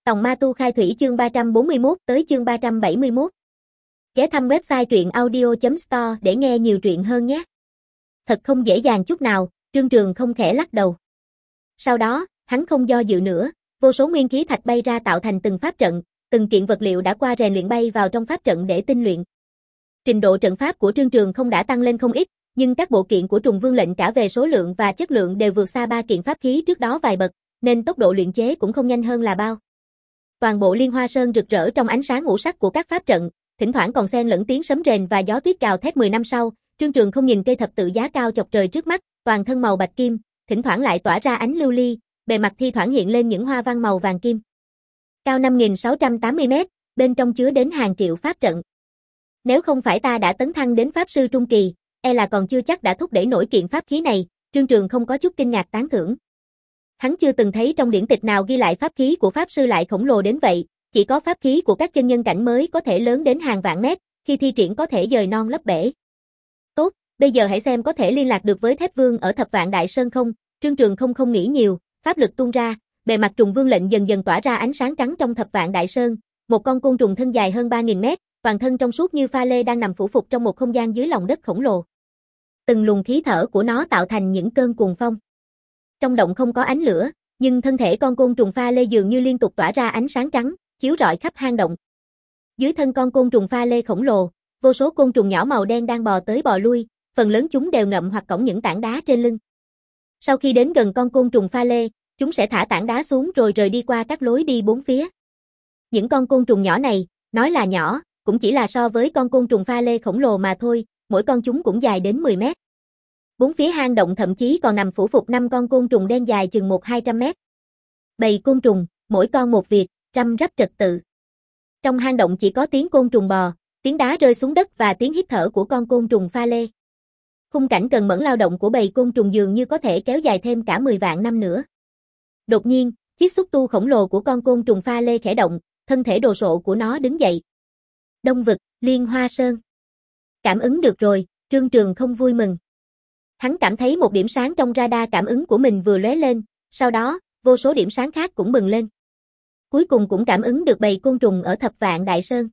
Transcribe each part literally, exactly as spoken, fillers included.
Tòng Ma Tu Khai Thủy chương ba trăm bốn mươi mốt tới chương ba trăm bảy mươi mốt. Ghé thăm website truyện audio chấm store để nghe nhiều truyện hơn nhé. Thật không dễ dàng chút nào, Trương Trường không khẽ lắc đầu. Sau đó, hắn không do dự nữa, vô số nguyên khí thạch bay ra tạo thành từng pháp trận, từng kiện vật liệu đã qua rèn luyện bay vào trong pháp trận để tinh luyện. Trình độ trận pháp của Trương Trường không đã tăng lên không ít, nhưng các bộ kiện của Trùng Vương lệnh cả về số lượng và chất lượng đều vượt xa ba kiện pháp khí trước đó vài bậc, nên tốc độ luyện chế cũng không nhanh hơn là bao. Toàn bộ Liên Hoa Sơn rực rỡ trong ánh sáng ngũ sắc của các pháp trận, thỉnh thoảng còn xen lẫn tiếng sấm rền và gió tuyết gào thét mười năm sau, Trương Trường không nhìn cây thập tự giá cao chọc trời trước mắt, toàn thân màu bạch kim, thỉnh thoảng lại tỏa ra ánh lưu ly, bề mặt thi thoảng hiện lên những hoa văn màu vàng kim. Cao năm nghìn sáu trăm tám mươi mét, bên trong chứa đến hàng triệu pháp trận. Nếu không phải ta đã tấn thăng đến pháp sư trung kỳ, e là còn chưa chắc đã thúc đẩy nổi kiện pháp khí này, Trương Trường không có chút kinh ngạc tán thưởng. Hắn chưa từng thấy trong điển tịch nào ghi lại pháp khí của pháp sư lại khổng lồ đến vậy, chỉ có pháp khí của các chân nhân cảnh mới có thể lớn đến hàng vạn mét, khi thi triển có thể dời non lấp bể. Tốt, bây giờ hãy xem có thể liên lạc được với Thép Vương ở Thập Vạn Đại Sơn không, Trương Trường không không nghĩ nhiều, pháp lực tuôn ra, bề mặt Trùng Vương lệnh dần dần tỏa ra ánh sáng trắng trong Thập Vạn Đại Sơn, một con côn trùng thân dài hơn ba nghìn mét, toàn thân trong suốt như pha lê đang nằm phủ phục trong một không gian dưới lòng đất khổng lồ. Từng luồng khí thở của nó tạo thành những cơn cuồng phong. Trong động không có ánh lửa, nhưng thân thể con côn trùng pha lê dường như liên tục tỏa ra ánh sáng trắng, chiếu rọi khắp hang động. Dưới thân con côn trùng pha lê khổng lồ, vô số côn trùng nhỏ màu đen đang bò tới bò lui, phần lớn chúng đều ngậm hoặc cõng những tảng đá trên lưng. Sau khi đến gần con côn trùng pha lê, chúng sẽ thả tảng đá xuống rồi rời đi qua các lối đi bốn phía. Những con côn trùng nhỏ này, nói là nhỏ, cũng chỉ là so với con côn trùng pha lê khổng lồ mà thôi, mỗi con chúng cũng dài đến mười mét. Bốn phía hang động thậm chí còn nằm phủ phục năm con côn trùng đen dài chừng một hai trăm mét. Bầy côn trùng, mỗi con một việc, răm rắp trật tự. Trong hang động chỉ có tiếng côn trùng bò, tiếng đá rơi xuống đất và tiếng hít thở của con côn trùng pha lê. Khung cảnh cần mẫn lao động của bầy côn trùng dường như có thể kéo dài thêm cả mười vạn năm nữa. Đột nhiên, chiếc xúc tu khổng lồ của con côn trùng pha lê khẽ động, thân thể đồ sộ của nó đứng dậy. Đông vực, Liên Hoa Sơn. Cảm ứng được rồi, Trương Trường không vui mừng. Hắn cảm thấy một điểm sáng trong radar cảm ứng của mình vừa lóe lên, sau đó, vô số điểm sáng khác cũng bừng lên. Cuối cùng cũng cảm ứng được bầy côn trùng ở Thập Vạn Đại Sơn.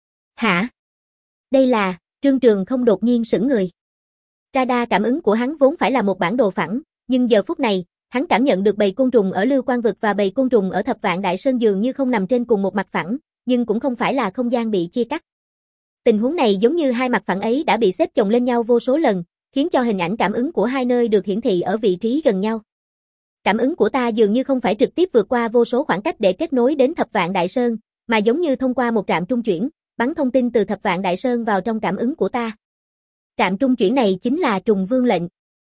Hả? Đây là, Trương Trường không đột nhiên sững người. Radar cảm ứng của hắn vốn phải là một bản đồ phẳng, nhưng giờ phút này, hắn cảm nhận được bầy côn trùng ở Lưu Quang Vực và bầy côn trùng ở Thập Vạn Đại Sơn dường như không nằm trên cùng một mặt phẳng, nhưng cũng không phải là không gian bị chia cắt. Tình huống này giống như hai mặt phẳng ấy đã bị xếp chồng lên nhau vô số lần, khiến cho hình ảnh cảm ứng của hai nơi được hiển thị ở vị trí gần nhau. Cảm ứng của ta dường như không phải trực tiếp vượt qua vô số khoảng cách để kết nối đến Thập Vạn Đại Sơn, mà giống như thông qua một trạm trung chuyển, bắn thông tin từ Thập Vạn Đại Sơn vào trong cảm ứng của ta. Trạm trung chuyển này chính là Trùng Vương lệnh.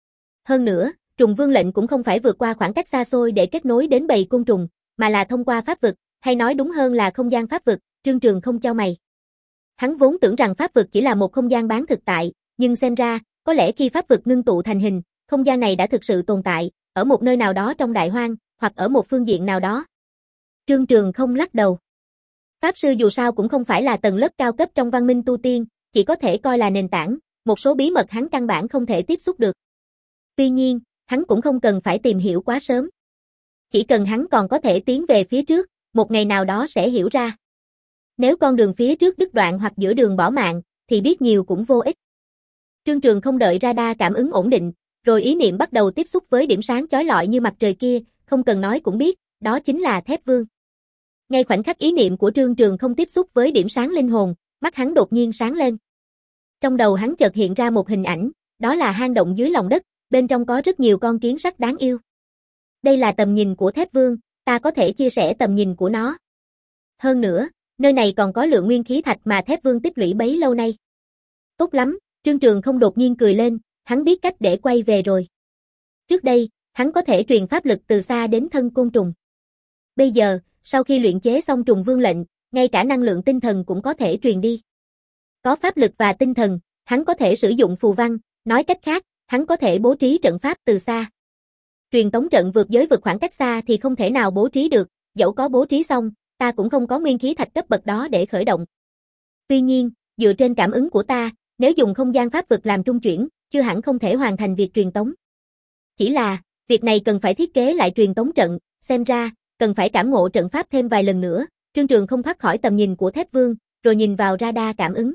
Hơn nữa, Trùng Vương lệnh cũng không phải vượt qua khoảng cách xa xôi để kết nối đến bầy côn trùng, mà là thông qua pháp vực, hay nói đúng hơn là không gian pháp vực, Trương Trường không chau mày. Hắn vốn tưởng rằng pháp vực chỉ là một không gian bán thực tại, nhưng xem ra, có lẽ khi pháp vực ngưng tụ thành hình, không gian này đã thực sự tồn tại, ở một nơi nào đó trong đại hoang, hoặc ở một phương diện nào đó. Trương Trường không lắc đầu. Pháp sư dù sao cũng không phải là tầng lớp cao cấp trong văn minh tu tiên, chỉ có thể coi là nền tảng, một số bí mật hắn căn bản không thể tiếp xúc được. Tuy nhiên, hắn cũng không cần phải tìm hiểu quá sớm. Chỉ cần hắn còn có thể tiến về phía trước, một ngày nào đó sẽ hiểu ra. Nếu con đường phía trước đứt đoạn hoặc giữa đường bỏ mạng, thì biết nhiều cũng vô ích. Trương Trường không đợi radar cảm ứng ổn định, rồi ý niệm bắt đầu tiếp xúc với điểm sáng chói lọi như mặt trời kia, không cần nói cũng biết, đó chính là Thép Vương. Ngay khoảnh khắc ý niệm của Trương Trường không tiếp xúc với điểm sáng linh hồn, mắt hắn đột nhiên sáng lên. Trong đầu hắn chợt hiện ra một hình ảnh, đó là hang động dưới lòng đất, bên trong có rất nhiều con kiến sắt đáng yêu. Đây là tầm nhìn của Thép Vương, ta có thể chia sẻ tầm nhìn của nó. Hơn nữa, nơi này còn có lượng nguyên khí thạch mà Thép Vương tích lũy bấy lâu nay. Tốt lắm, Trương Trường không đột nhiên cười lên, hắn biết cách để quay về rồi. Trước đây, hắn có thể truyền pháp lực từ xa đến thân côn trùng. Bây giờ, sau khi luyện chế xong Trùng Vương lệnh, ngay cả năng lượng tinh thần cũng có thể truyền đi. Có pháp lực và tinh thần, hắn có thể sử dụng phù văn, nói cách khác, hắn có thể bố trí trận pháp từ xa. Truyền tống trận vượt giới vượt khoảng cách xa thì không thể nào bố trí được, dẫu có bố trí xong, ta cũng không có nguyên khí thạch cấp bậc đó để khởi động. Tuy nhiên, dựa trên cảm ứng của ta, nếu dùng không gian pháp vực làm trung chuyển, chưa hẳn không thể hoàn thành việc truyền tống. Chỉ là, việc này cần phải thiết kế lại truyền tống trận, xem ra, cần phải cảm ngộ trận pháp thêm vài lần nữa. Trương Trường không thoát khỏi tầm nhìn của Thép Vương, rồi nhìn vào radar cảm ứng.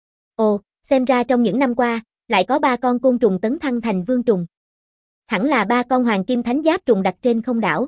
Ồ, xem ra trong những năm qua, lại có ba con côn trùng tấn thăng thành vương trùng. Hẳn là ba con hoàng kim thánh giáp trùng đặt trên không đảo.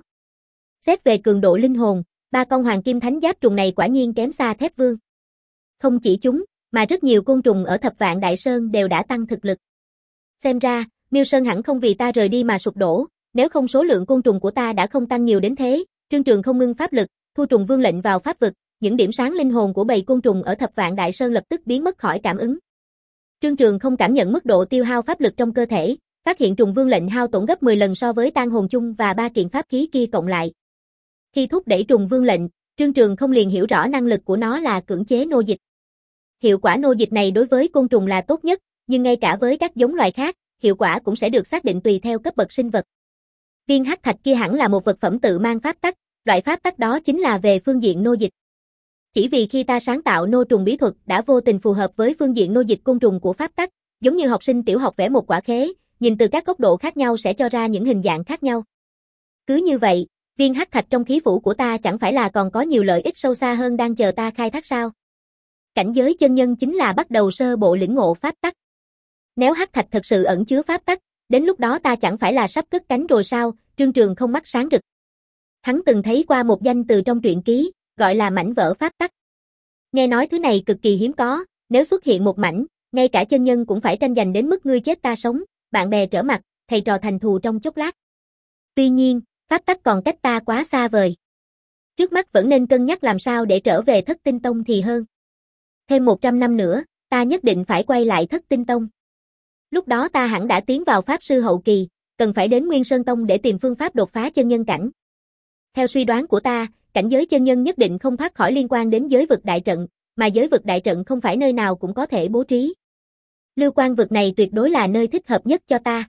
Xét về cường độ linh hồn, ba con hoàng kim thánh giáp trùng này quả nhiên kém xa Thép Vương. Không chỉ chúng, mà rất nhiều côn trùng ở Thập Vạn Đại Sơn đều đã tăng thực lực. Xem ra, Miêu Sơn hẳn không vì ta rời đi mà sụp đổ, nếu không số lượng côn trùng của ta đã không tăng nhiều đến thế. Trương Trường không ngưng pháp lực, thu trùng vương lệnh vào pháp vực, những điểm sáng linh hồn của bầy côn trùng ở Thập Vạn Đại Sơn lập tức biến mất khỏi cảm ứng. Trương Trường không cảm nhận mức độ tiêu hao pháp lực trong cơ thể, phát hiện trùng vương lệnh hao tổn gấp mười lần so với tang hồn chung và ba kiện pháp khí kia cộng lại. Khi thúc đẩy trùng vương lệnh, Trương Trường không liền hiểu rõ năng lực của nó là cưỡng chế nô dịch. Hiệu quả nô dịch này đối với côn trùng là tốt nhất, nhưng ngay cả với các giống loài khác, hiệu quả cũng sẽ được xác định tùy theo cấp bậc sinh vật. Viên hắc thạch kia hẳn là một vật phẩm tự mang pháp tắc, loại pháp tắc đó chính là về phương diện nô dịch. Chỉ vì khi ta sáng tạo nô trùng bí thuật đã vô tình phù hợp với phương diện nô dịch côn trùng của pháp tắc, giống như học sinh tiểu học vẽ một quả khế, nhìn từ các góc độ khác nhau sẽ cho ra những hình dạng khác nhau. Cứ như vậy, viên hắc thạch trong khí phủ của ta chẳng phải là còn có nhiều lợi ích sâu xa hơn đang chờ ta khai thác sao? Cảnh giới chân nhân chính là bắt đầu sơ bộ lĩnh ngộ pháp tắc. Nếu hắc thạch thật sự ẩn chứa pháp tắc, đến lúc đó ta chẳng phải là sắp cất cánh rồi sao? Trương Trường không mắt sáng rực. Hắn từng thấy qua một danh từ trong truyện ký, gọi là mảnh vỡ pháp tắc. Nghe nói thứ này cực kỳ hiếm có, nếu xuất hiện một mảnh, ngay cả chân nhân cũng phải tranh giành đến mức ngươi chết ta sống, bạn bè trở mặt, thầy trò thành thù trong chốc lát. Tuy nhiên, pháp tắc còn cách ta quá xa vời. Trước mắt vẫn nên cân nhắc làm sao để trở về Thất Tinh Tông thì hơn. Thêm một trăm năm nữa, ta nhất định phải quay lại Thất Tinh Tông. Lúc đó ta hẳn đã tiến vào pháp sư hậu kỳ, cần phải đến Nguyên Sơn Tông để tìm phương pháp đột phá chân nhân cảnh. Theo suy đoán của ta, cảnh giới chân nhân nhất định không thoát khỏi liên quan đến giới vực đại trận, mà giới vực đại trận không phải nơi nào cũng có thể bố trí. Lưu Quan vực này tuyệt đối là nơi thích hợp nhất cho ta.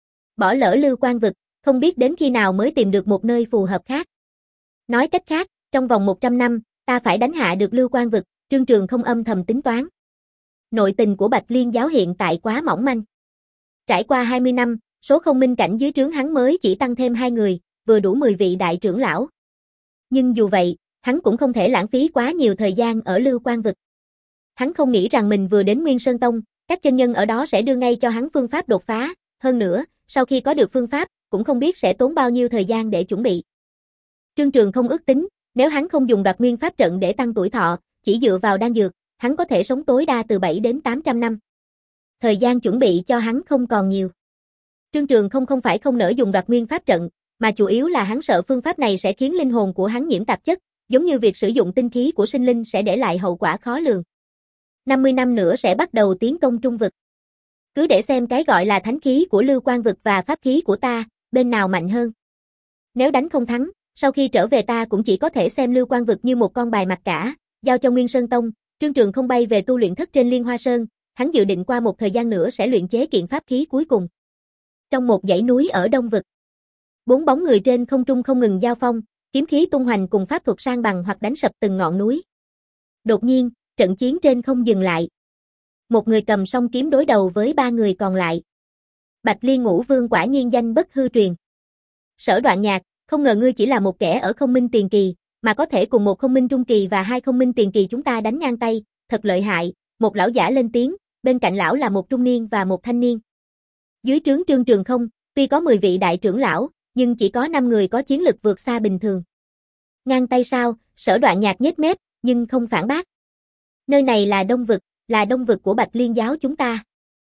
Bỏ lỡ Lưu Quan vực, không biết đến khi nào mới tìm được một nơi phù hợp khác. Nói cách khác, trong vòng một trăm năm, ta phải đánh hạ được Lưu Quan vực, Trương Trường không âm thầm tính toán. Nội tình của Bạch Liên giáo hiện tại quá mỏng manh. Trải qua hai mươi năm, số không minh cảnh dưới trướng hắn mới chỉ tăng thêm hai người, vừa đủ mười vị đại trưởng lão. Nhưng dù vậy, hắn cũng không thể lãng phí quá nhiều thời gian ở Lưu Quan vực. Hắn không nghĩ rằng mình vừa đến Nguyên Sơn Tông, các chân nhân ở đó sẽ đưa ngay cho hắn phương pháp đột phá, hơn nữa, sau khi có được phương pháp, cũng không biết sẽ tốn bao nhiêu thời gian để chuẩn bị. Trương Trường không ước tính, nếu hắn không dùng Đoạt Nguyên pháp trận để tăng tuổi thọ, chỉ dựa vào đan dược, hắn có thể sống tối đa từ bảy đến tám trăm năm. Thời gian chuẩn bị cho hắn không còn nhiều. Trương Trường không không phải không nỡ dùng Đoạt Nguyên pháp trận, mà chủ yếu là hắn sợ phương pháp này sẽ khiến linh hồn của hắn nhiễm tạp chất, giống như việc sử dụng tinh khí của sinh linh sẽ để lại hậu quả khó lường. năm mươi năm nữa sẽ bắt đầu tiến công trung vực. Cứ để xem cái gọi là thánh khí của Lưu Quan vực và pháp khí của ta, bên nào mạnh hơn. Nếu đánh không thắng, sau khi trở về ta cũng chỉ có thể xem Lưu Quan vực như một con bài mặt cả, giao cho Nguyên Sơn Tông. Trương Trường không bay về tu luyện thất trên Liên Hoa Sơn, hắn dự định qua một thời gian nữa sẽ luyện chế kiện pháp khí cuối cùng. Trong một dãy núi ở Đông vực, bốn bóng người trên không trung không ngừng giao phong, kiếm khí tung hoành cùng pháp thuật san bằng hoặc đánh sập từng ngọn núi. Đột nhiên, trận chiến trên không dừng lại. Một người cầm song kiếm đối đầu với ba người còn lại. Bạch Liên Ngũ Vương quả nhiên danh bất hư truyền. Sở Đoạn Nhạc, không ngờ ngươi chỉ là một kẻ ở không minh tiền kỳ, mà có thể cùng một không minh trung kỳ và hai không minh tiền kỳ chúng ta đánh ngang tay, thật lợi hại. Một lão giả lên tiếng, bên cạnh lão là một trung niên và một thanh niên. Dưới trướng Trương Trường không, tuy có mười vị đại trưởng lão, nhưng chỉ có năm người có chiến lực vượt xa bình thường. Ngang tay sao? Sở Đoạn Nhạc nhếch mép, nhưng không phản bác. Nơi này là Đông vực, là Đông vực của Bạch Liên giáo chúng ta.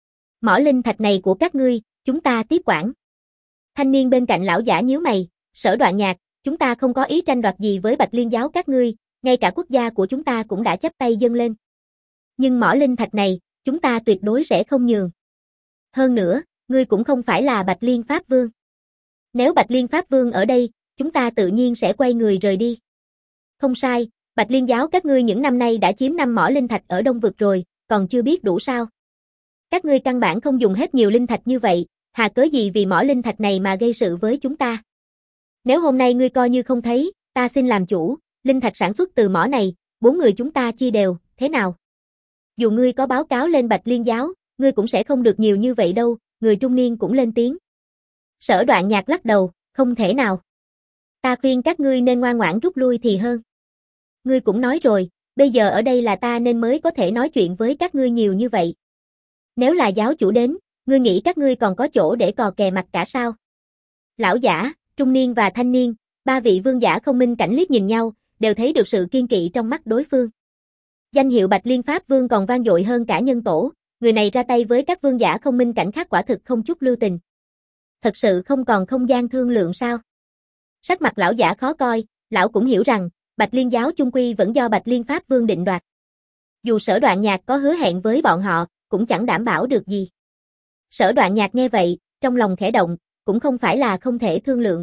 Mỏ linh thạch này của các ngươi, chúng ta tiếp quản. Thanh niên bên cạnh lão giả nhíu mày, Sở Đoạn Nhạc, chúng ta không có ý tranh đoạt gì với Bạch Liên giáo các ngươi, ngay cả quốc gia của chúng ta cũng đã chắp tay dâng lên. Nhưng mỏ linh thạch này, chúng ta tuyệt đối sẽ không nhường. Hơn nữa, ngươi cũng không phải là Bạch Liên Pháp Vương. Nếu Bạch Liên Pháp Vương ở đây, chúng ta tự nhiên sẽ quay người rời đi. Không sai, Bạch Liên giáo các ngươi những năm nay đã chiếm năm mỏ linh thạch ở Đông vực rồi, còn chưa biết đủ sao? Các ngươi căn bản không dùng hết nhiều linh thạch như vậy, hà cớ gì vì mỏ linh thạch này mà gây sự với chúng ta? Nếu hôm nay ngươi coi như không thấy, ta xin làm chủ, linh thạch sản xuất từ mỏ này, bốn người chúng ta chia đều, thế nào? Dù ngươi có báo cáo lên Bạch Liên giáo, ngươi cũng sẽ không được nhiều như vậy đâu, người trung niên cũng lên tiếng. Sở Đoạn Nhạc lắc đầu, không thể nào. Ta khuyên các ngươi nên ngoan ngoãn rút lui thì hơn. Ngươi cũng nói rồi, bây giờ ở đây là ta nên mới có thể nói chuyện với các ngươi nhiều như vậy. Nếu là giáo chủ đến, ngươi nghĩ các ngươi còn có chỗ để cò kè mặt cả sao? Lão giả, trung niên và thanh niên, ba vị vương giả không minh cảnh liếc nhìn nhau, đều thấy được sự kiên kỵ trong mắt đối phương. Danh hiệu Bạch Liên Pháp Vương còn vang dội hơn cả nhân tổ, người này ra tay với các vương giả không minh cảnh khác quả thực không chút lưu tình. Thật sự không còn không gian thương lượng sao? Sắc mặt lão giả khó coi, lão cũng hiểu rằng, Bạch Liên giáo chung quy vẫn do Bạch Liên Pháp Vương định đoạt. Dù Sở Đoạn Nhạc có hứa hẹn với bọn họ, cũng chẳng đảm bảo được gì. Sở Đoạn Nhạc nghe vậy, trong lòng khẽ động, cũng không phải là không thể thương lượng.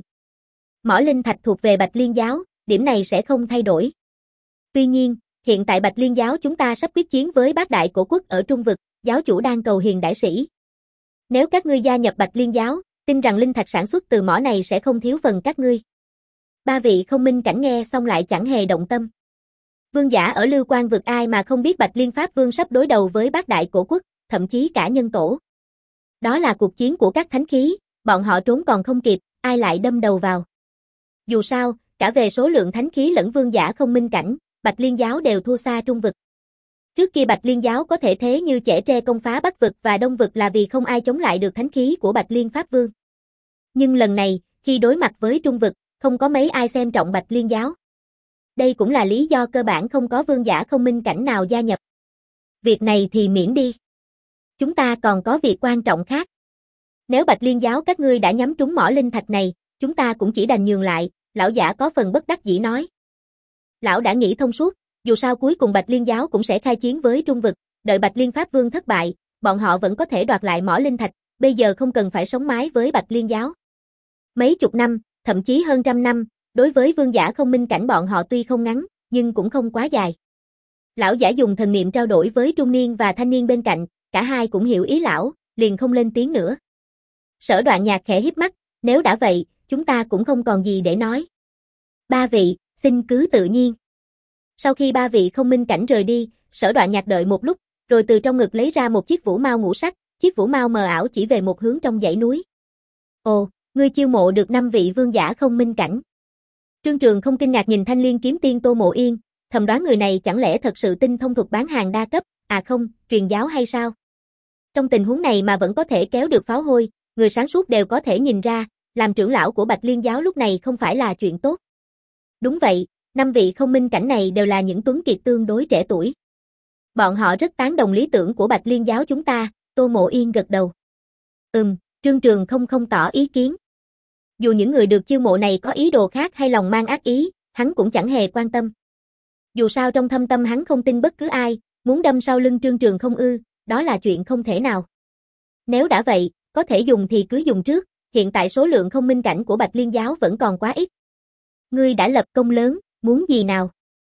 Mỏ linh thạch thuộc về Bạch Liên giáo, điểm này sẽ không thay đổi. Tuy nhiên, hiện tại Bạch Liên giáo chúng ta sắp quyết chiến với bát đại cổ quốc ở Trung vực, giáo chủ đang cầu hiền đại sĩ. Nếu các ngươi gia nhập Bạch Liên giáo, tin rằng linh thạch sản xuất từ mỏ này sẽ không thiếu phần các ngươi. Ba vị không minh cảnh nghe xong lại chẳng hề động tâm. Vương giả ở Lưu Quan vực ai mà không biết Bạch Liên Pháp Vương sắp đối đầu với bát đại cổ quốc, thậm chí cả nhân tổ. Đó là cuộc chiến của các thánh khí, bọn họ trốn còn không kịp, ai lại đâm đầu vào. Dù sao, cả về số lượng thánh khí lẫn vương giả không minh cảnh, Bạch Liên giáo đều thua xa Trung vực. Trước kia Bạch Liên giáo có thể thế như chẻ tre công phá Bắc vực và Đông vực là vì không ai chống lại được thánh khí của Bạch Liên Pháp Vương. Nhưng lần này, khi đối mặt với Trung vực, không có mấy ai xem trọng Bạch Liên giáo. Đây cũng là lý do cơ bản không có vương giả không minh cảnh nào gia nhập. Việc này thì miễn đi. Chúng ta còn có việc quan trọng khác. Nếu Bạch Liên giáo các ngươi đã nhắm trúng mỏ linh thạch này, chúng ta cũng chỉ đành nhường lại, lão giả có phần bất đắc dĩ nói. Lão đã nghĩ thông suốt, dù sao cuối cùng Bạch Liên giáo cũng sẽ khai chiến với Trung vực, đợi Bạch Liên Pháp Vương thất bại, bọn họ vẫn có thể đoạt lại mỏ linh thạch, bây giờ không cần phải sống mái với Bạch Liên giáo. Mấy chục năm, thậm chí hơn trăm năm, đối với vương giả không minh cảnh bọn họ tuy không ngắn, nhưng cũng không quá dài. Lão giả dùng thần niệm trao đổi với trung niên và thanh niên bên cạnh, cả hai cũng hiểu ý lão, liền không lên tiếng nữa. Sở Đoạn Nhạc khẽ híp mắt, nếu đã vậy, chúng ta cũng không còn gì để nói. Ba vị, xin cứ tự nhiên. Sau khi ba vị không minh cảnh rời đi, Sở Đoạn Nhạc đợi một lúc, rồi từ trong ngực lấy ra một chiếc vũ mao ngũ sắc, chiếc vũ mao mờ ảo chỉ về một hướng trong dãy núi. Ồ, ngươi chiêu mộ được năm vị vương giả không minh cảnh. Trương Trường không kinh ngạc nhìn Thanh Liên kiếm tiên Tô Mộ Yên, thầm đoán người này chẳng lẽ thật sự tinh thông thuật bán hàng đa cấp, à không, truyền giáo hay sao? Trong tình huống này mà vẫn có thể kéo được pháo hôi, người sáng suốt đều có thể nhìn ra, làm trưởng lão của Bạch Liên giáo lúc này không phải là chuyện tốt. Đúng vậy, năm vị không minh cảnh này đều là những tuấn kiệt tương đối trẻ tuổi. Bọn họ rất tán đồng lý tưởng của Bạch Liên giáo chúng ta, Tô Mộ Yên gật đầu. Ừm, Trương Trường không không tỏ ý kiến. Dù những người được chiêu mộ này có ý đồ khác hay lòng mang ác ý, hắn cũng chẳng hề quan tâm. Dù sao trong thâm tâm hắn không tin bất cứ ai, muốn đâm sau lưng Trương Trường không ư, đó là chuyện không thể nào. Nếu đã vậy, có thể dùng thì cứ dùng trước, hiện tại số lượng không minh cảnh của Bạch Liên giáo vẫn còn quá ít. Ngươi đã lập công lớn, muốn gì nào?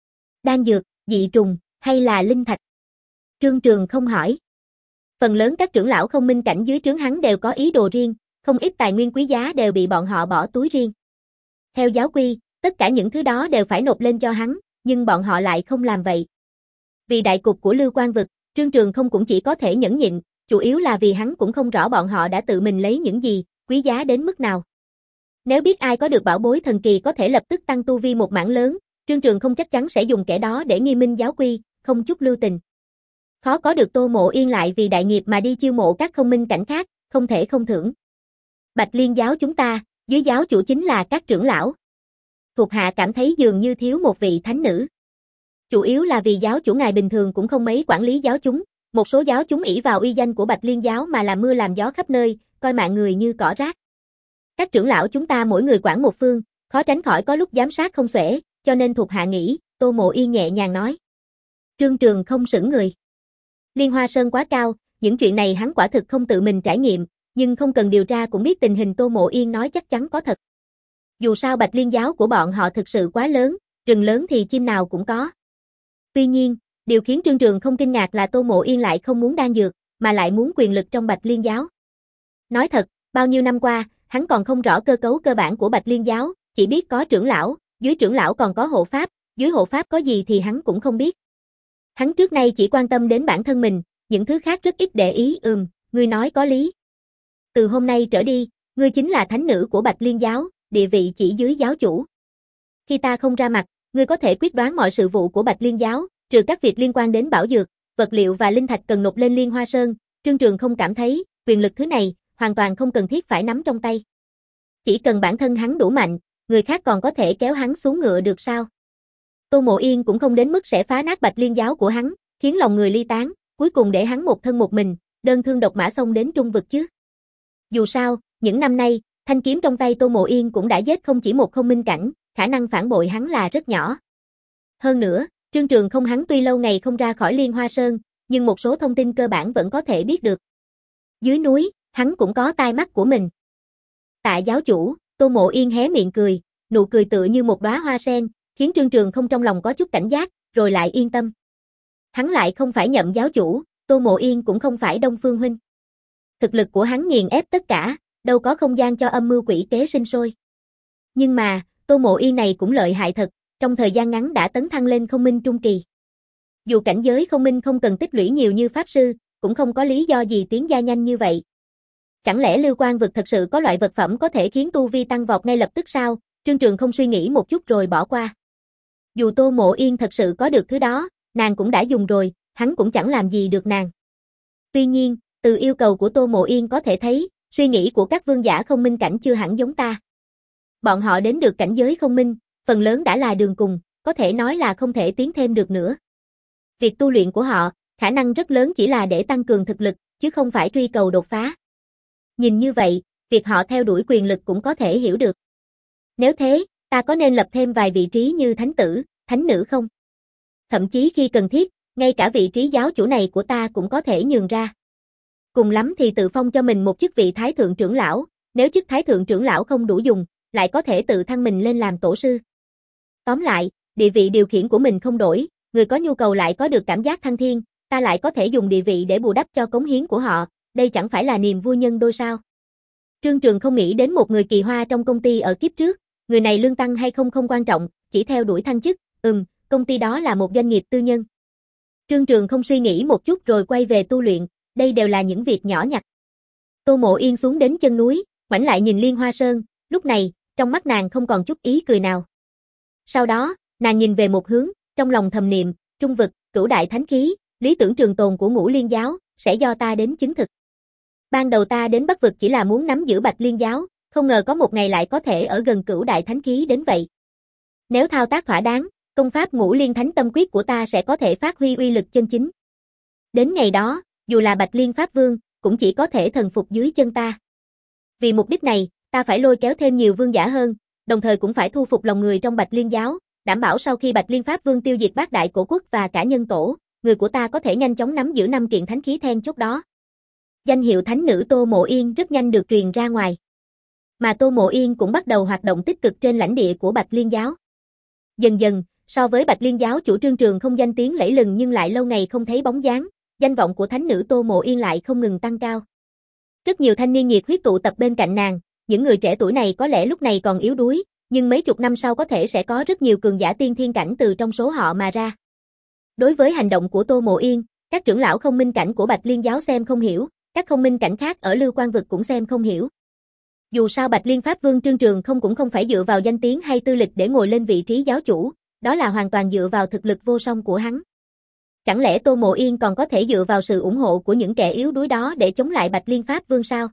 Đan dược, dị trùng, hay là linh thạch? Trương Trường không hỏi. Phần lớn các trưởng lão không minh cảnh dưới trướng hắn đều có ý đồ riêng, không ít tài nguyên quý giá đều bị bọn họ bỏ túi riêng. Theo giáo quy, tất cả những thứ đó đều phải nộp lên cho hắn, nhưng bọn họ lại không làm vậy. Vì đại cục của Lưu Quan vực, Trương Trường không cũng chỉ có thể nhẫn nhịn, chủ yếu là vì hắn cũng không rõ bọn họ đã tự mình lấy những gì, quý giá đến mức nào. Nếu biết ai có được bảo bối thần kỳ có thể lập tức tăng tu vi một mảng lớn, Trương Trường không chắc chắn sẽ dùng kẻ đó để nghiêm minh giáo quy, không chút lưu tình. Khó có được Tô Mộ Yên lại vì đại nghiệp mà đi chiêu mộ các không minh cảnh khác, không thể không thưởng. Bạch Liên giáo chúng ta, dưới giáo chủ chính là các trưởng lão. Thuộc hạ cảm thấy dường như thiếu một vị thánh nữ. Chủ yếu là vì giáo chủ ngài bình thường cũng không mấy quản lý giáo chúng, một số giáo chúng ỷ vào uy danh của Bạch Liên giáo mà làm mưa làm gió khắp nơi, coi mạng người như cỏ rác. Các trưởng lão chúng ta mỗi người quản một phương, khó tránh khỏi có lúc giám sát không xuể, cho nên thuộc hạ nghĩ, Tô Mộ Yên nhẹ nhàng nói. Trương Trường không sững người. Liên Hoa Sơn quá cao, những chuyện này hắn quả thực không tự mình trải nghiệm, nhưng không cần điều tra cũng biết tình hình Tô Mộ Yên nói chắc chắn có thật. Dù sao Bạch Liên giáo của bọn họ thực sự quá lớn, rừng lớn thì chim nào cũng có. Tuy nhiên, điều khiến Trương Trường không kinh ngạc là Tô Mộ Yên lại không muốn đan dược, mà lại muốn quyền lực trong Bạch Liên giáo. Nói thật, bao nhiêu năm qua, hắn còn không rõ cơ cấu cơ bản của Bạch Liên giáo, chỉ biết có trưởng lão, dưới trưởng lão còn có hộ pháp, dưới hộ pháp có gì thì hắn cũng không biết. Hắn trước nay chỉ quan tâm đến bản thân mình, những thứ khác rất ít để ý. Ừm, ngươi nói có lý. Từ hôm nay trở đi, ngươi chính là thánh nữ của Bạch Liên giáo, địa vị chỉ dưới giáo chủ. Khi ta không ra mặt, ngươi có thể quyết đoán mọi sự vụ của Bạch Liên giáo, trừ các việc liên quan đến bảo dược, vật liệu và linh thạch cần nộp lên Liên Hoa Sơn. Trương Trường không cảm thấy, quyền lực thứ này, hoàn toàn không cần thiết phải nắm trong tay. Chỉ cần bản thân hắn đủ mạnh, người khác còn có thể kéo hắn xuống ngựa được sao? Tô Mộ Yên cũng không đến mức sẽ phá nát Bạch Liên giáo của hắn, khiến lòng người ly tán, cuối cùng để hắn một thân một mình, đơn thương độc mã xông đến Trung vực chứ. Dù sao, những năm nay, thanh kiếm trong tay Tô Mộ Yên cũng đã giết không chỉ một không minh cảnh, khả năng phản bội hắn là rất nhỏ. Hơn nữa, Trương Trường không hắn tuy lâu ngày không ra khỏi Liên Hoa Sơn, nhưng một số thông tin cơ bản vẫn có thể biết được. Dưới núi, hắn cũng có tai mắt của mình. Tạ giáo chủ, Tô Mộ Yên hé miệng cười, nụ cười tựa như một đóa hoa sen, khiến Trương Trường không trong lòng có chút cảnh giác, rồi lại yên tâm. Hắn lại không phải Nhậm giáo chủ, Tô Mộ Yên cũng không phải Đông Phương huynh. Thực lực của hắn nghiền ép tất cả, đâu có không gian cho âm mưu quỷ kế sinh sôi. Nhưng mà, Tô Mộ Yên này cũng lợi hại thật, trong thời gian ngắn đã tấn thăng lên không minh trung kỳ. Dù cảnh giới không minh không cần tích lũy nhiều như pháp sư, cũng không có lý do gì tiến gia nhanh như vậy. Chẳng lẽ Lưu Quan vực thật sự có loại vật phẩm có thể khiến tu vi tăng vọt ngay lập tức sao? Trương Trường không suy nghĩ một chút rồi bỏ qua. Dù Tô Mộ Yên thật sự có được thứ đó, nàng cũng đã dùng rồi, hắn cũng chẳng làm gì được nàng. Tuy nhiên, từ yêu cầu của Tô Mộ Yên có thể thấy, suy nghĩ của các vương giả không minh cảnh chưa hẳn giống ta. Bọn họ đến được cảnh giới không minh, phần lớn đã là đường cùng, có thể nói là không thể tiến thêm được nữa. Việc tu luyện của họ, khả năng rất lớn chỉ là để tăng cường thực lực, chứ không phải truy cầu đột phá. Nhìn như vậy, việc họ theo đuổi quyền lực cũng có thể hiểu được. Nếu thế, ta có nên lập thêm vài vị trí như thánh tử, thánh nữ không? Thậm chí khi cần thiết, ngay cả vị trí giáo chủ này của ta cũng có thể nhường ra. Cùng lắm thì tự phong cho mình một chức vị thái thượng trưởng lão, nếu chức thái thượng trưởng lão không đủ dùng, lại có thể tự thăng mình lên làm tổ sư. Tóm lại, địa vị điều khiển của mình không đổi, người có nhu cầu lại có được cảm giác thăng thiên, ta lại có thể dùng địa vị để bù đắp cho cống hiến của họ, đây chẳng phải là niềm vui nhân đôi sao? Trương Trường không nghĩ đến một người kỳ hoa trong công ty ở kiếp trước, người này lương tăng hay không không quan trọng, chỉ theo đuổi thăng chức, ừm, công ty đó là một doanh nghiệp tư nhân. Trương Trường không suy nghĩ một chút rồi quay về tu luyện, đây đều là những việc nhỏ nhặt. Tô Mộ Yên xuống đến chân núi, ngoảnh lại nhìn Liên Hoa Sơn, lúc này, trong mắt nàng không còn chút ý cười nào. Sau đó, nàng nhìn về một hướng, trong lòng thầm niệm, Trung vực, cửu đại thánh khí, lý tưởng trường tồn của Ngũ Liên giáo, sẽ do ta đến chứng thực. Ban đầu ta đến Bắc vực chỉ là muốn nắm giữ Bạch Liên giáo, không ngờ có một ngày lại có thể ở gần cửu đại thánh khí đến vậy. Nếu thao tác thỏa đáng, công pháp Ngũ Liên Thánh Tâm Quyết của ta sẽ có thể phát huy uy lực chân chính. Đến ngày đó, dù là Bạch Liên Pháp Vương, cũng chỉ có thể thần phục dưới chân ta. Vì mục đích này, ta phải lôi kéo thêm nhiều vương giả hơn, đồng thời cũng phải thu phục lòng người trong Bạch Liên giáo, đảm bảo sau khi Bạch Liên Pháp Vương tiêu diệt bát đại cổ quốc và cả nhân tổ, người của ta có thể nhanh chóng nắm giữ năm kiện thánh khí then chốt đó. Danh hiệu thánh nữ Tô Mộ Yên rất nhanh được truyền ra ngoài. Mà Tô Mộ Yên cũng bắt đầu hoạt động tích cực trên lãnh địa của Bạch Liên giáo. Dần dần, so với Bạch Liên giáo chủ Trương Trường không danh tiếng lẫy lừng nhưng lại lâu ngày không thấy bóng dáng, danh vọng của thánh nữ Tô Mộ Yên lại không ngừng tăng cao. Rất nhiều thanh niên nhiệt huyết tụ tập bên cạnh nàng, những người trẻ tuổi này có lẽ lúc này còn yếu đuối, nhưng mấy chục năm sau có thể sẽ có rất nhiều cường giả tiên thiên cảnh từ trong số họ mà ra. Đối với hành động của Tô Mộ Yên, các trưởng lão không minh cảnh của Bạch Liên giáo xem không hiểu, các không minh cảnh khác ở Lưu Quan vực cũng xem không hiểu. Dù sao Bạch Liên Pháp Vương Trương Trường không cũng không phải dựa vào danh tiếng hay tư lịch để ngồi lên vị trí giáo chủ, đó là hoàn toàn dựa vào thực lực vô song của hắn. Chẳng lẽ Tô Mộ Yên còn có thể dựa vào sự ủng hộ của những kẻ yếu đuối đó để chống lại Bạch Liên Pháp Vương sao?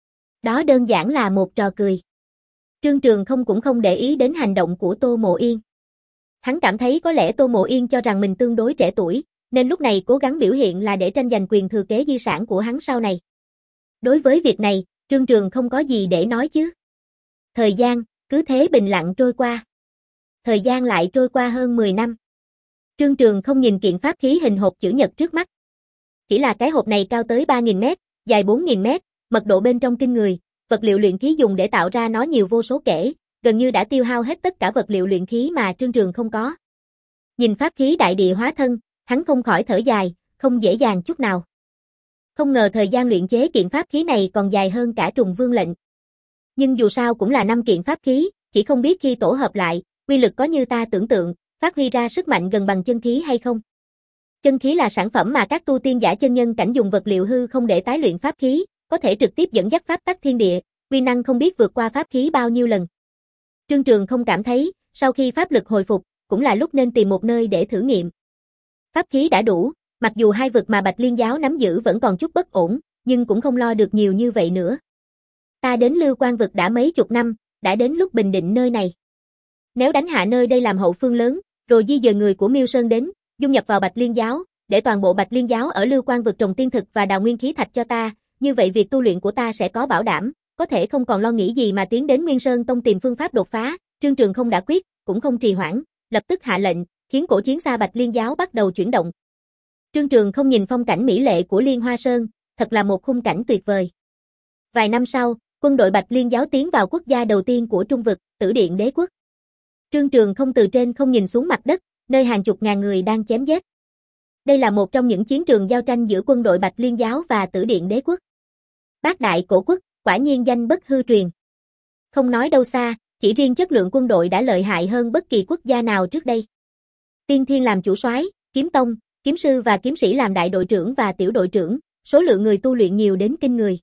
Đó đơn giản là một trò cười. Trương Trường không cũng không để ý đến hành động của Tô Mộ Yên. Hắn cảm thấy có lẽ Tô Mộ Yên cho rằng mình tương đối trẻ tuổi, nên lúc này cố gắng biểu hiện là để tranh giành quyền thừa kế di sản của hắn sau này. Đối với việc này, Trương Trường không có gì để nói chứ. Thời gian, cứ thế bình lặng trôi qua. Thời gian lại trôi qua hơn mười năm. Trương Trường không nhìn kiện pháp khí hình hộp chữ nhật trước mắt. Chỉ là cái hộp này cao tới ba nghìn mét, dài bốn nghìn mét, mật độ bên trong kinh người, vật liệu luyện khí dùng để tạo ra nó nhiều vô số kể, gần như đã tiêu hao hết tất cả vật liệu luyện khí mà Trương Trường không có. Nhìn pháp khí đại địa hóa thân, hắn không khỏi thở dài, không dễ dàng chút nào. Không ngờ thời gian luyện chế kiện pháp khí này còn dài hơn cả Trùng Vương lệnh. Nhưng dù sao cũng là năm kiện pháp khí, chỉ không biết khi tổ hợp lại, uy lực có như ta tưởng tượng, phát huy ra sức mạnh gần bằng chân khí hay không. Chân khí là sản phẩm mà các tu tiên giả chân nhân cảnh dùng vật liệu hư không để tái luyện pháp khí, có thể trực tiếp dẫn dắt pháp tắc thiên địa, uy năng không biết vượt qua pháp khí bao nhiêu lần. Trương Trường không cảm thấy, sau khi pháp lực hồi phục, cũng là lúc nên tìm một nơi để thử nghiệm. Pháp khí đã đủ, mặc dù hai vực mà Bạch Liên giáo nắm giữ vẫn còn chút bất ổn, nhưng cũng không lo được nhiều như vậy nữa. Ta đến Lưu Quan vực đã mấy chục năm, đã đến lúc bình định nơi này. Nếu đánh hạ nơi đây làm hậu phương lớn, rồi di dời người của Miêu Sơn đến, dung nhập vào Bạch Liên giáo, để toàn bộ Bạch Liên giáo ở Lưu Quan vực trồng tiên thực và đào nguyên khí thạch cho ta, như vậy việc tu luyện của ta sẽ có bảo đảm, có thể không còn lo nghĩ gì mà tiến đến Nguyên Sơn Tông tìm phương pháp đột phá. Trương Trường không đã quyết, cũng không trì hoãn, lập tức hạ lệnh, khiến cổ chiến xa Bạch Liên giáo bắt đầu chuyển động. Trương Trường không nhìn phong cảnh mỹ lệ của Liên Hoa Sơn, thật là một khung cảnh tuyệt vời. Vài năm sau, quân đội Bạch Liên giáo tiến vào quốc gia đầu tiên của Trung vực, Tử Điện Đế quốc. Trương Trường không từ trên không nhìn xuống mặt đất, nơi hàng chục ngàn người đang chém giết. Đây là một trong những chiến trường giao tranh giữa quân đội Bạch Liên giáo và Tử Điện Đế quốc. Bát Đại Cổ quốc, quả nhiên danh bất hư truyền. Không nói đâu xa, chỉ riêng chất lượng quân đội đã lợi hại hơn bất kỳ quốc gia nào trước đây. Tiên Thiên làm chủ soái, Kiếm Tông, kiếm sư và kiếm sĩ làm đại đội trưởng và tiểu đội trưởng, số lượng người tu luyện nhiều đến kinh người.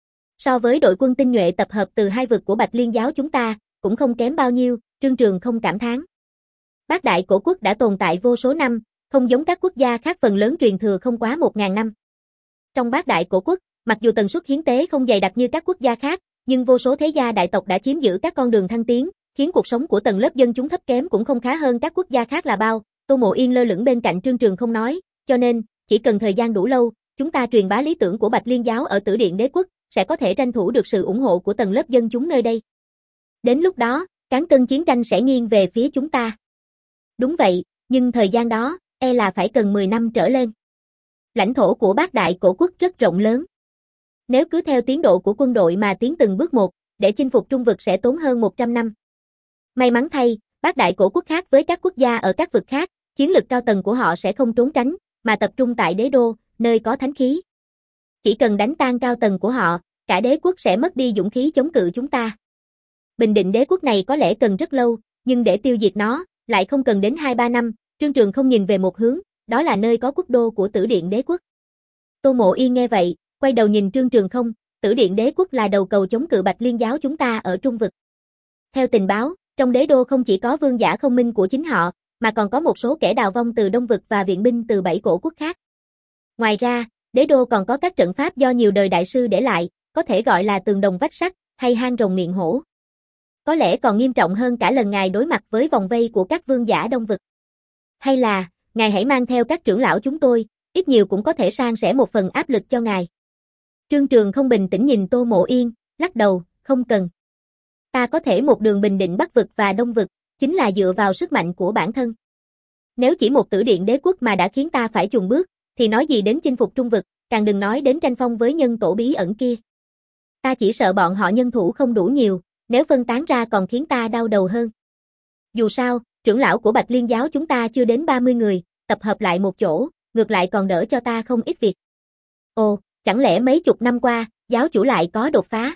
So với đội quân tinh nhuệ tập hợp từ hai vực của Bạch Liên giáo chúng ta, cũng không kém bao nhiêu, Trương Trường không cảm thán. Bát Đại Cổ quốc đã tồn tại vô số năm, không giống các quốc gia khác phần lớn truyền thừa không quá một ngàn năm. Trong Bát Đại Cổ quốc, mặc dù tần suất hiến tế không dày đặc như các quốc gia khác, nhưng vô số thế gia đại tộc đã chiếm giữ các con đường thăng tiến, khiến cuộc sống của tầng lớp dân chúng thấp kém cũng không khá hơn các quốc gia khác là bao. Tô Mộ Yên lơ lửng bên cạnh Trương Trường không nói, cho nên, chỉ cần thời gian đủ lâu, chúng ta truyền bá lý tưởng của Bạch Liên giáo ở Tử Điện Đế quốc, sẽ có thể tranh thủ được sự ủng hộ của tầng lớp dân chúng nơi đây. Đến lúc đó, cán cân chiến tranh sẽ nghiêng về phía chúng ta. Đúng vậy, nhưng thời gian đó, e là phải cần mười năm trở lên. Lãnh thổ của Bát Đại Cổ quốc rất rộng lớn. Nếu cứ theo tiến độ của quân đội mà tiến từng bước một, để chinh phục Trung vực sẽ tốn hơn một trăm năm. May mắn thay, Bát Đại Cổ quốc khác với các quốc gia ở các vực khác, chiến lực cao tầng của họ sẽ không trốn tránh, mà tập trung tại đế đô, nơi có thánh khí. Chỉ cần đánh tan cao tầng của họ, cả đế quốc sẽ mất đi dũng khí chống cự chúng ta. Bình định đế quốc này có lẽ cần rất lâu, nhưng để tiêu diệt nó, lại không cần đến hai ba năm. Trương Trường không nhìn về một hướng, đó là nơi có quốc đô của Tử Điện Đế quốc. Tô Mộ Yên nghe vậy, quay đầu nhìn Trương Trường không, Tử Điện Đế quốc là đầu cầu chống cự Bạch Liên giáo chúng ta ở Trung vực. Theo tình báo, trong đế đô không chỉ có vương giả không minh của chính họ, mà còn có một số kẻ đào vong từ Đông vực và viện binh từ bảy cổ quốc khác. Ngoài ra, đế đô còn có các trận pháp do nhiều đời đại sư để lại, có thể gọi là tường đồng vách sắt, hay hang rồng miệng hổ. Có lẽ còn nghiêm trọng hơn cả lần ngài đối mặt với vòng vây của các vương giả Đông vực. Hay là, ngài hãy mang theo các trưởng lão chúng tôi, ít nhiều cũng có thể san sẻ một phần áp lực cho ngài. Trương Trường không bình tĩnh nhìn Tô Mộ Yên, lắc đầu, không cần. Ta có thể một đường bình định Bắc vực và Đông vực, chính là dựa vào sức mạnh của bản thân. Nếu chỉ một Tử Điện Đế quốc mà đã khiến ta phải chùn bước, thì nói gì đến chinh phục Trung vực, càng đừng nói đến tranh phong với nhân tổ bí ẩn kia. Ta chỉ sợ bọn họ nhân thủ không đủ nhiều, nếu phân tán ra còn khiến ta đau đầu hơn. Dù sao, trưởng lão của Bạch Liên giáo chúng ta chưa đến ba mươi người, tập hợp lại một chỗ, ngược lại còn đỡ cho ta không ít việc. Ồ, chẳng lẽ mấy chục năm qua, giáo chủ lại có đột phá?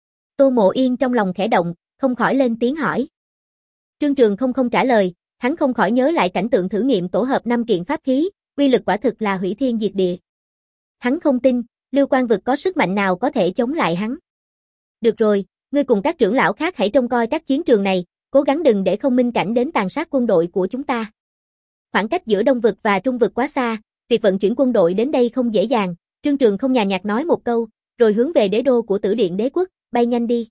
Tô Mộ Yên trong lòng khẽ động, không khỏi lên tiếng hỏi. Trương Trường không không trả lời, hắn không khỏi nhớ lại cảnh tượng thử nghiệm tổ hợp năm kiện pháp khí, uy lực quả thực là hủy thiên diệt địa. Hắn không tin, Lưu Quan vực có sức mạnh nào có thể chống lại hắn. Được rồi, ngươi cùng các trưởng lão khác hãy trông coi các chiến trường này, cố gắng đừng để không minh cảnh đến tàn sát quân đội của chúng ta. Khoảng cách giữa Đông vực và Trung vực quá xa, việc vận chuyển quân đội đến đây không dễ dàng. Trương Trường không nhàn nhạt nói một câu, rồi hướng về đế đô của Tử Điện Đế quốc, bay nhanh đi.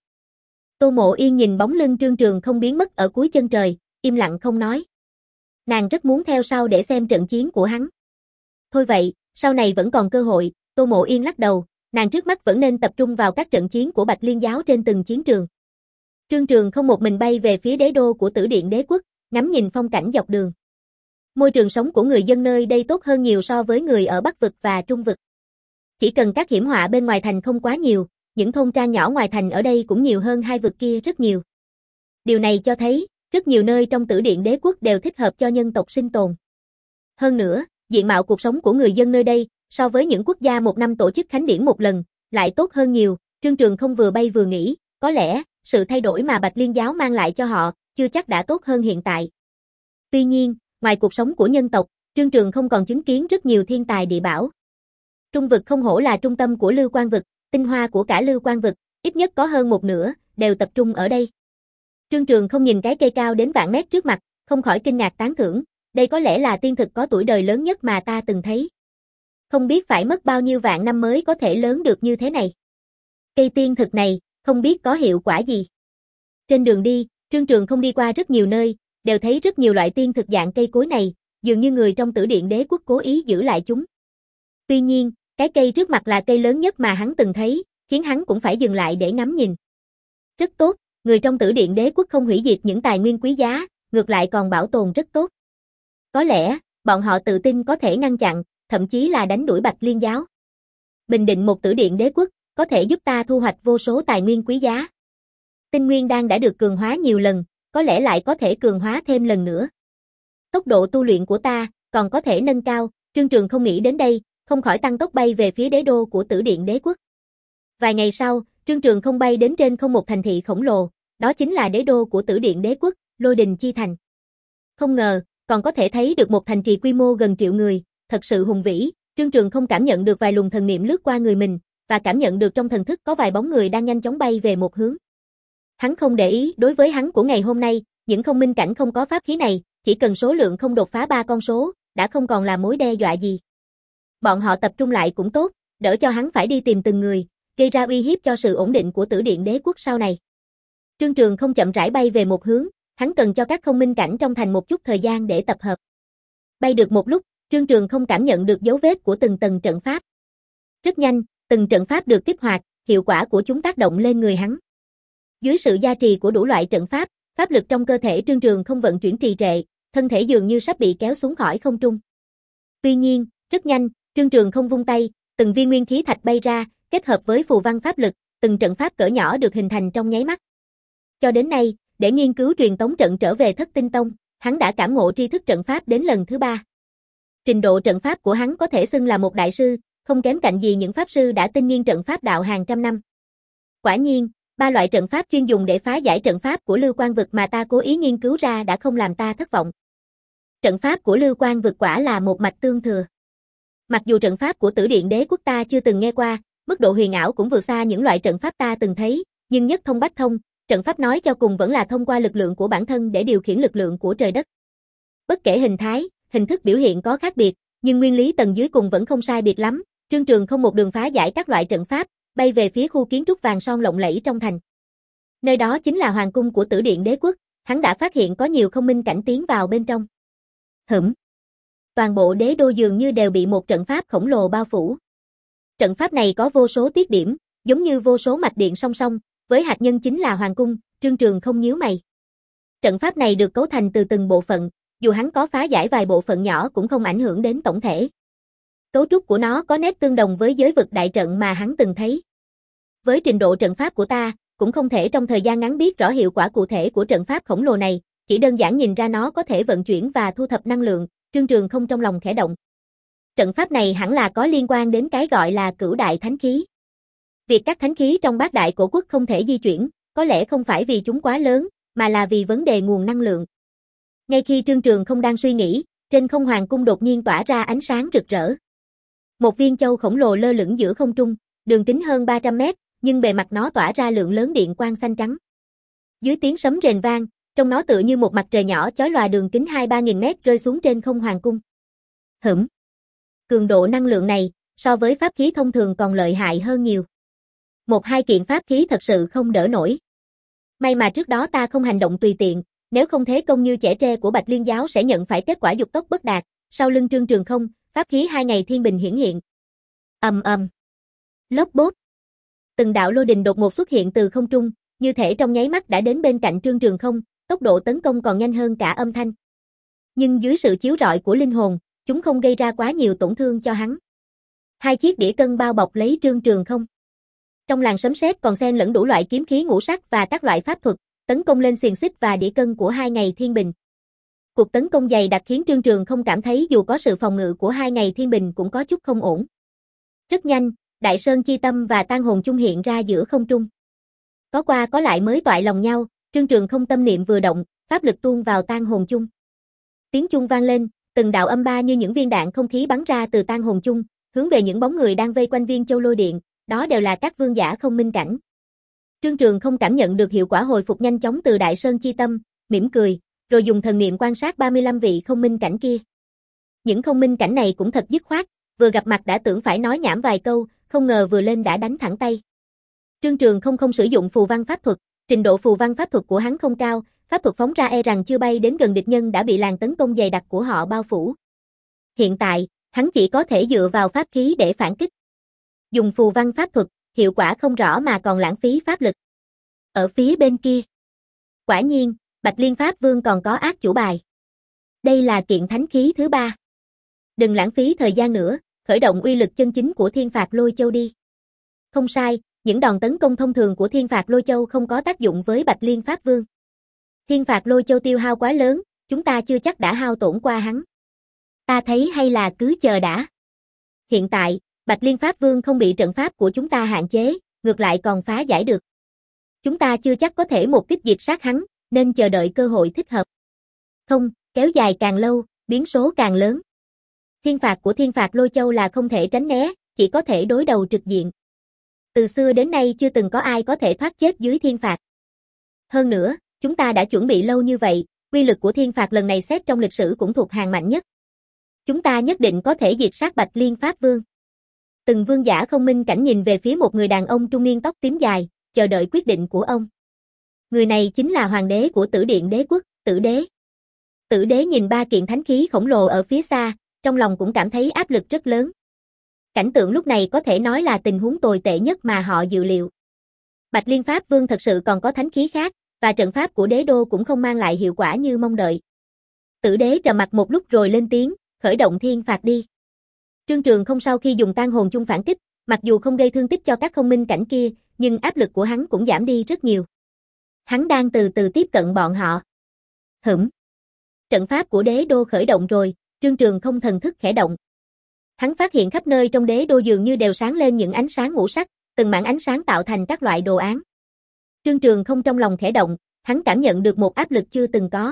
Tô Mộ Yên nhìn bóng lưng Trương Trường không biến mất ở cuối chân trời, im lặng không nói. Nàng rất muốn theo sau để xem trận chiến của hắn. Thôi vậy, sau này vẫn còn cơ hội. Tô Mộ Yên lắc đầu, nàng trước mắt vẫn nên tập trung vào các trận chiến của Bạch Liên giáo trên từng chiến trường. Trương Trường không một mình bay về phía đế đô của Tử Điện Đế quốc, ngắm nhìn phong cảnh dọc đường. Môi trường sống của người dân nơi đây tốt hơn nhiều so với người ở Bắc vực và Trung vực. Chỉ cần các hiểm họa bên ngoài thành không quá nhiều, những thôn trang nhỏ ngoài thành ở đây cũng nhiều hơn hai vực kia rất nhiều. Điều này cho thấy, rất nhiều nơi trong Tử Điện Đế quốc đều thích hợp cho nhân tộc sinh tồn. Hơn nữa, diện mạo cuộc sống của người dân nơi đây, so với những quốc gia một năm tổ chức khánh điển một lần, lại tốt hơn nhiều. Trương Trường không vừa bay vừa nghĩ, có lẽ, sự thay đổi mà Bạch Liên giáo mang lại cho họ, chưa chắc đã tốt hơn hiện tại. Tuy nhiên, ngoài cuộc sống của nhân tộc, Trương Trường không còn chứng kiến rất nhiều thiên tài địa bảo. Trung vực không hổ là trung tâm của Lưu Quan vực, tinh hoa của cả Lưu Quan vực, ít nhất có hơn một nửa, đều tập trung ở đây. Trương Trường không nhìn cái cây cao đến vạn mét trước mặt, không khỏi kinh ngạc tán thưởng, đây có lẽ là tiên thực có tuổi đời lớn nhất mà ta từng thấy. Không biết phải mất bao nhiêu vạn năm mới có thể lớn được như thế này. Cây tiên thực này, không biết có hiệu quả gì. Trên đường đi, Trương Trường không đi qua rất nhiều nơi, đều thấy rất nhiều loại tiên thực dạng cây cối này, dường như người trong Tử Điện Đế quốc cố ý giữ lại chúng. Tuy nhiên, cái cây trước mặt là cây lớn nhất mà hắn từng thấy, khiến hắn cũng phải dừng lại để ngắm nhìn. Rất tốt, người trong Tử Điện Đế quốc không hủy diệt những tài nguyên quý giá, ngược lại còn bảo tồn rất tốt. Có lẽ, bọn họ tự tin có thể ngăn chặn, thậm chí là đánh đuổi Bạch Liên giáo. Bình định một Tử Điện Đế quốc, có thể giúp ta thu hoạch vô số tài nguyên quý giá. Tinh nguyên đan đã được cường hóa nhiều lần, có lẽ lại có thể cường hóa thêm lần nữa. Tốc độ tu luyện của ta, còn có thể nâng cao, Trương Trường không nghĩ đến đây, không khỏi tăng tốc bay về phía đế đô của Tử Điện Đế quốc. Vài ngày sau, Trương Trường không bay đến trên không một thành thị khổng lồ, đó chính là đế đô của Tử Điện Đế quốc, Lôi Đình Chi Thành. Không ngờ, còn có thể thấy được một thành trì quy mô gần triệu người, thật sự hùng vĩ, Trương Trường không cảm nhận được vài luồng thần niệm lướt qua người mình, và cảm nhận được trong thần thức có vài bóng người đang nhanh chóng bay về một hướng. Hắn không để ý, đối với hắn của ngày hôm nay, những không minh cảnh không có pháp khí này, chỉ cần số lượng không đột phá ba con số, đã không còn là mối đe dọa gì. Bọn họ tập trung lại cũng tốt, đỡ cho hắn phải đi tìm từng người, gây ra uy hiếp cho sự ổn định của Tử Điện Đế quốc sau này. Trương Trường không chậm rãi bay về một hướng, hắn cần cho các không minh cảnh trong thành một chút thời gian để tập hợp. Bay được một lúc, Trương Trường không cảm nhận được dấu vết của từng tầng trận pháp. Rất nhanh, từng trận pháp được kích hoạt, hiệu quả của chúng tác động lên người hắn. Dưới sự gia trì của đủ loại trận pháp, pháp lực trong cơ thể Trương Trường không vận chuyển trì trệ, thân thể dường như sắp bị kéo xuống khỏi không trung. Tuy nhiên, rất nhanh, Trương Trường không vung tay, từng viên nguyên khí thạch bay ra, kết hợp với phù văn pháp lực, từng trận pháp cỡ nhỏ được hình thành trong nháy mắt. Cho đến nay, để nghiên cứu truyền tống trận trở về Thất Tinh Tông, hắn đã cảm ngộ tri thức trận pháp đến lần thứ ba. Trình độ trận pháp của hắn có thể xưng là một đại sư, không kém cạnh gì những pháp sư đã tinh nghiên trận pháp đạo hàng trăm năm. Quả nhiên, ba loại trận pháp chuyên dùng để phá giải trận pháp của Lưu Quang vực mà ta cố ý nghiên cứu ra đã không làm ta thất vọng. Trận pháp của Lưu Quang vực quả là một mạch tương thừa. Mặc dù trận pháp của Tử Điện Đế quốc ta chưa từng nghe qua, mức độ huyền ảo cũng vượt xa những loại trận pháp ta từng thấy, nhưng nhất thông bách thông, trận pháp nói cho cùng vẫn là thông qua lực lượng của bản thân để điều khiển lực lượng của trời đất. Bất kể hình thái, hình thức biểu hiện có khác biệt, nhưng nguyên lý tầng dưới cùng vẫn không sai biệt lắm. Trương Trường không một đường phá giải các loại trận pháp, bay về phía khu kiến trúc vàng son lộng lẫy trong thành. Nơi đó chính là hoàng cung của Tử Điện Đế quốc, hắn đã phát hiện có nhiều không minh cảnh tiến vào bên trong. Hửm. Toàn bộ đế đô dường như đều bị một trận pháp khổng lồ bao phủ. Trận pháp này có vô số tiết điểm, giống như vô số mạch điện song song, với hạt nhân chính là hoàng cung, Trương Trường không nhíu mày. Trận pháp này được cấu thành từ từng bộ phận, dù hắn có phá giải vài bộ phận nhỏ cũng không ảnh hưởng đến tổng thể. Cấu trúc của nó có nét tương đồng với giới vực đại trận mà hắn từng thấy. Với trình độ trận pháp của ta, cũng không thể trong thời gian ngắn biết rõ hiệu quả cụ thể của trận pháp khổng lồ này, chỉ đơn giản nhìn ra nó có thể vận chuyển và thu thập năng lượng, Trương Trường không trong lòng khẽ động. Trận pháp này hẳn là có liên quan đến cái gọi là cửu đại thánh khí. Việc các thánh khí trong bát đại cổ quốc không thể di chuyển, có lẽ không phải vì chúng quá lớn, mà là vì vấn đề nguồn năng lượng. Ngay khi Trương Trường không đang suy nghĩ, trên không hoàng cung đột nhiên tỏa ra ánh sáng rực rỡ. Một viên châu khổng lồ lơ lửng giữa không trung, đường kính hơn ba trăm mét, nhưng bề mặt nó tỏa ra lượng lớn điện quang xanh trắng. Dưới tiếng sấm rền vang, trong nó tựa như một mặt trời nhỏ chói lòa đường kính hai ba nghìn mét rơi xuống trên không hoàng cung. Hửm. Cường độ năng lượng này, so với pháp khí thông thường còn lợi hại hơn nhiều. Một hai kiện pháp khí thật sự không đỡ nổi. May mà trước đó ta không hành động tùy tiện, nếu không thế công như chẻ tre của Bạch Liên giáo sẽ nhận phải kết quả dục tốc bất đạt. Sau lưng Trương Trường không, pháp khí hai ngày thiên bình hiển hiện. Ầm ầm. Lốp bốp. Từng đạo lôi đình đột ngột xuất hiện từ không trung, như thể trong nháy mắt đã đến bên cạnh Trương Trường không, tốc độ tấn công còn nhanh hơn cả âm thanh. Nhưng dưới sự chiếu rọi của linh hồn, chúng không gây ra quá nhiều tổn thương cho hắn. Hai chiếc đĩa cân bao bọc lấy Trương Trường không. Trong làn sấm sét còn xen lẫn đủ loại kiếm khí ngũ sắc và các loại pháp thuật, tấn công lên xiềng xích và đĩa cân của hai ngày thiên bình. Cuộc tấn công dày đặc khiến Trương Trường không cảm thấy dù có sự phòng ngự của hai ngày thiên bình cũng có chút không ổn. Rất nhanh, Đại Sơn Chi Tâm và Tang Hồn Chung hiện ra giữa không trung. Có qua có lại mới toại lòng nhau, Trương Trường không tâm niệm vừa động, pháp lực tuôn vào Tang Hồn Chung. Tiếng chung vang lên, từng đạo âm ba như những viên đạn không khí bắn ra từ Tang Hồn Chung, hướng về những bóng người đang vây quanh viên châu lôi điện, đó đều là các vương giả không minh cảnh. Trương Trường không cảm nhận được hiệu quả hồi phục nhanh chóng từ Đại Sơn Chi Tâm, mỉm cười, rồi dùng thần niệm quan sát ba mươi lăm vị không minh cảnh kia. Những không minh cảnh này cũng thật dứt khoát, vừa gặp mặt đã tưởng phải nói nhảm vài câu, không ngờ vừa lên đã đánh thẳng tay. Trương Trường không không sử dụng phù văn pháp thuật, trình độ phù văn pháp thuật của hắn không cao, pháp thuật phóng ra e rằng chưa bay đến gần địch nhân đã bị làn tấn công dày đặc của họ bao phủ. Hiện tại, hắn chỉ có thể dựa vào pháp khí để phản kích. Dùng phù văn pháp thuật, hiệu quả không rõ mà còn lãng phí pháp lực. Ở phía bên kia, quả nhiên, Bạch Liên Pháp Vương còn có ác chủ bài. Đây là kiện thánh khí thứ ba. Đừng lãng phí thời gian nữa, khởi động uy lực chân chính của Thiên Phạt Lôi Châu đi. Không sai, những đòn tấn công thông thường của Thiên Phạt Lôi Châu không có tác dụng với Bạch Liên Pháp Vương. Thiên Phạt Lôi Châu tiêu hao quá lớn, chúng ta chưa chắc đã hao tổn qua hắn. Ta thấy hay là cứ chờ đã. Hiện tại, Bạch Liên Pháp Vương không bị trận pháp của chúng ta hạn chế, ngược lại còn phá giải được. Chúng ta chưa chắc có thể một kích diệt sát hắn, nên chờ đợi cơ hội thích hợp. Không, kéo dài càng lâu, biến số càng lớn. Thiên phạt của Thiên Phạt Lôi Châu là không thể tránh né, chỉ có thể đối đầu trực diện. Từ xưa đến nay chưa từng có ai có thể thoát chết dưới thiên phạt. Hơn nữa, chúng ta đã chuẩn bị lâu như vậy, uy lực của thiên phạt lần này xét trong lịch sử cũng thuộc hàng mạnh nhất. Chúng ta nhất định có thể diệt sát Bạch Liên Pháp Vương. Từng vương giả không minh cảnh nhìn về phía một người đàn ông trung niên tóc tím dài, chờ đợi quyết định của ông. Người này chính là hoàng đế của Tử Điện Đế quốc, Tử Đế. Tử Đế nhìn ba kiện thánh khí khổng lồ ở phía xa, trong lòng cũng cảm thấy áp lực rất lớn. Cảnh tượng lúc này có thể nói là tình huống tồi tệ nhất mà họ dự liệu. Bạch Liên Pháp Vương thật sự còn có thánh khí khác, và trận pháp của đế đô cũng không mang lại hiệu quả như mong đợi. Tử Đế trầm mặc một lúc rồi lên tiếng, khởi động thiên phạt đi. Trương Trường không sau khi dùng tan hồn chung phản kích, mặc dù không gây thương tích cho các không minh cảnh kia, nhưng áp lực của hắn cũng giảm đi rất nhiều. Hắn đang từ từ tiếp cận bọn họ. Hửm. Trận pháp của đế đô khởi động rồi, Trương Trường không thần thức khẽ động. Hắn phát hiện khắp nơi trong đế đô dường như đều sáng lên những ánh sáng ngũ sắc, từng mảng ánh sáng tạo thành các loại đồ án. Trương Trường không trong lòng khẽ động, hắn cảm nhận được một áp lực chưa từng có.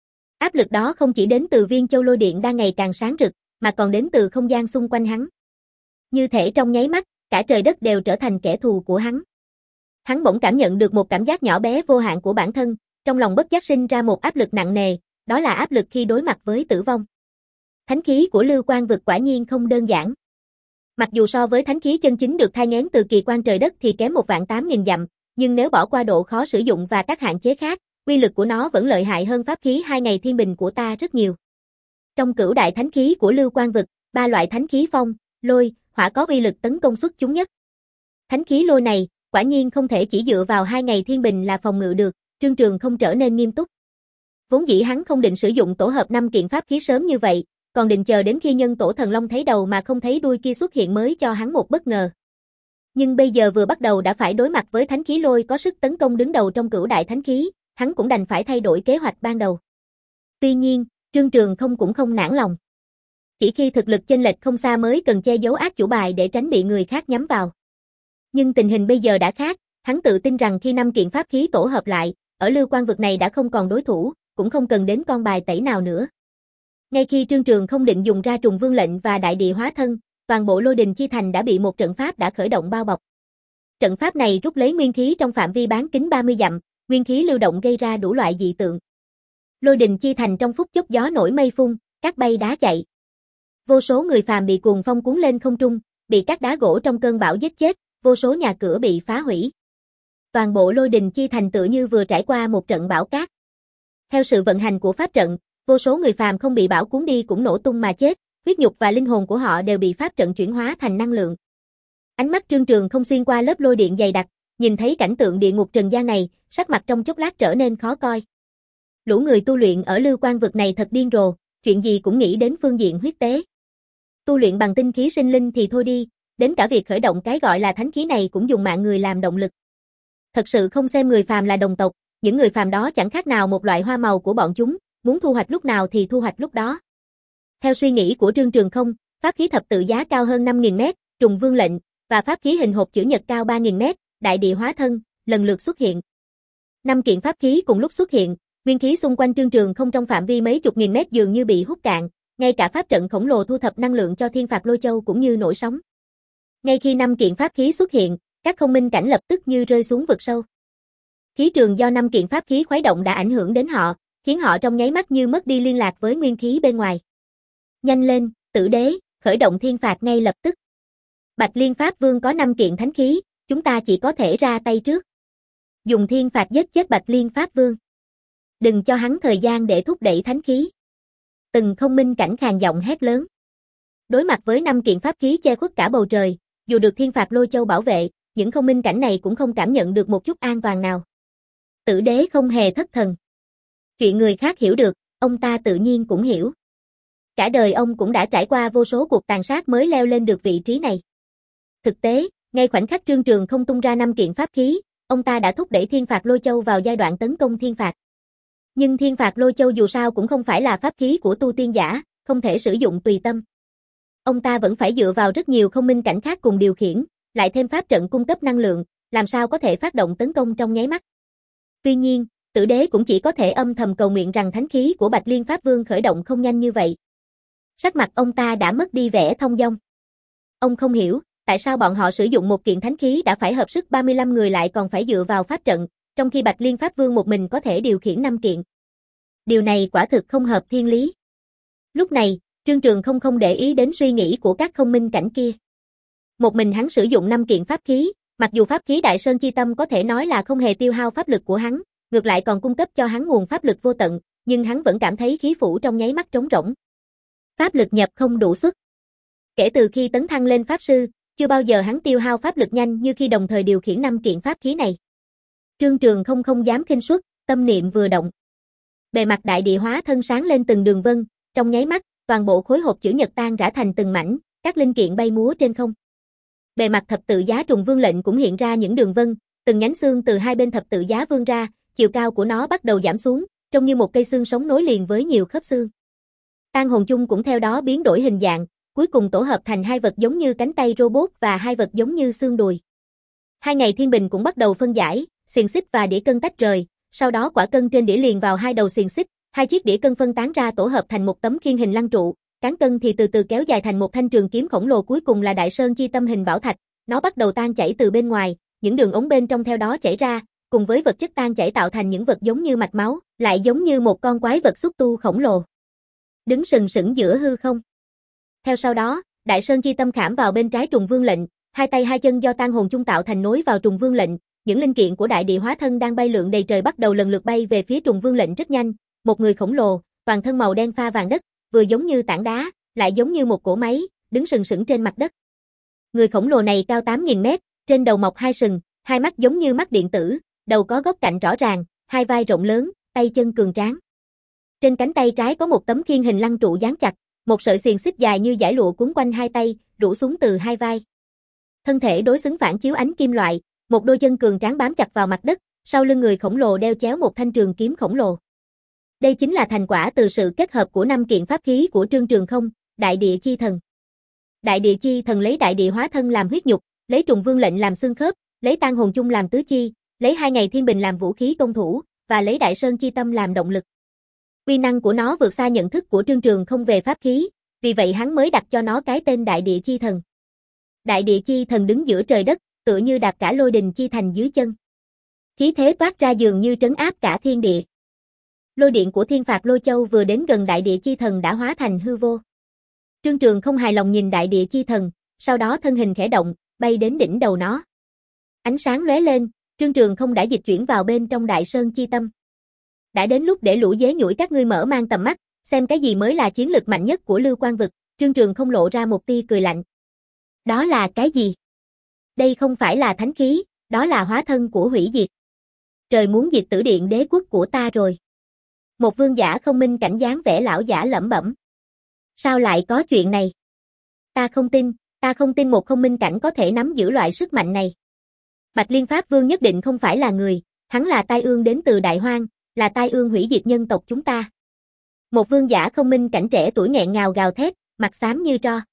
Áp lực đó không chỉ đến từ viên châu lôi điện đang ngày càng sáng rực, mà còn đến từ không gian xung quanh hắn. Như thể trong nháy mắt, cả trời đất đều trở thành kẻ thù của hắn. Hắn bỗng cảm nhận được một cảm giác nhỏ bé vô hạn của bản thân, trong lòng bất giác sinh ra một áp lực nặng nề, đó là áp lực khi đối mặt với tử vong. Thánh khí của Lưu Quang vực quả nhiên không đơn giản. Mặc dù so với thánh khí chân chính được thai nghén từ kỳ quan trời đất thì kém một vạn tám nghìn dặm, nhưng nếu bỏ qua độ khó sử dụng và các hạn chế khác, uy lực của nó vẫn lợi hại hơn pháp khí hai ngày thiên bình của ta rất nhiều. Trong cửu đại thánh khí của Lưu Quang vực, ba loại thánh khí phong, lôi, hỏa có uy lực tấn công xuất chúng nhất. Thánh khí lôi này, quả nhiên không thể chỉ dựa vào hai ngày thiên bình là phòng ngự được, Trương Trường không trở nên nghiêm túc. Vốn dĩ hắn không định sử dụng tổ hợp năm kiện pháp khí sớm như vậy, còn định chờ đến khi nhân tổ thần long thấy đầu mà không thấy đuôi kia xuất hiện mới cho hắn một bất ngờ. Nhưng bây giờ vừa bắt đầu đã phải đối mặt với thánh khí lôi có sức tấn công đứng đầu trong cửu đại thánh khí, hắn cũng đành phải thay đổi kế hoạch ban đầu. Tuy nhiên, Trương Trường không cũng không nản lòng. Chỉ khi thực lực chênh lệch không xa mới cần che giấu ác chủ bài để tránh bị người khác nhắm vào. Nhưng tình hình bây giờ đã khác, hắn tự tin rằng khi năm kiện pháp khí tổ hợp lại, ở Lưu Quang vực này đã không còn đối thủ, cũng không cần đến con bài tẩy nào nữa. Ngay khi Trương Trường không định dùng ra trùng vương lệnh và đại địa hóa thân, toàn bộ lôi đình chi thành đã bị một trận pháp đã khởi động bao bọc. Trận pháp này rút lấy nguyên khí trong phạm vi bán kính ba mươi dặm, nguyên khí lưu động gây ra đủ loại dị tượng. Lôi đình chi thành trong phút chốc gió nổi mây phun, cát bay đá chạy. Vô số người phàm bị cuồng phong cuốn lên không trung, bị các đá gỗ trong cơn bão giết chết, vô số nhà cửa bị phá hủy. Toàn bộ lôi đình chi thành tựa như vừa trải qua một trận bão cát. Theo sự vận hành của pháp trận, vô số người phàm không bị bão cuốn đi cũng nổ tung mà chết, huyết nhục và linh hồn của họ đều bị pháp trận chuyển hóa thành năng lượng. Ánh mắt Trương Trường không xuyên qua lớp lôi điện dày đặc, nhìn thấy cảnh tượng địa ngục trần gian này, sắc mặt trong chốc lát trở nên khó coi. Lũ người tu luyện ở Lưu Quang vực này thật điên rồ, chuyện gì cũng nghĩ đến phương diện huyết tế. Tu luyện bằng tinh khí sinh linh thì thôi đi, đến cả việc khởi động cái gọi là thánh khí này cũng dùng mạng người làm động lực. Thật sự không xem người phàm là đồng tộc, những người phàm đó chẳng khác nào một loại hoa màu của bọn chúng, muốn thu hoạch lúc nào thì thu hoạch lúc đó. Theo suy nghĩ của Trương Trường không, pháp khí thập tự giá cao hơn năm nghìn mét, trùng vương lệnh, và pháp khí hình hộp chữ nhật cao ba nghìn mét, đại địa hóa thân, lần lượt xuất hiện. Năm kiện pháp khí cùng lúc xuất hiện, nguyên khí xung quanh Trương Trường không trong phạm vi mấy chục nghìn mét dường như bị hút cạn, ngay cả pháp trận khổng lồ thu thập năng lượng cho Thiên Phạt Lôi Châu cũng như nổi sóng. Ngay khi năm kiện pháp khí xuất hiện, các không minh cảnh lập tức như rơi xuống vực sâu. Khí trường do năm kiện pháp khí khuấy động đã ảnh hưởng đến họ, khiến họ trong nháy mắt như mất đi liên lạc với nguyên khí bên ngoài. Nhanh lên, Tử Đế, khởi động thiên phạt ngay lập tức. Bạch Liên Pháp Vương có năm kiện thánh khí, chúng ta chỉ có thể ra tay trước. Dùng thiên phạt giết chết Bạch Liên Pháp Vương. Đừng cho hắn thời gian để thúc đẩy thánh khí. Từng không minh cảnh khàn giọng hét lớn. Đối mặt với năm kiện pháp khí che khuất cả bầu trời, dù được thiên phạt lôi châu bảo vệ, những không minh cảnh này cũng không cảm nhận được một chút an toàn nào. Tử Đế không hề thất thần. Chuyện người khác hiểu được, ông ta tự nhiên cũng hiểu. Cả đời ông cũng đã trải qua vô số cuộc tàn sát mới leo lên được vị trí này. Thực tế, ngay khoảnh khắc Trương Trường không tung ra năm kiện pháp khí, ông ta đã thúc đẩy thiên phạt lôi châu vào giai đoạn tấn công thiên phạt. Nhưng thiên phạt lôi châu dù sao cũng không phải là pháp khí của tu tiên giả, không thể sử dụng tùy tâm. Ông ta vẫn phải dựa vào rất nhiều không minh cảnh khác cùng điều khiển, lại thêm pháp trận cung cấp năng lượng, làm sao có thể phát động tấn công trong nháy mắt. Tuy nhiên, Tử Đế cũng chỉ có thể âm thầm cầu nguyện rằng thánh khí của Bạch Liên Pháp Vương khởi động không nhanh như vậy. Sắc mặt ông ta đã mất đi vẻ thông dong. Ông không hiểu, tại sao bọn họ sử dụng một kiện thánh khí đã phải hợp sức ba mươi lăm người lại còn phải dựa vào pháp trận, trong khi Bạch Liên Pháp Vương một mình có thể điều khiển năm kiện. Điều này quả thực không hợp thiên lý. Lúc này, Trương Trường không không để ý đến suy nghĩ của các không minh cảnh kia. Một mình hắn sử dụng năm kiện pháp khí, mặc dù pháp khí Đại Sơn Chi Tâm có thể nói là không hề tiêu hao pháp lực của hắn, ngược lại còn cung cấp cho hắn nguồn pháp lực vô tận, nhưng hắn vẫn cảm thấy khí phủ trong nháy mắt trống rỗng. Pháp lực nhập không đủ suất. Kể từ khi tấn thăng lên pháp sư, chưa bao giờ hắn tiêu hao pháp lực nhanh như khi đồng thời điều khiển năm kiện pháp khí này. Trương Trường không không dám khinh suất, tâm niệm vừa động. Bề mặt đại địa hóa thân sáng lên từng đường vân, trong nháy mắt, toàn bộ khối hộp chữ nhật tan rã thành từng mảnh, các linh kiện bay múa trên không. Bề mặt thập tự giá trùng vương lệnh cũng hiện ra những đường vân, từng nhánh xương từ hai bên thập tự giá vươn ra, chiều cao của nó bắt đầu giảm xuống, trông như một cây xương sống nối liền với nhiều khớp xương. Tang hồn chung cũng theo đó biến đổi hình dạng, cuối cùng tổ hợp thành hai vật giống như cánh tay robot và hai vật giống như xương đùi. Hai ngày thiên bình cũng bắt đầu phân giải, xiềng xích và đĩa cân tách rời, sau đó quả cân trên đĩa liền vào hai đầu xiềng xích, hai chiếc đĩa cân phân tán ra tổ hợp thành một tấm khiên hình lăng trụ, cán cân thì từ từ kéo dài thành một thanh trường kiếm khổng lồ, cuối cùng là Đại Sơn Chi Tâm hình bảo thạch, nó bắt đầu tan chảy từ bên ngoài, những đường ống bên trong theo đó chảy ra, cùng với vật chất tan chảy tạo thành những vật giống như mạch máu, lại giống như một con quái vật xúc tu khổng lồ, đứng sừng sững giữa hư không. Theo sau đó, Đại Sơn Chi Tâm khảm vào bên trái trùng vương lệnh, hai tay hai chân do tang hồn chung tạo thành nối vào trùng vương lệnh, những linh kiện của đại địa hóa thân đang bay lượn đầy trời bắt đầu lần lượt bay về phía trùng vương lệnh rất nhanh, một người khổng lồ, toàn thân màu đen pha vàng đất, vừa giống như tảng đá, lại giống như một cỗ máy, đứng sừng sững trên mặt đất. Người khổng lồ này cao tám nghìn mét, trên đầu mọc hai sừng, hai mắt giống như mắt điện tử, đầu có góc cạnh rõ ràng, hai vai rộng lớn, tay chân cường tráng. Trên cánh tay trái có một tấm khiên hình lăng trụ dán chặt, một sợi xiềng xích dài như dải lụa cuốn quanh hai tay, rủ xuống từ hai vai. Thân thể đối xứng phản chiếu ánh kim loại, một đôi chân cường tráng bám chặt vào mặt đất, sau lưng người khổng lồ đeo chéo một thanh trường kiếm khổng lồ. Đây chính là thành quả từ sự kết hợp của năm kiện pháp khí của Trương Trường không, Đại Địa Chi Thần. Đại Địa Chi Thần lấy đại địa hóa thân làm huyết nhục, lấy trùng vương lệnh làm xương khớp, lấy tang hồn chung làm tứ chi, lấy hai ngày thiên bình làm vũ khí công thủ, và lấy Đại Sơn Chi Tâm làm động lực. Uy năng của nó vượt xa nhận thức của Trương Trường không về pháp khí, vì vậy hắn mới đặt cho nó cái tên Đại Địa Chi Thần. Đại Địa Chi Thần đứng giữa trời đất, tựa như đạp cả lôi đình chi thành dưới chân. Khí thế toát ra dường như trấn áp cả thiên địa. Lôi điện của thiên phạt lôi châu vừa đến gần Đại Địa Chi Thần đã hóa thành hư vô. Trương Trường không hài lòng nhìn Đại Địa Chi Thần, sau đó thân hình khẽ động, bay đến đỉnh đầu nó. Ánh sáng lóe lên, Trương Trường không đã dịch chuyển vào bên trong Đại Sơn Chi Tâm. Đã đến lúc để lũ dế nhủi các ngươi mở mang tầm mắt, xem cái gì mới là chiến lực mạnh nhất của Lưu Quan vực. Trương Trường không lộ ra một tia cười lạnh. Đó là cái gì? Đây không phải là thánh khí, đó là hóa thân của hủy diệt. Trời muốn diệt Tử Điện đế quốc của ta rồi. Một vương giả không minh cảnh dáng vẻ lão giả lẩm bẩm. Sao lại có chuyện này? Ta không tin, ta không tin một không minh cảnh có thể nắm giữ loại sức mạnh này. Bạch Liên Pháp Vương nhất định không phải là người, hắn là tai ương đến từ Đại Hoang, là tai ương hủy diệt nhân tộc chúng ta. Một vương giả không minh cảnh trẻ tuổi nghẹn ngào gào thét, mặt xám như tro.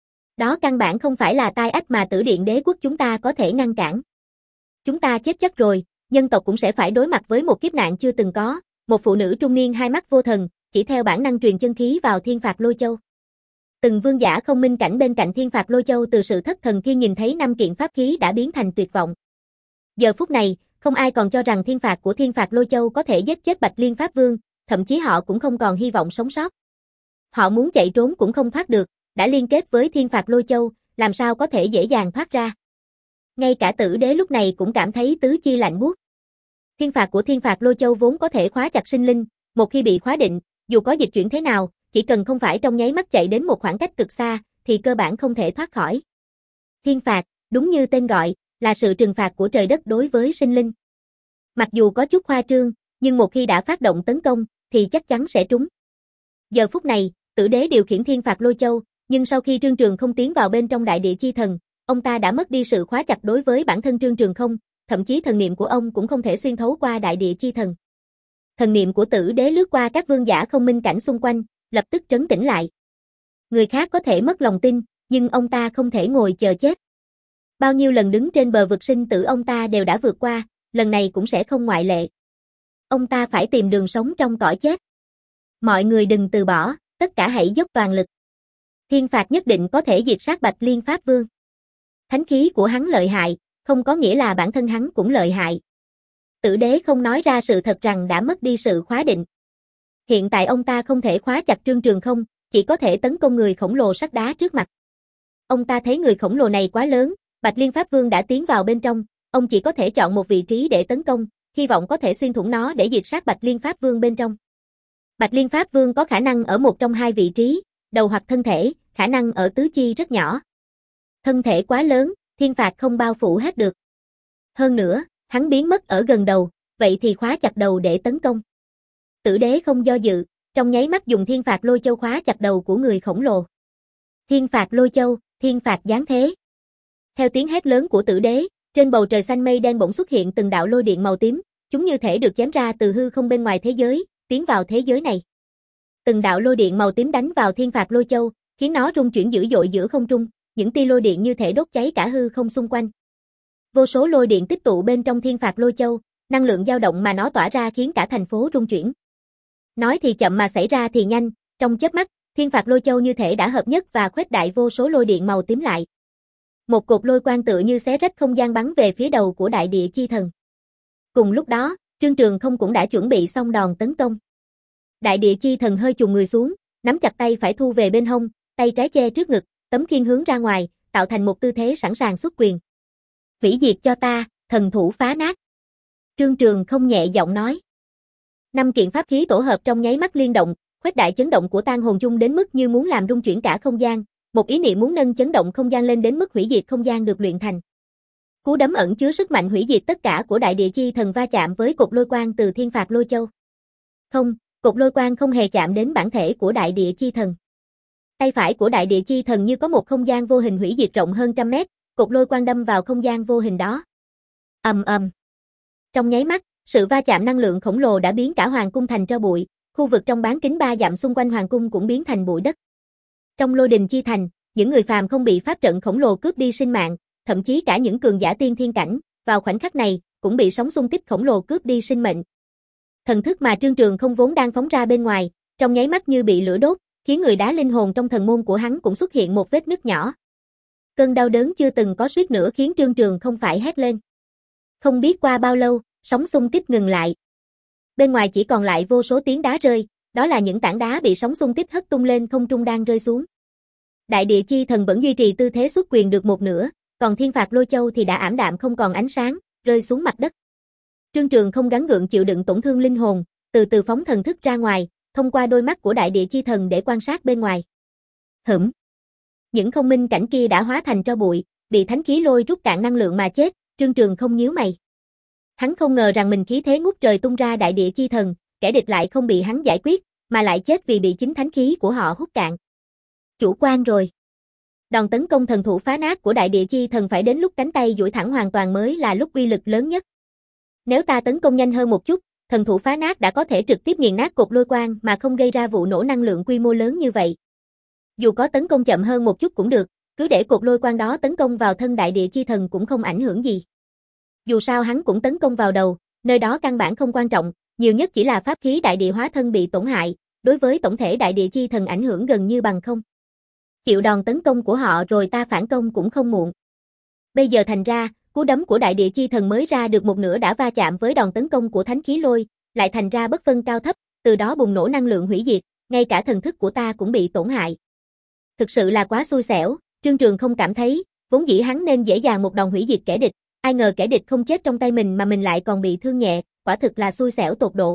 Đó căn bản không phải là tai ách mà Tử Điện đế quốc chúng ta có thể ngăn cản. Chúng ta chết chắc rồi, nhân tộc cũng sẽ phải đối mặt với một kiếp nạn chưa từng có, một phụ nữ trung niên hai mắt vô thần, chỉ theo bản năng truyền chân khí vào thiên phạt lôi châu. Từng vương giả không minh cảnh bên cạnh Thiên Phạt Lôi Châu từ sự thất thần kia nhìn thấy năm kiện pháp khí đã biến thành tuyệt vọng. Giờ phút này, không ai còn cho rằng thiên phạt của Thiên Phạt Lôi Châu có thể giết chết Bạch Liên Pháp Vương, thậm chí họ cũng không còn hy vọng sống sót. Họ muốn chạy trốn cũng không thoát được, đã liên kết với Thiên Phạt Lôi Châu, làm sao có thể dễ dàng thoát ra. Ngay cả Tử Đế lúc này cũng cảm thấy tứ chi lạnh buốt. Thiên phạt của Thiên Phạt Lôi Châu vốn có thể khóa chặt sinh linh, một khi bị khóa định, dù có dịch chuyển thế nào, chỉ cần không phải trong nháy mắt chạy đến một khoảng cách cực xa, thì cơ bản không thể thoát khỏi. Thiên phạt, đúng như tên gọi, là sự trừng phạt của trời đất đối với sinh linh. Mặc dù có chút khoa trương, nhưng một khi đã phát động tấn công, thì chắc chắn sẽ trúng. Giờ phút này, Tử Đế điều khiển Thiên Phạt Lôi Châu, nhưng sau khi Trương Trường không tiến vào bên trong đại địa chi thần, ông ta đã mất đi sự khóa chặt đối với bản thân Trương Trường không, thậm chí thần niệm của ông cũng không thể xuyên thấu qua đại địa chi thần. Thần niệm của Tử Đế lướt qua các vương giả không minh cảnh xung quanh, lập tức trấn tĩnh lại. Người khác có thể mất lòng tin, nhưng ông ta không thể ngồi chờ chết. Bao nhiêu lần đứng trên bờ vực sinh tử ông ta đều đã vượt qua, lần này cũng sẽ không ngoại lệ. Ông ta phải tìm đường sống trong cõi chết. Mọi người đừng từ bỏ, tất cả hãy dốc toàn lực. Thiên phạt nhất định có thể diệt sát Bạch Liên Pháp Vương. Thánh khí của hắn lợi hại, không có nghĩa là bản thân hắn cũng lợi hại. Tử Đế không nói ra sự thật rằng đã mất đi sự khóa định. Hiện tại ông ta không thể khóa chặt Trương Trường không, chỉ có thể tấn công người khổng lồ sắt đá trước mặt. Ông ta thấy người khổng lồ này quá lớn, Bạch Liên Pháp Vương đã tiến vào bên trong, ông chỉ có thể chọn một vị trí để tấn công, hy vọng có thể xuyên thủng nó để diệt sát Bạch Liên Pháp Vương bên trong. Bạch Liên Pháp Vương có khả năng ở một trong hai vị trí, đầu hoặc thân thể, khả năng ở tứ chi rất nhỏ. Thân thể quá lớn, thiên phạt không bao phủ hết được. Hơn nữa, hắn biến mất ở gần đầu, vậy thì khóa chặt đầu để tấn công. Tử Đế không do dự, trong nháy mắt dùng Thiên Phạt Lôi Châu khóa chặt đầu của người khổng lồ. Thiên Phạt Lôi Châu, thiên phạt giáng thế. Theo tiếng hét lớn của Tử Đế, trên bầu trời xanh mây đen bỗng xuất hiện từng đạo lôi điện màu tím, chúng như thể được chém ra từ hư không bên ngoài thế giới, tiến vào thế giới này. Từng đạo lôi điện màu tím đánh vào Thiên Phạt Lôi Châu, khiến nó rung chuyển dữ dội giữa không trung, những tia lôi điện như thể đốt cháy cả hư không xung quanh. Vô số lôi điện tích tụ bên trong Thiên Phạt Lôi Châu, năng lượng dao động mà nó tỏa ra khiến cả thành phố rung chuyển. Nói thì chậm mà xảy ra thì nhanh, trong chớp mắt, Thiên Phạt Lôi Châu như thể đã hợp nhất và khuếch đại vô số lôi điện màu tím lại. Một cột lôi quang tựa như xé rách không gian bắn về phía đầu của đại địa chi thần. Cùng lúc đó, Trương Trường không cũng đã chuẩn bị xong đòn tấn công. Đại địa chi thần hơi chùng người xuống, nắm chặt tay phải thu về bên hông, tay trái che trước ngực, tấm khiên hướng ra ngoài, tạo thành một tư thế sẵn sàng xuất quyền. Hủy diệt cho ta, thần thủ phá nát. Trương Trường không nhẹ giọng nói. Năm kiện pháp khí tổ hợp trong nháy mắt liên động, khuếch đại chấn động của Tang Hồn Chung đến mức như muốn làm rung chuyển cả không gian, một ý niệm muốn nâng chấn động không gian lên đến mức hủy diệt không gian được luyện thành. Cú đấm ẩn chứa sức mạnh hủy diệt tất cả của đại địa chi thần va chạm với cột lôi quang từ Thiên Phạt Lôi Châu. Không, cột lôi quang không hề chạm đến bản thể của đại địa chi thần. Tay phải của đại địa chi thần như có một không gian vô hình hủy diệt rộng hơn trăm mét, cột lôi quang đâm vào không gian vô hình đó. Ầm ầm. Trong nháy mắt, sự va chạm năng lượng khổng lồ đã biến cả hoàng cung thành tro bụi, khu vực trong bán kính ba dặm xung quanh hoàng cung cũng biến thành bụi đất. Trong lôi đình chi thành, những người phàm không bị pháp trận khổng lồ cướp đi sinh mạng, thậm chí cả những cường giả tiên thiên cảnh, vào khoảnh khắc này, cũng bị sóng xung kích khổng lồ cướp đi sinh mệnh. Thần thức mà Trương Trường không vốn đang phóng ra bên ngoài, trong nháy mắt như bị lửa đốt, khiến người đá linh hồn trong thần môn của hắn cũng xuất hiện một vết nứt nhỏ. Cơn đau đớn chưa từng có suýt nữa khiến Trương Trường không phải hét lên. Không biết qua bao lâu, sóng xung kích ngừng lại. Bên ngoài chỉ còn lại vô số tiếng đá rơi, đó là những tảng đá bị sóng xung kích hất tung lên không trung đang rơi xuống. Đại địa chi thần vẫn duy trì tư thế xuất quyền được một nửa, còn Thiên Phạt Lôi Châu thì đã ảm đạm không còn ánh sáng, rơi xuống mặt đất. Trương Trường không gắng gượng chịu đựng tổn thương linh hồn, từ từ phóng thần thức ra ngoài, thông qua đôi mắt của đại địa chi thần để quan sát bên ngoài. Hửm. Những không minh cảnh kia đã hóa thành tro bụi, bị thánh khí lôi rút cạn năng lượng mà chết, Trương Trường không nhíu mày. Hắn không ngờ rằng mình khí thế ngút trời tung ra đại địa chi thần, kẻ địch lại không bị hắn giải quyết, mà lại chết vì bị chính thánh khí của họ hút cạn. Chủ quan rồi. Đòn tấn công thần thủ phá nát của đại địa chi thần phải đến lúc cánh tay duỗi thẳng hoàn toàn mới là lúc uy lực lớn nhất. Nếu ta tấn công nhanh hơn một chút, thần thủ phá nát đã có thể trực tiếp nghiền nát cột lôi quang mà không gây ra vụ nổ năng lượng quy mô lớn như vậy. Dù có tấn công chậm hơn một chút cũng được, cứ để cột lôi quang đó tấn công vào thân đại địa chi thần cũng không ảnh hưởng gì. Dù sao hắn cũng tấn công vào đầu, nơi đó căn bản không quan trọng, nhiều nhất chỉ là pháp khí đại địa hóa thân bị tổn hại, đối với tổng thể đại địa chi thần ảnh hưởng gần như bằng không. Chịu đòn tấn công của họ rồi ta phản công cũng không muộn. Bây giờ thành ra, cú đấm của đại địa chi thần mới ra được một nửa đã va chạm với đòn tấn công của thánh khí lôi, lại thành ra bất phân cao thấp, từ đó bùng nổ năng lượng hủy diệt, ngay cả thần thức của ta cũng bị tổn hại. Thực sự là quá xui xẻo, Trương Trường không cảm thấy, vốn dĩ hắn nên dễ dàng một đòn hủy diệt kẻ địch, ai ngờ kẻ địch không chết trong tay mình mà mình lại còn bị thương nhẹ, quả thực là xui xẻo tột độ.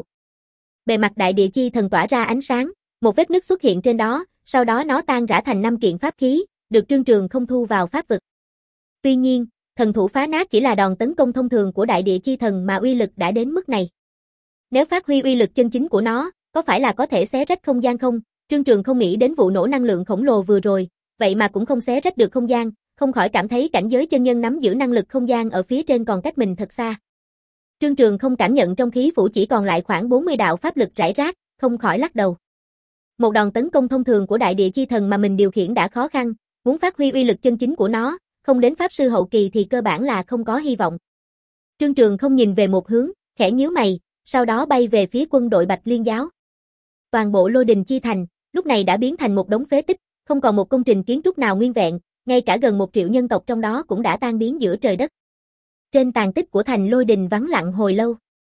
Bề mặt đại địa chi thần tỏa ra ánh sáng, một vết nứt xuất hiện trên đó, sau đó nó tan rã thành năm kiện pháp khí, được Trương Trường không thu vào pháp vực. Tuy nhiên, thần thủ phá nát chỉ là đòn tấn công thông thường của đại địa chi thần mà uy lực đã đến mức này. Nếu phát huy uy lực chân chính của nó, có phải là có thể xé rách không gian không? Trương Trường không nghĩ đến vụ nổ năng lượng khổng lồ vừa rồi, vậy mà cũng không xé rách được không gian, không khỏi cảm thấy cảnh giới chân nhân nắm giữ năng lực không gian ở phía trên còn cách mình thật xa. Trương Trường không cảm nhận trong khí phủ chỉ còn lại khoảng bốn mươi đạo pháp lực rải rác, không khỏi lắc đầu. Một đòn tấn công thông thường của đại địa chi thần mà mình điều khiển đã khó khăn, muốn phát huy uy lực chân chính của nó, không đến pháp sư hậu kỳ thì cơ bản là không có hy vọng. Trương Trường không nhìn về một hướng, khẽ nhíu mày, sau đó bay về phía quân đội Bạch Liên giáo. Toàn bộ Lôi Đình chi thành, lúc này đã biến thành một đống phế tích, không còn một công trình kiến trúc nào nguyên vẹn, ngay cả gần một triệu nhân tộc trong đó cũng đã tan biến giữa trời đất. Trên tàn tích của thành Lôi Đình vắng lặng hồi lâu.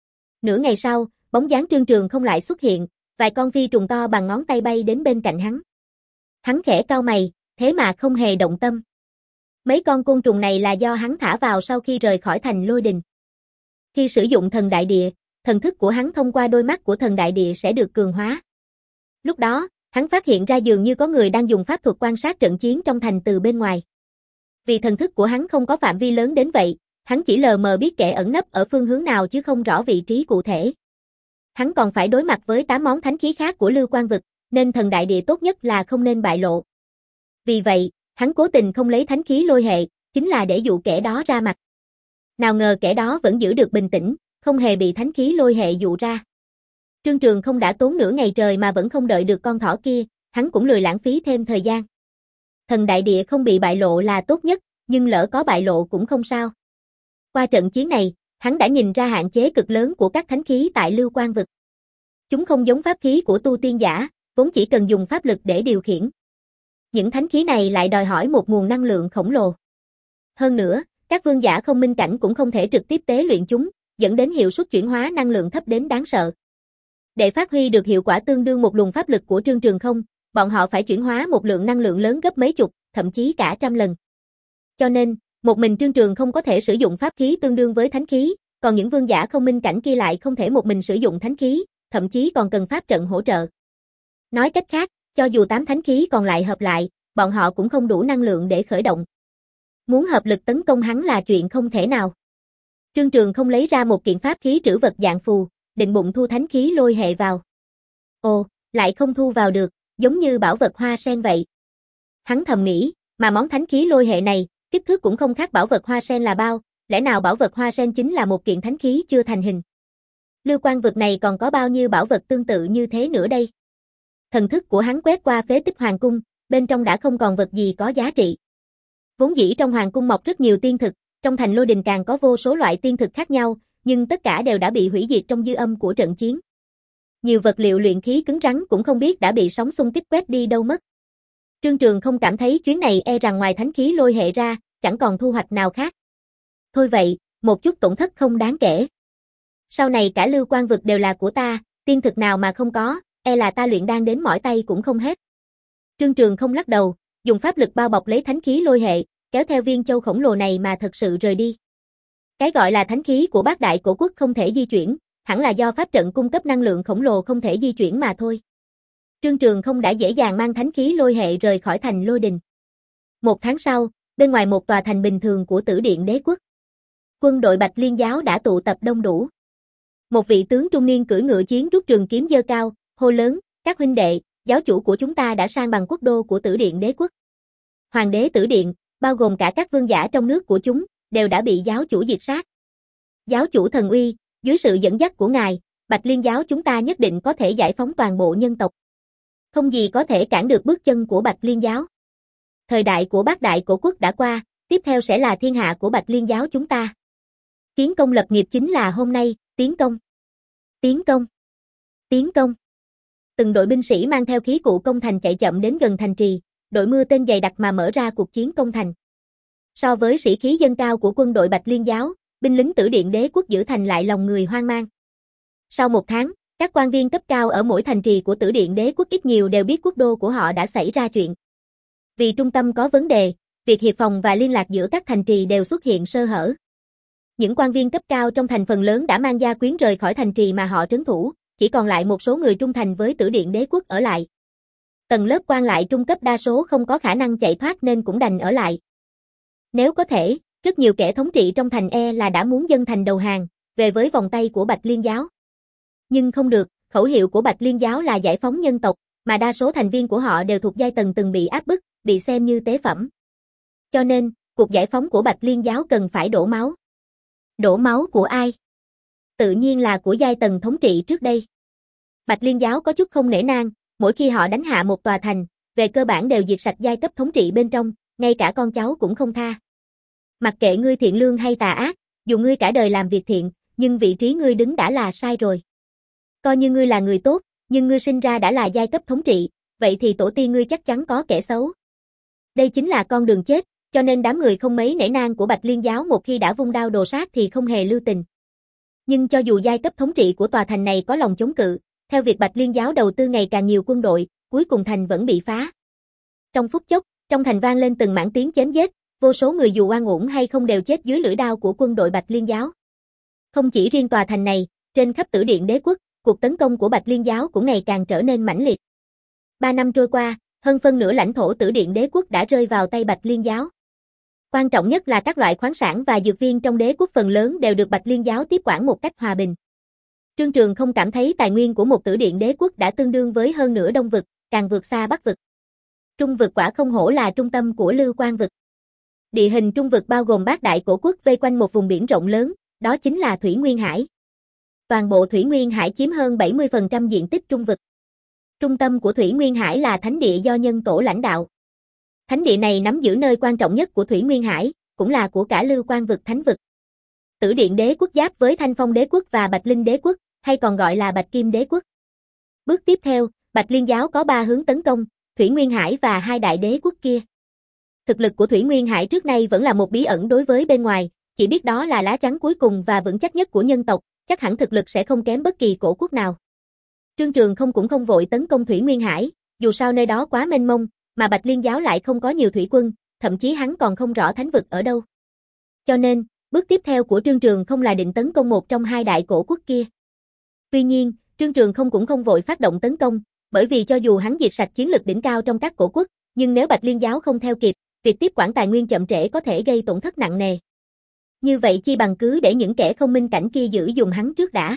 Nửa ngày sau, bóng dáng Trương Trường không lại xuất hiện, vài con phi trùng to bằng ngón tay bay đến bên cạnh hắn. Hắn khẽ cau mày, thế mà không hề động tâm. Mấy con côn trùng này là do hắn thả vào sau khi rời khỏi thành Lôi Đình. Khi sử dụng thần đại địa, thần thức của hắn thông qua đôi mắt của thần đại địa sẽ được cường hóa. Lúc đó, hắn phát hiện ra dường như có người đang dùng pháp thuật quan sát trận chiến trong thành từ bên ngoài. Vì thần thức của hắn không có phạm vi lớn đến vậy, hắn chỉ lờ mờ biết kẻ ẩn nấp ở phương hướng nào chứ không rõ vị trí cụ thể. Hắn còn phải đối mặt với tám món thánh khí khác của Lưu Quan vực, nên thần đại địa tốt nhất là không nên bại lộ. Vì vậy, hắn cố tình không lấy thánh khí lôi hệ, chính là để dụ kẻ đó ra mặt. Nào ngờ kẻ đó vẫn giữ được bình tĩnh, không hề bị thánh khí lôi hệ dụ ra. Trương Trường không đã tốn nửa ngày trời mà vẫn không đợi được con thỏ kia, hắn cũng lười lãng phí thêm thời gian. Thần đại địa không bị bại lộ là tốt nhất, nhưng lỡ có bại lộ cũng không sao. Qua trận chiến này, hắn đã nhìn ra hạn chế cực lớn của các thánh khí tại Lưu Quan vực. Chúng không giống pháp khí của tu tiên giả, vốn chỉ cần dùng pháp lực để điều khiển. Những thánh khí này lại đòi hỏi một nguồn năng lượng khổng lồ. Hơn nữa, các vương giả không minh cảnh cũng không thể trực tiếp tế luyện chúng, dẫn đến hiệu suất chuyển hóa năng lượng thấp đến đáng sợ. Để phát huy được hiệu quả tương đương một luồng pháp lực của Trương Trường không, bọn họ phải chuyển hóa một lượng năng lượng lớn gấp mấy chục, thậm chí cả trăm lần. Cho nên, một mình Trương Trường không có thể sử dụng pháp khí tương đương với thánh khí, còn những vương giả không minh cảnh kia lại không thể một mình sử dụng thánh khí, thậm chí còn cần pháp trận hỗ trợ. Nói cách khác, cho dù tám thánh khí còn lại hợp lại, bọn họ cũng không đủ năng lượng để khởi động. Muốn hợp lực tấn công hắn là chuyện không thể nào. Trương Trường không lấy ra một kiện pháp khí trữ vật dạng phù, định bụng thu thánh khí lôi hệ vào. Ồ, lại không thu vào được, giống như bảo vật hoa sen vậy. Hắn thầm nghĩ, mà món thánh khí lôi hệ này, kích thước cũng không khác bảo vật hoa sen là bao, lẽ nào bảo vật hoa sen chính là một kiện thánh khí chưa thành hình. Lưu Quan vực này còn có bao nhiêu bảo vật tương tự như thế nữa đây? Thần thức của hắn quét qua phế tích hoàng cung, bên trong đã không còn vật gì có giá trị. Vốn dĩ trong hoàng cung mọc rất nhiều tiên thực, trong thành Lôi Đình càng có vô số loại tiên thực khác nhau, nhưng tất cả đều đã bị hủy diệt trong dư âm của trận chiến. Nhiều vật liệu luyện khí cứng rắn cũng không biết đã bị sóng xung kích quét đi đâu mất. Trương Trường không cảm thấy chuyến này e rằng ngoài thánh khí lôi hệ ra, chẳng còn thu hoạch nào khác. Thôi vậy, một chút tổn thất không đáng kể. Sau này cả Lưu Quan vực đều là của ta, tiên thực nào mà không có, e là ta luyện đan đến mỏi tay cũng không hết. Trương Trường không lắc đầu, dùng pháp lực bao bọc lấy thánh khí lôi hệ, kéo theo viên châu khổng lồ này mà thật sự rời đi. Cái gọi là thánh khí của bát đại cổ quốc không thể di chuyển, hẳn là do pháp trận cung cấp năng lượng khổng lồ không thể di chuyển mà thôi. Trương Trường không đã dễ dàng mang thánh khí lôi hệ rời khỏi thành Lôi Đình. Một tháng sau, bên ngoài một tòa thành bình thường của Tử Điện Đế quốc, quân đội Bạch Liên giáo đã tụ tập đông đủ. Một vị tướng trung niên cưỡi ngựa chiến rút trường kiếm giơ cao, hô lớn, các huynh đệ, giáo chủ của chúng ta đã sang bằng quốc đô của Tử Điện Đế quốc. Hoàng đế Tử Điện, bao gồm cả các vương giả trong nước của chúng, đều đã bị giáo chủ diệt sát. Giáo chủ thần uy, dưới sự dẫn dắt của ngài, Bạch Liên giáo chúng ta nhất định có thể giải phóng toàn bộ nhân tộc. Không gì có thể cản được bước chân của Bạch Liên giáo. Thời đại của bát đại cổ quốc đã qua, tiếp theo sẽ là thiên hạ của Bạch Liên giáo chúng ta. Tiến công lập nghiệp chính là hôm nay, tiến công. Tiến công. Tiến công. Từng đội binh sĩ mang theo khí cụ công thành chạy chậm đến gần thành trì, đội mưa tên dày đặc mà mở ra cuộc chiến công thành. So với sĩ khí dâng cao của quân đội Bạch Liên giáo, binh lính Tử Điện Đế quốc giữ thành lại lòng người hoang mang. Sau một tháng, các quan viên cấp cao ở mỗi thành trì của Tử Điện Đế quốc ít nhiều đều biết quốc đô của họ đã xảy ra chuyện. Vì trung tâm có vấn đề, việc hiệp phòng và liên lạc giữa các thành trì đều xuất hiện sơ hở. Những quan viên cấp cao trong thành phần lớn đã mang gia quyến rời khỏi thành trì mà họ trấn thủ, chỉ còn lại một số người trung thành với Tử Điện Đế quốc ở lại. Tầng lớp quan lại trung cấp đa số không có khả năng chạy thoát nên cũng đành ở lại. Nếu có thể, rất nhiều kẻ thống trị trong thành e là đã muốn dâng thành đầu hàng, về với vòng tay của Bạch Liên giáo. Nhưng không được, khẩu hiệu của Bạch Liên giáo là giải phóng nhân tộc, mà đa số thành viên của họ đều thuộc giai tầng từng bị áp bức, bị xem như tế phẩm. Cho nên, cuộc giải phóng của Bạch Liên giáo cần phải đổ máu. Đổ máu của ai? Tự nhiên là của giai tầng thống trị trước đây. Bạch Liên giáo có chút không nể nang, mỗi khi họ đánh hạ một tòa thành, về cơ bản đều diệt sạch giai cấp thống trị bên trong, ngay cả con cháu cũng không tha. Mặc kệ ngươi thiện lương hay tà ác, dù ngươi cả đời làm việc thiện, nhưng vị trí ngươi đứng đã là sai rồi. Coi như ngươi là người tốt, nhưng ngươi sinh ra đã là giai cấp thống trị, vậy thì tổ tiên ngươi chắc chắn có kẻ xấu. Đây chính là con đường chết, cho nên đám người không mấy nể nang của Bạch Liên giáo một khi đã vung đao đồ sát thì không hề lưu tình. Nhưng cho dù giai cấp thống trị của tòa thành này có lòng chống cự, theo việc Bạch Liên giáo đầu tư ngày càng nhiều quân đội, cuối cùng thành vẫn bị phá. Trong phút chốc, trong thành vang lên từng mảng tiếng chém giết, vô số người dù oan uổng hay không đều chết dưới lưỡi đao của quân đội Bạch Liên giáo. Không chỉ riêng tòa thành này, trên khắp Tử Điện Đế quốc, cuộc tấn công của Bạch Liên giáo cũng ngày càng trở nên mãnh liệt. Ba năm trôi qua, hơn phân nửa lãnh thổ Tử Điện Đế quốc đã rơi vào tay Bạch Liên giáo. Quan trọng nhất là các loại khoáng sản và dược viên trong đế quốc phần lớn đều được Bạch Liên giáo tiếp quản một cách hòa bình. Trương Trường không cảm thấy tài nguyên của một Tử Điện Đế quốc đã tương đương với hơn nửa Đông vực, càng vượt xa Bắc vực. Trung vực quả không hổ là trung tâm của Lưu Quan vực. Địa hình Trung vực bao gồm bát đại cổ quốc vây quanh một vùng biển rộng lớn, đó chính là Thủy Nguyên Hải. Toàn bộ Thủy Nguyên Hải chiếm hơn bảy mươi phần trăm diện tích Trung vực. Trung tâm của Thủy Nguyên Hải là thánh địa do nhân tổ lãnh đạo. Thánh địa này nắm giữ nơi quan trọng nhất của Thủy Nguyên Hải, cũng là của cả Lưu Quan vực thánh vực. Tử Điện Đế quốc giáp với Thanh Phong Đế quốc và Bạch Linh Đế quốc, hay còn gọi là Bạch Kim Đế quốc. Bước tiếp theo, Bạch Liên giáo có ba hướng tấn công, Thủy Nguyên Hải và hai đại đế quốc kia. Thực lực của Thủy Nguyên Hải trước nay vẫn là một bí ẩn đối với bên ngoài, chỉ biết đó là lá chắn cuối cùng và vững chắc nhất của nhân tộc, chắc hẳn thực lực sẽ không kém bất kỳ cổ quốc nào. Trương Trường không cũng không vội tấn công Thủy Nguyên Hải, dù sao nơi đó quá mênh mông, mà Bạch Liên giáo lại không có nhiều thủy quân, thậm chí hắn còn không rõ thánh vực ở đâu. Cho nên, bước tiếp theo của Trương Trường không là định tấn công một trong hai đại cổ quốc kia. Tuy nhiên, Trương Trường không cũng không vội phát động tấn công, bởi vì cho dù hắn diệt sạch chiến lực đỉnh cao trong các cổ quốc, nhưng nếu Bạch Liên giáo không theo kịp, việc tiếp quản tài nguyên chậm trễ có thể gây tổn thất nặng nề. Như vậy chi bằng cứ để những kẻ không minh cảnh kia giữ dùng hắn trước đã.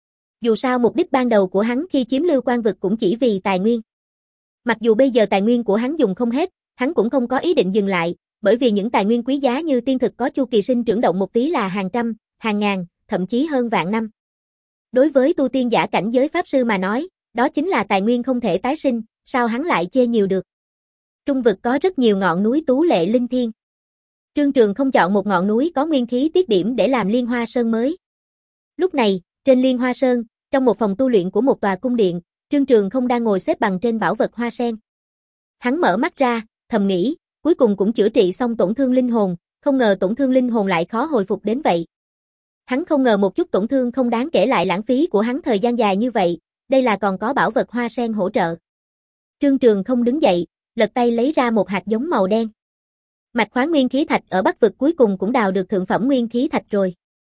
Dù sao mục đích ban đầu của hắn khi chiếm Lưu Quan vực cũng chỉ vì tài nguyên. Mặc dù bây giờ tài nguyên của hắn dùng không hết, hắn cũng không có ý định dừng lại, bởi vì những tài nguyên quý giá như tiên thực có chu kỳ sinh trưởng động một tí là hàng trăm, hàng ngàn, thậm chí hơn vạn năm. Đối với tu tiên giả cảnh giới pháp sư mà nói, đó chính là tài nguyên không thể tái sinh, sao hắn lại chê nhiều được. Trung vực có rất nhiều ngọn núi tú lệ linh thiêng. Trương Trường không chọn một ngọn núi có nguyên khí tiết điểm để làm Liên Hoa Sơn mới. Lúc này, trên Liên Hoa Sơn, trong một phòng tu luyện của một tòa cung điện, Trương Trường không đang ngồi xếp bằng trên bảo vật hoa sen. Hắn mở mắt ra, thầm nghĩ, cuối cùng cũng chữa trị xong tổn thương linh hồn, không ngờ tổn thương linh hồn lại khó hồi phục đến vậy. Hắn không ngờ một chút tổn thương không đáng kể lại lãng phí của hắn thời gian dài như vậy, đây là còn có bảo vật hoa sen hỗ trợ. Trương Trường không đứng dậy, lật tay lấy ra một hạt giống màu đen. Mạch khoáng nguyên khí thạch ở Bắc vực cuối cùng cũng đào được thượng phẩm nguyên khí thạch rồi.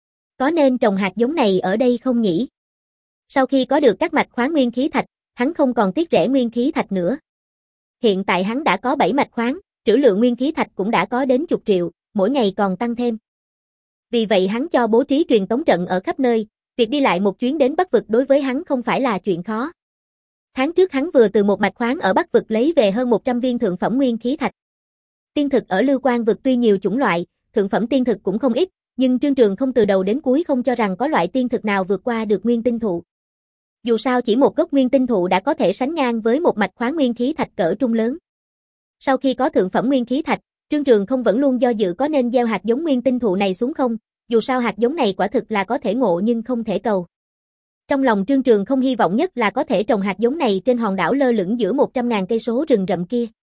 Có nên trồng hạt giống này ở đây không nhỉ? Sau khi có được các mạch khoáng nguyên khí thạch, hắn không còn tiếc rẻ nguyên khí thạch nữa. Hiện tại hắn đã có bảy mạch khoáng, trữ lượng nguyên khí thạch cũng đã có đến chục triệu, mỗi ngày còn tăng thêm. Vì vậy hắn cho bố trí truyền tống trận ở khắp nơi, việc đi lại một chuyến đến Bắc vực đối với hắn không phải là chuyện khó. Tháng trước hắn vừa từ một mạch khoáng ở Bắc vực lấy về hơn một trăm viên thượng phẩm nguyên khí thạch. Tiên thực ở Lưu Quan vực tuy nhiều chủng loại, thượng phẩm tiên thực cũng không ít, nhưng Trương Trường không từ đầu đến cuối không cho rằng có loại tiên thực nào vượt qua được nguyên tinh thụ. Dù sao chỉ một gốc nguyên tinh thụ đã có thể sánh ngang với một mạch khoáng nguyên khí thạch cỡ trung lớn. Sau khi có thượng phẩm nguyên khí thạch, Trương Trường không vẫn luôn do dự có nên gieo hạt giống nguyên tinh thụ này xuống không, dù sao hạt giống này quả thực là có thể ngộ nhưng không thể cầu. Trong lòng Trương Trường không hy vọng nhất là có thể trồng hạt giống này trên hòn đảo lơ lửng giữa một trăm ngàn cây số rừng rậm kia.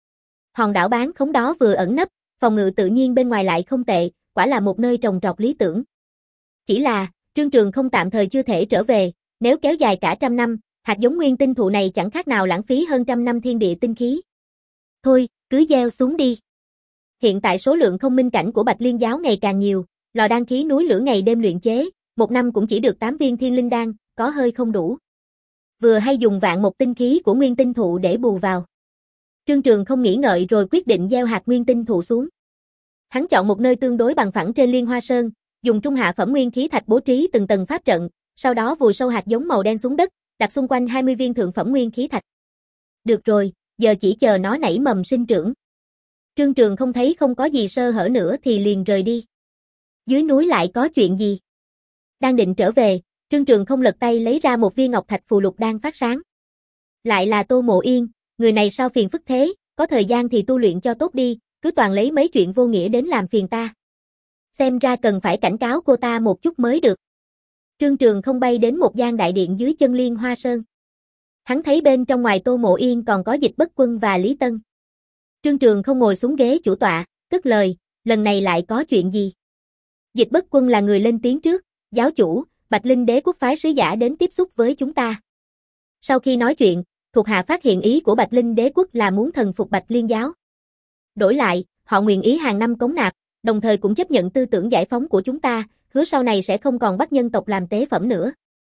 Hòn đảo bán khống đó vừa ẩn nấp, phòng ngự tự nhiên bên ngoài lại không tệ, quả là một nơi trồng trọt lý tưởng. Chỉ là, Trương Trường không tạm thời chưa thể trở về, nếu kéo dài cả trăm năm, hạt giống nguyên tinh thụ này chẳng khác nào lãng phí hơn trăm năm thiên địa tinh khí. Thôi, cứ gieo xuống đi. Hiện tại số lượng không minh cảnh của Bạch Liên giáo ngày càng nhiều, lò đan khí núi lửa ngày đêm luyện chế, một năm cũng chỉ được tám viên thiên linh đan, có hơi không đủ. Vừa hay dùng vạn một tinh khí của nguyên tinh thụ để bù vào. Trương Trường không nghĩ ngợi rồi quyết định gieo hạt nguyên tinh thụ xuống. Hắn chọn một nơi tương đối bằng phẳng trên Liên Hoa Sơn, dùng trung hạ phẩm nguyên khí thạch bố trí từng tầng pháp trận, sau đó vùi sâu hạt giống màu đen xuống đất, đặt xung quanh hai mươi viên thượng phẩm nguyên khí thạch. Được rồi, giờ chỉ chờ nó nảy mầm sinh trưởng. Trương Trường không thấy không có gì sơ hở nữa thì liền rời đi. Dưới núi lại có chuyện gì? Đang định trở về, Trương Trường không lật tay lấy ra một viên ngọc thạch phù lục đang phát sáng. Lại là Tô Mộ Yên, người này sao phiền phức thế, có thời gian thì tu luyện cho tốt đi, cứ toàn lấy mấy chuyện vô nghĩa đến làm phiền ta. Xem ra cần phải cảnh cáo cô ta một chút mới được. Trương Trường không bay đến một gian đại điện dưới chân Liên Hoa Sơn. Hắn thấy bên trong ngoài Tô Mộ Yên còn có Dịch Bất Quân và Lý Tân. Trương Trường không ngồi xuống ghế chủ tọa, cất lời, lần này lại có chuyện gì? Dịch Bất Quân là người lên tiếng trước, giáo chủ, Bạch Linh Đế quốc phái sứ giả đến tiếp xúc với chúng ta. Sau khi nói chuyện, thuộc hạ phát hiện ý của Bạch Linh Đế quốc là muốn thần phục Bạch Liên giáo. Đổi lại, họ nguyện ý hàng năm cống nạp, đồng thời cũng chấp nhận tư tưởng giải phóng của chúng ta, hứa sau này sẽ không còn bắt nhân tộc làm tế phẩm nữa.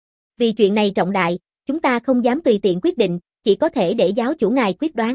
Vì chuyện này trọng đại, chúng ta không dám tùy tiện quyết định, chỉ có thể để giáo chủ ngài quyết đoán.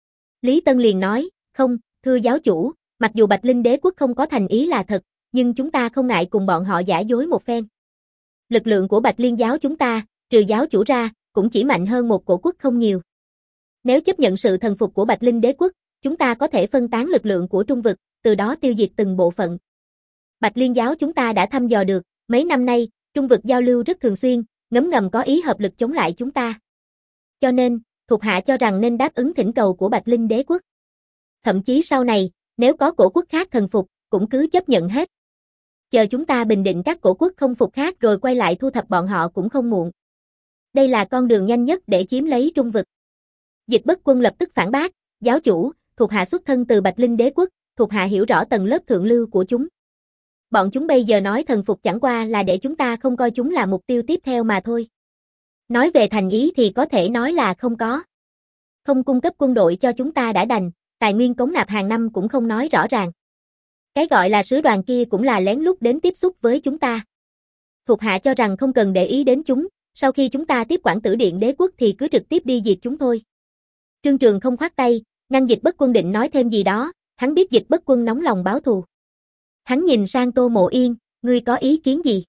Lý Tân liền nói, không, thưa giáo chủ, mặc dù Bạch Linh Đế quốc không có thành ý là thật, nhưng chúng ta không ngại cùng bọn họ giả dối một phen. Lực lượng của Bạch Liên giáo chúng ta, trừ giáo chủ ra, cũng chỉ mạnh hơn một cổ quốc không nhiều. Nếu chấp nhận sự thần phục của Bạch Linh Đế quốc, chúng ta có thể phân tán lực lượng của Trung vực, từ đó tiêu diệt từng bộ phận. Bạch Liên giáo chúng ta đã thăm dò được, mấy năm nay, Trung vực giao lưu rất thường xuyên, ngấm ngầm có ý hợp lực chống lại chúng ta. Cho nên, thuộc hạ cho rằng nên đáp ứng thỉnh cầu của Bạch Linh Đế quốc. Thậm chí sau này, nếu có cổ quốc khác thần phục, cũng cứ chấp nhận hết. Chờ chúng ta bình định các cổ quốc không phục khác rồi quay lại thu thập bọn họ cũng không muộn. Đây là con đường nhanh nhất để chiếm lấy Trung vực. Dịch Bất Quân lập tức phản bác, giáo chủ, thuộc hạ xuất thân từ Bạch Linh Đế quốc, thuộc hạ hiểu rõ tầng lớp thượng lưu của chúng. Bọn chúng bây giờ nói thần phục chẳng qua là để chúng ta không coi chúng là mục tiêu tiếp theo mà thôi. Nói về thành ý thì có thể nói là không có. Không cung cấp quân đội cho chúng ta đã đành, tài nguyên cống nạp hàng năm cũng không nói rõ ràng. Cái gọi là sứ đoàn kia cũng là lén lút đến tiếp xúc với chúng ta. Thuộc hạ cho rằng không cần để ý đến chúng, sau khi chúng ta tiếp quản Tử Điện Đế quốc thì cứ trực tiếp đi diệt chúng thôi. Trương Trường không khoát tay, ngăn Dịch Bất Quân định nói thêm gì đó, hắn biết Dịch Bất Quân nóng lòng báo thù. Hắn nhìn sang Tô Mộ Yên, ngươi có ý kiến gì?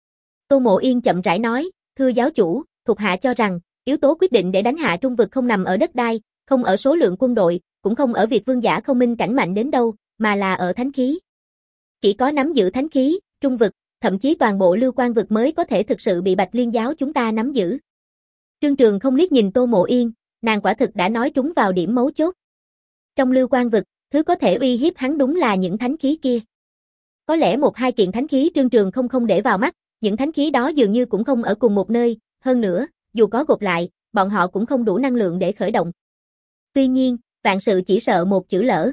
Tô Mộ Yên chậm rãi nói, thưa giáo chủ, thuộc hạ cho rằng, yếu tố quyết định để đánh hạ Trung vực không nằm ở đất đai, không ở số lượng quân đội, cũng không ở việc vương giả không minh cảnh mạnh đến đâu, mà là ở thánh khí. Chỉ có nắm giữ thánh khí, Trung vực, thậm chí toàn bộ Lưu Quan vực mới có thể thực sự bị Bạch Liên giáo chúng ta nắm giữ. Trương Trường không liếc nhìn Tô Mộ Yên, nàng quả thực đã nói trúng vào điểm mấu chốt. Trong Lưu Quan vực, thứ có thể uy hiếp hắn đúng là những thánh khí kia. Có lẽ một hai kiện thánh khí Trương Trường không không để vào mắt, những thánh khí đó dường như cũng không ở cùng một nơi, hơn nữa, dù có gộp lại, bọn họ cũng không đủ năng lượng để khởi động. Tuy nhiên, vạn sự chỉ sợ một chữ lỡ.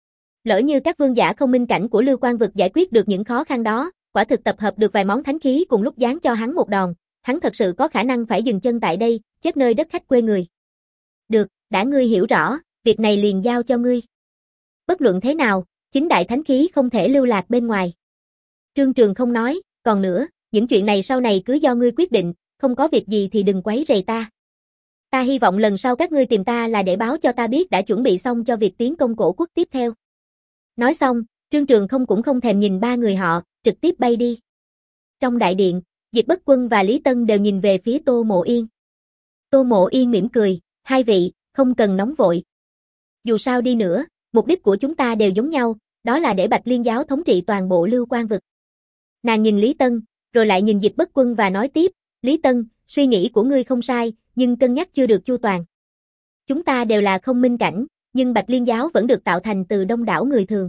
Lỡ như các vương giả không minh cảnh của Lưu Quan vực giải quyết được những khó khăn đó, quả thực tập hợp được vài món thánh khí cùng lúc giáng cho hắn một đòn, hắn thật sự có khả năng phải dừng chân tại đây, chết nơi đất khách quê người. Được, đã ngươi hiểu rõ, việc này liền giao cho ngươi. Bất luận thế nào, chính đại thánh khí không thể lưu lạc bên ngoài. Trương Trường không nói, còn nữa, những chuyện này sau này cứ do ngươi quyết định, không có việc gì thì đừng quấy rầy ta. Ta hy vọng lần sau các ngươi tìm ta là để báo cho ta biết đã chuẩn bị xong cho việc tiến công cổ quốc tiếp theo. Nói xong, Trương Trường không cũng không thèm nhìn ba người họ, trực tiếp bay đi. Trong đại điện, Dịch Bất Quân và Lý Tân đều nhìn về phía Tô Mộ Yên. Tô Mộ Yên mỉm cười, hai vị, không cần nóng vội. Dù sao đi nữa, mục đích của chúng ta đều giống nhau, đó là để Bạch Liên giáo thống trị toàn bộ Lưu Quan vực. Nàng nhìn Lý Tân, rồi lại nhìn Dịch Bất Quân và nói tiếp, Lý Tân, suy nghĩ của ngươi không sai, nhưng cân nhắc chưa được chu toàn. Chúng ta đều là không minh cảnh, nhưng Bạch Liên giáo vẫn được tạo thành từ đông đảo người thường.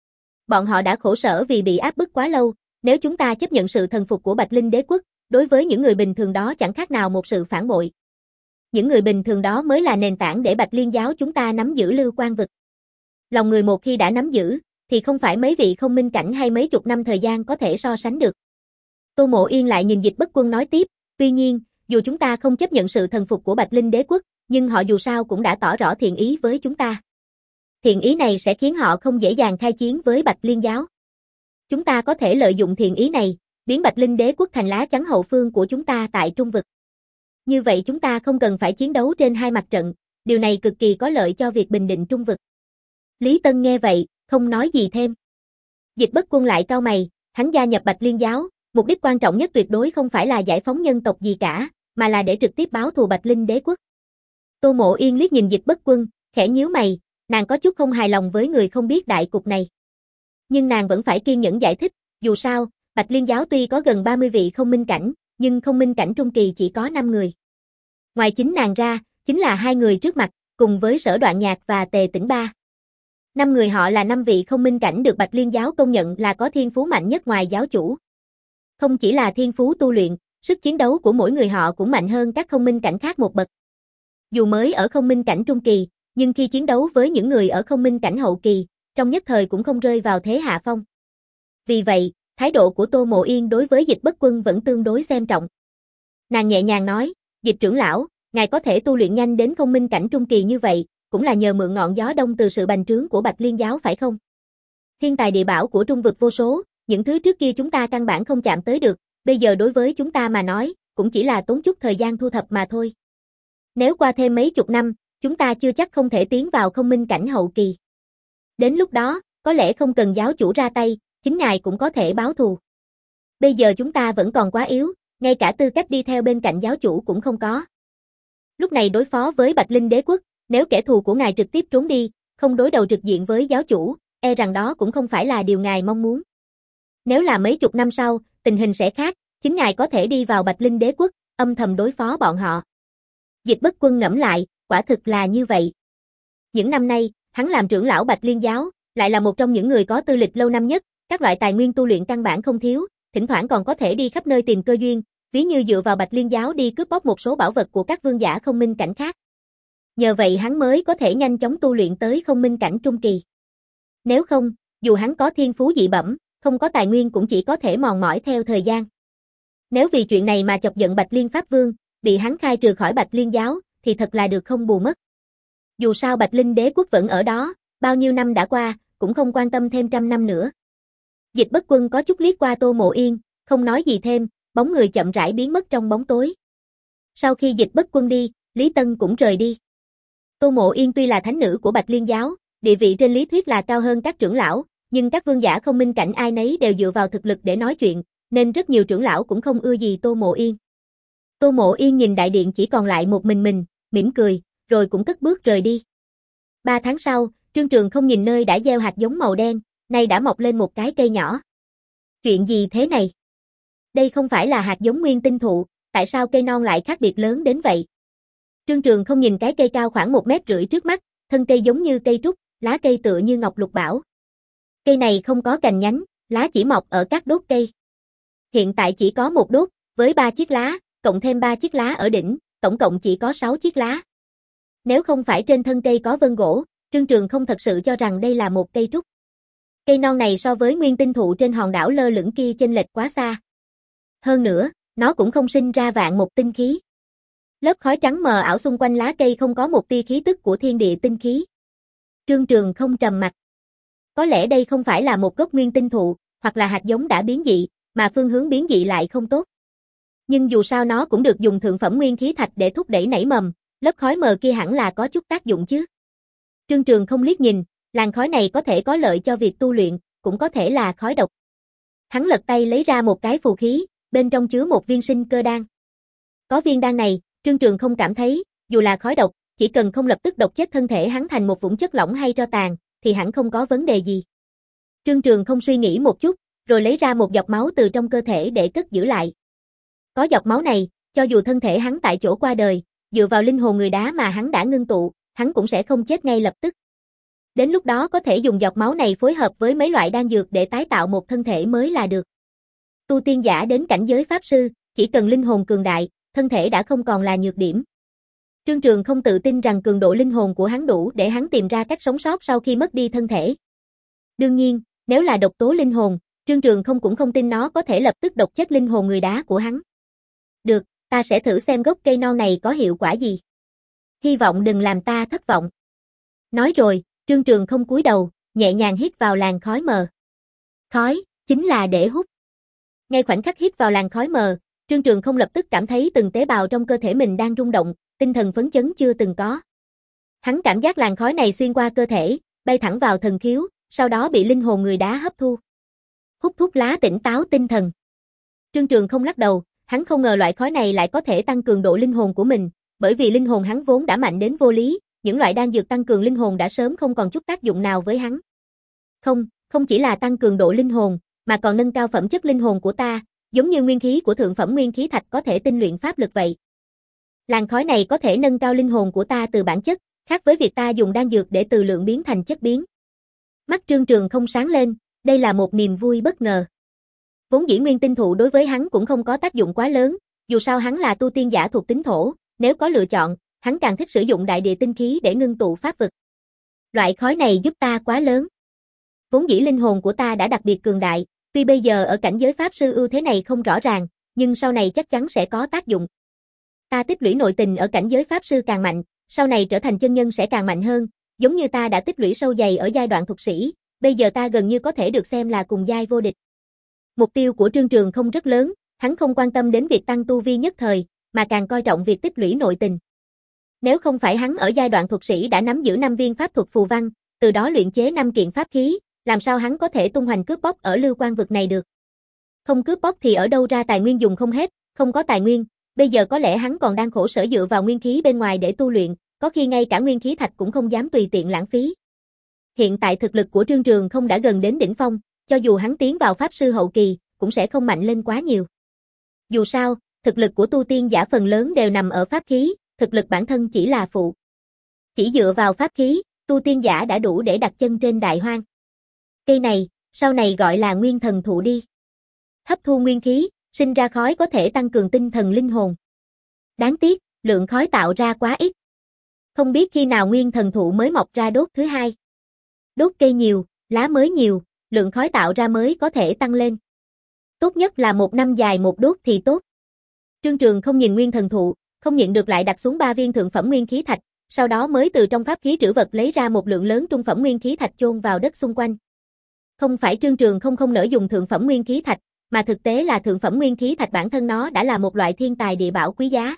Bọn họ đã khổ sở vì bị áp bức quá lâu, nếu chúng ta chấp nhận sự thần phục của Bạch Linh Đế quốc, đối với những người bình thường đó chẳng khác nào một sự phản bội. Những người bình thường đó mới là nền tảng để Bạch Liên giáo chúng ta nắm giữ Lưu Quan vực. Lòng người một khi đã nắm giữ, thì không phải mấy vị không minh cảnh hay mấy chục năm thời gian có thể so sánh được. Tô Mộ Yên lại nhìn Dịch Bất Quân nói tiếp, tuy nhiên, dù chúng ta không chấp nhận sự thần phục của Bạch Linh Đế quốc, nhưng họ dù sao cũng đã tỏ rõ thiện ý với chúng ta. Thiện ý này sẽ khiến họ không dễ dàng khai chiến với Bạch Liên giáo. Chúng ta có thể lợi dụng thiện ý này, biến Bạch Linh Đế quốc thành lá chắn hậu phương của chúng ta tại Trung vực. Như vậy chúng ta không cần phải chiến đấu trên hai mặt trận, điều này cực kỳ có lợi cho việc bình định Trung vực. Lý Tân nghe vậy, không nói gì thêm. Dịch Bất Quân lại cau mày, hắn gia nhập Bạch Liên giáo, mục đích quan trọng nhất tuyệt đối không phải là giải phóng nhân tộc gì cả, mà là để trực tiếp báo thù Bạch Linh Đế quốc. Tô Mộ Yên liếc nhìn Dịch Bất Quân, khẽ nhíu mày, nàng có chút không hài lòng với người không biết đại cục này. Nhưng nàng vẫn phải kiên nhẫn giải thích, dù sao, Bạch Liên giáo tuy có gần ba mươi vị không minh cảnh, nhưng không minh cảnh trung kỳ chỉ có năm người. Ngoài chính nàng ra, chính là hai người trước mặt, cùng với Sở Đoạn Nhạc và Tề Tĩnh Ba. Năm người họ là năm vị không minh cảnh được Bạch Liên giáo công nhận là có thiên phú mạnh nhất ngoài giáo chủ. Không chỉ là thiên phú tu luyện, sức chiến đấu của mỗi người họ cũng mạnh hơn các không minh cảnh khác một bậc. Dù mới ở không minh cảnh trung kỳ, nhưng khi chiến đấu với những người ở không minh cảnh hậu kỳ, trong nhất thời cũng không rơi vào thế hạ phong. Vì vậy, thái độ của Tô Mộ Yên đối với Dịch Bất Quân vẫn tương đối xem trọng. Nàng nhẹ nhàng nói, Dịch trưởng lão, ngài có thể tu luyện nhanh đến không minh cảnh trung kỳ như vậy, cũng là nhờ mượn ngọn gió đông từ sự bành trướng của Bạch Liên giáo phải không? Thiên tài địa bảo của Trung vực vô số, những thứ trước kia chúng ta căn bản không chạm tới được, bây giờ đối với chúng ta mà nói, cũng chỉ là tốn chút thời gian thu thập mà thôi. Nếu qua thêm mấy chục năm, chúng ta chưa chắc không thể tiến vào không minh cảnh hậu kỳ. Đến lúc đó, có lẽ không cần giáo chủ ra tay, chính ngài cũng có thể báo thù. Bây giờ chúng ta vẫn còn quá yếu, ngay cả tư cách đi theo bên cạnh giáo chủ cũng không có. Lúc này đối phó với Bạch Linh Đế quốc, nếu kẻ thù của ngài trực tiếp trốn đi, không đối đầu trực diện với giáo chủ, e rằng đó cũng không phải là điều ngài mong muốn. Nếu là mấy chục năm sau, tình hình sẽ khác, chính ngài có thể đi vào Bạch Linh Đế quốc, âm thầm đối phó bọn họ. Dịch Bất Quân ngẫm lại, quả thực là như vậy. Những năm nay, hắn làm trưởng lão Bạch Liên giáo, lại là một trong những người có tư lịch lâu năm nhất, các loại tài nguyên tu luyện căn bản không thiếu, thỉnh thoảng còn có thể đi khắp nơi tìm cơ duyên, ví như dựa vào Bạch Liên giáo đi cướp bóc một số bảo vật của các vương giả không minh cảnh khác. Nhờ vậy hắn mới có thể nhanh chóng tu luyện tới không minh cảnh trung kỳ. Nếu không, dù hắn có thiên phú dị bẩm, không có tài nguyên cũng chỉ có thể mòn mỏi theo thời gian. Nếu vì chuyện này mà chọc giận Bạch Liên Pháp Vương, bị hắn khai trừ khỏi Bạch Liên giáo, thì thật là được không bù mất. Dù sao Bạch Linh Đế quốc vẫn ở đó, bao nhiêu năm đã qua, cũng không quan tâm thêm trăm năm nữa. Dịch Bất Quân có chút liếc qua Tô Mộ Yên, không nói gì thêm, bóng người chậm rãi biến mất trong bóng tối. Sau khi Dịch Bất Quân đi, Lý Tân cũng rời đi. Tô Mộ Yên tuy là thánh nữ của Bạch Liên giáo, địa vị trên lý thuyết là cao hơn các trưởng lão, nhưng các vương giả không minh cảnh ai nấy đều dựa vào thực lực để nói chuyện, nên rất nhiều trưởng lão cũng không ưa gì Tô Mộ Yên. Tô Mộ Yên nhìn đại điện chỉ còn lại một mình mình, mỉm cười, rồi cũng cất bước rời đi. Ba tháng sau, Trương Trường không nhìn nơi đã gieo hạt giống màu đen, nay đã mọc lên một cái cây nhỏ. Chuyện gì thế này? Đây không phải là hạt giống nguyên tinh thụ, tại sao cây non lại khác biệt lớn đến vậy? Trương Trường không nhìn cái cây cao khoảng một mét rưỡi trước mắt, thân cây giống như cây trúc, lá cây tựa như ngọc lục bảo. Cây này không có cành nhánh, lá chỉ mọc ở các đốt cây. Hiện tại chỉ có một đốt, với ba chiếc lá, cộng thêm ba chiếc lá ở đỉnh, tổng cộng chỉ có sáu chiếc lá. Nếu không phải trên thân cây có vân gỗ, Trương Trường không thật sự cho rằng đây là một cây trúc. Cây non này so với nguyên tinh thụ trên hòn đảo lơ lửng kia chênh lệch quá xa. Hơn nữa, nó cũng không sinh ra vạn một tinh khí. Lớp khói trắng mờ ảo xung quanh lá cây không có một tia khí tức của thiên địa tinh khí. Trương Trường không trầm mặc. Có lẽ đây không phải là một gốc nguyên tinh thụ, hoặc là hạt giống đã biến dị, mà phương hướng biến dị lại không tốt. Nhưng dù sao nó cũng được dùng thượng phẩm nguyên khí thạch để thúc đẩy nảy mầm, lớp khói mờ kia hẳn là có chút tác dụng chứ. Trương Trường không liếc nhìn, làn khói này có thể có lợi cho việc tu luyện, cũng có thể là khói độc. Hắn lật tay lấy ra một cái phù khí, bên trong chứa một viên sinh cơ đan. Có viên đan này, Trương Trường không cảm thấy, dù là khói độc, chỉ cần không lập tức độc chết thân thể hắn thành một vũng chất lỏng hay tro tàn, thì hẳn không có vấn đề gì. Trương Trường không suy nghĩ một chút, rồi lấy ra một giọt máu từ trong cơ thể để cất giữ lại. Có giọt máu này, cho dù thân thể hắn tại chỗ qua đời, dựa vào linh hồn người đá mà hắn đã ngưng tụ, hắn cũng sẽ không chết ngay lập tức. Đến lúc đó có thể dùng giọt máu này phối hợp với mấy loại đan dược để tái tạo một thân thể mới là được. Tu tiên giả đến cảnh giới pháp sư, chỉ cần linh hồn cường đại, thân thể đã không còn là nhược điểm. Trương Trường không tự tin rằng cường độ linh hồn của hắn đủ để hắn tìm ra cách sống sót sau khi mất đi thân thể. Đương nhiên, nếu là độc tố linh hồn, Trương Trường không cũng không tin nó có thể lập tức độc chết linh hồn người đá của hắn. Được, ta sẽ thử xem gốc cây non này có hiệu quả gì. Hy vọng đừng làm ta thất vọng. Nói rồi, Trương Trường không cúi đầu, nhẹ nhàng hít vào làn khói mờ. Khói, chính là để hút. Ngay khoảnh khắc hít vào làn khói mờ, Trương Trường không lập tức cảm thấy từng tế bào trong cơ thể mình đang rung động, tinh thần phấn chấn chưa từng có. Hắn cảm giác làn khói này xuyên qua cơ thể, bay thẳng vào thần khiếu, sau đó bị linh hồn người đá hấp thu. Hút thuốc lá tỉnh táo tinh thần. Trương Trường không lắc đầu, hắn không ngờ loại khói này lại có thể tăng cường độ linh hồn của mình, bởi vì linh hồn hắn vốn đã mạnh đến vô lý, những loại đan dược tăng cường linh hồn đã sớm không còn chút tác dụng nào với hắn. Không, không chỉ là tăng cường độ linh hồn, mà còn nâng cao phẩm chất linh hồn của ta, giống như nguyên khí của thượng phẩm nguyên khí thạch có thể tinh luyện pháp lực vậy. Làn khói này có thể nâng cao linh hồn của ta từ bản chất, khác với việc ta dùng đan dược để từ lượng biến thành chất biến. Mắt Trương Trường không sáng lên, đây là một niềm vui bất ngờ. Vốn dĩ nguyên tinh thụ đối với hắn cũng không có tác dụng quá lớn, dù sao hắn là tu tiên giả thuộc tính thổ, nếu có lựa chọn, hắn càng thích sử dụng đại địa tinh khí để ngưng tụ pháp vực. Loại khói này giúp ta quá lớn. Vốn dĩ linh hồn của ta đã đặc biệt cường đại, tuy bây giờ ở cảnh giới pháp sư ưu thế này không rõ ràng, nhưng sau này chắc chắn sẽ có tác dụng. Ta tích lũy nội tình ở cảnh giới pháp sư càng mạnh, sau này trở thành chân nhân sẽ càng mạnh hơn, giống như ta đã tích lũy sâu dày ở giai đoạn thuật sĩ, bây giờ ta gần như có thể được xem là cùng giai vô địch. Mục tiêu của Trương Trường không rất lớn, hắn không quan tâm đến việc tăng tu vi nhất thời, mà càng coi trọng việc tích lũy nội tình. Nếu không phải hắn ở giai đoạn thuật sĩ đã nắm giữ năm viên pháp thuật phù văn, từ đó luyện chế năm kiện pháp khí, làm sao hắn có thể tung hoành cướp bóc ở Lưu Quan vực này được? Không cướp bóc thì ở đâu ra tài nguyên dùng không hết, không có tài nguyên, bây giờ có lẽ hắn còn đang khổ sở dựa vào nguyên khí bên ngoài để tu luyện, có khi ngay cả nguyên khí thạch cũng không dám tùy tiện lãng phí. Hiện tại thực lực của Trương Trường không đã gần đến đỉnh phong, cho dù hắn tiến vào pháp sư hậu kỳ, cũng sẽ không mạnh lên quá nhiều. Dù sao, thực lực của tu tiên giả phần lớn đều nằm ở pháp khí, thực lực bản thân chỉ là phụ. Chỉ dựa vào pháp khí, tu tiên giả đã đủ để đặt chân trên đại hoang. Cây này, sau này gọi là nguyên thần thụ đi. Hấp thu nguyên khí, sinh ra khói có thể tăng cường tinh thần linh hồn. Đáng tiếc, lượng khói tạo ra quá ít. Không biết khi nào nguyên thần thụ mới mọc ra đốt thứ hai. Đốt cây nhiều, lá mới nhiều, lượng khói tạo ra mới có thể tăng lên. Tốt nhất là một năm dài một đốt thì tốt. Trương Trường không nhìn nguyên thần thụ, không nhịn được lại đặt xuống ba viên thượng phẩm nguyên khí thạch, sau đó mới từ trong pháp khí trữ vật lấy ra một lượng lớn trung phẩm nguyên khí thạch chôn vào đất xung quanh. Không phải Trương Trường không không nỡ dùng thượng phẩm nguyên khí thạch, mà thực tế là thượng phẩm nguyên khí thạch bản thân nó đã là một loại thiên tài địa bảo quý giá.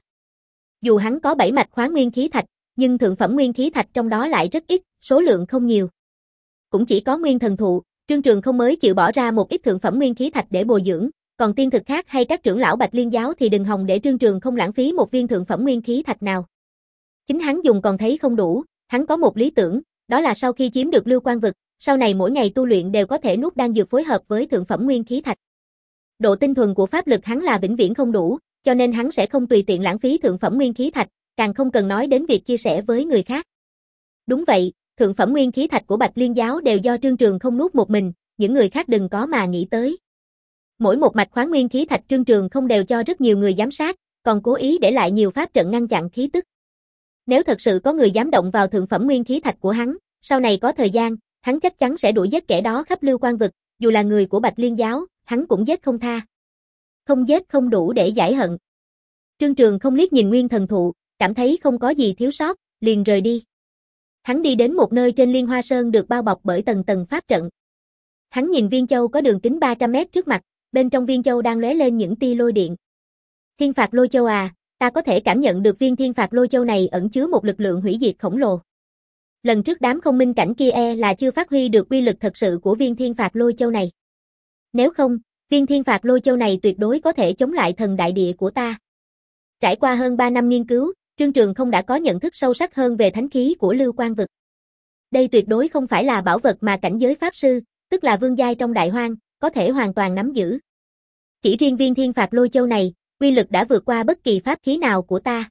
Dù hắn có bảy mạch khoáng nguyên khí thạch, nhưng thượng phẩm nguyên khí thạch trong đó lại rất ít, số lượng không nhiều. Cũng chỉ có nguyên thần thụ, Trương Trường không mới chịu bỏ ra một ít thượng phẩm nguyên khí thạch để bồi dưỡng, còn tiên thực khác hay các trưởng lão Bạch Liên giáo thì đừng hòng để Trương Trường không lãng phí một viên thượng phẩm nguyên khí thạch nào. Chính hắn dùng còn thấy không đủ, hắn có một lý tưởng, đó là sau khi chiếm được Lưu Quan vực, sau này mỗi ngày tu luyện đều có thể nuốt đan dược phối hợp với thượng phẩm nguyên khí thạch. Độ tinh thuần của pháp lực hắn là vĩnh viễn không đủ, cho nên hắn sẽ không tùy tiện lãng phí thượng phẩm nguyên khí thạch, càng không cần nói đến việc chia sẻ với người khác. Đúng vậy, thượng phẩm nguyên khí thạch của Bạch Liên giáo đều do Trương Trường không nuốt một mình, những người khác đừng có mà nghĩ tới. Mỗi một mạch khoáng nguyên khí thạch Trương Trường không đều cho rất nhiều người giám sát, còn cố ý để lại nhiều pháp trận ngăn chặn khí tức. Nếu thật sự có người dám động vào thượng phẩm nguyên khí thạch của hắn, sau này có thời gian, hắn chắc chắn sẽ đuổi giết kẻ đó khắp Lưu Quan vực, dù là người của Bạch Liên giáo, hắn cũng giết không tha. Không giết không đủ để giải hận. Trương Trường không liếc nhìn nguyên thần thụ, cảm thấy không có gì thiếu sót, liền rời đi. Hắn đi đến một nơi trên Liên Hoa Sơn được bao bọc bởi tầng tầng pháp trận. Hắn nhìn viên châu có đường kính ba trăm mét trước mặt, bên trong viên châu đang lóe lên những tia lôi điện. Thiên phạt lôi châu à, ta có thể cảm nhận được viên thiên phạt lôi châu này ẩn chứa một lực lượng hủy diệt khổng lồ. Lần trước đám không minh cảnh kia e là chưa phát huy được uy lực thật sự của viên thiên phạt lôi châu này. Nếu không, viên thiên phạt lôi châu này tuyệt đối có thể chống lại thần đại địa của ta. Trải qua hơn ba năm nghiên cứu, Trương Trường không đã có nhận thức sâu sắc hơn về thánh khí của Lưu Quan vực. Đây tuyệt đối không phải là bảo vật mà cảnh giới pháp sư, tức là vương giai trong đại hoang, có thể hoàn toàn nắm giữ. Chỉ riêng viên thiên phạt lôi châu này, uy lực đã vượt qua bất kỳ pháp khí nào của ta.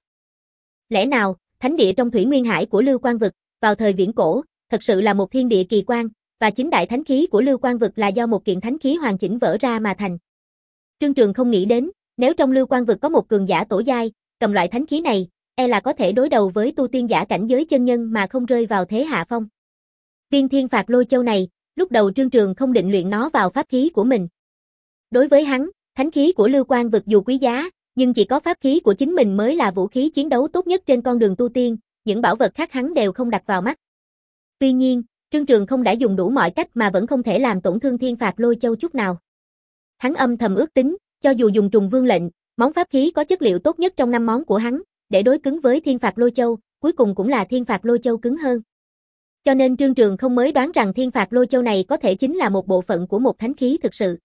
Lẽ nào, thánh địa trong thủy nguyên hải của Lưu Quan vực, vào thời viễn cổ, thật sự là một thiên địa kỳ quan, và chính đại thánh khí của Lưu Quan vực là do một kiện thánh khí hoàn chỉnh vỡ ra mà thành. Trương Trường không nghĩ đến, nếu trong Lưu Quan vực có một cường giả tổ giai, cầm loại thánh khí này, e là có thể đối đầu với tu tiên giả cảnh giới chân nhân mà không rơi vào thế hạ phong. Viên thiên phạt lôi châu này, lúc đầu Trương Trường không định luyện nó vào pháp khí của mình. Đối với hắn, thánh khí của Lưu Quang vực dù quý giá, nhưng chỉ có pháp khí của chính mình mới là vũ khí chiến đấu tốt nhất trên con đường tu tiên, những bảo vật khác hắn đều không đặt vào mắt. Tuy nhiên, Trương Trường không đã dùng đủ mọi cách mà vẫn không thể làm tổn thương thiên phạt lôi châu chút nào. Hắn âm thầm ước tính, cho dù dùng trùng vương lệnh, món pháp khí có chất liệu tốt nhất trong năm món của hắn, để đối cứng với thiên phạt lôi châu, cuối cùng cũng là thiên phạt lôi châu cứng hơn. Cho nên Trương Trường không mới đoán rằng thiên phạt lôi châu này có thể chính là một bộ phận của một thánh khí thực sự.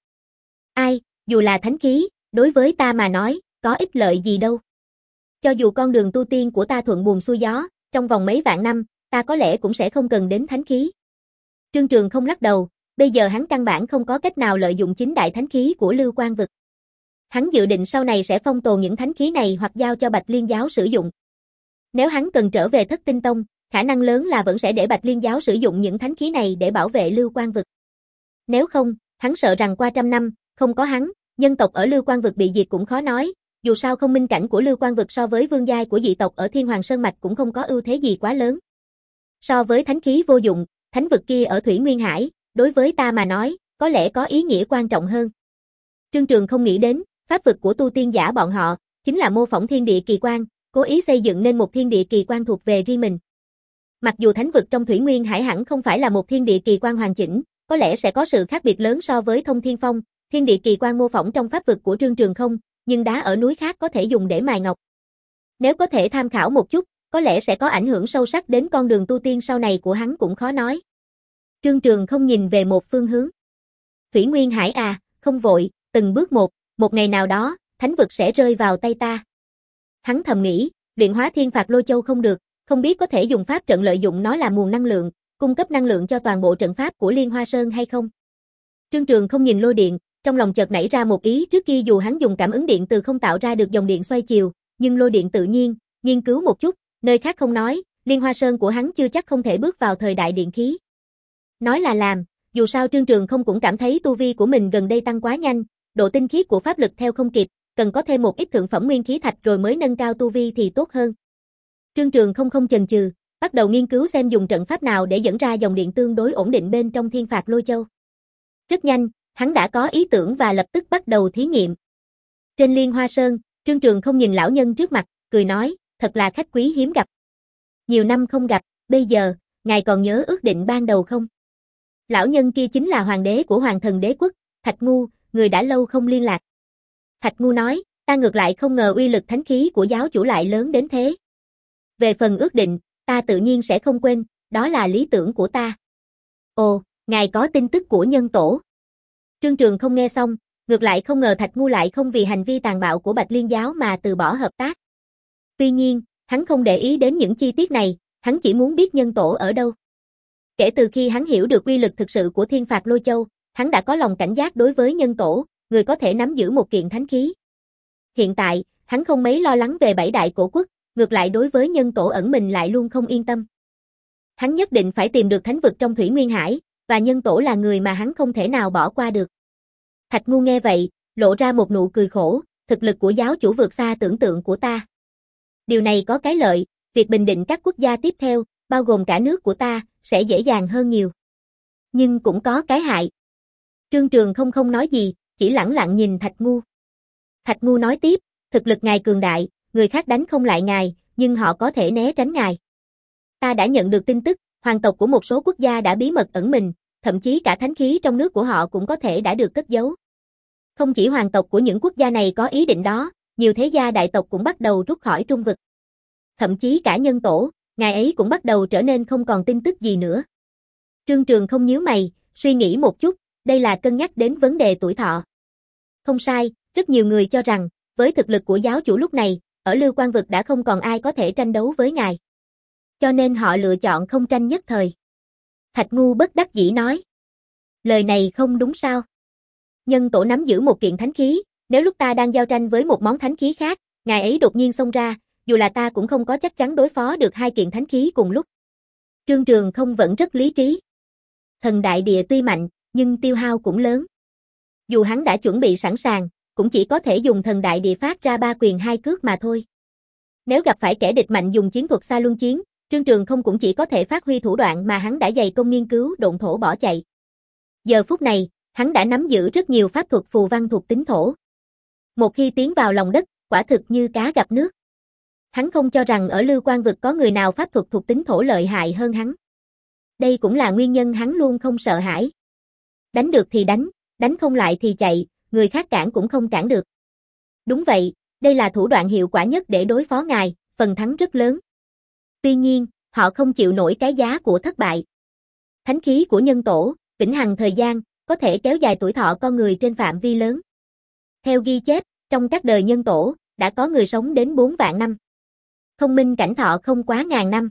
Ai, dù là thánh khí, đối với ta mà nói, có ích lợi gì đâu. Cho dù con đường tu tiên của ta thuận buồm xuôi gió, trong vòng mấy vạn năm, ta có lẽ cũng sẽ không cần đến thánh khí. Trương Trường không lắc đầu, bây giờ hắn căn bản không có cách nào lợi dụng chính đại thánh khí của Lưu Quang vực. Hắn dự định sau này sẽ phong tồn những thánh khí này hoặc giao cho Bạch Liên giáo sử dụng. Nếu hắn cần trở về Thất Tinh Tông, khả năng lớn là vẫn sẽ để Bạch Liên giáo sử dụng những thánh khí này để bảo vệ Lưu Quang vực. Nếu không, hắn sợ rằng qua trăm năm, không có hắn, nhân tộc ở Lưu Quang vực bị diệt cũng khó nói, dù sao không minh cảnh của Lưu Quang vực so với vương giai của dị tộc ở Thiên Hoàng Sơn mạch cũng không có ưu thế gì quá lớn. So với thánh khí vô dụng, thánh vực kia ở Thủy Nguyên Hải, đối với ta mà nói, có lẽ có ý nghĩa quan trọng hơn. Trương Trường không nghĩ đến, pháp vực của tu tiên giả bọn họ, chính là mô phỏng thiên địa kỳ quan, cố ý xây dựng nên một thiên địa kỳ quan thuộc về riêng mình. Mặc dù thánh vực trong Thủy Nguyên Hải hẳn không phải là một thiên địa kỳ quan hoàn chỉnh, có lẽ sẽ có sự khác biệt lớn so với Thông Thiên Phong, thiên địa kỳ quan mô phỏng trong pháp vực của Trương Trường không, nhưng đá ở núi khác có thể dùng để mài ngọc. Nếu có thể tham khảo một chút, có lẽ sẽ có ảnh hưởng sâu sắc đến con đường tu tiên sau này của hắn cũng khó nói. Trương Trường không nhìn về một phương hướng. Thủy Nguyên Hải à, không vội, từng bước một, một ngày nào đó, thánh vực sẽ rơi vào tay ta. Hắn thầm nghĩ, luyện hóa thiên phạt lôi châu không được, không biết có thể dùng pháp trận lợi dụng nó làm nguồn năng lượng, cung cấp năng lượng cho toàn bộ trận pháp của Liên Hoa Sơn hay không. Trương Trường không nhìn lôi điện, trong lòng chợt nảy ra một ý, trước kia dù hắn dùng cảm ứng điện từ không tạo ra được dòng điện xoay chiều, nhưng lôi điện tự nhiên, nghiên cứu một chút, nơi khác không nói, Liên Hoa Sơn của hắn chưa chắc không thể bước vào thời đại điện khí. Nói là làm, dù sao Trương Trường không cũng cảm thấy tu vi của mình gần đây tăng quá nhanh, độ tinh khiết của pháp lực theo không kịp, cần có thêm một ít thượng phẩm nguyên khí thạch rồi mới nâng cao tu vi thì tốt hơn. Trương Trường không không chần chừ, bắt đầu nghiên cứu xem dùng trận pháp nào để dẫn ra dòng điện tương đối ổn định bên trong thiên phạt lôi châu. Rất nhanh, hắn đã có ý tưởng và lập tức bắt đầu thí nghiệm. Trên Liên Hoa Sơn, Trương Trường không nhìn lão nhân trước mặt, cười nói, thật là khách quý hiếm gặp. Nhiều năm không gặp, bây giờ, ngài còn nhớ ước định ban đầu không? Lão nhân kia chính là hoàng đế của Hoàng Thần Đế Quốc, Thạch Ngu, người đã lâu không liên lạc. Thạch Ngu nói, ta ngược lại không ngờ uy lực thánh khí của giáo chủ lại lớn đến thế. Về phần ước định, ta tự nhiên sẽ không quên, đó là lý tưởng của ta. Ồ, ngài có tin tức của nhân tổ. Trương Trường không nghe xong, ngược lại không ngờ Thạch Ngu lại không vì hành vi tàn bạo của Bạch Liên giáo mà từ bỏ hợp tác. Tuy nhiên, hắn không để ý đến những chi tiết này, hắn chỉ muốn biết nhân tổ ở đâu. Kể từ khi hắn hiểu được uy lực thực sự của thiên phạt lôi châu, hắn đã có lòng cảnh giác đối với nhân tổ, người có thể nắm giữ một kiện thánh khí. Hiện tại, hắn không mấy lo lắng về bảy đại cổ quốc, ngược lại đối với nhân tổ ẩn mình lại luôn không yên tâm. Hắn nhất định phải tìm được thánh vực trong Thủy Nguyên Hải, và nhân tổ là người mà hắn không thể nào bỏ qua được. Thạch Ngu nghe vậy, lộ ra một nụ cười khổ, thực lực của giáo chủ vượt xa tưởng tượng của ta. Điều này có cái lợi, việc bình định các quốc gia tiếp theo, bao gồm cả nước của ta, sẽ dễ dàng hơn nhiều. Nhưng cũng có cái hại. Trương Trường không không nói gì, chỉ lẳng lặng nhìn Thạch Ngu. Thạch Ngu nói tiếp, thực lực ngài cường đại, người khác đánh không lại ngài, nhưng họ có thể né tránh ngài. Ta đã nhận được tin tức, hoàng tộc của một số quốc gia đã bí mật ẩn mình, thậm chí cả thánh khí trong nước của họ cũng có thể đã được cất giấu. Không chỉ hoàng tộc của những quốc gia này có ý định đó, nhiều thế gia đại tộc cũng bắt đầu rút khỏi trung vực. Thậm chí cả nhân tổ, ngài ấy cũng bắt đầu trở nên không còn tin tức gì nữa. Trương Trường không nhíu mày, suy nghĩ một chút, đây là cân nhắc đến vấn đề tuổi thọ. Không sai, rất nhiều người cho rằng, với thực lực của giáo chủ lúc này, ở Lưu Quang vực đã không còn ai có thể tranh đấu với ngài. Cho nên họ lựa chọn không tranh nhất thời. Thạch Ngu bất đắc dĩ nói. Lời này không đúng sao? Nhân tổ nắm giữ một kiện thánh khí, nếu lúc ta đang giao tranh với một món thánh khí khác, ngài ấy đột nhiên xông ra, dù là ta cũng không có chắc chắn đối phó được hai kiện thánh khí cùng lúc. Trương Trường không vẫn rất lý trí. Thần đại địa tuy mạnh, nhưng tiêu hao cũng lớn. Dù hắn đã chuẩn bị sẵn sàng, cũng chỉ có thể dùng thần đại địa phát ra ba quyền hai cước mà thôi. Nếu gặp phải kẻ địch mạnh dùng chiến thuật xa luân chiến, Trương Trường không cũng chỉ có thể phát huy thủ đoạn mà hắn đã dày công nghiên cứu độn thổ bỏ chạy. Giờ phút này, hắn đã nắm giữ rất nhiều pháp thuật phù văn thuộc tính thổ. Một khi tiến vào lòng đất, quả thực như cá gặp nước. Hắn không cho rằng ở Lưu Quan vực có người nào pháp thuật thuộc tính thổ lợi hại hơn hắn. Đây cũng là nguyên nhân hắn luôn không sợ hãi. Đánh được thì đánh, đánh không lại thì chạy, người khác cản cũng không cản được. Đúng vậy, đây là thủ đoạn hiệu quả nhất để đối phó ngài, phần thắng rất lớn. Tuy nhiên, họ không chịu nổi cái giá của thất bại. Thánh khí của nhân tổ, vĩnh hằng thời gian, có thể kéo dài tuổi thọ con người trên phạm vi lớn. Theo ghi chép, trong các đời nhân tổ, đã có người sống đến bốn vạn năm. Thông minh cảnh thọ không quá ngàn năm.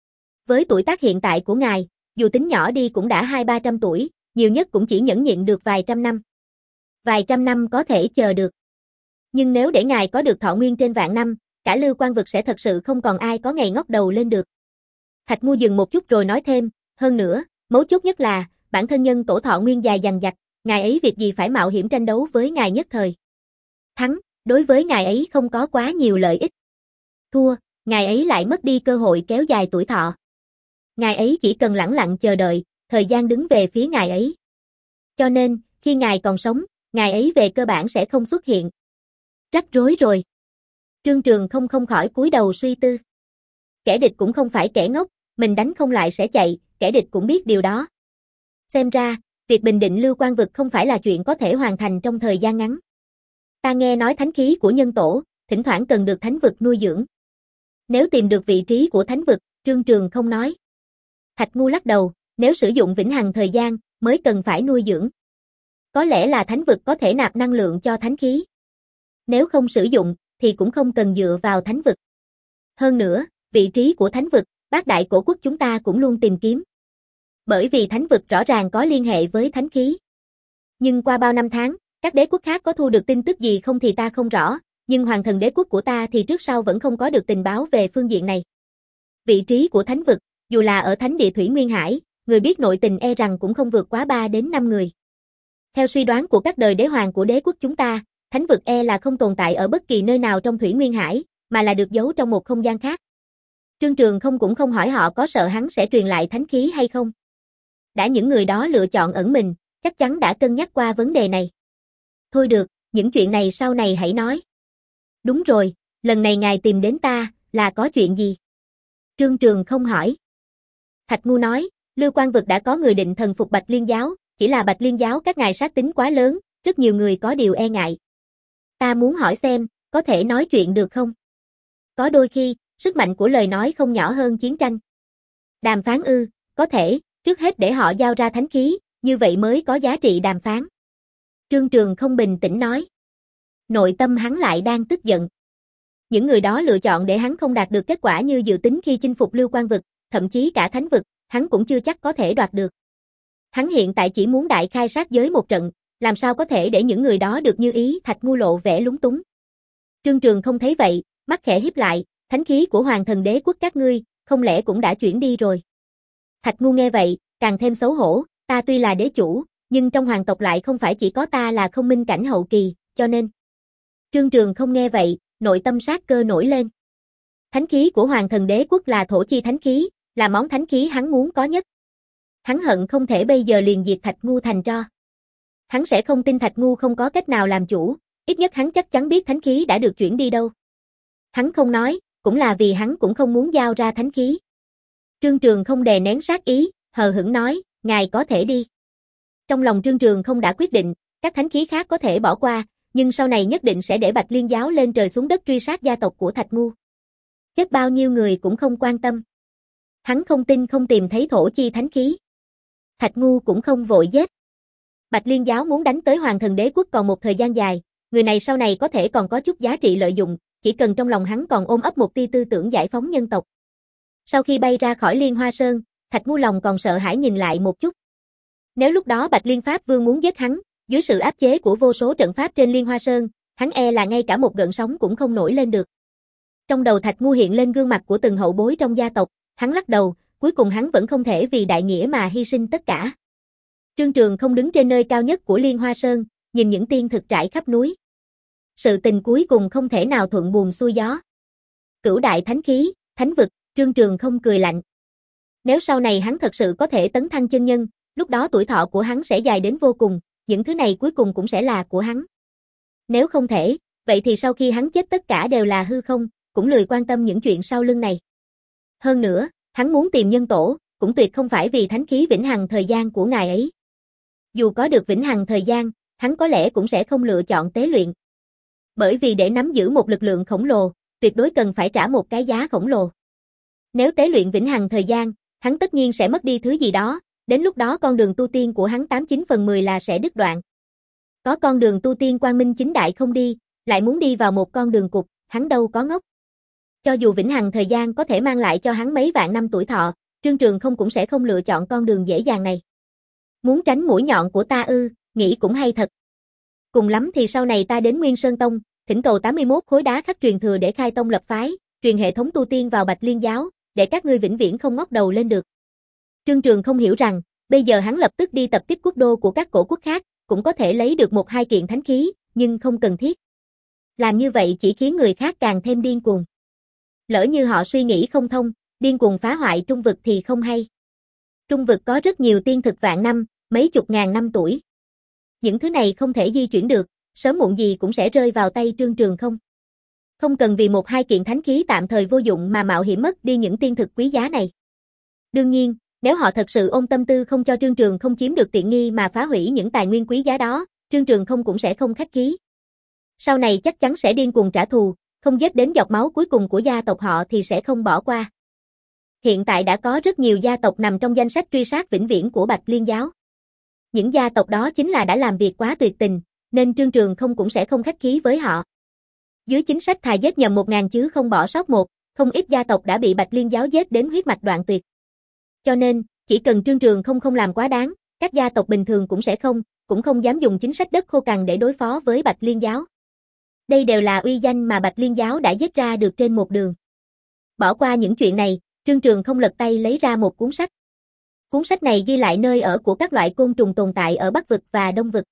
Với tuổi tác hiện tại của ngài, dù tính nhỏ đi cũng đã hai ba trăm tuổi, nhiều nhất cũng chỉ nhẫn nhịn được vài trăm năm. Vài trăm năm có thể chờ được. Nhưng nếu để ngài có được thọ nguyên trên vạn năm, cả Lưu Quan vực sẽ thật sự không còn ai có ngày ngóc đầu lên được. Thạch Ngu dừng một chút rồi nói thêm, hơn nữa, mấu chốt nhất là, bản thân nhân tổ thọ nguyên dài dằng dặc, ngài ấy việc gì phải mạo hiểm tranh đấu với ngài nhất thời. Thắng, đối với ngài ấy không có quá nhiều lợi ích. Thua, ngài ấy lại mất đi cơ hội kéo dài tuổi thọ. Ngài ấy chỉ cần lẳng lặng chờ đợi, thời gian đứng về phía ngài ấy. Cho nên, khi ngài còn sống, ngài ấy về cơ bản sẽ không xuất hiện. Rắc rối rồi. Trương Trường không không khỏi cúi đầu suy tư. Kẻ địch cũng không phải kẻ ngốc, mình đánh không lại sẽ chạy, kẻ địch cũng biết điều đó. Xem ra, việc bình định Lưu Quan vực không phải là chuyện có thể hoàn thành trong thời gian ngắn. Ta nghe nói thánh khí của nhân tổ, thỉnh thoảng cần được thánh vực nuôi dưỡng. Nếu tìm được vị trí của thánh vực, Trương Trường không nói. Thạch Ngu lắc đầu, nếu sử dụng vĩnh hằng thời gian, mới cần phải nuôi dưỡng. Có lẽ là thánh vực có thể nạp năng lượng cho thánh khí. Nếu không sử dụng, thì cũng không cần dựa vào thánh vực. Hơn nữa, vị trí của thánh vực, bát đại cổ quốc chúng ta cũng luôn tìm kiếm. Bởi vì thánh vực rõ ràng có liên hệ với thánh khí. Nhưng qua bao năm tháng, các đế quốc khác có thu được tin tức gì không thì ta không rõ, nhưng hoàng thần đế quốc của ta thì trước sau vẫn không có được tình báo về phương diện này. Vị trí của thánh vực, dù là ở thánh địa Thủy Nguyên Hải, người biết nội tình e rằng cũng không vượt quá ba đến năm người. Theo suy đoán của các đời đế hoàng của đế quốc chúng ta, thánh vực e là không tồn tại ở bất kỳ nơi nào trong Thủy Nguyên Hải, mà là được giấu trong một không gian khác. Trương Trường không cũng không hỏi họ có sợ hắn sẽ truyền lại thánh khí hay không. Đã những người đó lựa chọn ẩn mình, chắc chắn đã cân nhắc qua vấn đề này. Thôi được, những chuyện này sau này hãy nói. Đúng rồi, lần này ngài tìm đến ta, là có chuyện gì? Trương Trường không hỏi. Thạch Ngu nói, Lưu Quan vực đã có người định thần phục Bạch Liên giáo, chỉ là Bạch Liên giáo các ngài sát tính quá lớn, rất nhiều người có điều e ngại. Ta muốn hỏi xem, có thể nói chuyện được không? Có đôi khi, sức mạnh của lời nói không nhỏ hơn chiến tranh. Đàm phán ư, có thể, trước hết để họ giao ra thánh khí, như vậy mới có giá trị đàm phán. Trương Trường không bình tĩnh nói. Nội tâm hắn lại đang tức giận. Những người đó lựa chọn để hắn không đạt được kết quả như dự tính khi chinh phục Lưu Quan vực, thậm chí cả thánh vực, hắn cũng chưa chắc có thể đoạt được. Hắn hiện tại chỉ muốn đại khai sát giới một trận, làm sao có thể để những người đó được như ý? Thạch Ngu lộ vẻ lúng túng. Trương Trường không thấy vậy, mắt khẽ híp lại, thánh khí của hoàng thần đế quốc các ngươi, không lẽ cũng đã chuyển đi rồi? Thạch Ngu nghe vậy, càng thêm xấu hổ, ta tuy là đế chủ, nhưng trong hoàng tộc lại không phải chỉ có ta là không minh cảnh hậu kỳ, cho nên. Trương Trường không nghe vậy, nội tâm sát cơ nổi lên. Thánh khí của hoàng thần đế quốc là thổ chi thánh khí, là món thánh khí hắn muốn có nhất. Hắn hận không thể bây giờ liền diệt Thạch Ngu thành tro. Hắn sẽ không tin Thạch Ngu không có cách nào làm chủ, ít nhất hắn chắc chắn biết thánh khí đã được chuyển đi đâu. Hắn không nói, cũng là vì hắn cũng không muốn giao ra thánh khí. Trương Trường không đè nén sát ý, hờ hững nói, ngài có thể đi. Trong lòng Trương Trường không đã quyết định, các thánh khí khác có thể bỏ qua, nhưng sau này nhất định sẽ để Bạch Liên giáo lên trời xuống đất truy sát gia tộc của Thạch Ngu. Chết bao nhiêu người cũng không quan tâm. Hắn không tin không tìm thấy thổ chi thánh khí. Thạch Ngu cũng không vội giết. Bạch Liên giáo muốn đánh tới hoàng thần đế quốc còn một thời gian dài, người này sau này có thể còn có chút giá trị lợi dụng, chỉ cần trong lòng hắn còn ôm ấp một tia tư tưởng giải phóng nhân tộc. Sau khi bay ra khỏi Liên Hoa Sơn, Thạch Ngu lòng còn sợ hãi nhìn lại một chút. Nếu lúc đó Bạch Liên Pháp Vương muốn giết hắn, dưới sự áp chế của vô số trận pháp trên Liên Hoa Sơn, hắn e là ngay cả một gợn sóng cũng không nổi lên được. Trong đầu Thạch Ngu hiện lên gương mặt của từng hậu bối trong gia tộc, hắn lắc đầu, cuối cùng hắn vẫn không thể vì đại nghĩa mà hy sinh tất cả. Trương Trường không đứng trên nơi cao nhất của Liên Hoa Sơn, nhìn những tiên thực trải khắp núi. Sự tình cuối cùng không thể nào thuận buồm xuôi gió. Cửu đại thánh khí, thánh vực, Trương Trường không cười lạnh. Nếu sau này hắn thật sự có thể tấn thăng chân nhân, lúc đó tuổi thọ của hắn sẽ dài đến vô cùng, những thứ này cuối cùng cũng sẽ là của hắn. Nếu không thể, vậy thì sau khi hắn chết tất cả đều là hư không, cũng lười quan tâm những chuyện sau lưng này. Hơn nữa, hắn muốn tìm nhân tổ, cũng tuyệt không phải vì thánh khí vĩnh hằng thời gian của ngài ấy. Dù có được vĩnh hằng thời gian, hắn có lẽ cũng sẽ không lựa chọn tế luyện. Bởi vì để nắm giữ một lực lượng khổng lồ, tuyệt đối cần phải trả một cái giá khổng lồ. Nếu tế luyện vĩnh hằng thời gian, hắn tất nhiên sẽ mất đi thứ gì đó, đến lúc đó con đường tu tiên của hắn tám chín phần mười là sẽ đứt đoạn. Có con đường tu tiên quang minh chính đại không đi, lại muốn đi vào một con đường cụt, hắn đâu có ngốc. Cho dù vĩnh hằng thời gian có thể mang lại cho hắn mấy vạn năm tuổi thọ, Trương Trường không cũng sẽ không lựa chọn con đường dễ dàng này. Muốn tránh mũi nhọn của ta ư, nghĩ cũng hay thật. Cùng lắm thì sau này ta đến Nguyên Sơn Tông, thỉnh cầu tám mươi mốt khối đá khắc truyền thừa để khai tông lập phái, truyền hệ thống tu tiên vào Bạch Liên giáo, để các ngươi vĩnh viễn không ngóc đầu lên được. Trương Trường không hiểu rằng, bây giờ hắn lập tức đi tập kích quốc đô của các cổ quốc khác, cũng có thể lấy được một hai kiện thánh khí, nhưng không cần thiết. Làm như vậy chỉ khiến người khác càng thêm điên cuồng. Lỡ như họ suy nghĩ không thông, điên cuồng phá hoại trung vực thì không hay. Trung vực có rất nhiều tiên thực vạn năm, mấy chục ngàn năm tuổi. Những thứ này không thể di chuyển được, sớm muộn gì cũng sẽ rơi vào tay Trương Trường không. Không cần vì một hai kiện thánh khí tạm thời vô dụng mà mạo hiểm mất đi những tiên thực quý giá này. Đương nhiên, nếu họ thật sự ôm tâm tư không cho Trương Trường không chiếm được tiện nghi mà phá hủy những tài nguyên quý giá đó, Trương Trường không cũng sẽ không khách khí. Sau này chắc chắn sẽ điên cuồng trả thù, không giết đến giọt máu cuối cùng của gia tộc họ thì sẽ không bỏ qua. Hiện tại đã có rất nhiều gia tộc nằm trong danh sách truy sát vĩnh viễn của Bạch Liên giáo. Những gia tộc đó chính là đã làm việc quá tuyệt tình, nên Trương Trường không cũng sẽ không khách khí với họ. Dưới chính sách thà giết nhầm một ngàn chứ không bỏ sót một, không ít gia tộc đã bị Bạch Liên giáo giết đến huyết mạch đoạn tuyệt. Cho nên, chỉ cần Trương Trường không không làm quá đáng, các gia tộc bình thường cũng sẽ không, cũng không dám dùng chính sách đất khô cằn để đối phó với Bạch Liên giáo. Đây đều là uy danh mà Bạch Liên giáo đã giết ra được trên một đường. Bỏ qua những chuyện này, Trương Trường không lật tay lấy ra một cuốn sách. Cuốn sách này ghi lại nơi ở của các loại côn trùng tồn tại ở Bắc vực và Đông vực.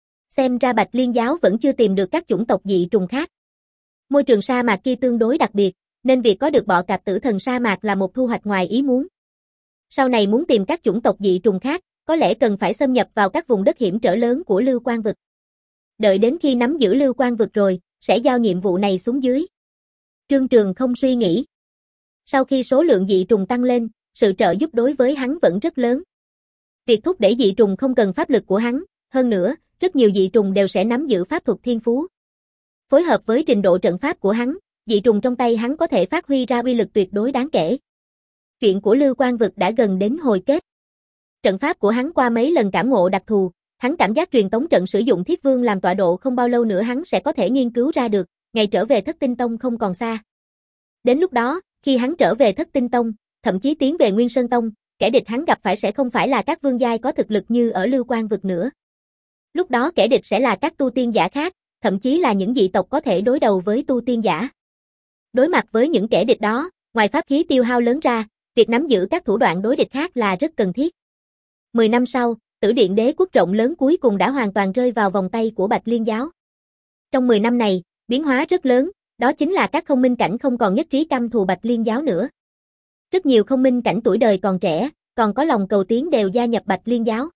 Xem ra Bạch Liên giáo vẫn chưa tìm được các chủng tộc dị trùng khác. Môi trường sa mạc kia tương đối đặc biệt, nên việc có được bọ cạp tử thần sa mạc là một thu hoạch ngoài ý muốn. Sau này muốn tìm các chủng tộc dị trùng khác, có lẽ cần phải xâm nhập vào các vùng đất hiểm trở lớn của Lưu Quang vực. Đợi đến khi nắm giữ Lưu Quang vực rồi, sẽ giao nhiệm vụ này xuống dưới. Trương Trường không suy nghĩ. Sau khi số lượng dị trùng tăng lên, sự trợ giúp đối với hắn vẫn rất lớn. Việc thúc đẩy dị trùng không cần pháp lực của hắn, hơn nữa, rất nhiều dị trùng đều sẽ nắm giữ pháp thuật thiên phú. Phối hợp với trình độ trận pháp của hắn, dị trùng trong tay hắn có thể phát huy ra uy lực tuyệt đối đáng kể. Chuyện của Lưu Quang vực đã gần đến hồi kết. Trận pháp của hắn qua mấy lần cảm ngộ đặc thù, hắn cảm giác truyền tống trận sử dụng Thiết Vương làm tọa độ không bao lâu nữa hắn sẽ có thể nghiên cứu ra được, ngày trở về Thất Tinh Tông không còn xa. Đến lúc đó, khi hắn trở về Thất Tinh Tông, thậm chí tiến về Nguyên Sơn Tông, kẻ địch hắn gặp phải sẽ không phải là các vương giai có thực lực như ở Lưu Quang vực nữa. Lúc đó kẻ địch sẽ là các tu tiên giả khác, thậm chí là những dị tộc có thể đối đầu với tu tiên giả. Đối mặt với những kẻ địch đó, ngoài pháp khí tiêu hao lớn ra, việc nắm giữ các thủ đoạn đối địch khác là rất cần thiết. Mười năm sau, Tử Điện Đế quốc rộng lớn cuối cùng đã hoàn toàn rơi vào vòng tay của Bạch Liên giáo. Trong mười năm này, biến hóa rất lớn, đó chính là các không minh cảnh không còn nhất trí căm thù Bạch Liên giáo nữa. Rất nhiều không minh cảnh tuổi đời còn trẻ, còn có lòng cầu tiến đều gia nhập Bạch Liên giáo.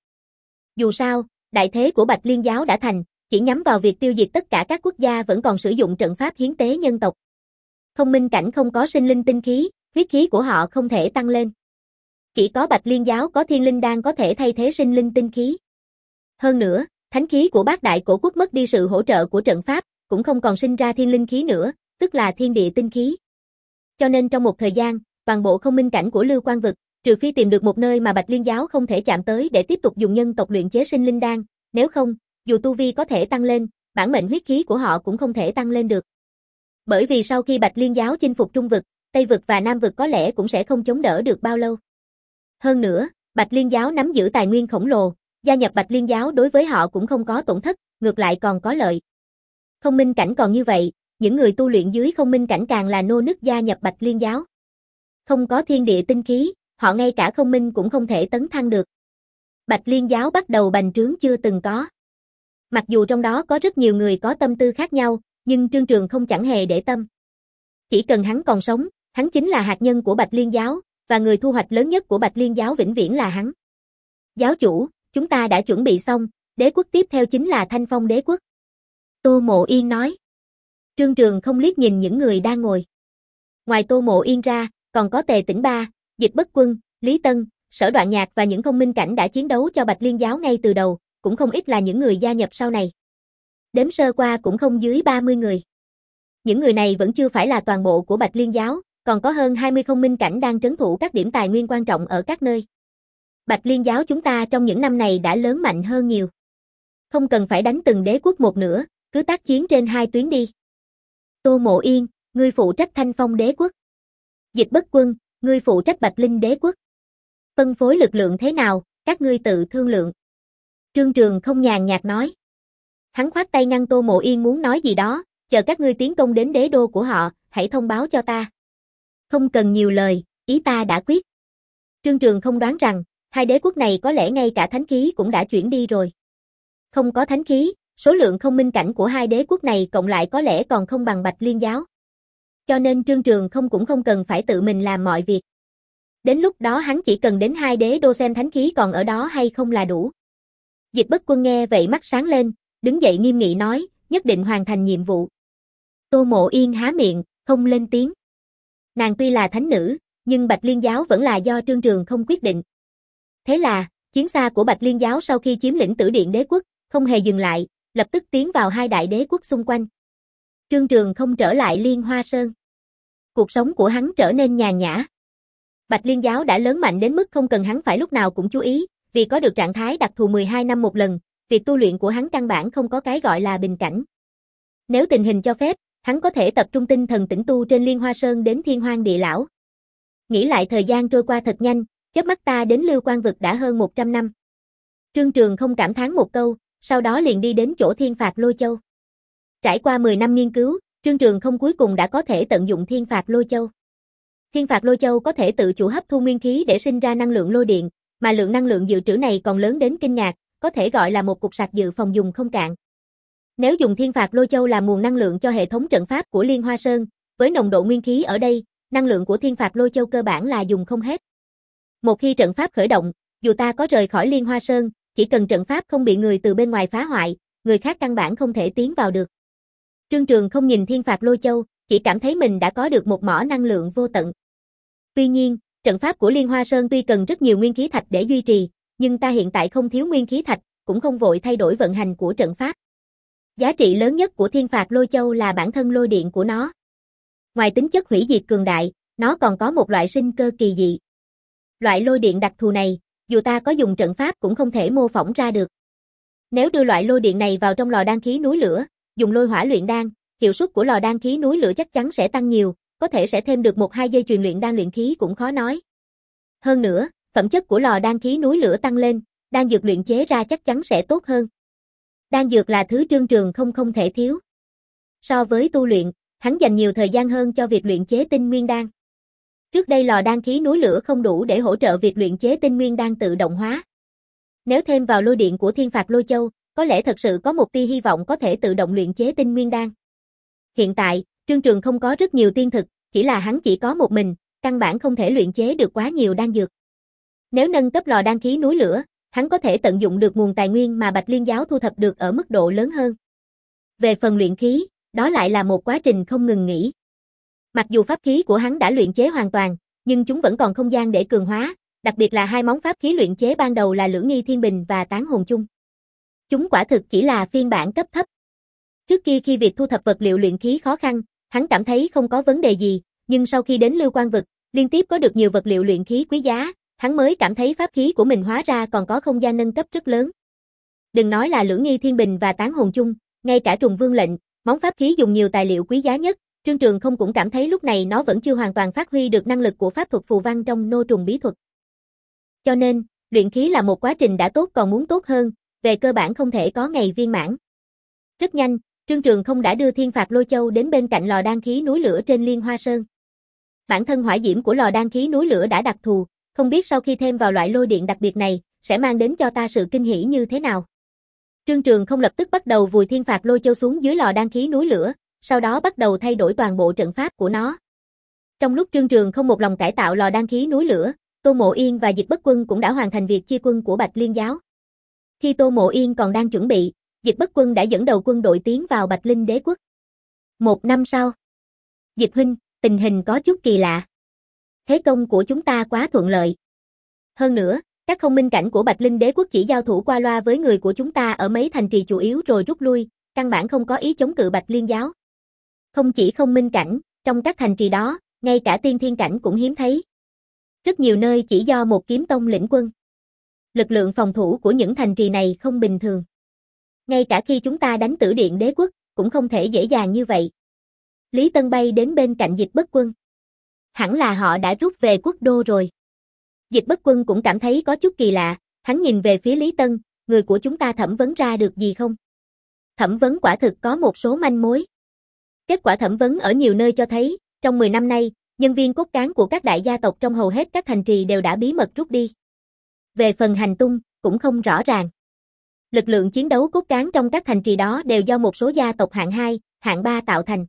Dù sao, đại thế của Bạch Liên giáo đã thành, chỉ nhắm vào việc tiêu diệt tất cả các quốc gia vẫn còn sử dụng trận pháp hiến tế nhân tộc. Không minh cảnh không có sinh linh tinh khí, huyết khí của họ không thể tăng lên. Chỉ có Bạch Liên giáo có thiên linh đan có thể thay thế sinh linh tinh khí. Hơn nữa, thánh khí của bát đại cổ quốc mất đi sự hỗ trợ của trận pháp, cũng không còn sinh ra thiên linh khí nữa, tức là thiên địa tinh khí. Cho nên trong một thời gian, toàn bộ không minh cảnh của Lưu Quang vực, trừ phi tìm được một nơi mà Bạch Liên giáo không thể chạm tới để tiếp tục dùng nhân tộc luyện chế sinh linh đan, nếu không, dù tu vi có thể tăng lên, bản mệnh huyết khí của họ cũng không thể tăng lên được. Bởi vì sau khi Bạch Liên giáo chinh phục Trung vực, Tây vực và Nam vực có lẽ cũng sẽ không chống đỡ được bao lâu. Hơn nữa, Bạch Liên giáo nắm giữ tài nguyên khổng lồ, gia nhập Bạch Liên giáo đối với họ cũng không có tổn thất, ngược lại còn có lợi. Không minh cảnh còn như vậy, những người tu luyện dưới không minh cảnh càng là nô nức gia nhập Bạch Liên giáo. Không có thiên địa tinh khí, họ ngay cả không minh cũng không thể tấn thăng được. Bạch Liên giáo bắt đầu bành trướng chưa từng có. Mặc dù trong đó có rất nhiều người có tâm tư khác nhau, nhưng Trương Trường không chẳng hề để tâm. Chỉ cần hắn còn sống, hắn chính là hạt nhân của Bạch Liên giáo, và người thu hoạch lớn nhất của Bạch Liên giáo vĩnh viễn là hắn. Giáo chủ, chúng ta đã chuẩn bị xong, đế quốc tiếp theo chính là Thanh Phong đế quốc. Tô Mộ Yên nói. Trương Trường không liếc nhìn những người đang ngồi. Ngoài Tô Mộ Yên ra, còn có Tề Tĩnh Ba, Dịch Bất Quân, Lý Tân, Sở Đoạn Nhạc và những thông minh cảnh đã chiến đấu cho Bạch Liên giáo ngay từ đầu, cũng không ít là những người gia nhập sau này. Đếm sơ qua cũng không dưới ba mươi người. Những người này vẫn chưa phải là toàn bộ của Bạch Liên giáo, còn có hơn hai mươi thông minh cảnh đang trấn thủ các điểm tài nguyên quan trọng ở các nơi. Bạch Liên giáo chúng ta trong những năm này đã lớn mạnh hơn nhiều. Không cần phải đánh từng đế quốc một nữa, cứ tác chiến trên hai tuyến đi. Tô Mộ Yên, ngươi phụ trách Thanh Phong đế quốc. Dịch Bất Quân, ngươi phụ trách Bạch Linh đế quốc. Phân phối lực lượng thế nào, các ngươi tự thương lượng. Trương Trường không nhàn nhạt nói. Hắn khoát tay ngăn Tô Mộ Yên muốn nói gì đó, chờ các ngươi tiến công đến đế đô của họ, hãy thông báo cho ta. Không cần nhiều lời, ý ta đã quyết. Trương Trường không đoán rằng, hai đế quốc này có lẽ ngay cả thánh khí cũng đã chuyển đi rồi. Không có thánh khí, số lượng không minh cảnh của hai đế quốc này cộng lại có lẽ còn không bằng Bạch Liên giáo. Cho nên Trương Trường không cũng không cần phải tự mình làm mọi việc. Đến lúc đó hắn chỉ cần đến hai đế đô xem thánh khí còn ở đó hay không là đủ. Dịch Bất Quân nghe vậy mắt sáng lên, đứng dậy nghiêm nghị nói, nhất định hoàn thành nhiệm vụ. Tô Mộ Yên há miệng, không lên tiếng. Nàng tuy là thánh nữ, nhưng Bạch Liên giáo vẫn là do Trương Trường không quyết định. Thế là, chiến xa của Bạch Liên giáo sau khi chiếm lĩnh Tử Điện đế quốc, không hề dừng lại, lập tức tiến vào hai đại đế quốc xung quanh. Trương Trường không trở lại Liên Hoa Sơn. Cuộc sống của hắn trở nên nhàn nhã. Bạch Liên giáo đã lớn mạnh đến mức không cần hắn phải lúc nào cũng chú ý, vì có được trạng thái đặc thù mười hai năm một lần, việc tu luyện của hắn căn bản không có cái gọi là bình cảnh. Nếu tình hình cho phép, hắn có thể tập trung tinh thần tĩnh tu trên Liên Hoa Sơn đến Thiên Hoang Địa Lão. Nghĩ lại thời gian trôi qua thật nhanh, chớp mắt ta đến Lưu Quan vực đã hơn một trăm năm. Trương Trường không cảm thán một câu, sau đó liền đi đến chỗ Thiên Phạt Lôi Châu. Trải qua mười năm nghiên cứu, Trương Trường không cuối cùng đã có thể tận dụng Thiên Phạt Lôi Châu. Thiên Phạt Lôi Châu có thể tự chủ hấp thu nguyên khí để sinh ra năng lượng lôi điện, mà lượng năng lượng dự trữ này còn lớn đến kinh ngạc, có thể gọi là một cục sạc dự phòng dùng không cạn. Nếu dùng Thiên Phạt Lôi Châu làm nguồn năng lượng cho hệ thống trận pháp của Liên Hoa Sơn, với nồng độ nguyên khí ở đây, năng lượng của Thiên Phạt Lôi Châu cơ bản là dùng không hết. Một khi trận pháp khởi động, dù ta có rời khỏi Liên Hoa Sơn, chỉ cần trận pháp không bị người từ bên ngoài phá hoại, người khác căn bản không thể tiến vào được. Trương Trường không nhìn Thiên Phạt Lôi Châu, chỉ cảm thấy mình đã có được một mỏ năng lượng vô tận. Tuy nhiên, trận pháp của Liên Hoa Sơn tuy cần rất nhiều nguyên khí thạch để duy trì, nhưng ta hiện tại không thiếu nguyên khí thạch, cũng không vội thay đổi vận hành của trận pháp. Giá trị lớn nhất của Thiên Phạt Lôi Châu là bản thân lôi điện của nó. Ngoài tính chất hủy diệt cường đại, nó còn có một loại sinh cơ kỳ dị. Loại lôi điện đặc thù này, dù ta có dùng trận pháp cũng không thể mô phỏng ra được. Nếu đưa loại lôi điện này vào trong lò đan khí núi lửa, dùng lôi hỏa luyện đan, hiệu suất của lò đan khí núi lửa chắc chắn sẽ tăng nhiều, có thể sẽ thêm được một hai dây chuyền luyện đan luyện khí cũng khó nói. Hơn nữa, phẩm chất của lò đan khí núi lửa tăng lên, đan dược luyện chế ra chắc chắn sẽ tốt hơn. Đan dược là thứ Trương Trường không không thể thiếu. So với tu luyện, hắn dành nhiều thời gian hơn cho việc luyện chế tinh nguyên đan. Trước đây lò đan khí núi lửa không đủ để hỗ trợ việc luyện chế tinh nguyên đan tự động hóa. Nếu thêm vào lôi điện của Thiên Phạt Lôi Châu, có lẽ thật sự có một tia hy vọng có thể tự động luyện chế tinh nguyên đan. Hiện tại, Trương Trường không có rất nhiều tiên thực, chỉ là hắn chỉ có một mình, căn bản không thể luyện chế được quá nhiều đan dược. Nếu nâng cấp lò đan khí núi lửa, hắn có thể tận dụng được nguồn tài nguyên mà Bạch Liên giáo thu thập được ở mức độ lớn hơn. Về phần luyện khí, đó lại là một quá trình không ngừng nghỉ. Mặc dù pháp khí của hắn đã luyện chế hoàn toàn, nhưng chúng vẫn còn không gian để cường hóa, đặc biệt là hai món pháp khí luyện chế ban đầu là Lưỡng Nghi Thiên Bình và Tán Hồn Chung. Chúng quả thực chỉ là phiên bản cấp thấp. Trước kia khi việc thu thập vật liệu luyện khí khó khăn, hắn cảm thấy không có vấn đề gì, nhưng sau khi đến Lưu Quan vực, liên tiếp có được nhiều vật liệu luyện khí quý giá, hắn mới cảm thấy pháp khí của mình hóa ra còn có không gian nâng cấp rất lớn. Đừng nói là Lưỡng Nghi Thiên Bình và Tán Hồn Chung, ngay cả Trùng Vương lệnh, món pháp khí dùng nhiều tài liệu quý giá nhất, Trương Trường không cũng cảm thấy lúc này nó vẫn chưa hoàn toàn phát huy được năng lực của pháp thuật phù văn trong nô trùng bí thuật. Cho nên, luyện khí là một quá trình đã tốt còn muốn tốt hơn, về cơ bản không thể có ngày viên mãn. Rất nhanh, Trương Trường không đã đưa Thiên Phạt Lôi Châu đến bên cạnh lò đan khí núi lửa trên Liên Hoa Sơn. Bản thân hỏa diễm của lò đan khí núi lửa đã đặc thù, không biết sau khi thêm vào loại lôi điện đặc biệt này, sẽ mang đến cho ta sự kinh hỉ như thế nào. Trương Trường không lập tức bắt đầu vùi Thiên Phạt Lôi Châu xuống dưới lò đan khí núi lửa, sau đó bắt đầu thay đổi toàn bộ trận pháp của nó. Trong lúc Trương Trường không một lòng cải tạo lò đan khí núi lửa, Tô Mộ Yên và Dịch Bất Quân cũng đã hoàn thành việc chia quân của Bạch Liên giáo. Khi Tô Mộ Yên còn đang chuẩn bị, Dịch Bất Quân đã dẫn đầu quân đội tiến vào Bạch Linh đế quốc. Một năm sau. Dịch huynh, tình hình có chút kỳ lạ. Thế công của chúng ta quá thuận lợi. Hơn nữa, các không minh cảnh của Bạch Linh đế quốc chỉ giao thủ qua loa với người của chúng ta ở mấy thành trì chủ yếu rồi rút lui, căn bản không có ý chống cự Bạch Liên giáo. Không chỉ không minh cảnh, trong các thành trì đó, ngay cả tiên thiên cảnh cũng hiếm thấy. Rất nhiều nơi chỉ do một kiếm tông lĩnh quân. Lực lượng phòng thủ của những thành trì này không bình thường. Ngay cả khi chúng ta đánh Tử Điện đế quốc, cũng không thể dễ dàng như vậy. Lý Tân bay đến bên cạnh Dịch Bất Quân. Hẳn là họ đã rút về quốc đô rồi. Dịch Bất Quân cũng cảm thấy có chút kỳ lạ, hắn nhìn về phía Lý Tân, người của chúng ta thẩm vấn ra được gì không? Thẩm vấn quả thực có một số manh mối. Kết quả thẩm vấn ở nhiều nơi cho thấy, trong mười năm nay, nhân viên cốt cán của các đại gia tộc trong hầu hết các thành trì đều đã bí mật rút đi. Về phần hành tung, cũng không rõ ràng. Lực lượng chiến đấu cốt cán trong các thành trì đó đều do một số gia tộc hạng hai, hạng ba tạo thành.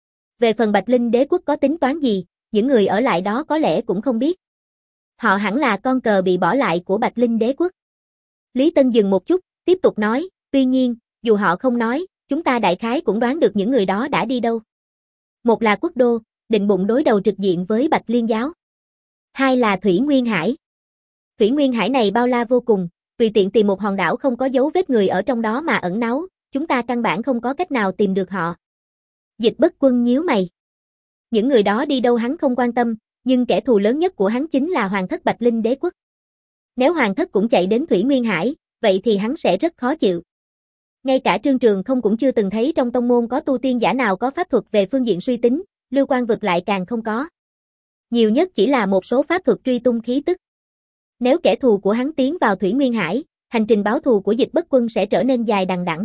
Về phần Bạch Linh đế quốc có tính toán gì, những người ở lại đó có lẽ cũng không biết. Họ hẳn là con cờ bị bỏ lại của Bạch Linh đế quốc. Lý Tân dừng một chút, tiếp tục nói, tuy nhiên, dù họ không nói, chúng ta đại khái cũng đoán được những người đó đã đi đâu. Một là quốc đô, định bụng đối đầu trực diện với Bạch Liên giáo. Hai là Thủy Nguyên Hải. Thủy Nguyên Hải này bao la vô cùng, tùy tiện tìm một hòn đảo không có dấu vết người ở trong đó mà ẩn náu, chúng ta căn bản không có cách nào tìm được họ. Dịch Bất Quân nhíu mày. Những người đó đi đâu hắn không quan tâm, nhưng kẻ thù lớn nhất của hắn chính là Hoàng thất Bạch Linh đế quốc. Nếu Hoàng thất cũng chạy đến Thủy Nguyên Hải, vậy thì hắn sẽ rất khó chịu. Ngay cả Trương Trường không cũng chưa từng thấy trong tông môn có tu tiên giả nào có pháp thuật về phương diện suy tính, Lưu Quan vực lại càng không có. Nhiều nhất chỉ là một số pháp thuật truy tung khí tức. Nếu kẻ thù của hắn tiến vào Thủy Nguyên Hải, hành trình báo thù của Dịch Bất Quân sẽ trở nên dài đằng đẵng.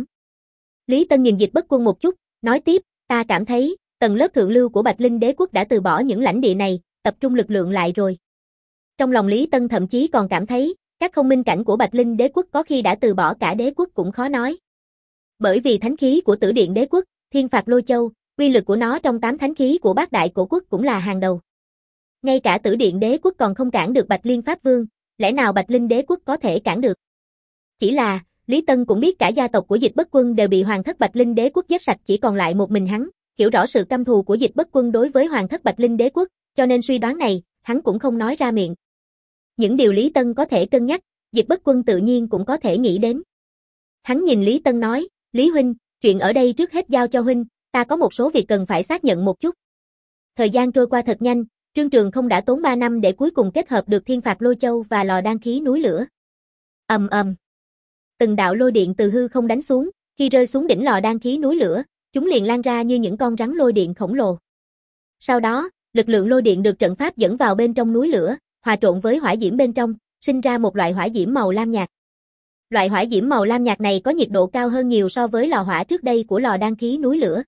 Lý Tân nhìn Dịch Bất Quân một chút, nói tiếp, ta cảm thấy, tầng lớp thượng lưu của Bạch Linh đế quốc đã từ bỏ những lãnh địa này, tập trung lực lượng lại rồi. Trong lòng Lý Tân thậm chí còn cảm thấy, các không minh cảnh của Bạch Linh đế quốc có khi đã từ bỏ cả đế quốc cũng khó nói. Bởi vì thánh khí của Tử Điện đế quốc, Thiên Phạt Lôi Châu, uy lực của nó trong tám thánh khí của bát đại cổ quốc cũng là hàng đầu. Ngay cả Tử Điện đế quốc còn không cản được Bạch Liên Pháp Vương, lẽ nào Bạch Linh đế quốc có thể cản được? Chỉ là, Lý Tân cũng biết cả gia tộc của Dịch Bất Quân đều bị Hoàng thất Bạch Linh đế quốc giết sạch, chỉ còn lại một mình hắn, hiểu rõ sự căm thù của Dịch Bất Quân đối với Hoàng thất Bạch Linh đế quốc, cho nên suy đoán này, hắn cũng không nói ra miệng. Những điều Lý Tân có thể cân nhắc, Dịch Bất Quân tự nhiên cũng có thể nghĩ đến. Hắn nhìn Lý Tân nói, Lý huynh, chuyện ở đây trước hết giao cho huynh, ta có một số việc cần phải xác nhận một chút. Thời gian trôi qua thật nhanh, Trương Trường không đã tốn ba năm để cuối cùng kết hợp được Thiên Phạt Lôi Châu và lò đan khí núi lửa. Ầm ầm. Từng đạo lôi điện từ hư không đánh xuống, khi rơi xuống đỉnh lò đan khí núi lửa, chúng liền lan ra như những con rắn lôi điện khổng lồ. Sau đó, lực lượng lôi điện được trận pháp dẫn vào bên trong núi lửa, hòa trộn với hỏa diễm bên trong, sinh ra một loại hỏa diễm màu lam nhạt. Loại hỏa diễm màu lam nhạt này có nhiệt độ cao hơn nhiều so với lò hỏa trước đây của lò đan khí núi lửa.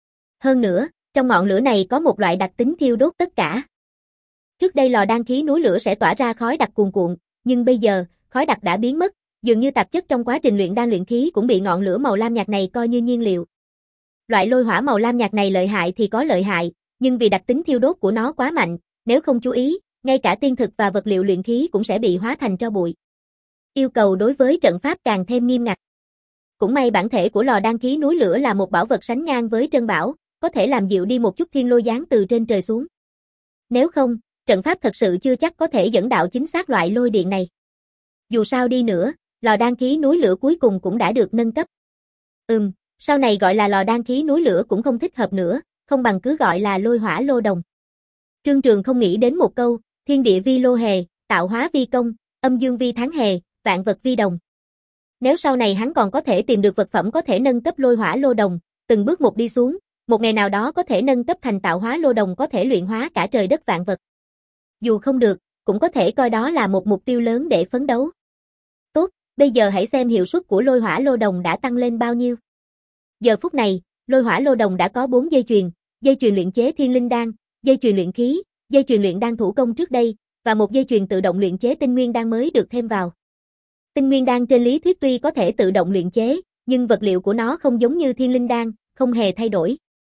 Hơn nữa, trong ngọn lửa này có một loại đặc tính thiêu đốt tất cả. Trước đây lò đan khí núi lửa sẽ tỏa ra khói đặc cuồn cuộn, nhưng bây giờ, khói đặc đã biến mất, dường như tạp chất trong quá trình luyện đan luyện khí cũng bị ngọn lửa màu lam nhạt này coi như nhiên liệu. Loại lôi hỏa màu lam nhạt này lợi hại thì có lợi hại, nhưng vì đặc tính thiêu đốt của nó quá mạnh, nếu không chú ý, ngay cả tiên thực và vật liệu luyện khí cũng sẽ bị hóa thành tro bụi. Yêu cầu đối với trận pháp càng thêm nghiêm ngặt. Cũng may bản thể của lò đan khí núi lửa là một bảo vật sánh ngang với Trân Bảo, có thể làm dịu đi một chút thiên lôi giáng từ trên trời xuống. Nếu không, trận pháp thật sự chưa chắc có thể dẫn đạo chính xác loại lôi điện này. Dù sao đi nữa, lò đan khí núi lửa cuối cùng cũng đã được nâng cấp. Ừm, sau này gọi là lò đan khí núi lửa cũng không thích hợp nữa, không bằng cứ gọi là lôi hỏa lô đồng. Trương Trường không nghĩ đến một câu, thiên địa vi lô hề, tạo hóa vi công, âm dương vi tháng hề, vạn vật vi đồng. Nếu sau này hắn còn có thể tìm được vật phẩm có thể nâng cấp lôi hỏa lô đồng, từng bước một đi xuống, một ngày nào đó có thể nâng cấp thành tạo hóa lô đồng có thể luyện hóa cả trời đất vạn vật. Dù không được, cũng có thể coi đó là một mục tiêu lớn để phấn đấu. Tốt, bây giờ hãy xem hiệu suất của lôi hỏa lô đồng đã tăng lên bao nhiêu. Giờ phút này, lôi hỏa lô đồng đã có bốn dây chuyền, dây chuyền luyện chế thiên linh đan, dây chuyền luyện khí, dây chuyền luyện đan thủ công trước đây, và một dây chuyền tự động luyện chế tinh nguyên đan mới được thêm vào. Tinh nguyên đan trên lý thuyết tuy có thể tự động luyện chế, nhưng vật liệu của nó không giống như thiên linh đan, không hề thay đổi.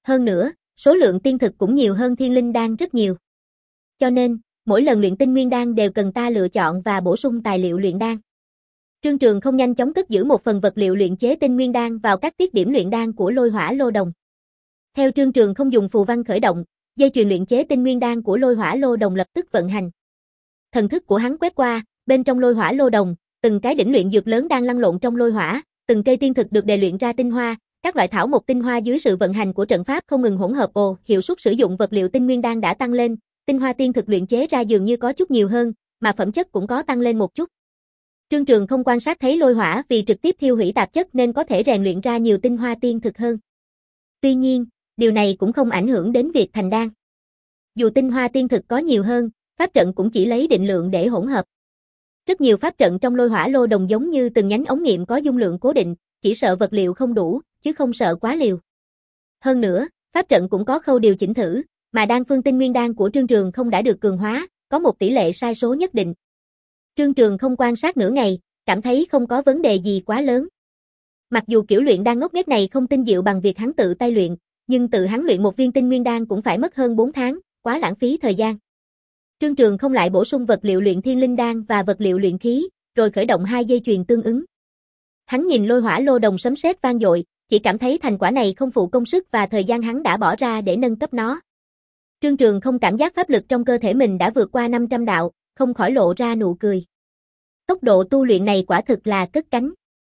Hơn nữa, số lượng tiên thực cũng nhiều hơn thiên linh đan rất nhiều. Cho nên, mỗi lần luyện tinh nguyên đan đều cần ta lựa chọn và bổ sung tài liệu luyện đan. Trương Trường không nhanh chóng cất giữ một phần vật liệu luyện chế tinh nguyên đan vào các tiết điểm luyện đan của Lôi Hỏa Lô Đồng. Theo Trương Trường không dùng phù văn khởi động, dây chuyền luyện chế tinh nguyên đan của Lôi Hỏa Lô Đồng lập tức vận hành. Thần thức của hắn quét qua, bên trong Lôi Hỏa Lô Đồng, từng cái đỉnh luyện dược lớn đang lăn lộn trong lôi hỏa, từng cây tiên thực được đề luyện ra tinh hoa, các loại thảo mộc tinh hoa dưới sự vận hành của trận pháp không ngừng hỗn hợp, ồ, hiệu suất sử dụng vật liệu tinh nguyên đan đã tăng lên, tinh hoa tiên thực luyện chế ra dường như có chút nhiều hơn, mà phẩm chất cũng có tăng lên một chút. Trương Trường không quan sát thấy lôi hỏa vì trực tiếp thiêu hủy tạp chất nên có thể rèn luyện ra nhiều tinh hoa tiên thực hơn. Tuy nhiên, điều này cũng không ảnh hưởng đến việc thành đan. Dù tinh hoa tiên thực có nhiều hơn, pháp trận cũng chỉ lấy định lượng để hỗn hợp. Rất nhiều pháp trận trong Lôi Hỏa Lô Đồng giống như từng nhánh ống nghiệm có dung lượng cố định, chỉ sợ vật liệu không đủ, chứ không sợ quá liều. Hơn nữa, pháp trận cũng có khâu điều chỉnh thử, mà đan phương tinh nguyên đan của Trương Trường không đã được cường hóa, có một tỷ lệ sai số nhất định. Trương Trường không quan sát nửa ngày, cảm thấy không có vấn đề gì quá lớn. Mặc dù kiểu luyện đan ngốc nghếch này không tinh diệu bằng việc hắn tự tay luyện, nhưng tự hắn luyện một viên tinh nguyên đan cũng phải mất hơn bốn tháng, quá lãng phí thời gian. Trương Trường không lại bổ sung vật liệu luyện thiên linh đan và vật liệu luyện khí, rồi khởi động hai dây chuyền tương ứng. Hắn nhìn Lôi Hỏa Lô Đồng sấm sét vang dội, chỉ cảm thấy thành quả này không phụ công sức và thời gian hắn đã bỏ ra để nâng cấp nó. Trương Trường không cảm giác pháp lực trong cơ thể mình đã vượt qua năm trăm đạo, không khỏi lộ ra nụ cười. Tốc độ tu luyện này quả thực là cất cánh.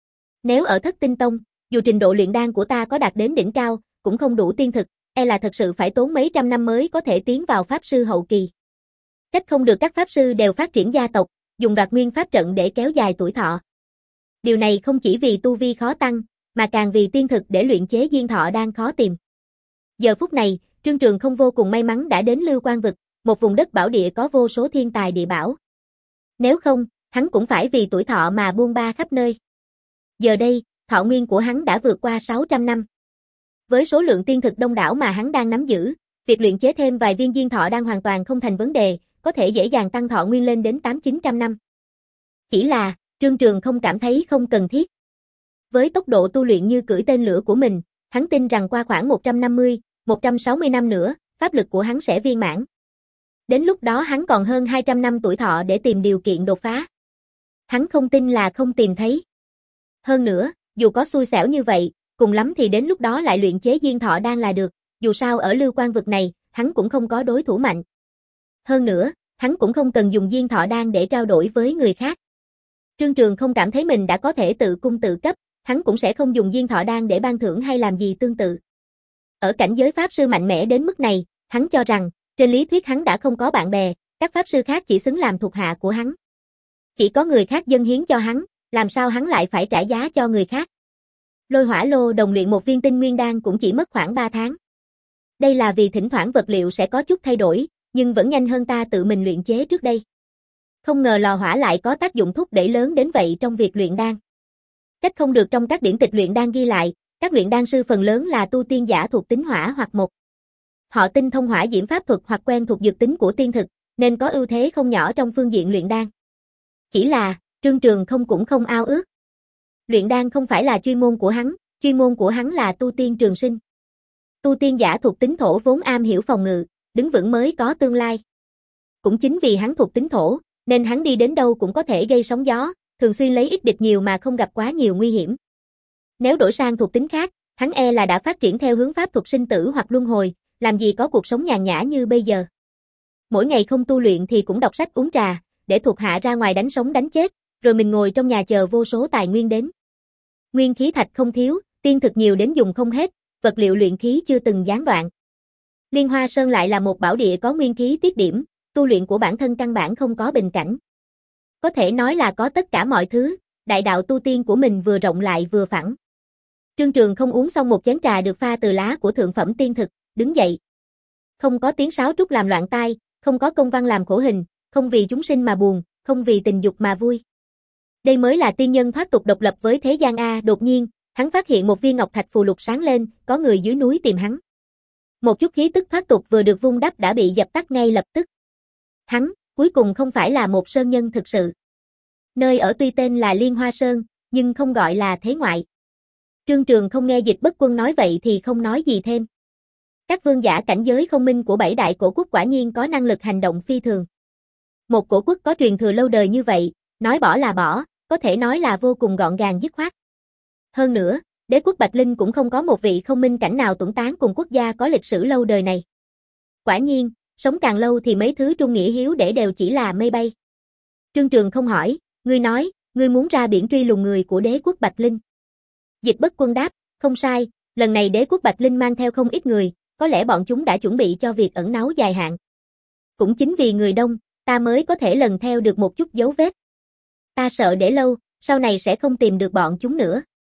Nếu ở Thất Tinh Tông, dù trình độ luyện đan của ta có đạt đến đỉnh cao, cũng không đủ tiên thực, e là thật sự phải tốn mấy trăm năm mới có thể tiến vào pháp sư hậu kỳ. Trách không được các pháp sư đều phát triển gia tộc, dùng đoạt nguyên pháp trận để kéo dài tuổi thọ. Điều này không chỉ vì tu vi khó tăng, mà càng vì tiên thực để luyện chế diên thọ đang khó tìm. Giờ phút này, Trương Trường không vô cùng may mắn đã đến Lưu Quan Vực, một vùng đất bảo địa có vô số thiên tài địa bảo. Nếu không, hắn cũng phải vì tuổi thọ mà buôn ba khắp nơi. Giờ đây, thọ nguyên của hắn đã vượt qua sáu trăm năm. Với số lượng tiên thực đông đảo mà hắn đang nắm giữ, việc luyện chế thêm vài viên diên thọ đang hoàn toàn không thành vấn đề, có thể dễ dàng tăng thọ nguyên lên đến tám chín trăm năm. Chỉ là, Trương Trường không cảm thấy không cần thiết. Với tốc độ tu luyện như cưỡi tên lửa của mình, hắn tin rằng qua khoảng một trăm năm mươi, một trăm sáu mươi năm nữa, pháp lực của hắn sẽ viên mãn. Đến lúc đó hắn còn hơn hai trăm năm tuổi thọ để tìm điều kiện đột phá. Hắn không tin là không tìm thấy. Hơn nữa, dù có xui xẻo như vậy, cùng lắm thì đến lúc đó lại luyện chế diên thọ đan là được, dù sao ở Lưu Quan Vực này, hắn cũng không có đối thủ mạnh. Hơn nữa, hắn cũng không cần dùng diên thọ đan để trao đổi với người khác. Trương Trường không cảm thấy mình đã có thể tự cung tự cấp, hắn cũng sẽ không dùng diên thọ đan để ban thưởng hay làm gì tương tự. Ở cảnh giới pháp sư mạnh mẽ đến mức này, hắn cho rằng, trên lý thuyết hắn đã không có bạn bè, các pháp sư khác chỉ xứng làm thuộc hạ của hắn. Chỉ có người khác dâng hiến cho hắn, làm sao hắn lại phải trả giá cho người khác. Lôi Hỏa Lô Đồng luyện một viên tinh nguyên đan cũng chỉ mất khoảng ba tháng. Đây là vì thỉnh thoảng vật liệu sẽ có chút thay đổi, nhưng vẫn nhanh hơn ta tự mình luyện chế trước đây. Không ngờ lò hỏa lại có tác dụng thúc đẩy lớn đến vậy trong việc luyện đan. Trách không được trong các điển tịch luyện đan ghi lại, các luyện đan sư phần lớn là tu tiên giả thuộc tính hỏa hoặc mộc. Họ tinh thông hỏa diễm pháp thuật hoặc quen thuộc dược tính của tiên thực, nên có ưu thế không nhỏ trong phương diện luyện đan. Chỉ là, Trương Trường không cũng không ao ước. Luyện đan không phải là chuyên môn của hắn, chuyên môn của hắn là tu tiên trường sinh. Tu tiên giả thuộc tính thổ vốn am hiểu phòng ngự, đứng vững mới có tương lai. Cũng chính vì hắn thuộc tính thổ, nên hắn đi đến đâu cũng có thể gây sóng gió, thường xuyên lấy ít địch nhiều mà không gặp quá nhiều nguy hiểm. Nếu đổi sang thuộc tính khác, hắn e là đã phát triển theo hướng pháp thuật sinh tử hoặc luân hồi, làm gì có cuộc sống nhàn nhã như bây giờ. Mỗi ngày không tu luyện thì cũng đọc sách uống trà, để thuộc hạ ra ngoài đánh sống đánh chết, rồi mình ngồi trong nhà chờ vô số tài nguyên đến. Nguyên khí thạch không thiếu, tiên thực nhiều đến dùng không hết, vật liệu luyện khí chưa từng gián đoạn. Liên Hoa Sơn lại là một bảo địa có nguyên khí tiết điểm, tu luyện của bản thân căn bản không có bình cảnh. Có thể nói là có tất cả mọi thứ, đại đạo tu tiên của mình vừa rộng lại vừa phẳng. Trương Trường không uống xong một chén trà được pha từ lá của thượng phẩm tiên thực, đứng dậy. Không có tiếng sáo trúc làm loạn tai, không có công văn làm khổ hình, không vì chúng sinh mà buồn, không vì tình dục mà vui. Đây mới là tiên nhân thoát tục độc lập với thế gian a. Đột nhiên, hắn phát hiện một viên ngọc thạch phù lục sáng lên, có người dưới núi tìm hắn. Một chút khí tức thoát tục vừa được vung đắp đã bị dập tắt ngay lập tức. Hắn, cuối cùng không phải là một sơn nhân thực sự. Nơi ở tuy tên là Liên Hoa Sơn, nhưng không gọi là thế ngoại. Trương Trường không nghe Dịch Bất Quân nói vậy thì không nói gì thêm. Các vương giả cảnh giới không minh của bảy đại cổ quốc quả nhiên có năng lực hành động phi thường. Một cổ quốc có truyền thừa lâu đời như vậy, nói bỏ là bỏ, có thể nói là vô cùng gọn gàng dứt khoát. Hơn nữa, đế quốc Bạch Linh cũng không có một vị không minh cảnh nào tuẫn tán cùng quốc gia có lịch sử lâu đời này. Quả nhiên, sống càng lâu thì mấy thứ trung nghĩa hiếu để đều chỉ là mây bay. Trương Trường không hỏi, ngươi nói, ngươi muốn ra biển truy lùng người của đế quốc Bạch Linh. Dịch Bất Quân đáp, không sai, lần này đế quốc Bạch Linh mang theo không ít người, có lẽ bọn chúng đã chuẩn bị cho việc ẩn náu dài hạn. Cũng chính vì người đông, ta mới có thể lần theo được một chút dấu vết. Ta sợ để lâu, sau này sẽ không tìm được bọn chúng nữa.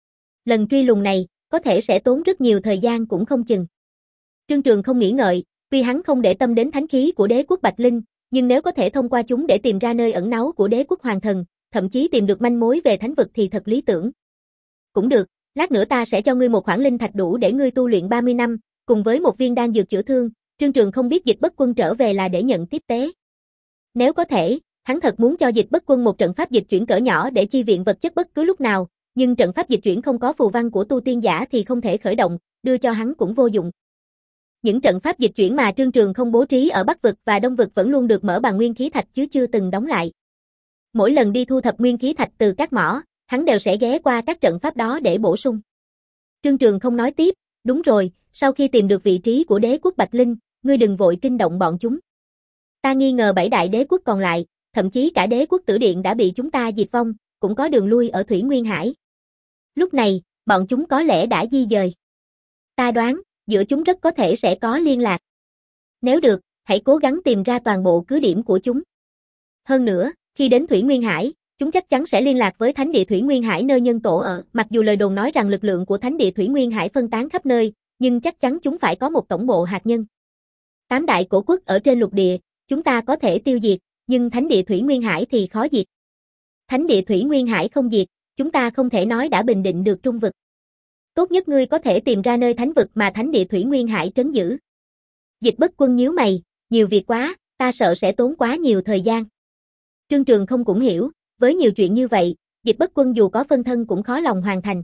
Lần truy lùng này, có thể sẽ tốn rất nhiều thời gian cũng không chừng. Trương Trường không nghĩ ngợi, tuy hắn không để tâm đến thánh khí của đế quốc Bạch Linh, nhưng nếu có thể thông qua chúng để tìm ra nơi ẩn náu của đế quốc Hoàng Thần, thậm chí tìm được manh mối về thánh vực thì thật lý tưởng. Cũng được, lát nữa ta sẽ cho ngươi một khoản linh thạch đủ để ngươi tu luyện ba mươi năm, cùng với một viên đan dược chữa thương. Trương Trường không biết Dịch Bất Quân trở về là để nhận tiếp tế. Nếu có thể, hắn thật muốn cho Dịch Bất Quân một trận pháp dịch chuyển cỡ nhỏ để chi viện vật chất bất cứ lúc nào, nhưng trận pháp dịch chuyển không có phù văn của tu tiên giả thì không thể khởi động, đưa cho hắn cũng vô dụng. Những trận pháp dịch chuyển mà Trương Trường không bố trí ở Bắc vực và Đông vực vẫn luôn được mở bằng nguyên khí thạch chứ chưa từng đóng lại. Mỗi lần đi thu thập nguyên khí thạch từ các mỏ, hắn đều sẽ ghé qua các trận pháp đó để bổ sung. Trương Trường không nói tiếp, đúng rồi, sau khi tìm được vị trí của đế quốc Bạch Linh, ngươi đừng vội kinh động bọn chúng. Ta nghi ngờ bảy đại đế quốc còn lại, thậm chí cả đế quốc Tử Điện đã bị chúng ta diệt vong, cũng có đường lui ở Thủy Nguyên Hải. Lúc này, bọn chúng có lẽ đã di dời. Ta đoán, giữa chúng rất có thể sẽ có liên lạc. Nếu được, hãy cố gắng tìm ra toàn bộ cứ điểm của chúng. Hơn nữa, khi đến Thủy Nguyên Hải, chúng chắc chắn sẽ liên lạc với Thánh địa Thủy Nguyên Hải nơi nhân tổ ở. Mặc dù lời đồn nói rằng lực lượng của Thánh địa Thủy Nguyên Hải phân tán khắp nơi, nhưng chắc chắn chúng phải có một tổng bộ hạt nhân. Tám đại cổ quốc ở trên lục địa, chúng ta có thể tiêu diệt, nhưng Thánh địa Thủy Nguyên Hải thì khó diệt. Thánh địa Thủy Nguyên Hải không diệt, chúng ta không thể nói đã bình định được trung vực. Tốt nhất ngươi có thể tìm ra nơi thánh vực mà Thánh địa Thủy Nguyên Hải trấn giữ. Dịch Bất Quân nhíu mày, nhiều việc quá, ta sợ sẽ tốn quá nhiều thời gian. Trương Trường không cũng hiểu, với nhiều chuyện như vậy, Dịch Bất Quân dù có phân thân cũng khó lòng hoàn thành.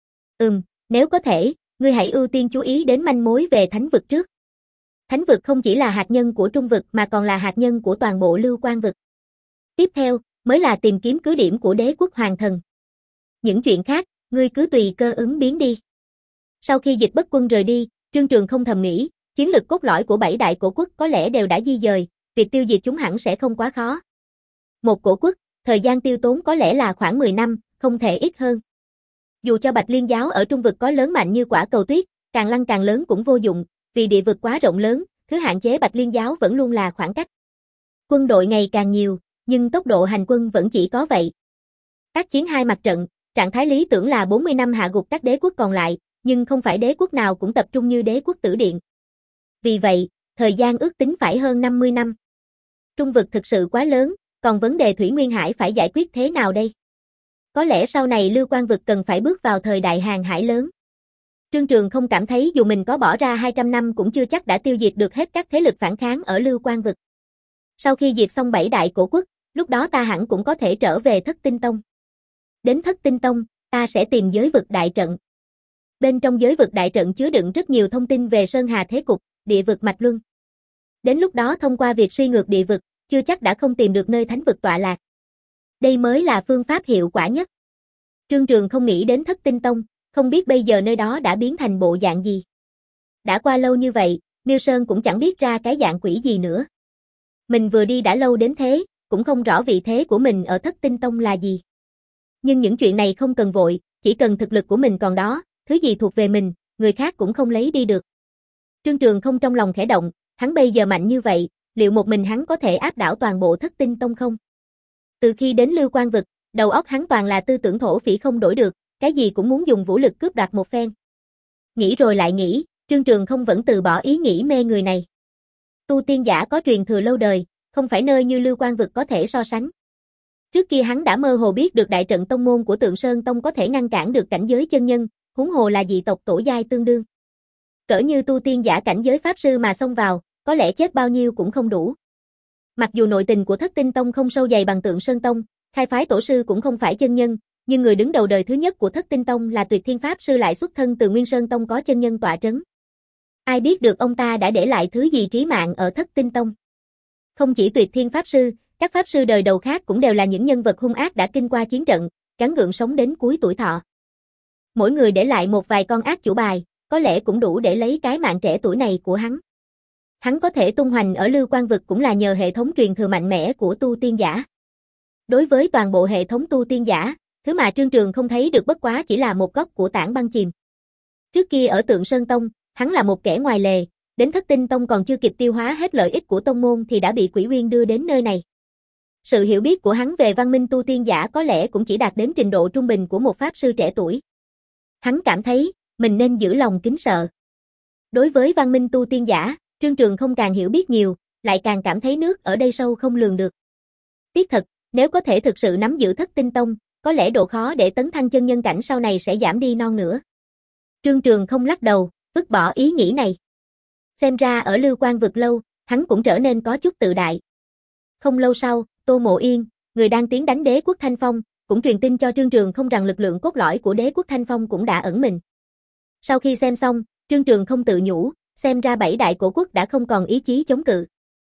Ừm, nếu có thể, ngươi hãy ưu tiên chú ý đến manh mối về thánh vực trước. Thánh vực không chỉ là hạt nhân của trung vực mà còn là hạt nhân của toàn bộ Lưu Quan vực. Tiếp theo, mới là tìm kiếm cứ điểm của đế quốc Hoàng Thần. Những chuyện khác, ngươi cứ tùy cơ ứng biến đi. Sau khi Dịch Bất Quân rời đi, Trương Trường không thầm nghĩ, chiến lực cốt lõi của bảy đại cổ quốc có lẽ đều đã di dời, việc tiêu diệt chúng hẳn sẽ không quá khó. Một cổ quốc, thời gian tiêu tốn có lẽ là khoảng mười năm, không thể ít hơn. Dù cho Bạch Liên giáo ở trung vực có lớn mạnh như quả cầu tuyết, càng lăn càng lớn cũng vô dụng, vì địa vực quá rộng lớn, thứ hạn chế Bạch Liên giáo vẫn luôn là khoảng cách. Quân đội ngày càng nhiều, nhưng tốc độ hành quân vẫn chỉ có vậy. Tác chiến hai mặt trận, trạng thái lý tưởng là bốn mươi năm hạ gục các đế quốc còn lại, nhưng không phải đế quốc nào cũng tập trung như đế quốc Tử Điện. Vì vậy, thời gian ước tính phải hơn năm mươi năm. Trung vực thực sự quá lớn, còn vấn đề Thủy Nguyên Hải phải giải quyết thế nào đây? Có lẽ sau này Lưu Quan vực cần phải bước vào thời đại hàng hải lớn. Trương Trường không cảm thấy dù mình có bỏ ra hai trăm năm cũng chưa chắc đã tiêu diệt được hết các thế lực phản kháng ở Lưu Quan vực. Sau khi diệt xong bảy đại cổ quốc, lúc đó ta hẳn cũng có thể trở về Thất Tinh Tông. Đến Thất Tinh Tông, ta sẽ tìm giới vực đại trận. Bên trong giới vực đại trận chứa đựng rất nhiều thông tin về Sơn Hà thế cục, địa vực mạch luân. Đến lúc đó thông qua việc suy ngược địa vực, chưa chắc đã không tìm được nơi thánh vực tọa lạc. Đây mới là phương pháp hiệu quả nhất. Trương Trường không nghĩ đến Thất Tinh Tông, không biết bây giờ nơi đó đã biến thành bộ dạng gì. Đã qua lâu như vậy, Miêu Sơn cũng chẳng biết ra cái dạng quỷ gì nữa. Mình vừa đi đã lâu đến thế, cũng không rõ vị thế của mình ở Thất Tinh Tông là gì. Nhưng những chuyện này không cần vội, chỉ cần thực lực của mình còn đó, thứ gì thuộc về mình, người khác cũng không lấy đi được. Trương Trường không trong lòng khẽ động, hắn bây giờ mạnh như vậy, liệu một mình hắn có thể áp đảo toàn bộ Thất Tinh Tông không? Từ khi đến Lưu Quan vực, đầu óc hắn toàn là tư tưởng thổ phỉ không đổi được, cái gì cũng muốn dùng vũ lực cướp đoạt một phen. Nghĩ rồi lại nghĩ, Trương Trường không vẫn từ bỏ ý nghĩ mê người này. Tu tiên giả có truyền thừa lâu đời, không phải nơi như Lưu Quan vực có thể so sánh. Trước kia hắn đã mơ hồ biết được đại trận tông môn của Tượng Sơn Tông có thể ngăn cản được cảnh giới chân nhân, huống hồ là dị tộc tổ giai tương đương. Cỡ như tu tiên giả cảnh giới pháp sư mà xông vào, có lẽ chết bao nhiêu cũng không đủ. Mặc dù nội tình của Thất Tinh Tông không sâu dày bằng Tượng Sơn Tông, khai phái tổ sư cũng không phải chân nhân, nhưng người đứng đầu đời thứ nhất của Thất Tinh Tông là Tuyệt Thiên Pháp sư lại xuất thân từ Nguyên Sơn Tông có chân nhân tọa trấn. Ai biết được ông ta đã để lại thứ gì trí mạng ở Thất Tinh Tông. Không chỉ Tuyệt Thiên Pháp Sư, các Pháp Sư đời đầu khác cũng đều là những nhân vật hung ác đã kinh qua chiến trận, gắng gượng sống đến cuối tuổi thọ. Mỗi người để lại một vài con ác chủ bài, có lẽ cũng đủ để lấy cái mạng trẻ tuổi này của hắn. Hắn có thể tung hoành ở Lưu Quan Vực cũng là nhờ hệ thống truyền thừa mạnh mẽ của tu tiên giả. Đối với toàn bộ hệ thống tu tiên giả, thứ mà Trương Trường không thấy được bất quá chỉ là một góc của tảng băng chìm. Trước kia ở Tượng Sơn Tông, hắn là một kẻ ngoài lề, đến Thất Tinh Tông còn chưa kịp tiêu hóa hết lợi ích của tông môn thì đã bị Quỷ Uyên đưa đến nơi này. Sự hiểu biết của hắn về văn minh tu tiên giả có lẽ cũng chỉ đạt đến trình độ trung bình của một pháp sư trẻ tuổi. Hắn cảm thấy, mình nên giữ lòng kính sợ. Đối với văn minh tu tiên giả, Trương Trường không càng hiểu biết nhiều, lại càng cảm thấy nước ở đây sâu không lường được. Tiếc thật, nếu có thể thực sự nắm giữ Thất Tinh Tông, có lẽ độ khó để tấn thăng chân nhân cảnh sau này sẽ giảm đi non nữa. Trương Trường không lắc đầu, vứt bỏ ý nghĩ này. Xem ra ở Lưu Quan Vực lâu, hắn cũng trở nên có chút tự đại. Không lâu sau, Tô Mộ Yên, người đang tiến đánh Đế quốc Thanh Phong, cũng truyền tin cho Trương Trường không rằng lực lượng cốt lõi của Đế quốc Thanh Phong cũng đã ẩn mình. Sau khi xem xong, Trương Trường không tự nhủ, xem ra bảy đại cổ quốc đã không còn ý chí chống cự.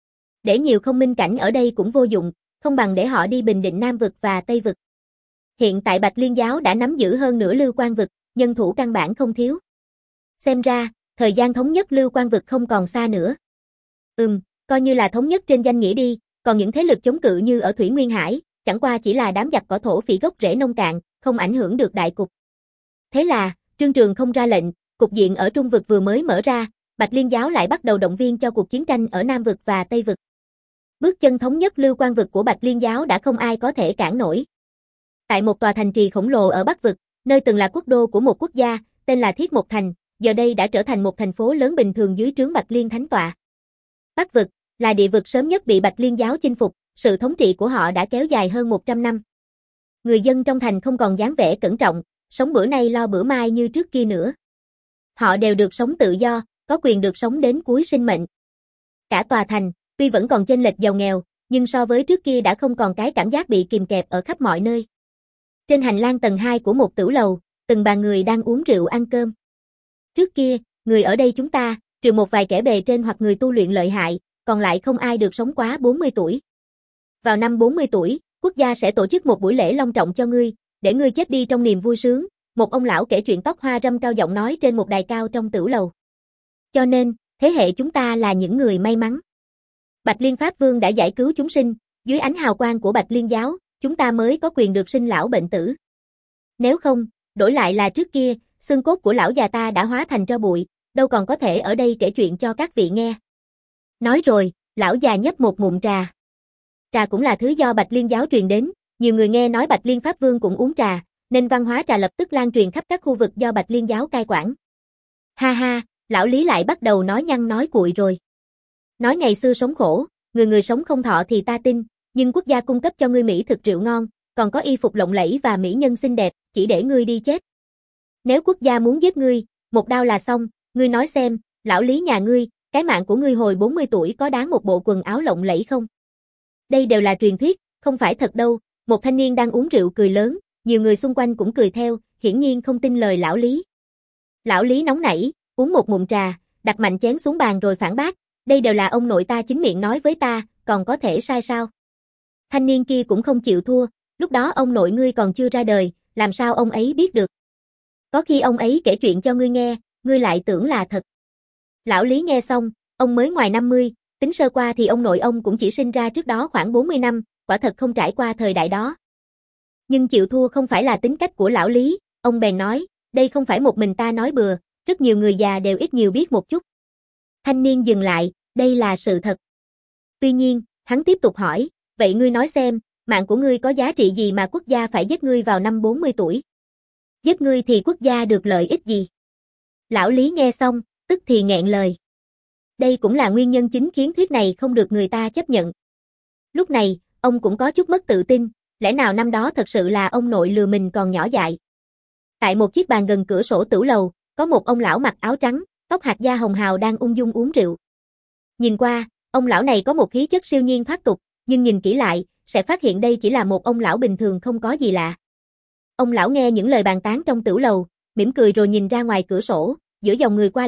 Để nhiều không minh cảnh ở đây cũng vô dụng, không bằng để họ đi bình định Nam Vực và Tây Vực. Hiện tại Bạch Liên giáo đã nắm giữ hơn nửa Lưu Quan Vực, nhân thủ căn bản không thiếu. Xem ra, thời gian thống nhất Lưu Quan Vực không còn xa nữa. Ừm, coi như là thống nhất trên danh nghĩa đi, còn những thế lực chống cự như ở Thủy Nguyên Hải, chẳng qua chỉ là đám giặc cỏ thổ phỉ gốc rễ nông cạn, không ảnh hưởng được đại cục. Thế là, Trương Trường không ra lệnh, cục diện ở Trung Vực vừa mới mở ra, Bạch Liên giáo lại bắt đầu động viên cho cuộc chiến tranh ở Nam Vực và Tây Vực. Bước chân thống nhất Lưu Quan Vực của Bạch Liên giáo đã không ai có thể cản nổi. Tại một tòa thành trì khổng lồ ở Bắc Vực, nơi từng là quốc đô của một quốc gia, tên là Thiết Một Thành, giờ đây đã trở thành một thành phố lớn bình thường dưới trướng Bạch Liên Thánh Tọa. Bắc Vực là địa vực sớm nhất bị Bạch Liên giáo chinh phục, sự thống trị của họ đã kéo dài hơn một trăm năm. Người dân trong thành không còn dáng vẻ cẩn trọng, sống bữa nay lo bữa mai như trước kia nữa. Họ đều được sống tự do, có quyền được sống đến cuối sinh mệnh. Cả tòa thành, tuy vẫn còn chênh lệch giàu nghèo, nhưng so với trước kia đã không còn cái cảm giác bị kìm kẹp ở khắp mọi nơi. Trên hành lang tầng hai của một tửu lầu, từng bàn người đang uống rượu ăn cơm. Trước kia, người ở đây chúng ta, trừ một vài kẻ bề trên hoặc người tu luyện lợi hại, còn lại không ai được sống quá bốn mươi tuổi. Vào năm bốn mươi tuổi, quốc gia sẽ tổ chức một buổi lễ long trọng cho ngươi, để ngươi chết đi trong niềm vui sướng, một ông lão kể chuyện tóc hoa râm cao giọng nói trên một đài cao trong tửu lầu. Cho nên, thế hệ chúng ta là những người may mắn. Bạch Liên Pháp Vương đã giải cứu chúng sinh, dưới ánh hào quang của Bạch Liên giáo, chúng ta mới có quyền được sinh lão bệnh tử. Nếu không, đổi lại là trước kia, xương cốt của lão già ta đã hóa thành tro bụi, đâu còn có thể ở đây kể chuyện cho các vị nghe. Nói rồi, lão già nhấp một ngụm trà. Trà cũng là thứ do Bạch Liên giáo truyền đến, nhiều người nghe nói Bạch Liên Pháp Vương cũng uống trà, nên văn hóa trà lập tức lan truyền khắp các khu vực do Bạch Liên giáo cai quản. Ha ha, lão Lý lại bắt đầu nói nhăng nói cuội rồi. Nói ngày xưa sống khổ, người người sống không thọ thì ta tin, nhưng quốc gia cung cấp cho ngươi mỹ thực rượu ngon, còn có y phục lộng lẫy và mỹ nhân xinh đẹp, chỉ để ngươi đi chết. Nếu quốc gia muốn giết ngươi, một đao là xong, ngươi nói xem, lão Lý nhà ngươi, cái mạng của ngươi hồi bốn mươi tuổi có đáng một bộ quần áo lộng lẫy không? Đây đều là truyền thuyết, không phải thật đâu. Một thanh niên đang uống rượu cười lớn, nhiều người xung quanh cũng cười theo, hiển nhiên không tin lời lão Lý. Lão Lý nóng nảy, uống một ngụm trà, đặt mạnh chén xuống bàn rồi phản bác, đây đều là ông nội ta chính miệng nói với ta, còn có thể sai sao? Thanh niên kia cũng không chịu thua, lúc đó ông nội ngươi còn chưa ra đời, làm sao ông ấy biết được? Có khi ông ấy kể chuyện cho ngươi nghe, ngươi lại tưởng là thật. Lão Lý nghe xong, ông mới ngoài năm mươi, tính sơ qua thì ông nội ông cũng chỉ sinh ra trước đó khoảng bốn mươi năm, quả thật không trải qua thời đại đó. Nhưng chịu thua không phải là tính cách của lão Lý, ông bèn nói, đây không phải một mình ta nói bừa, rất nhiều người già đều ít nhiều biết một chút. Thanh niên dừng lại, đây là sự thật. Tuy nhiên, hắn tiếp tục hỏi, vậy ngươi nói xem, mạng của ngươi có giá trị gì mà quốc gia phải giết ngươi vào năm bốn mươi tuổi? Giết ngươi thì quốc gia được lợi ích gì? Lão Lý nghe xong, tức thì nghẹn lời. Đây cũng là nguyên nhân chính khiến thuyết này không được người ta chấp nhận. Lúc này, ông cũng có chút mất tự tin, lẽ nào năm đó thật sự là ông nội lừa mình còn nhỏ dại. Tại một chiếc bàn gần cửa sổ tửu lầu, có một ông lão mặc áo trắng, tóc hạt da hồng hào đang ung dung uống rượu. Nhìn qua, ông lão này có một khí chất siêu nhiên thoát tục, nhưng nhìn kỹ lại, sẽ phát hiện đây chỉ là một ông lão bình thường không có gì lạ. Ông lão nghe những lời bàn tán trong tửu lầu, mỉm cười rồi nhìn ra ngoài cửa sổ, giữa dòng người qua lại,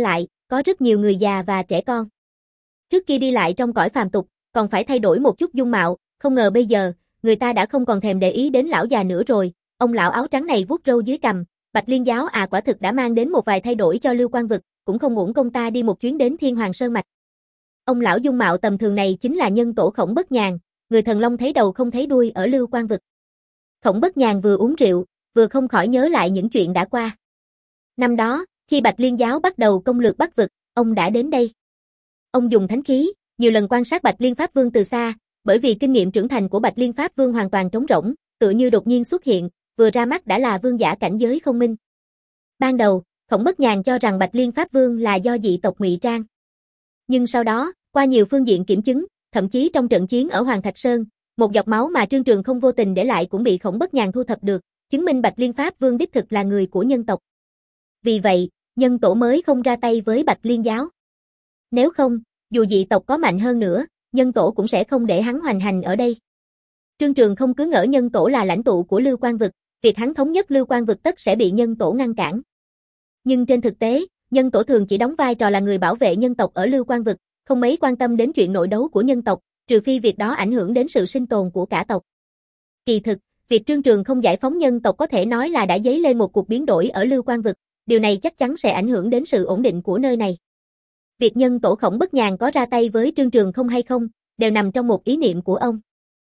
có rất nhiều người già và trẻ con. Trước khi đi lại trong cõi phàm tục, còn phải thay đổi một chút dung mạo, không ngờ bây giờ, người ta đã không còn thèm để ý đến lão già nữa rồi. Ông lão áo trắng này vuốt râu dưới cằm, Bạch Liên giáo à quả thực đã mang đến một vài thay đổi cho Lưu Quang Vực, cũng không uổng công ta đi một chuyến đến Thiên Hoàng Sơn Mạch. Ông lão dung mạo tầm thường này chính là nhân tổ Khổng Bất Nhàn, người thần long thấy đầu không thấy đuôi ở Lưu Quang Vực. Khổng Bất Nhàn vừa uống rượu, vừa không khỏi nhớ lại những chuyện đã qua. Năm đó, khi Bạch Liên giáo bắt đầu công lược Bắc Vực, ông đã đến đây. Ông dùng thánh khí, nhiều lần quan sát Bạch Liên Pháp Vương từ xa, bởi vì kinh nghiệm trưởng thành của Bạch Liên Pháp Vương hoàn toàn trống rỗng, tựa như đột nhiên xuất hiện, vừa ra mắt đã là vương giả cảnh giới không minh. Ban đầu, Khổng Bất Nhàn cho rằng Bạch Liên Pháp Vương là do dị tộc ngụy trang. Nhưng sau đó, qua nhiều phương diện kiểm chứng, thậm chí trong trận chiến ở Hoàng Thạch Sơn, một giọt máu mà Trương Trường không vô tình để lại cũng bị Khổng Bất Nhàn thu thập được, chứng minh Bạch Liên Pháp Vương đích thực là người của nhân tộc. Vì vậy, nhân tổ mới không ra tay với Bạch Liên giáo. Nếu không, dù dị tộc có mạnh hơn nữa, nhân tổ cũng sẽ không để hắn hoành hành ở đây. Trương Trường không cứ ngỡ nhân tổ là lãnh tụ của Lưu Quang Vực, việc hắn thống nhất Lưu Quang Vực tất sẽ bị nhân tổ ngăn cản. Nhưng trên thực tế, nhân tổ thường chỉ đóng vai trò là người bảo vệ nhân tộc ở Lưu Quang Vực, không mấy quan tâm đến chuyện nội đấu của nhân tộc, trừ phi việc đó ảnh hưởng đến sự sinh tồn của cả tộc. Kỳ thực, việc Trương Trường không giải phóng nhân tộc có thể nói là đã dấy lên một cuộc biến đổi ở Lưu Quang Vực, điều này chắc chắn sẽ ảnh hưởng đến sự ổn định của nơi này. Việc nhân tổ Khổng Bất Nhàn có ra tay với Trương Trường không hay không, đều nằm trong một ý niệm của ông.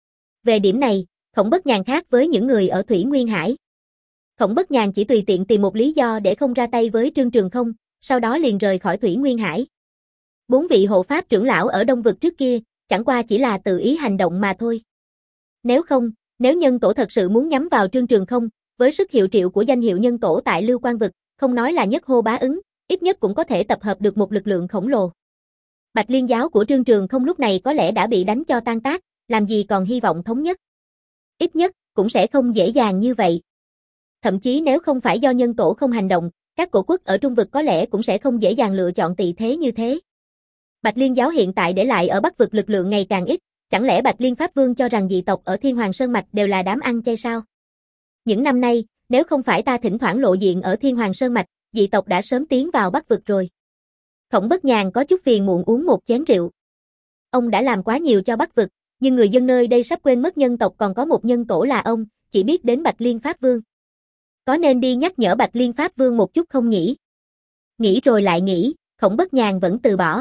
Về điểm này, Khổng Bất Nhàn khác với những người ở Thủy Nguyên Hải. Khổng Bất Nhàn chỉ tùy tiện tìm một lý do để không ra tay với Trương Trường không, sau đó liền rời khỏi Thủy Nguyên Hải. Bốn vị hộ pháp trưởng lão ở Đông Vực trước kia, chẳng qua chỉ là tự ý hành động mà thôi. Nếu không, nếu nhân tổ thật sự muốn nhắm vào Trương Trường không, với sức hiệu triệu của danh hiệu nhân tổ tại Lưu Quang Vực, không nói là nhất hô bá ứng, ít nhất cũng có thể tập hợp được một lực lượng khổng lồ. Bạch Liên giáo của Trương Trường không lúc này có lẽ đã bị đánh cho tan tác, làm gì còn hy vọng thống nhất. Ít nhất, cũng sẽ không dễ dàng như vậy. Thậm chí nếu không phải do nhân tổ không hành động, các cổ quốc ở Trung Vực có lẽ cũng sẽ không dễ dàng lựa chọn tị thế như thế. Bạch Liên giáo hiện tại để lại ở Bắc Vực lực lượng ngày càng ít, chẳng lẽ Bạch Liên Pháp Vương cho rằng dị tộc ở Thiên Hoàng Sơn Mạch đều là đám ăn chay sao? Những năm nay, nếu không phải ta thỉnh thoảng lộ diện ở Thiên Hoàng Sơn Mạch, dị tộc đã sớm tiến vào Bắc Vực rồi. Khổng Bất Nhàn có chút phiền muộn uống một chén rượu. Ông đã làm quá nhiều cho Bắc Vực, nhưng người dân nơi đây sắp quên mất nhân tộc còn có một nhân tổ là ông, chỉ biết đến Bạch Liên Pháp Vương. Có nên đi nhắc nhở Bạch Liên Pháp Vương một chút không nhỉ? Nghĩ rồi lại nghĩ, Khổng Bất Nhàn vẫn từ bỏ.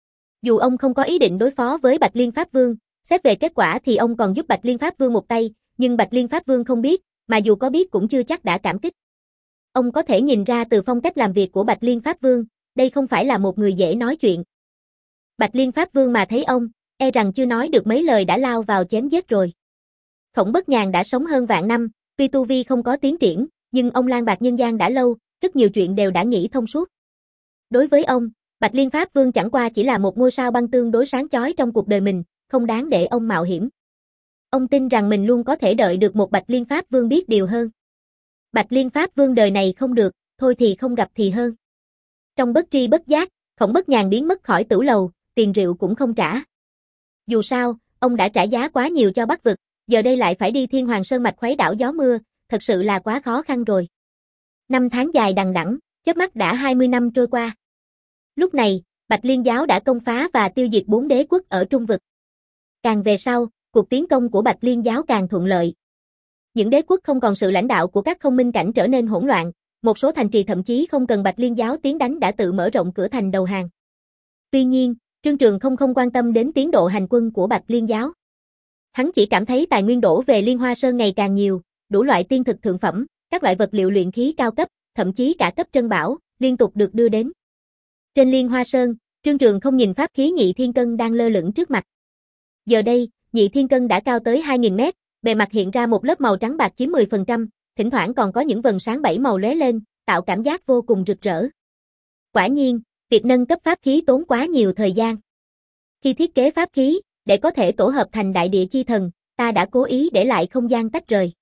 Dù ông không có ý định đối phó với Bạch Liên Pháp Vương, xét về kết quả thì ông còn giúp Bạch Liên Pháp Vương một tay, nhưng Bạch Liên Pháp Vương không biết, mà dù có biết cũng chưa chắc đã cảm kích. Ông có thể nhìn ra từ phong cách làm việc của Bạch Liên Pháp Vương, đây không phải là một người dễ nói chuyện. Bạch Liên Pháp Vương mà thấy ông, e rằng chưa nói được mấy lời đã lao vào chém giết rồi. Khổng Bất Nhàn đã sống hơn vạn năm, tuy tu vi không có tiến triển, nhưng ông lang bạc nhân gian đã lâu, rất nhiều chuyện đều đã nghĩ thông suốt. Đối với ông, Bạch Liên Pháp Vương chẳng qua chỉ là một ngôi sao băng tương đối sáng chói trong cuộc đời mình, không đáng để ông mạo hiểm. Ông tin rằng mình luôn có thể đợi được một Bạch Liên Pháp Vương biết điều hơn. Bạch Liên Pháp Vương đời này không được, thôi thì không gặp thì hơn. Trong bất tri bất giác, Khổng Bất Nhàn biến mất khỏi tửu lầu, tiền rượu cũng không trả. Dù sao, ông đã trả giá quá nhiều cho Bắc Vực, giờ đây lại phải đi Thiên Hoàng Sơn Mạch khuấy đảo gió mưa, thật sự là quá khó khăn rồi. Năm tháng dài đằng đẵng, chớp mắt đã hai mươi năm trôi qua. Lúc này, Bạch Liên giáo đã công phá và tiêu diệt bốn đế quốc ở Trung Vực. Càng về sau, cuộc tiến công của Bạch Liên giáo càng thuận lợi. Những đế quốc không còn sự lãnh đạo của các không minh cảnh trở nên hỗn loạn, một số thành trì thậm chí không cần Bạch Liên giáo tiến đánh đã tự mở rộng cửa thành đầu hàng. Tuy nhiên, Trương Trường không không quan tâm đến tiến độ hành quân của Bạch Liên giáo. Hắn chỉ cảm thấy tài nguyên đổ về Liên Hoa Sơn ngày càng nhiều, đủ loại tiên thực thượng phẩm, các loại vật liệu luyện khí cao cấp, thậm chí cả cấp trân bảo, liên tục được đưa đến. Trên Liên Hoa Sơn, Trương Trường không nhìn pháp khí Nhị Thiên Cân đang lơ lửng trước mặt. Giờ đây, Nhị Thiên Cân đã cao tới hai nghìn mét, bề mặt hiện ra một lớp màu trắng bạc chiếm mười phần trăm, thỉnh thoảng còn có những vầng sáng bảy màu lóe lên, tạo cảm giác vô cùng rực rỡ. Quả nhiên, việc nâng cấp pháp khí tốn quá nhiều thời gian. Khi thiết kế pháp khí, để có thể tổ hợp thành đại địa chi thần, ta đã cố ý để lại không gian tách rời.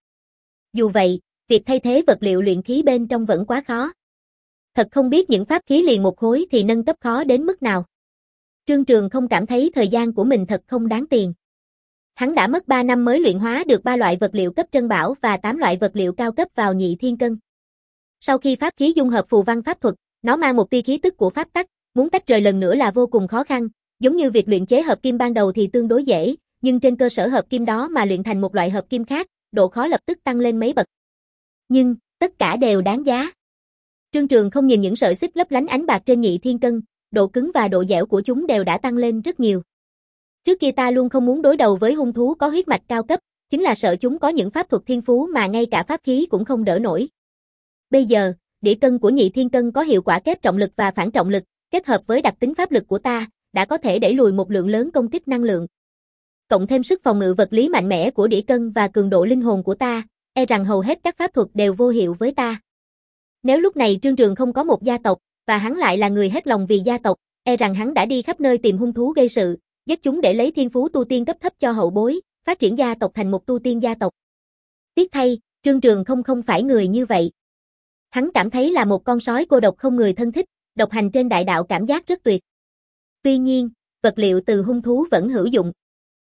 Dù vậy, việc thay thế vật liệu luyện khí bên trong vẫn quá khó. Thật không biết những pháp khí liền một khối thì nâng cấp khó đến mức nào. Trương Trường không cảm thấy thời gian của mình thật không đáng tiền. Hắn đã mất ba năm mới luyện hóa được ba loại vật liệu cấp trân bảo và tám loại vật liệu cao cấp vào Nhị Thiên Cân. Sau khi pháp khí dung hợp phù văn pháp thuật, nó mang một tia khí tức của pháp tắc, Muốn tách rời lần nữa là vô cùng khó khăn, giống như việc luyện chế hợp kim ban đầu thì tương đối dễ, nhưng trên cơ sở hợp kim đó mà luyện thành một loại hợp kim khác, độ khó lập tức tăng lên mấy bậc. Nhưng, tất cả đều đáng giá. Trương Trường không nhìn những sợi xích lấp lánh ánh bạc trên Nhị Thiên Cân, độ cứng và độ dẻo của chúng đều đã tăng lên rất nhiều. Trước kia ta luôn không muốn đối đầu với hung thú có huyết mạch cao cấp, chính là sợ chúng có những pháp thuật thiên phú mà ngay cả pháp khí cũng không đỡ nổi. Bây giờ, đĩa cân của Nhị Thiên Cân có hiệu quả kép trọng lực và phản trọng lực, kết hợp với đặc tính pháp lực của ta, đã có thể đẩy lùi một lượng lớn công kích năng lượng. Cộng thêm sức phòng ngự vật lý mạnh mẽ của đĩa cân và cường độ linh hồn của ta, e rằng hầu hết các pháp thuật đều vô hiệu với ta. Nếu lúc này Trương Trường không có một gia tộc, và hắn lại là người hết lòng vì gia tộc, e rằng hắn đã đi khắp nơi tìm hung thú gây sự, giết chúng để lấy thiên phú tu tiên cấp thấp cho hậu bối, phát triển gia tộc thành một tu tiên gia tộc. Tiếc thay, Trương Trường không không phải người như vậy. Hắn cảm thấy là một con sói cô độc không người thân thích, độc hành trên đại đạo cảm giác rất tuyệt. Tuy nhiên, vật liệu từ hung thú vẫn hữu dụng.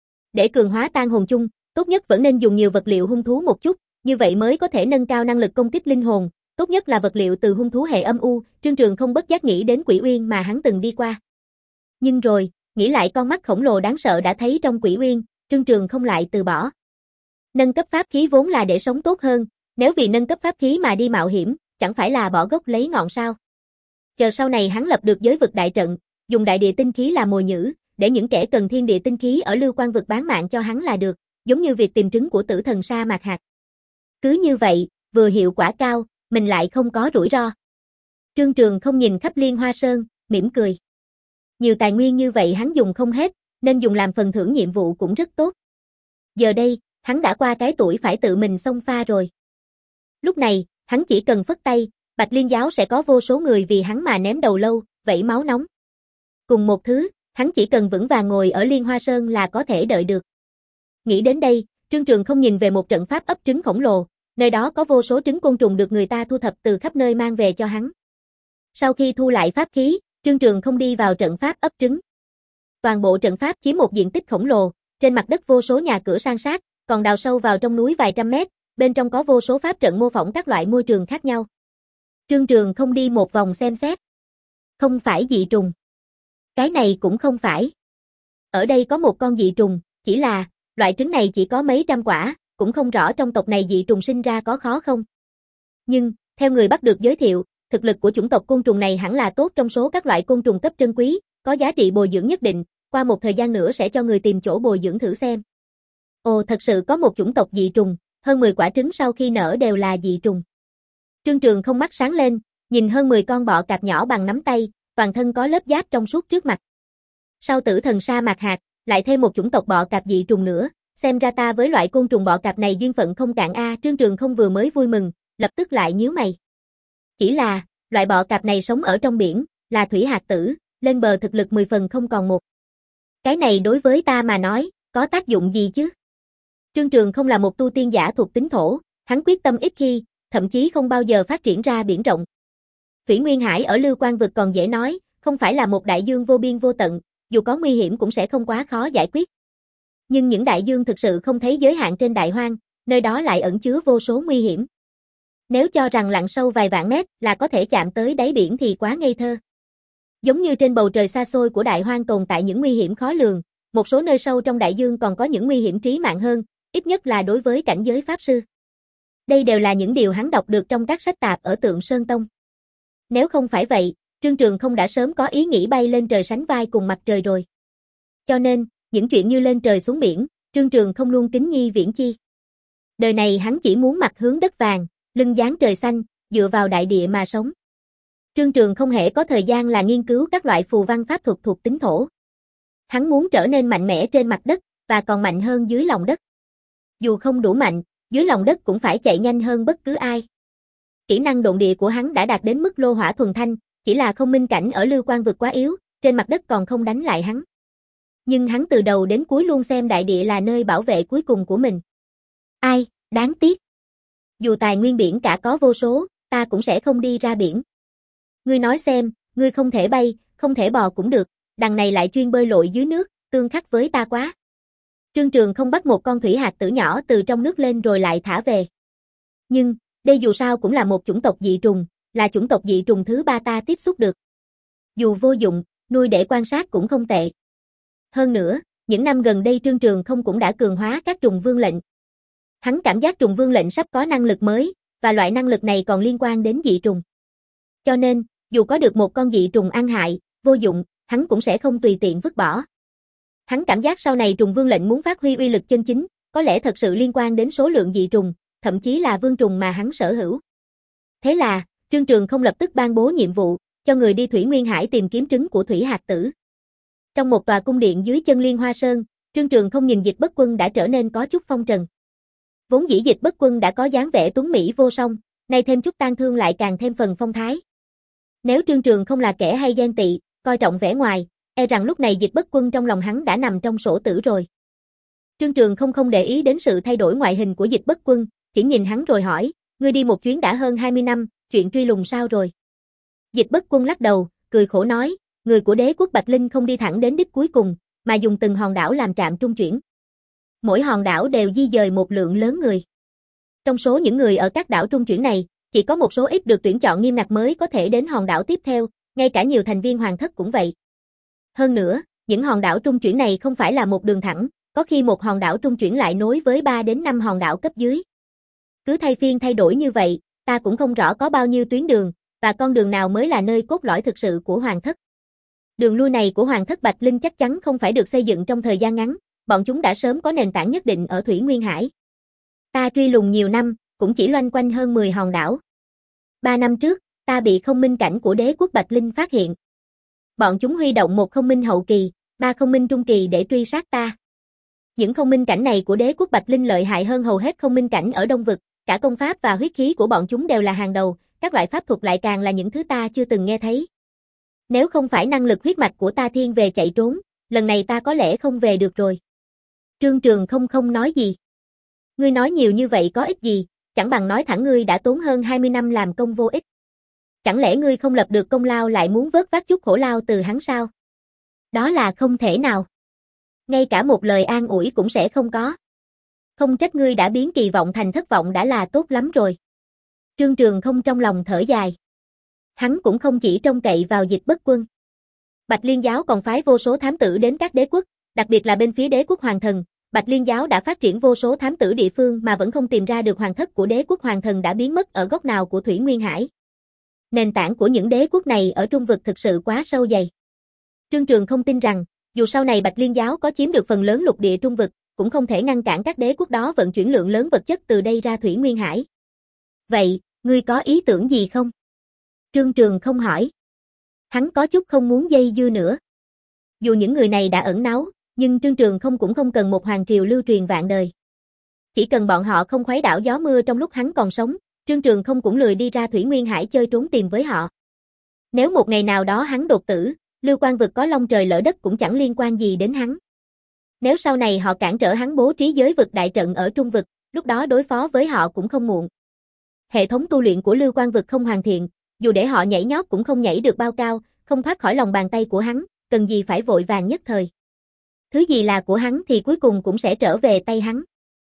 Để cường hóa tan hồn chung, tốt nhất vẫn nên dùng nhiều vật liệu hung thú một chút, như vậy mới có thể nâng cao năng lực công kích linh hồn, tốt nhất là vật liệu từ hung thú hệ âm u. Trương Trường không bất giác nghĩ đến Quỷ Uyên mà hắn từng đi qua. Nhưng rồi, nghĩ lại con mắt khổng lồ đáng sợ đã thấy trong Quỷ Uyên, Trương Trường không lại từ bỏ. Nâng cấp pháp khí vốn là để sống tốt hơn, nếu vì nâng cấp pháp khí mà đi mạo hiểm, chẳng phải là bỏ gốc lấy ngọn sao. Chờ sau này hắn lập được giới vực đại trận, dùng đại địa tinh khí làm mồi nhử, để những kẻ cần thiên địa tinh khí ở Lưu Quan vực bán mạng cho hắn là được, giống như việc tìm trứng của Tử Thần Sa Mạc Hạt. Cứ như vậy, vừa hiệu quả cao, mình lại không có rủi ro. Trương Trường không nhìn khắp Liên Hoa Sơn, mỉm cười. Nhiều tài nguyên như vậy hắn dùng không hết, nên dùng làm phần thưởng nhiệm vụ cũng rất tốt. Giờ đây, hắn đã qua cái tuổi phải tự mình xông pha rồi. Lúc này, hắn chỉ cần phất tay, Bạch Liên giáo sẽ có vô số người vì hắn mà ném đầu lâu, vẩy máu nóng. Cùng một thứ, hắn chỉ cần vững vàng ngồi ở Liên Hoa Sơn là có thể đợi được. Nghĩ đến đây, Trương Trường không nhìn về một trận pháp ấp trứng khổng lồ, nơi đó có vô số trứng côn trùng được người ta thu thập từ khắp nơi mang về cho hắn. Sau khi thu lại pháp khí, Trương Trường không đi vào trận pháp ấp trứng. Toàn bộ trận pháp chiếm một diện tích khổng lồ, trên mặt đất vô số nhà cửa san sát, còn đào sâu vào trong núi vài trăm mét, bên trong có vô số pháp trận mô phỏng các loại môi trường khác nhau. Trương Trường không đi một vòng xem xét. Không phải dị trùng. Cái này cũng không phải. Ở đây có một con dị trùng, chỉ là, loại trứng này chỉ có mấy trăm quả, cũng không rõ trong tộc này dị trùng sinh ra có khó không. Nhưng, theo người bắt được giới thiệu, thực lực của chủng tộc côn trùng này hẳn là tốt trong số các loại côn trùng cấp trân quý, có giá trị bồi dưỡng nhất định, qua một thời gian nữa sẽ cho người tìm chỗ bồi dưỡng thử xem. Ồ, thật sự có một chủng tộc dị trùng, hơn mười quả trứng sau khi nở đều là dị trùng. Trương Trường không mắt sáng lên, nhìn hơn mười con bọ cạp nhỏ bằng nắm tay, toàn thân có lớp giáp trong suốt trước mặt. Sau Tử Thần Sa Mạc Hạt, lại thêm một chủng tộc bọ cạp dị trùng nữa, xem ra ta với loại côn trùng bọ cạp này duyên phận không cạn a. Trương Trường không vừa mới vui mừng, lập tức lại nhíu mày. Chỉ là, loại bọ cạp này sống ở trong biển, là thủy hạt tử, lên bờ thực lực mười phần không còn một. Cái này đối với ta mà nói, có tác dụng gì chứ? Trương Trường không là một tu tiên giả thuộc tính thổ, hắn quyết tâm ít khi, thậm chí không bao giờ phát triển ra biển rộng. Thủy Nguyên Hải ở Lưu Quan vực còn dễ nói, không phải là một đại dương vô biên vô tận, dù có nguy hiểm cũng sẽ không quá khó giải quyết. Nhưng những đại dương thực sự không thấy giới hạn trên đại hoang, nơi đó lại ẩn chứa vô số nguy hiểm. Nếu cho rằng lặn sâu vài vạn mét là có thể chạm tới đáy biển thì quá ngây thơ. Giống như trên bầu trời xa xôi của đại hoang tồn tại những nguy hiểm khó lường, một số nơi sâu trong đại dương còn có những nguy hiểm trí mạng hơn, ít nhất là đối với cảnh giới pháp sư. Đây đều là những điều hắn đọc được trong các sách tạp ở Tượng Sơn Tông. Nếu không phải vậy, Trương Trường không đã sớm có ý nghĩ bay lên trời sánh vai cùng mặt trời rồi. Cho nên, những chuyện như lên trời xuống biển, Trương Trường không luôn kính nhi viễn chi. Đời này hắn chỉ muốn mặt hướng đất vàng, lưng dán trời xanh, dựa vào đại địa mà sống. Trương Trường không hề có thời gian là nghiên cứu các loại phù văn pháp thuật thuộc tính thổ. Hắn muốn trở nên mạnh mẽ trên mặt đất, và còn mạnh hơn dưới lòng đất. Dù không đủ mạnh, dưới lòng đất cũng phải chạy nhanh hơn bất cứ ai. Kỹ năng độn địa của hắn đã đạt đến mức lô hỏa thuần thanh, chỉ là không minh cảnh ở Lưu Quan vực quá yếu, trên mặt đất còn không đánh lại hắn. Nhưng hắn từ đầu đến cuối luôn xem đại địa là nơi bảo vệ cuối cùng của mình. Ai, đáng tiếc. Dù tài nguyên biển cả có vô số, ta cũng sẽ không đi ra biển. Ngươi nói xem, ngươi không thể bay, không thể bò cũng được, đằng này lại chuyên bơi lội dưới nước, tương khắc với ta quá. Trương Trường không bắt một con thủy hạt tử nhỏ từ trong nước lên rồi lại thả về. Nhưng, đây dù sao cũng là một chủng tộc dị trùng, là chủng tộc dị trùng thứ ba ta tiếp xúc được. Dù vô dụng, nuôi để quan sát cũng không tệ. Hơn nữa, những năm gần đây Trương Trường không cũng đã cường hóa các trùng vương lệnh. Hắn cảm giác trùng vương lệnh sắp có năng lực mới, và loại năng lực này còn liên quan đến dị trùng. Cho nên, dù có được một con dị trùng ăn hại, vô dụng, hắn cũng sẽ không tùy tiện vứt bỏ. Hắn cảm giác sau này trùng vương lệnh muốn phát huy uy lực chân chính, có lẽ thật sự liên quan đến số lượng dị trùng, thậm chí là vương trùng mà hắn sở hữu. Thế là, Trương Trường không lập tức ban bố nhiệm vụ, cho người đi Thủy Nguyên Hải tìm kiếm trứng của thủy hạt tử. Trong một tòa cung điện dưới chân Liên Hoa Sơn, Trương Trường không nhìn Dịch Bất Quân đã trở nên có chút phong trần. Vốn dĩ Dịch Bất Quân đã có dáng vẻ tuấn mỹ vô song, nay thêm chút tang thương lại càng thêm phần phong thái. Nếu Trương Trường không là kẻ hay ghen tị, coi trọng vẻ ngoài, e rằng lúc này Dịch Bất Quân trong lòng hắn đã nằm trong sổ tử rồi. Trương Trường không không để ý đến sự thay đổi ngoại hình của Dịch Bất Quân, chỉ nhìn hắn rồi hỏi, ngươi đi một chuyến đã hơn hai mươi năm, chuyện truy lùng sao rồi? Dịch Bất Quân lắc đầu, cười khổ nói, người của đế quốc Bạch Linh không đi thẳng đến đích cuối cùng, mà dùng từng hòn đảo làm trạm trung chuyển. Mỗi hòn đảo đều di dời một lượng lớn người. Trong số những người ở các đảo trung chuyển này, chỉ có một số ít được tuyển chọn nghiêm ngặt mới có thể đến hòn đảo tiếp theo, ngay cả nhiều thành viên hoàng thất cũng vậy. Hơn nữa, những hòn đảo trung chuyển này không phải là một đường thẳng, có khi một hòn đảo trung chuyển lại nối với ba đến năm hòn đảo cấp dưới. Cứ thay phiên thay đổi như vậy, ta cũng không rõ có bao nhiêu tuyến đường, và con đường nào mới là nơi cốt lõi thực sự của hoàng thất. Đường lui này của hoàng thất Bạch Linh chắc chắn không phải được xây dựng trong thời gian ngắn, bọn chúng đã sớm có nền tảng nhất định ở Thủy Nguyên Hải. Ta truy lùng nhiều năm, cũng chỉ loanh quanh hơn mười hòn đảo. Ba năm trước, ta bị không minh cảnh của đế quốc Bạch Linh phát hiện. Bọn chúng huy động một không minh hậu kỳ, ba không minh trung kỳ để truy sát ta. Những không minh cảnh này của đế quốc Bạch Linh lợi hại hơn hầu hết không minh cảnh ở Đông Vực, cả công pháp và huyết khí của bọn chúng đều là hàng đầu, các loại pháp thuật lại càng là những thứ ta chưa từng nghe thấy. Nếu không phải năng lực huyết mạch của ta thiên về chạy trốn, lần này ta có lẽ không về được rồi. Trương Trường không không nói gì. Ngươi nói nhiều như vậy có ích gì, chẳng bằng nói thẳng ngươi đã tốn hơn hai mươi năm làm công vô ích. Chẳng lẽ ngươi không lập được công lao lại muốn vớt vát chút khổ lao từ hắn sao? Đó là không thể nào. Ngay cả một lời an ủi cũng sẽ không có. Không trách ngươi đã biến kỳ vọng thành thất vọng đã là tốt lắm rồi. Trương Trường không trong lòng thở dài. Hắn cũng không chỉ trông cậy vào Dịch Bất Quân. Bạch Liên Giáo còn phái vô số thám tử đến các đế quốc, đặc biệt là bên phía đế quốc Hoàng Thần. Bạch Liên Giáo đã phát triển vô số thám tử địa phương mà vẫn không tìm ra được hoàng thất của đế quốc Hoàng Thần đã biến mất ở góc nào của Thủy Nguyên Hải. Nền tảng của những đế quốc này ở Trung Vực thực sự quá sâu dày. Trương Trường không tin rằng, dù sau này Bạch Liên Giáo có chiếm được phần lớn lục địa Trung Vực, cũng không thể ngăn cản các đế quốc đó vận chuyển lượng lớn vật chất từ đây ra Thủy Nguyên Hải. Vậy, ngươi có ý tưởng gì không? Trương Trường không hỏi. Hắn có chút không muốn dây dưa nữa. Dù những người này đã ẩn náu, nhưng Trương Trường không cũng không cần một hoàng triều lưu truyền vạn đời. Chỉ cần bọn họ không khuấy đảo gió mưa trong lúc hắn còn sống, Trương Trường không cũng lười đi ra Thủy Nguyên Hải chơi trốn tìm với họ. Nếu một ngày nào đó hắn đột tử, Lưu Quan Vực có long trời lỡ đất cũng chẳng liên quan gì đến hắn. Nếu sau này họ cản trở hắn bố trí giới vực đại trận ở Trung Vực, lúc đó đối phó với họ cũng không muộn. Hệ thống tu luyện của Lưu Quan Vực không hoàn thiện, dù để họ nhảy nhót cũng không nhảy được bao cao, không thoát khỏi lòng bàn tay của hắn, cần gì phải vội vàng nhất thời. Thứ gì là của hắn thì cuối cùng cũng sẽ trở về tay hắn.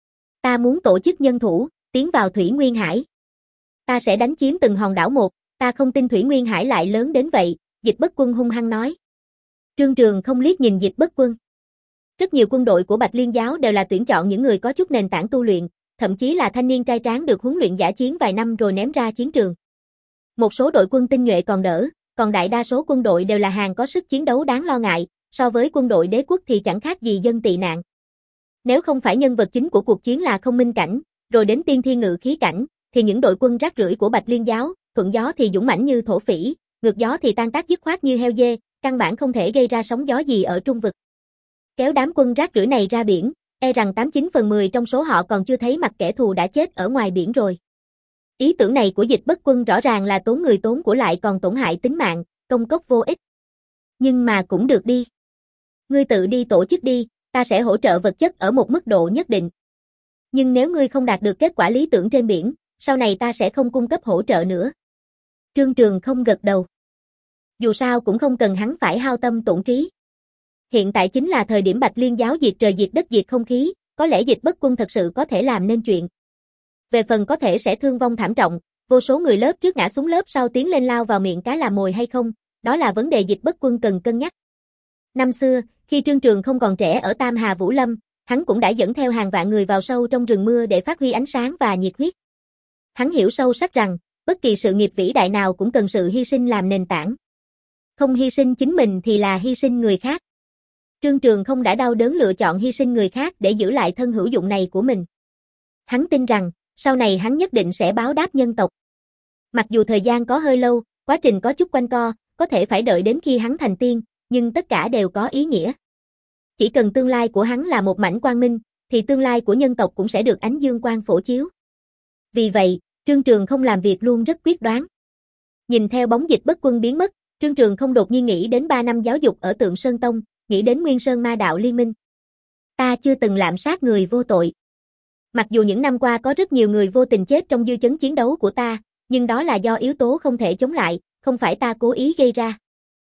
Ta muốn tổ chức nhân thủ, tiến vào Thủy Nguyên Hải. Ta sẽ đánh chiếm từng hòn đảo một, ta không tin Thủy Nguyên Hải lại lớn đến vậy, Dịch Bất Quân hung hăng nói. Trương Trường không liếc nhìn Dịch Bất Quân. Rất nhiều quân đội của Bạch Liên Giáo đều là tuyển chọn những người có chút nền tảng tu luyện, thậm chí là thanh niên trai tráng được huấn luyện dã chiến vài năm rồi ném ra chiến trường. Một số đội quân tinh nhuệ còn đỡ, còn đại đa số quân đội đều là hàng có sức chiến đấu đáng lo ngại, so với quân đội đế quốc thì chẳng khác gì dân tị nạn. Nếu không phải nhân vật chính của cuộc chiến là không minh cảnh, rồi đến tiên thiên ngự khí cảnh, thì những đội quân rác rưởi của Bạch Liên Giáo, thuận gió thì dũng mãnh như thổ phỉ, ngược gió thì tan tác dứt khoát như heo dê, căn bản không thể gây ra sóng gió gì ở Trung Vực. Kéo đám quân rác rưởi này ra biển, e rằng tám chín phần mười trong số họ còn chưa thấy mặt kẻ thù đã chết ở ngoài biển rồi. Ý tưởng này của Dịch Bất Quân rõ ràng là tốn người tốn của lại còn tổn hại tính mạng, công cốc vô ích. Nhưng mà cũng được đi. Ngươi tự đi tổ chức đi, ta sẽ hỗ trợ vật chất ở một mức độ nhất định. Nhưng nếu ngươi không đạt được kết quả lý tưởng trên biển, sau này ta sẽ không cung cấp hỗ trợ nữa. Trương Trường không gật đầu. Dù sao cũng không cần hắn phải hao tâm tổn trí. Hiện tại chính là thời điểm Bạch Liên Giáo diệt trời diệt đất diệt không khí, có lẽ Dịch Bất Quân thật sự có thể làm nên chuyện. Về phần có thể sẽ thương vong thảm trọng, vô số người lớp trước ngã xuống lớp sau tiến lên lao vào miệng cá làm mồi hay không, đó là vấn đề Dịch Bất Quân cần cân nhắc. Năm xưa, khi Trương Trường không còn trẻ ở Tam Hà Vũ Lâm, hắn cũng đã dẫn theo hàng vạn người vào sâu trong rừng mưa để phát huy ánh sáng và nhiệt huyết. Hắn hiểu sâu sắc rằng, bất kỳ sự nghiệp vĩ đại nào cũng cần sự hy sinh làm nền tảng. Không hy sinh chính mình thì là hy sinh người khác. Trương Trường không đã đau đớn lựa chọn hy sinh người khác để giữ lại thân hữu dụng này của mình. Hắn tin rằng, sau này hắn nhất định sẽ báo đáp nhân tộc. Mặc dù thời gian có hơi lâu, quá trình có chút quanh co, có thể phải đợi đến khi hắn thành tiên, nhưng tất cả đều có ý nghĩa. Chỉ cần tương lai của hắn là một mảnh quang minh, thì tương lai của nhân tộc cũng sẽ được ánh dương quang phổ chiếu. Vì vậy, Trương Trường không làm việc luôn rất quyết đoán. Nhìn theo bóng Dịch Bất Quân biến mất, Trương Trường không đột nhiên nghĩ đến ba năm giáo dục ở Tượng Sơn Tông, nghĩ đến Nguyên Sơn Ma Đạo Liên Minh. Ta chưa từng lạm sát người vô tội. Mặc dù những năm qua có rất nhiều người vô tình chết trong dư chấn chiến đấu của ta, nhưng đó là do yếu tố không thể chống lại, không phải ta cố ý gây ra.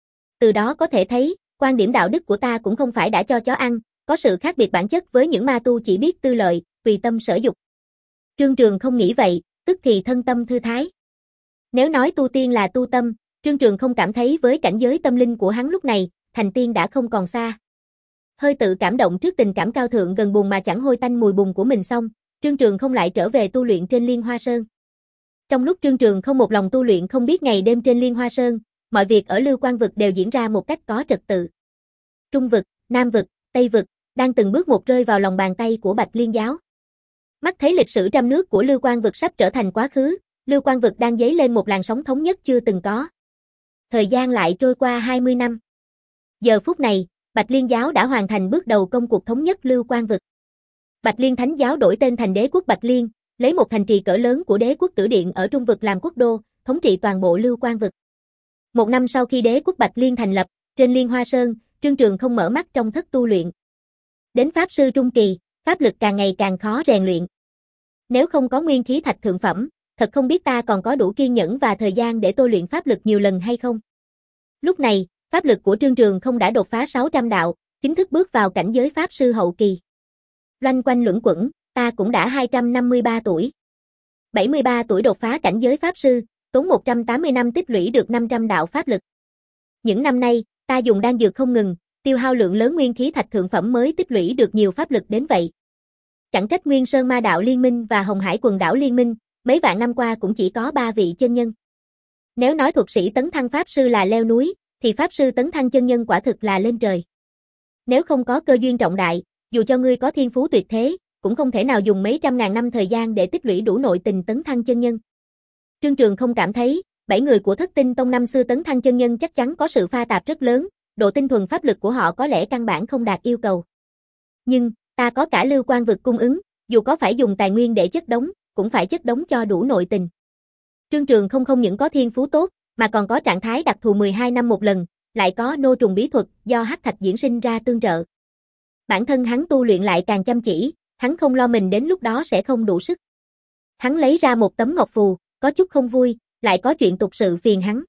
Từ đó có thể thấy, quan điểm đạo đức của ta cũng không phải đã cho chó ăn, có sự khác biệt bản chất với những ma tu chỉ biết tư lợi, tùy tâm sở dục. Trương Trường không nghĩ vậy, tức thì thân tâm thư thái. Nếu nói tu tiên là tu tâm, Trương Trường không cảm thấy với cảnh giới tâm linh của hắn lúc này, thành tiên đã không còn xa. Hơi tự cảm động trước tình cảm cao thượng gần bùn mà chẳng hôi tanh mùi bùn của mình xong, Trương Trường không lại trở về tu luyện trên Liên Hoa Sơn. Trong lúc Trương Trường không một lòng tu luyện không biết ngày đêm trên Liên Hoa Sơn, mọi việc ở Lưu Quang Vực đều diễn ra một cách có trật tự. Trung Vực, Nam Vực, Tây Vực, đang từng bước một rơi vào lòng bàn tay của Bạch Liên giáo. Mắt thấy lịch sử trăm nước của Lưu Quang Vực sắp trở thành quá khứ, Lưu Quang Vực đang dấy lên một làn sóng thống nhất chưa từng có. Thời gian lại trôi qua hai mươi năm. Giờ phút này, Bạch Liên giáo đã hoàn thành bước đầu công cuộc thống nhất Lưu Quang Vực. Bạch Liên Thánh giáo đổi tên thành Đế quốc Bạch Liên, lấy một thành trì cỡ lớn của Đế quốc Tử Điện ở Trung Vực làm quốc đô, thống trị toàn bộ Lưu Quang Vực. Một năm sau khi Đế quốc Bạch Liên thành lập, trên Liên Hoa Sơn, Trương Trường không mở mắt trong thất tu luyện. Đến Pháp Sư Trung Kỳ, pháp lực càng ngày càng khó rèn luyện. Nếu không có nguyên khí thạch thượng phẩm, thật không biết ta còn có đủ kiên nhẫn và thời gian để tôi luyện pháp lực nhiều lần hay không. Lúc này, pháp lực của Trương Trường không đã đột phá sáu trăm đạo, chính thức bước vào cảnh giới Pháp Sư hậu kỳ. Loanh quanh luẩn quẩn, ta cũng đã hai trăm năm mươi ba tuổi. bảy mươi ba tuổi đột phá cảnh giới Pháp Sư, tốn một trăm tám mươi năm tích lũy được năm trăm đạo pháp lực. Những năm nay, ta dùng đan dược không ngừng, tiêu hao lượng lớn nguyên khí thạch thượng phẩm mới tích lũy được nhiều pháp lực đến vậy. Chẳng trách Nguyên Sơn Ma Đạo Liên Minh và Hồng Hải Quần Đảo Liên Minh, mấy vạn năm qua cũng chỉ có ba vị chân nhân. Nếu nói thuật sĩ tấn thăng Pháp Sư là leo núi, thì Pháp Sư tấn thăng chân nhân quả thực là lên trời. Nếu không có cơ duyên trọng đại, dù cho ngươi có thiên phú tuyệt thế, cũng không thể nào dùng mấy trăm ngàn năm thời gian để tích lũy đủ nội tình tấn thăng chân nhân. Trương Trường không cảm thấy, bảy người của Thất Tinh Tông năm xưa tấn thăng chân nhân chắc chắn có sự pha tạp rất lớn, độ tinh thuần pháp lực của họ có lẽ căn bản không đạt yêu cầu. Nhưng, ta có cả Lưu Quang Vực cung ứng, dù có phải dùng tài nguyên để chất đống, cũng phải chất đống cho đủ nội tình. Trương Trường không không những có thiên phú tốt, mà còn có trạng thái đặc thù mười hai năm một lần, lại có nô trùng bí thuật do hắc thạch diễn sinh ra tương trợ. Bản thân hắn tu luyện lại càng chăm chỉ, hắn không lo mình đến lúc đó sẽ không đủ sức. Hắn lấy ra một tấm ngọc phù, có chút không vui, lại có chuyện tục sự phiền hắn.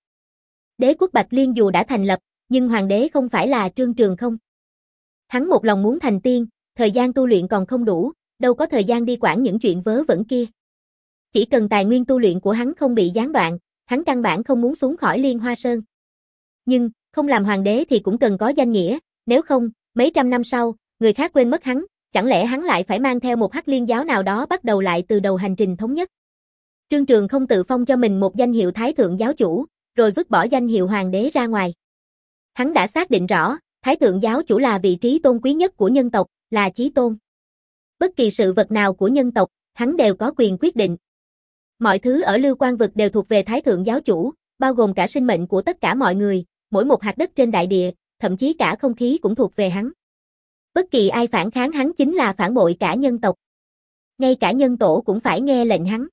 Đế quốc Bạch Liên dù đã thành lập, nhưng hoàng đế không phải là Trương Trường không. Hắn một lòng muốn thành tiên, thời gian tu luyện còn không đủ, đâu có thời gian đi quản những chuyện vớ vẩn kia. Chỉ cần tài nguyên tu luyện của hắn không bị gián đoạn, hắn căn bản không muốn xuống khỏi Liên Hoa Sơn. Nhưng, không làm hoàng đế thì cũng cần có danh nghĩa, nếu không, mấy trăm năm sau, người khác quên mất hắn, chẳng lẽ hắn lại phải mang theo một hắc liên giáo nào đó bắt đầu lại từ đầu hành trình thống nhất. Trương Trường không tự phong cho mình một danh hiệu Thái Thượng Giáo Chủ, rồi vứt bỏ danh hiệu Hoàng đế ra ngoài. Hắn đã xác định rõ, Thái Thượng Giáo Chủ là vị trí tôn quý nhất của nhân tộc, là chí tôn. Bất kỳ sự vật nào của nhân tộc, hắn đều có quyền quyết định. Mọi thứ ở Lưu Quang Vực đều thuộc về Thái Thượng Giáo Chủ, bao gồm cả sinh mệnh của tất cả mọi người, mỗi một hạt đất trên đại địa, thậm chí cả không khí cũng thuộc về hắn. Bất kỳ ai phản kháng hắn chính là phản bội cả nhân tộc. Ngay cả nhân tổ cũng phải nghe lệnh hắn.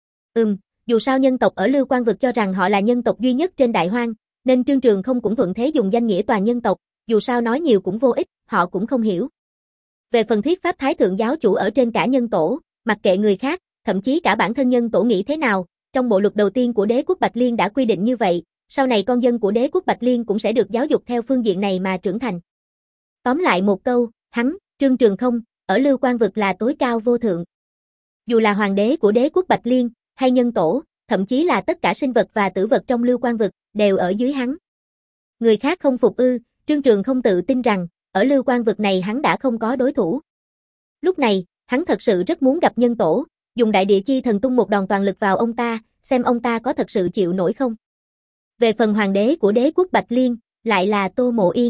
Ừm, dù sao nhân tộc ở Lưu Quang Vực cho rằng họ là nhân tộc duy nhất trên đại hoang, nên Trương Trường không cũng thuận thế dùng danh nghĩa toàn nhân tộc, dù sao nói nhiều cũng vô ích, họ cũng không hiểu. Về phần thuyết pháp Thái Thượng Giáo Chủ ở trên cả nhân tổ, mặc kệ người khác, thậm chí cả bản thân nhân tổ nghĩ thế nào, trong bộ luật đầu tiên của Đế quốc Bạch Liên đã quy định như vậy, sau này con dân của Đế quốc Bạch Liên cũng sẽ được giáo dục theo phương diện này mà trưởng thành. Tóm lại một câu, hắn, Trương Trường không, ở Lưu Quang Vực là tối cao vô thượng. Dù là hoàng đế của Đế quốc Bạch Liên, hay nhân tổ, thậm chí là tất cả sinh vật và tử vật trong Lưu Quang Vực, đều ở dưới hắn. Người khác không phục ư? Trương Trường không tự tin rằng, ở Lưu Quang vực này hắn đã không có đối thủ. Lúc này, hắn thật sự rất muốn gặp Nhân Tổ, dùng đại địa chi thần tung một đòn toàn lực vào ông ta, xem ông ta có thật sự chịu nổi không. Về phần hoàng đế của đế quốc Bạch Liên, lại là Tô Mộ Yên.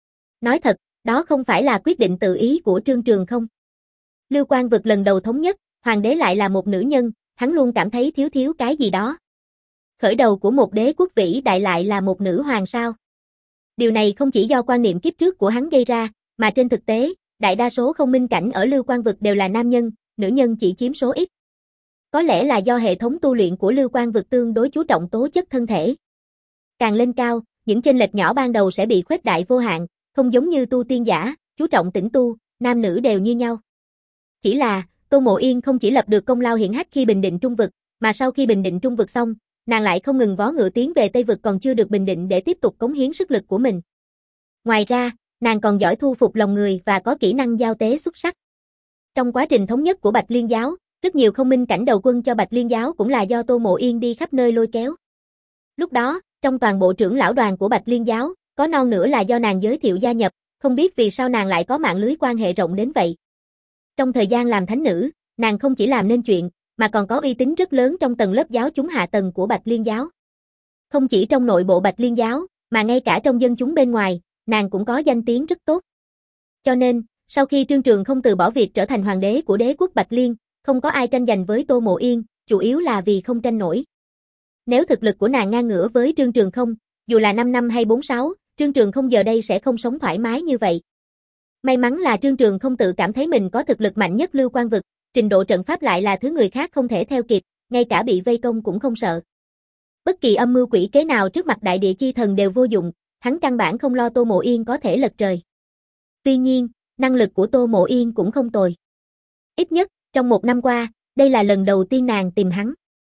Nói thật, đó không phải là quyết định tự ý của Trương Trường không. Lưu Quang vực lần đầu thống nhất, hoàng đế lại là một nữ nhân, hắn luôn cảm thấy thiếu thiếu cái gì đó. Khởi đầu của một đế quốc vĩ đại lại là một nữ hoàng sao. Điều này không chỉ do quan niệm kiếp trước của hắn gây ra, mà trên thực tế, đại đa số không minh cảnh ở Lưu Quang vực đều là nam nhân, nữ nhân chỉ chiếm số ít. Có lẽ là do hệ thống tu luyện của Lưu Quang vực tương đối chú trọng tố chất thân thể. Càng lên cao, những chênh lệch nhỏ ban đầu sẽ bị khuếch đại vô hạn, không giống như tu tiên giả, chú trọng tĩnh tu, nam nữ đều như nhau. Chỉ là, Tô Mộ Yên không chỉ lập được công lao hiển hách khi bình định Trung vực, mà sau khi bình định Trung vực xong, nàng lại không ngừng vó ngựa tiến về Tây vực còn chưa được bình định để tiếp tục cống hiến sức lực của mình. Ngoài ra, nàng còn giỏi thu phục lòng người và có kỹ năng giao tế xuất sắc. Trong quá trình thống nhất của Bạch Liên giáo, rất nhiều không minh cảnh đầu quân cho Bạch Liên giáo cũng là do Tô Mộ Yên đi khắp nơi lôi kéo. Lúc đó, trong toàn bộ trưởng lão đoàn của Bạch Liên giáo, có non nữa là do nàng giới thiệu gia nhập, không biết vì sao nàng lại có mạng lưới quan hệ rộng đến vậy. Trong thời gian làm thánh nữ, nàng không chỉ làm nên chuyện, mà còn có uy tín rất lớn trong tầng lớp giáo chúng hạ tầng của Bạch Liên giáo. Không chỉ trong nội bộ Bạch Liên giáo, mà ngay cả trong dân chúng bên ngoài, nàng cũng có danh tiếng rất tốt. Cho nên, sau khi Trương Trường không từ bỏ việc trở thành hoàng đế của đế quốc Bạch Liên, không có ai tranh giành với Tô Mộ Yên, chủ yếu là vì không tranh nổi. Nếu thực lực của nàng ngang ngửa với Trương Trường không, dù là năm năm hay bốn sáu, Trương Trường không giờ đây sẽ không sống thoải mái như vậy. May mắn là Trương Trường không tự cảm thấy mình có thực lực mạnh nhất Lưu Quang vực, trình độ trận pháp lại là thứ người khác không thể theo kịp, ngay cả bị vây công cũng không sợ. Bất kỳ âm mưu quỷ kế nào trước mặt đại địa chi thần đều vô dụng, hắn căn bản không lo Tô Mộ Yên có thể lật trời. Tuy nhiên, năng lực của Tô Mộ Yên cũng không tồi. Ít nhất, trong một năm qua, đây là lần đầu tiên nàng tìm hắn.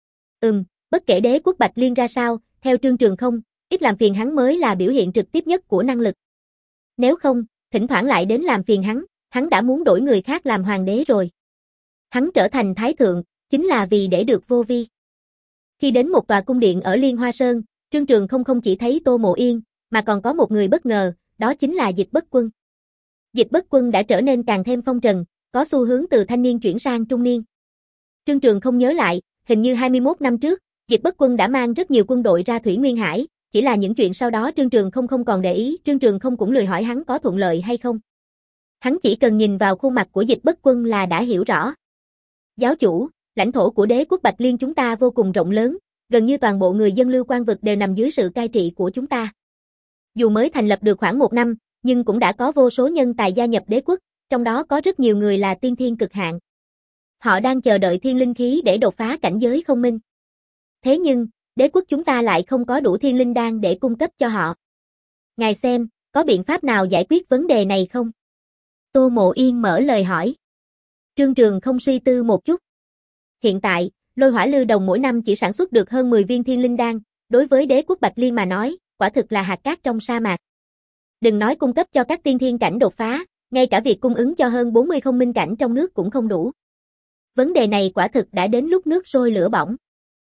Ừm, bất kể đế quốc Bạch Liên ra sao, theo Trương Trường không, ít làm phiền hắn mới là biểu hiện trực tiếp nhất của năng lực. Nếu không, thỉnh thoảng lại đến làm phiền hắn, hắn đã muốn đổi người khác làm hoàng đế rồi. Hắn trở thành thái thượng, chính là vì để được vô vi. Khi đến một tòa cung điện ở Liên Hoa Sơn, Trương Trường không không chỉ thấy Tô Mộ Yên, mà còn có một người bất ngờ, đó chính là Dịch Bất Quân. Dịch Bất Quân đã trở nên càng thêm phong trần, có xu hướng từ thanh niên chuyển sang trung niên. Trương Trường không nhớ lại, hình như hai mươi mốt năm trước, Dịch Bất Quân đã mang rất nhiều quân đội ra Thủy Nguyên Hải, chỉ là những chuyện sau đó Trương Trường không không còn để ý, Trương Trường không cũng lười hỏi hắn có thuận lợi hay không. Hắn chỉ cần nhìn vào khuôn mặt của Dịch Bất Quân là đã hiểu rõ. Giáo chủ, lãnh thổ của đế quốc Bạch Liên chúng ta vô cùng rộng lớn, gần như toàn bộ người dân Lưu Quang vực đều nằm dưới sự cai trị của chúng ta. Dù mới thành lập được khoảng một năm, nhưng cũng đã có vô số nhân tài gia nhập đế quốc, trong đó có rất nhiều người là tiên thiên cực hạn. Họ đang chờ đợi thiên linh khí để đột phá cảnh giới không minh. Thế nhưng, đế quốc chúng ta lại không có đủ thiên linh đan để cung cấp cho họ. Ngài xem, có biện pháp nào giải quyết vấn đề này không? Tô Mộ Yên mở lời hỏi. Trương Trường không suy tư một chút. Hiện tại, Lôi Hỏa Lư Đồng mỗi năm chỉ sản xuất được hơn mười viên thiên linh đan, đối với đế quốc Bạch Liên mà nói, quả thực là hạt cát trong sa mạc. Đừng nói cung cấp cho các tiên thiên cảnh đột phá, ngay cả việc cung ứng cho hơn bốn mươi không minh cảnh trong nước cũng không đủ. Vấn đề này quả thực đã đến lúc nước sôi lửa bỏng.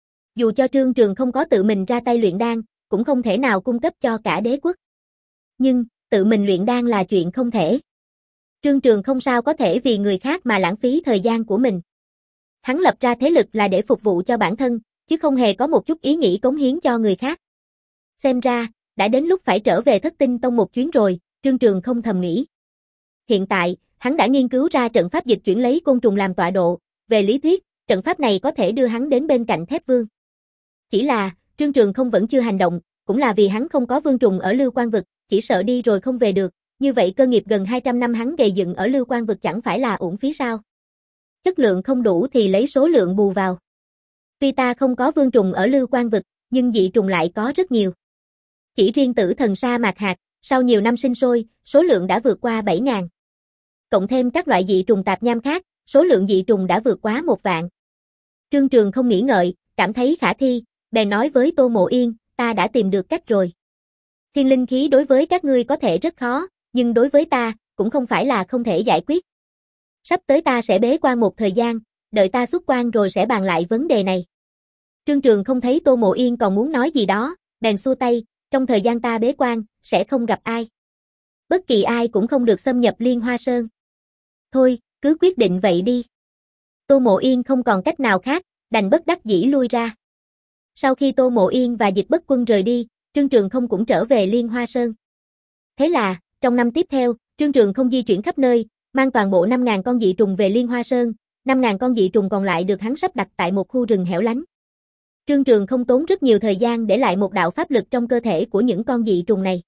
Dù cho Trương Trường không có tự mình ra tay luyện đan, cũng không thể nào cung cấp cho cả đế quốc. Nhưng, tự mình luyện đan là chuyện không thể. Trương Trường không sao có thể vì người khác mà lãng phí thời gian của mình. Hắn lập ra thế lực là để phục vụ cho bản thân, chứ không hề có một chút ý nghĩ cống hiến cho người khác. Xem ra, đã đến lúc phải trở về Thất Tinh Tông một chuyến rồi, Trương Trường không thầm nghĩ. Hiện tại, hắn đã nghiên cứu ra trận pháp dịch chuyển lấy côn trùng làm tọa độ, về lý thuyết, trận pháp này có thể đưa hắn đến bên cạnh Thép Vương. Chỉ là, Trương Trường không vẫn chưa hành động, cũng là vì hắn không có vương trùng ở Lưu Quang vực, chỉ sợ đi rồi không về được, như vậy cơ nghiệp gần hai trăm năm hắn gầy dựng ở Lưu Quang vực chẳng phải là uổng phí sao? Chất lượng không đủ thì lấy số lượng bù vào. Tuy ta không có vương trùng ở Lưu Quang vực, nhưng dị trùng lại có rất nhiều. Chỉ riêng Tử Thần Sa Mạc Hạt, sau nhiều năm sinh sôi, số lượng đã vượt qua bảy nghìn. Cộng thêm các loại dị trùng tạp nham khác, số lượng dị trùng đã vượt quá một vạn. Trương Trường không nghĩ ngợi, cảm thấy khả thi, bèn nói với Tô Mộ Yên, ta đã tìm được cách rồi. Thiên linh khí đối với các ngươi có thể rất khó, nhưng đối với ta, cũng không phải là không thể giải quyết. Sắp tới ta sẽ bế quan một thời gian, đợi ta xuất quan rồi sẽ bàn lại vấn đề này. Trương Trường không thấy Tô Mộ Yên còn muốn nói gì đó, bèn xua tay, trong thời gian ta bế quan, sẽ không gặp ai. Bất kỳ ai cũng không được xâm nhập Liên Hoa Sơn. Thôi, cứ quyết định vậy đi. Tô Mộ Yên không còn cách nào khác, đành bất đắc dĩ lui ra. Sau khi Tô Mộ Yên và Dịch Bất Quân rời đi, Trương Trường Không cũng trở về Liên Hoa Sơn. Thế là, trong năm tiếp theo, Trương Trường Không di chuyển khắp nơi, mang toàn bộ năm nghìn con dị trùng về Liên Hoa Sơn, năm nghìn con dị trùng còn lại được hắn sắp đặt tại một khu rừng hẻo lánh. Trương Trường Không tốn rất nhiều thời gian để lại một đạo pháp lực trong cơ thể của những con dị trùng này.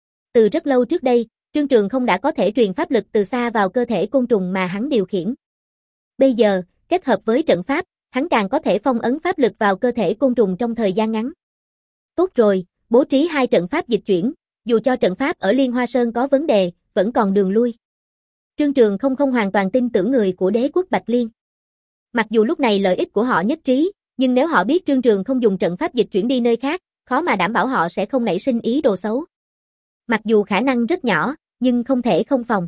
Từ rất lâu trước đây, Trương Trường Không đã có thể truyền pháp lực từ xa vào cơ thể côn trùng mà hắn điều khiển. Bây giờ, kết hợp với trận pháp, hắn càng có thể phong ấn pháp lực vào cơ thể côn trùng trong thời gian ngắn. Tốt rồi, bố trí hai trận pháp dịch chuyển, dù cho trận pháp ở Liên Hoa Sơn có vấn đề, vẫn còn đường lui. Trương Trường Không không hoàn toàn tin tưởng người của đế quốc Bạch Liên. Mặc dù lúc này lợi ích của họ nhất trí, nhưng nếu họ biết Trương Trường Không dùng trận pháp dịch chuyển đi nơi khác, khó mà đảm bảo họ sẽ không nảy sinh ý đồ xấu. Mặc dù khả năng rất nhỏ, nhưng không thể không phòng.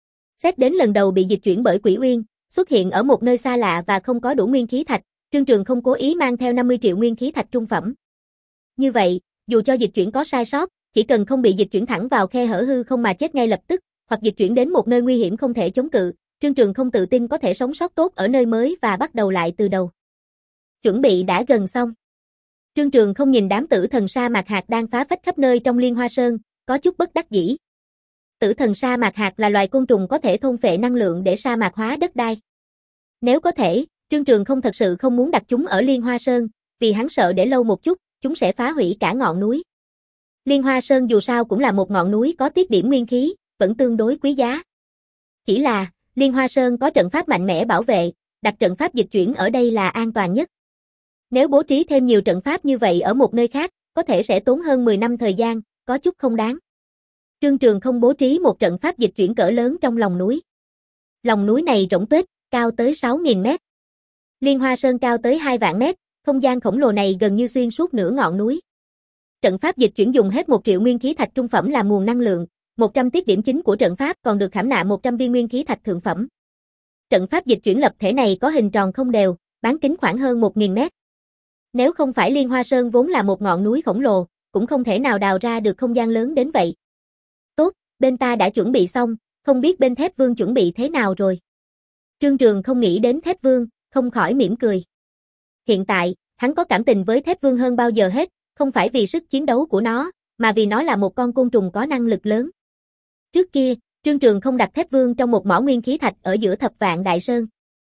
Xét đến lần đầu bị dịch chuyển bởi Quỷ Uyên, xuất hiện ở một nơi xa lạ và không có đủ nguyên khí thạch, Trương Trường Không cố ý mang theo năm mươi triệu nguyên khí thạch trung phẩm. Như vậy, dù cho dịch chuyển có sai sót, chỉ cần không bị dịch chuyển thẳng vào khe hở hư không mà chết ngay lập tức, hoặc dịch chuyển đến một nơi nguy hiểm không thể chống cự, Trương Trường Không tự tin có thể sống sót tốt ở nơi mới và bắt đầu lại từ đầu. Chuẩn bị đã gần xong. Trương Trường Không nhìn đám tử thần sa mạc hạt đang phá phách khắp nơi trong Liên Hoa Sơn, có chút bất đắc dĩ. Tử thần sa mạc hạt là loài côn trùng có thể thôn phệ năng lượng để sa mạc hóa đất đai. Nếu có thể, Trương Trường Không thật sự không muốn đặt chúng ở Liên Hoa Sơn, vì hắn sợ để lâu một chút, chúng sẽ phá hủy cả ngọn núi. Liên Hoa Sơn dù sao cũng là một ngọn núi có tiết điểm nguyên khí, vẫn tương đối quý giá. Chỉ là, Liên Hoa Sơn có trận pháp mạnh mẽ bảo vệ, đặt trận pháp dịch chuyển ở đây là an toàn nhất. Nếu bố trí thêm nhiều trận pháp như vậy ở một nơi khác, có thể sẽ tốn hơn mười năm thời gian, có chút không đáng. Trương Trường Không bố trí một trận pháp dịch chuyển cỡ lớn trong lòng núi. Lòng núi này rỗng tuếch, cao tới sáu nghìn mét. Liên Hoa Sơn cao tới hai vạn mét, không gian khổng lồ này gần như xuyên suốt nửa ngọn núi. Trận pháp dịch chuyển dùng hết một triệu nguyên khí thạch trung phẩm làm nguồn năng lượng, một trăm tiết điểm chính của trận pháp còn được khảm nạm một trăm viên nguyên khí thạch thượng phẩm. Trận pháp dịch chuyển lập thể này có hình tròn không đều, bán kính khoảng hơn một nghìn mét. Nếu không phải Liên Hoa Sơn vốn là một ngọn núi khổng lồ, cũng không thể nào đào ra được không gian lớn đến vậy. Tốt, bên ta đã chuẩn bị xong, không biết bên Thép Vương chuẩn bị thế nào rồi. Trương Trường Không nghĩ đến Thép Vương, không khỏi mỉm cười. Hiện tại, hắn có cảm tình với Thép Vương hơn bao giờ hết, không phải vì sức chiến đấu của nó, mà vì nó là một con côn trùng có năng lực lớn. Trước kia, Trương Trường Không đặt Thép Vương trong một mỏ nguyên khí thạch ở giữa Thập Vạn Đại Sơn.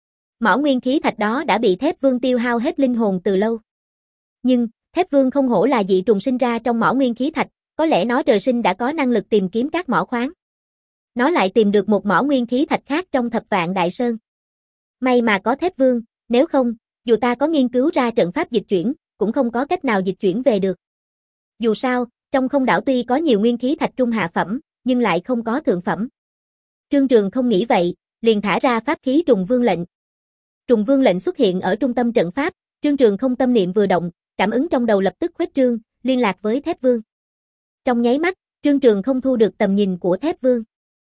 Mỏ nguyên khí thạch đó đã bị Thép Vương tiêu hao hết linh hồn từ lâu. Nhưng, Thép Vương không hổ là dị trùng sinh ra trong mỏ nguyên khí thạch, có lẽ nó trời sinh đã có năng lực tìm kiếm các mỏ khoáng. Nó lại tìm được một mỏ nguyên khí thạch khác trong Thập Vạn Đại Sơn. May mà có Thép Vương, nếu không, dù ta có nghiên cứu ra trận pháp dịch chuyển, cũng không có cách nào dịch chuyển về được. Dù sao, trong không đảo tuy có nhiều nguyên khí thạch trung hạ phẩm, nhưng lại không có thượng phẩm. Trương Trường Không nghĩ vậy, liền thả ra pháp khí Trùng Vương lệnh. Trùng Vương lệnh xuất hiện ở trung tâm trận pháp, Trương Trường Không tâm niệm vừa động, cảm ứng trong đầu lập tức khuếch trương, liên lạc với Thép Vương. Trong nháy mắt, Trương Trường Không thu được tầm nhìn của Thép Vương.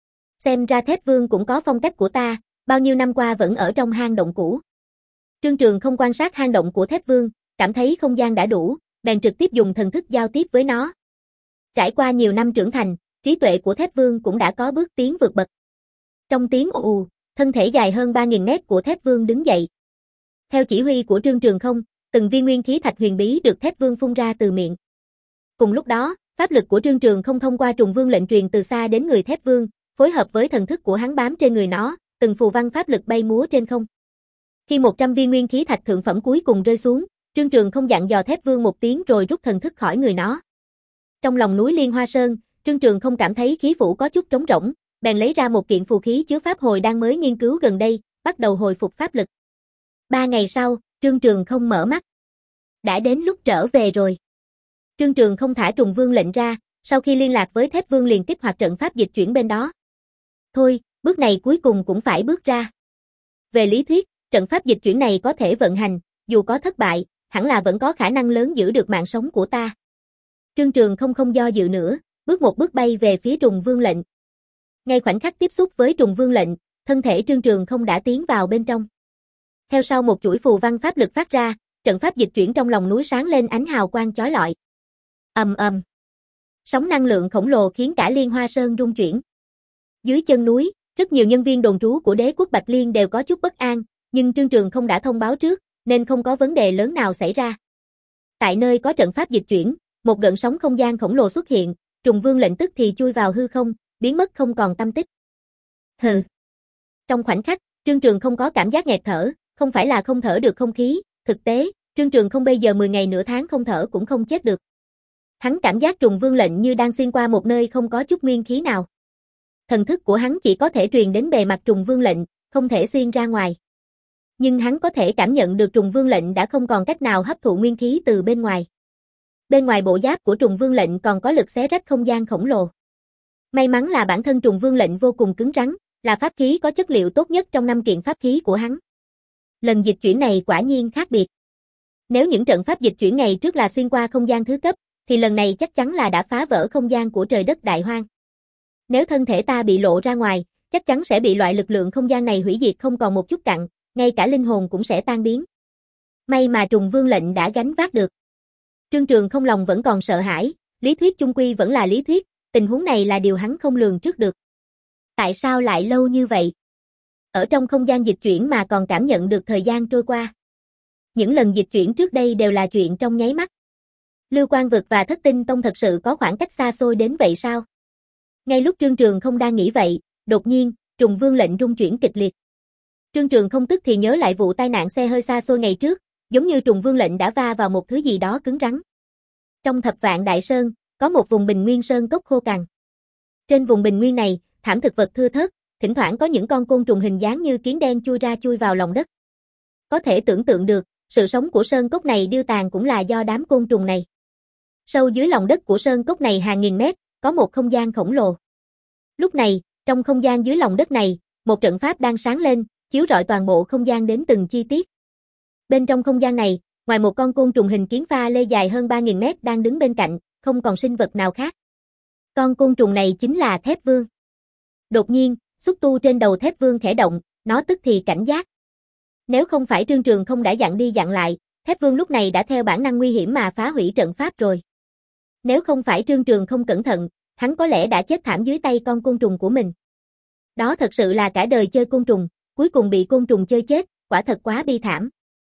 Xem ra Thép Vương cũng có phong cách của ta, bao nhiêu năm qua vẫn ở trong hang động cũ. Trương Trường Không quan sát hang động của Thép Vương, cảm thấy không gian đã đủ, bèn trực tiếp dùng thần thức giao tiếp với nó. Trải qua nhiều năm trưởng thành, trí tuệ của Thép Vương cũng đã có bước tiến vượt bậc. Trong tiếng ù ù, thân thể dài hơn ba nghìn mét của Thép Vương đứng dậy. Theo chỉ huy của Trương Trường Không, từng viên nguyên khí thạch huyền bí được Thép Vương phun ra từ miệng. Cùng lúc đó, pháp lực của Trương Trường Không thông qua Trùng Vương lệnh truyền từ xa đến người Thép Vương, phối hợp với thần thức của hắn bám trên người nó, từng phù văn pháp lực bay múa trên không. Khi một trăm viên nguyên khí thạch thượng phẩm cuối cùng rơi xuống, Trương Trường Không dặn dò Thép Vương một tiếng rồi rút thần thức khỏi người nó. Trong lòng núi Liên Hoa Sơn, Trương Trường Không cảm thấy khí phủ có chút trống rỗng, bèn lấy ra một kiện phù khí chứa pháp hồi đang mới nghiên cứu gần đây, bắt đầu hồi phục pháp lực. Ba ngày sau, Trương Trường Không mở mắt. Đã đến lúc trở về rồi. Trương Trường Không thả Trùng Vương lệnh ra, sau khi liên lạc với Thép Vương liền kích hoạt trận pháp dịch chuyển bên đó. Thôi, bước này cuối cùng cũng phải bước ra. Về lý thuyết, trận pháp dịch chuyển này có thể vận hành, dù có thất bại, hẳn là vẫn có khả năng lớn giữ được mạng sống của ta. Trương Trường Không không do dự nữa, bước một bước bay về phía Trùng Vương lệnh. Ngay khoảnh khắc tiếp xúc với Trùng Vương lệnh, thân thể Trương Trường Không đã tiến vào bên trong. Theo sau một chuỗi phù văn pháp lực phát ra, trận pháp dịch chuyển trong lòng núi sáng lên ánh hào quang chói lọi. Ầm ầm. Sóng năng lượng khổng lồ khiến cả Liên Hoa Sơn rung chuyển. Dưới chân núi, rất nhiều nhân viên đồn trú của đế quốc Bạch Liên đều có chút bất an, nhưng Trương Trường không đã thông báo trước, nên không có vấn đề lớn nào xảy ra. Tại nơi có trận pháp dịch chuyển, một gợn sóng không gian khổng lồ xuất hiện, Trùng Vương lệnh tức thì chui vào hư không, biến mất không còn tăm tích. Hừ. Trong khoảnh khắc, Trương Trường không có cảm giác nghẹt thở, không phải là không thở được không khí, thực tế, Trương Trường không bây giờ mười ngày nửa tháng không thở cũng không chết được. Hắn cảm giác Trùng Vương lệnh như đang xuyên qua một nơi không có chút nguyên khí nào. Thần thức của hắn chỉ có thể truyền đến bề mặt Trùng Vương lệnh, không thể xuyên ra ngoài. Nhưng hắn có thể cảm nhận được Trùng Vương lệnh đã không còn cách nào hấp thụ nguyên khí từ bên ngoài. Bên ngoài bộ giáp của Trùng Vương lệnh còn có lực xé rách không gian khổng lồ. May mắn là bản thân Trùng Vương lệnh vô cùng cứng rắn, là pháp khí có chất liệu tốt nhất trong năm kiện pháp khí của hắn. Lần dịch chuyển này quả nhiên khác biệt. Nếu những trận pháp dịch chuyển ngày trước là xuyên qua không gian thứ cấp, thì lần này chắc chắn là đã phá vỡ không gian của trời đất đại hoang. Nếu thân thể ta bị lộ ra ngoài, chắc chắn sẽ bị loại lực lượng không gian này hủy diệt không còn một chút cặn, ngay cả linh hồn cũng sẽ tan biến. May mà Trùng Vương lệnh đã gánh vác được. Trương Trường không lòng vẫn còn sợ hãi, lý thuyết chung quy vẫn là lý thuyết, tình huống này là điều hắn không lường trước được. Tại sao lại lâu như vậy? Ở trong không gian dịch chuyển mà còn cảm nhận được thời gian trôi qua. Những lần dịch chuyển trước đây đều là chuyện trong nháy mắt. Lưu Quang Vực và Thất Tinh Tông thật sự có khoảng cách xa xôi đến vậy sao? Ngay lúc Trương Trường không đang nghĩ vậy, đột nhiên, Trùng Vương lệnh rung chuyển kịch liệt. Trương Trường không tức thì nhớ lại vụ tai nạn xe hơi xa xôi ngày trước, giống như Trùng Vương lệnh đã va vào một thứ gì đó cứng rắn. Trong Thập Vạn Đại Sơn, có một vùng bình nguyên sơn cốc khô cằn. Trên vùng bình nguyên này, thảm thực vật thưa thớt, thỉnh thoảng có những con côn trùng hình dáng như kiến đen chui ra chui vào lòng đất. Có thể tưởng tượng được, sự sống của sơn cốc này điêu tàn cũng là do đám côn trùng này. Sâu dưới lòng đất của sơn cốc này hàng nghìn mét, có một không gian khổng lồ. Lúc này, trong không gian dưới lòng đất này, một trận pháp đang sáng lên, chiếu rọi toàn bộ không gian đến từng chi tiết. Bên trong không gian này, ngoài một con côn trùng hình kiến pha lê dài hơn ba nghìn mét đang đứng bên cạnh, không còn sinh vật nào khác. Con côn trùng này chính là Thép Vương. Đột nhiên, xúc tu trên đầu Thép Vương khẽ động, nó tức thì cảnh giác. Nếu không phải Trương Trường không đã dặn đi dặn lại, Thép Vương lúc này đã theo bản năng nguy hiểm mà phá hủy trận pháp rồi. Nếu không phải Trương Trường không cẩn thận, hắn có lẽ đã chết thảm dưới tay con côn trùng của mình. Đó thật sự là cả đời chơi côn trùng, cuối cùng bị côn trùng chơi chết, quả thật quá bi thảm.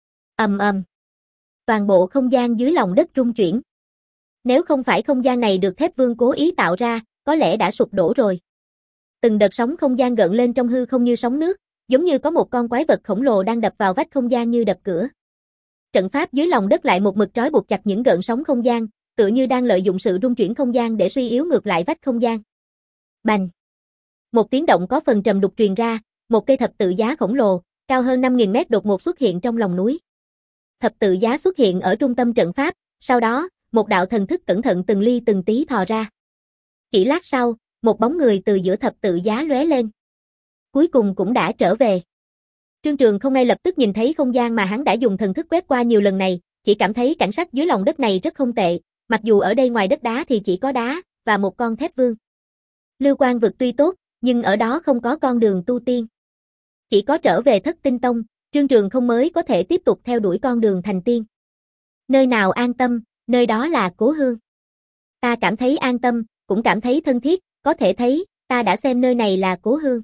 Ầm ầm. Toàn bộ không gian dưới lòng đất rung chuyển. Nếu không phải không gian này được Thép Vương cố ý tạo ra, có lẽ đã sụp đổ rồi. Từng đợt sóng không gian gợn lên trong hư không như sóng nước, giống như có một con quái vật khổng lồ đang đập vào vách không gian như đập cửa. Trận pháp dưới lòng đất lại một mực trói buộc chặt những gợn sóng không gian, tựa như đang lợi dụng sự rung chuyển không gian để suy yếu ngược lại vách không gian. Bành! Một tiếng động có phần trầm đục truyền ra, một cây thập tự giá khổng lồ, cao hơn năm nghìn mét đột ngột xuất hiện trong lòng núi. Thập tự giá xuất hiện ở trung tâm trận pháp, sau đó, một đạo thần thức cẩn thận từng ly từng tí thò ra. Chỉ lát sau, một bóng người từ giữa thập tự giá lóe lên. Cuối cùng cũng đã trở về. Trương Trường không ngay lập tức nhìn thấy không gian mà hắn đã dùng thần thức quét qua nhiều lần này, chỉ cảm thấy cảnh sắc dưới lòng đất này rất không tệ, mặc dù ở đây ngoài đất đá thì chỉ có đá, và một con Thép Vương. Lưu Quang Vực tuy tốt, nhưng ở đó không có con đường tu tiên. Chỉ có trở về Thất Tinh Tông, Trương Trường không mới có thể tiếp tục theo đuổi con đường thành tiên. Nơi nào an tâm, nơi đó là cố hương. Ta cảm thấy an tâm, cũng cảm thấy thân thiết, có thể thấy, ta đã xem nơi này là cố hương.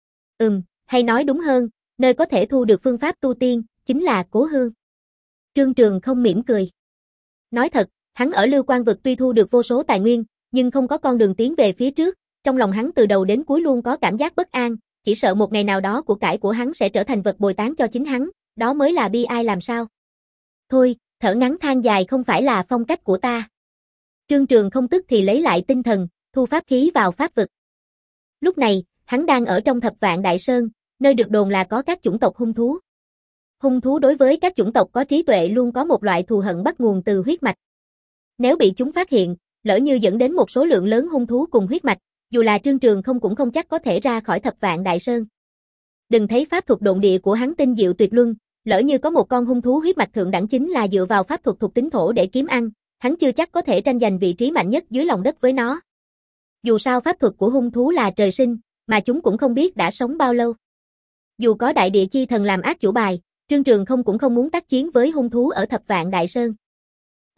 Ừm, hay nói đúng hơn, nơi có thể thu được phương pháp tu tiên, chính là cố hương. Trương Trường không mỉm cười. Nói thật, hắn ở Lưu Quang Vực tuy thu được vô số tài nguyên, nhưng không có con đường tiến về phía trước, trong lòng hắn từ đầu đến cuối luôn có cảm giác bất an, chỉ sợ một ngày nào đó của cải của hắn sẽ trở thành vật bồi tán cho chính hắn, đó mới là bi ai làm sao. Thôi, thở ngắn than dài không phải là phong cách của ta. Trương Trường không tức thì lấy lại tinh thần, thu pháp khí vào pháp vực. Lúc này, hắn đang ở trong Thập Vạn Đại Sơn, nơi được đồn là có các chủng tộc hung thú. Hung thú đối với các chủng tộc có trí tuệ luôn có một loại thù hận bắt nguồn từ huyết mạch. Nếu bị chúng phát hiện, lỡ như dẫn đến một số lượng lớn hung thú cùng huyết mạch, dù là Trương Trường không cũng không chắc có thể ra khỏi Thập Vạn Đại Sơn. Đừng thấy pháp thuật độn địa của hắn tinh diệu tuyệt luân, lỡ như có một con hung thú huyết mạch thượng đẳng chính là dựa vào pháp thuật thuộc tính thổ để kiếm ăn, hắn chưa chắc có thể tranh giành vị trí mạnh nhất dưới lòng đất với nó. Dù sao pháp thuật của hung thú là trời sinh, mà chúng cũng không biết đã sống bao lâu. Dù có đại địa chi thần làm ác chủ bài, Trương Trường không cũng không muốn tác chiến với hung thú ở Thập Vạn Đại Sơn. Ừm,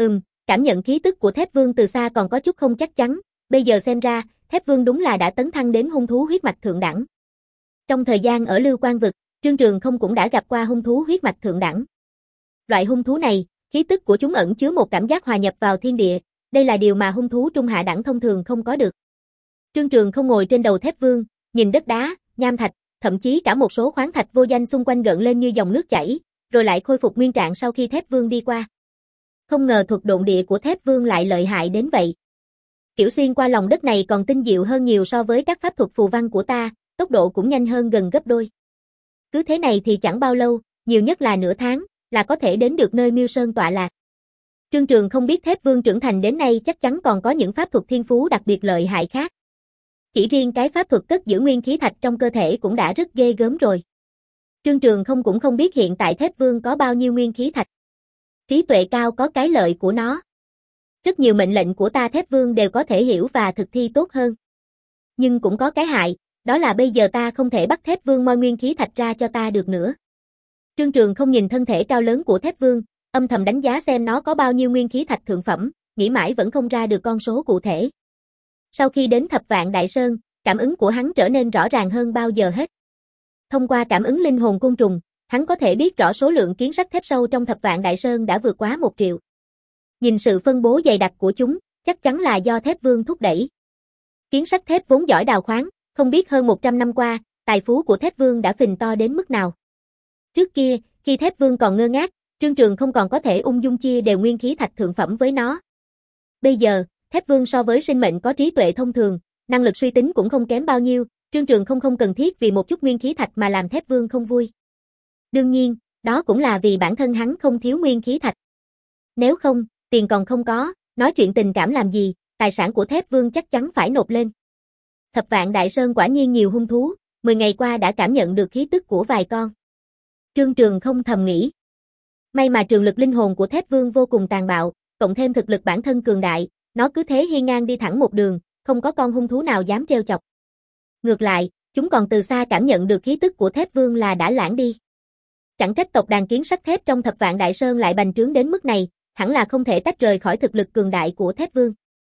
Cảm nhận khí tức của Thép Vương từ xa còn có chút không chắc chắn, bây giờ xem ra, Thép Vương đúng là đã tấn thăng đến hung thú huyết mạch thượng đẳng. Trong thời gian ở Lưu Quan vực, Trương Trường không cũng đã gặp qua hung thú huyết mạch thượng đẳng. Loại hung thú này, khí tức của chúng ẩn chứa một cảm giác hòa nhập vào thiên địa, đây là điều mà hung thú trung hạ đẳng thông thường không có được. Trương Trường không ngồi trên đầu Thép Vương, nhìn đất đá, nham thạch, thậm chí cả một số khoáng thạch vô danh xung quanh gợn lên như dòng nước chảy, rồi lại khôi phục nguyên trạng sau khi Thép Vương đi qua. Không ngờ thuật độn địa của Thép Vương lại lợi hại đến vậy. Kiểu xuyên qua lòng đất này còn tinh diệu hơn nhiều so với các pháp thuật phù văn của ta, tốc độ cũng nhanh hơn gần gấp đôi. Cứ thế này thì chẳng bao lâu, nhiều nhất là nửa tháng, là có thể đến được nơi Miêu Sơn tọa lạc. Trương Trường không biết Thép Vương trưởng thành đến nay chắc chắn còn có những pháp thuật thiên phú đặc biệt lợi hại khác. Chỉ riêng cái pháp thuật cất giữ nguyên khí thạch trong cơ thể cũng đã rất ghê gớm rồi. Trương Trường không cũng không biết hiện tại Thép Vương có bao nhiêu nguyên khí thạch. Trí tuệ cao có cái lợi của nó. Rất nhiều mệnh lệnh của ta Thép Vương đều có thể hiểu và thực thi tốt hơn. Nhưng cũng có cái hại, đó là bây giờ ta không thể bắt Thép Vương moi nguyên khí thạch ra cho ta được nữa. Trương Trường không nhìn thân thể cao lớn của Thép Vương, âm thầm đánh giá xem nó có bao nhiêu nguyên khí thạch thượng phẩm, nghĩ mãi vẫn không ra được con số cụ thể. Sau khi đến Thập Vạn Đại Sơn, cảm ứng của hắn trở nên rõ ràng hơn bao giờ hết. Thông qua cảm ứng linh hồn côn trùng, hắn có thể biết rõ số lượng kiến sắt thép sâu trong Thập Vạn Đại Sơn đã vượt quá một triệu. Nhìn sự phân bố dày đặc của chúng, chắc chắn là do Thép Vương thúc đẩy. Kiến sắt thép vốn giỏi đào khoáng, không biết hơn một trăm năm qua, tài phú của Thép Vương đã phình to đến mức nào. Trước kia, khi Thép Vương còn ngơ ngác, Trương Trường không còn có thể ung dung chia đều nguyên khí thạch thượng phẩm với nó. Bây giờ, Thép Vương so với sinh mệnh có trí tuệ thông thường, năng lực suy tính cũng không kém bao nhiêu, Trương Trường không không cần thiết vì một chút nguyên khí thạch mà làm Thép Vương không vui. Đương nhiên, đó cũng là vì bản thân hắn không thiếu nguyên khí thạch. Nếu không, tiền còn không có, nói chuyện tình cảm làm gì, tài sản của Thép Vương chắc chắn phải nộp lên. Thập Vạn Đại Sơn quả nhiên nhiều hung thú, mười ngày qua đã cảm nhận được khí tức của vài con. Trương Trường không thầm nghĩ. May mà trường lực linh hồn của Thép Vương vô cùng tàn bạo, cộng thêm thực lực bản thân cường đại, nó cứ thế hiên ngang đi thẳng một đường, không có con hung thú nào dám trêu chọc. Ngược lại, chúng còn từ xa cảm nhận được khí tức của Thép Vương là đã lãng đi. Chẳng trách tộc đàn kiến sắt thép trong Thập Vạn Đại Sơn lại bành trướng đến mức này, hẳn là không thể tách rời khỏi thực lực cường đại của Thép Vương.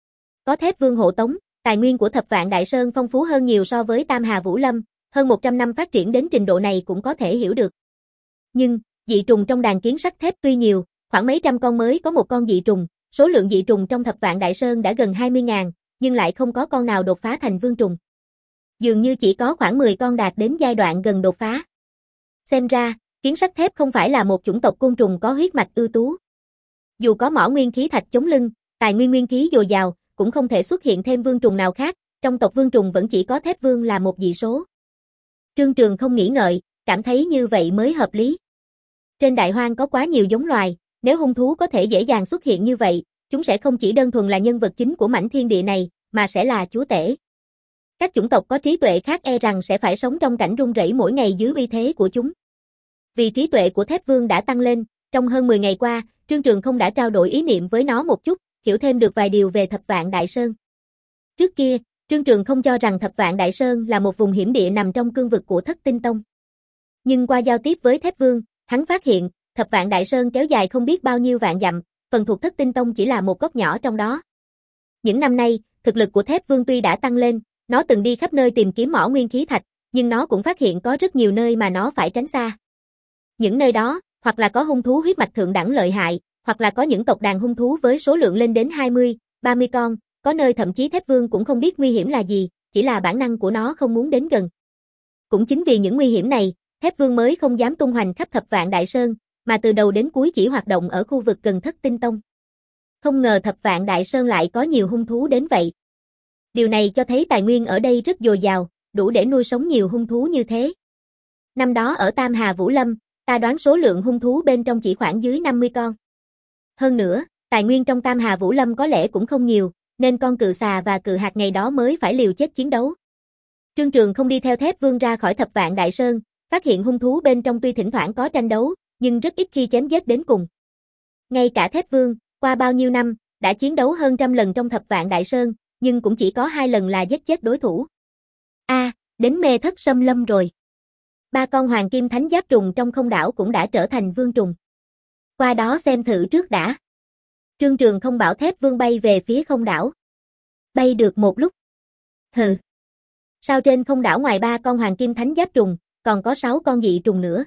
Có Thép Vương hộ tống, tài nguyên của Thập Vạn Đại Sơn phong phú hơn nhiều so với Tam Hà Vũ Lâm, hơn một trăm năm phát triển đến trình độ này cũng có thể hiểu được. Nhưng, dị trùng trong đàn kiến sắt thép tuy nhiều, khoảng mấy trăm con mới có một con dị trùng, số lượng dị trùng trong Thập Vạn Đại Sơn đã gần hai mươi nghìn, nhưng lại không có con nào đột phá thành vương trùng. Dường như chỉ có khoảng mười con đạt đến giai đoạn gần đột phá. Xem ra, kiến sắt thép không phải là một chủng tộc côn trùng có huyết mạch ưu tú. Dù có mỏ nguyên khí thạch chống lưng, tài nguyên nguyên khí dồi dào, cũng không thể xuất hiện thêm vương trùng nào khác, trong tộc vương trùng vẫn chỉ có Thép Vương là một dị số. Trương Trường không nghĩ ngợi, cảm thấy như vậy mới hợp lý. Trên đại hoang có quá nhiều giống loài, nếu hung thú có thể dễ dàng xuất hiện như vậy, chúng sẽ không chỉ đơn thuần là nhân vật chính của mảnh thiên địa này, mà sẽ là chúa tể. Các chủng tộc có trí tuệ khác e rằng sẽ phải sống trong cảnh run rẩy mỗi ngày dưới uy thế của chúng. Vì trí tuệ của Thép Vương đã tăng lên, trong hơn mười ngày qua, Trương Trường không đã trao đổi ý niệm với nó một chút, hiểu thêm được vài điều về Thập Vạn Đại Sơn. Trước kia, Trương Trường không cho rằng Thập Vạn Đại Sơn là một vùng hiểm địa nằm trong cương vực của Thất Tinh Tông. Nhưng qua giao tiếp với Thép Vương, hắn phát hiện, Thập Vạn Đại Sơn kéo dài không biết bao nhiêu vạn dặm, phần thuộc Thất Tinh Tông chỉ là một góc nhỏ trong đó. Những năm nay, thực lực của Thép Vương tuy đã tăng lên, nó từng đi khắp nơi tìm kiếm mỏ nguyên khí thạch, nhưng nó cũng phát hiện có rất nhiều nơi mà nó phải tránh xa. Những nơi đó, hoặc là có hung thú huyết mạch thượng đẳng lợi hại, hoặc là có những tộc đàn hung thú với số lượng lên đến hai mươi, ba mươi con, có nơi thậm chí Thép Vương cũng không biết nguy hiểm là gì, chỉ là bản năng của nó không muốn đến gần. Cũng chính vì những nguy hiểm này, Thép Vương mới không dám tung hoành khắp Thập Vạn Đại Sơn, mà từ đầu đến cuối chỉ hoạt động ở khu vực gần Thất Tinh Tông. Không ngờ Thập Vạn Đại Sơn lại có nhiều hung thú đến vậy. Điều này cho thấy tài nguyên ở đây rất dồi dào, đủ để nuôi sống nhiều hung thú như thế. Năm đó ở Tam Hà Vũ Lâm, ta đoán số lượng hung thú bên trong chỉ khoảng dưới năm mươi con. Hơn nữa, tài nguyên trong Tam Hà Vũ Lâm có lẽ cũng không nhiều, nên con cự xà và cự hạt ngày đó mới phải liều chết chiến đấu. Trương Trường không đi theo Thép Vương ra khỏi Thập Vạn Đại Sơn, phát hiện hung thú bên trong tuy thỉnh thoảng có tranh đấu, nhưng rất ít khi chém giết đến cùng. Ngay cả Thép Vương, qua bao nhiêu năm, đã chiến đấu hơn trăm lần trong Thập Vạn Đại Sơn, nhưng cũng chỉ có hai lần là giết chết đối thủ. A, à, đến Mê Thất Xâm Lâm rồi. Ba con hoàng kim thánh giáp trùng trong không đảo cũng đã trở thành vương trùng. Qua đó xem thử trước đã. Trương Trường không bảo Thép Vương bay về phía không đảo. Bay được một lúc. Hừ. Sao trên không đảo ngoài ba con hoàng kim thánh giáp trùng, còn có sáu con dị trùng nữa.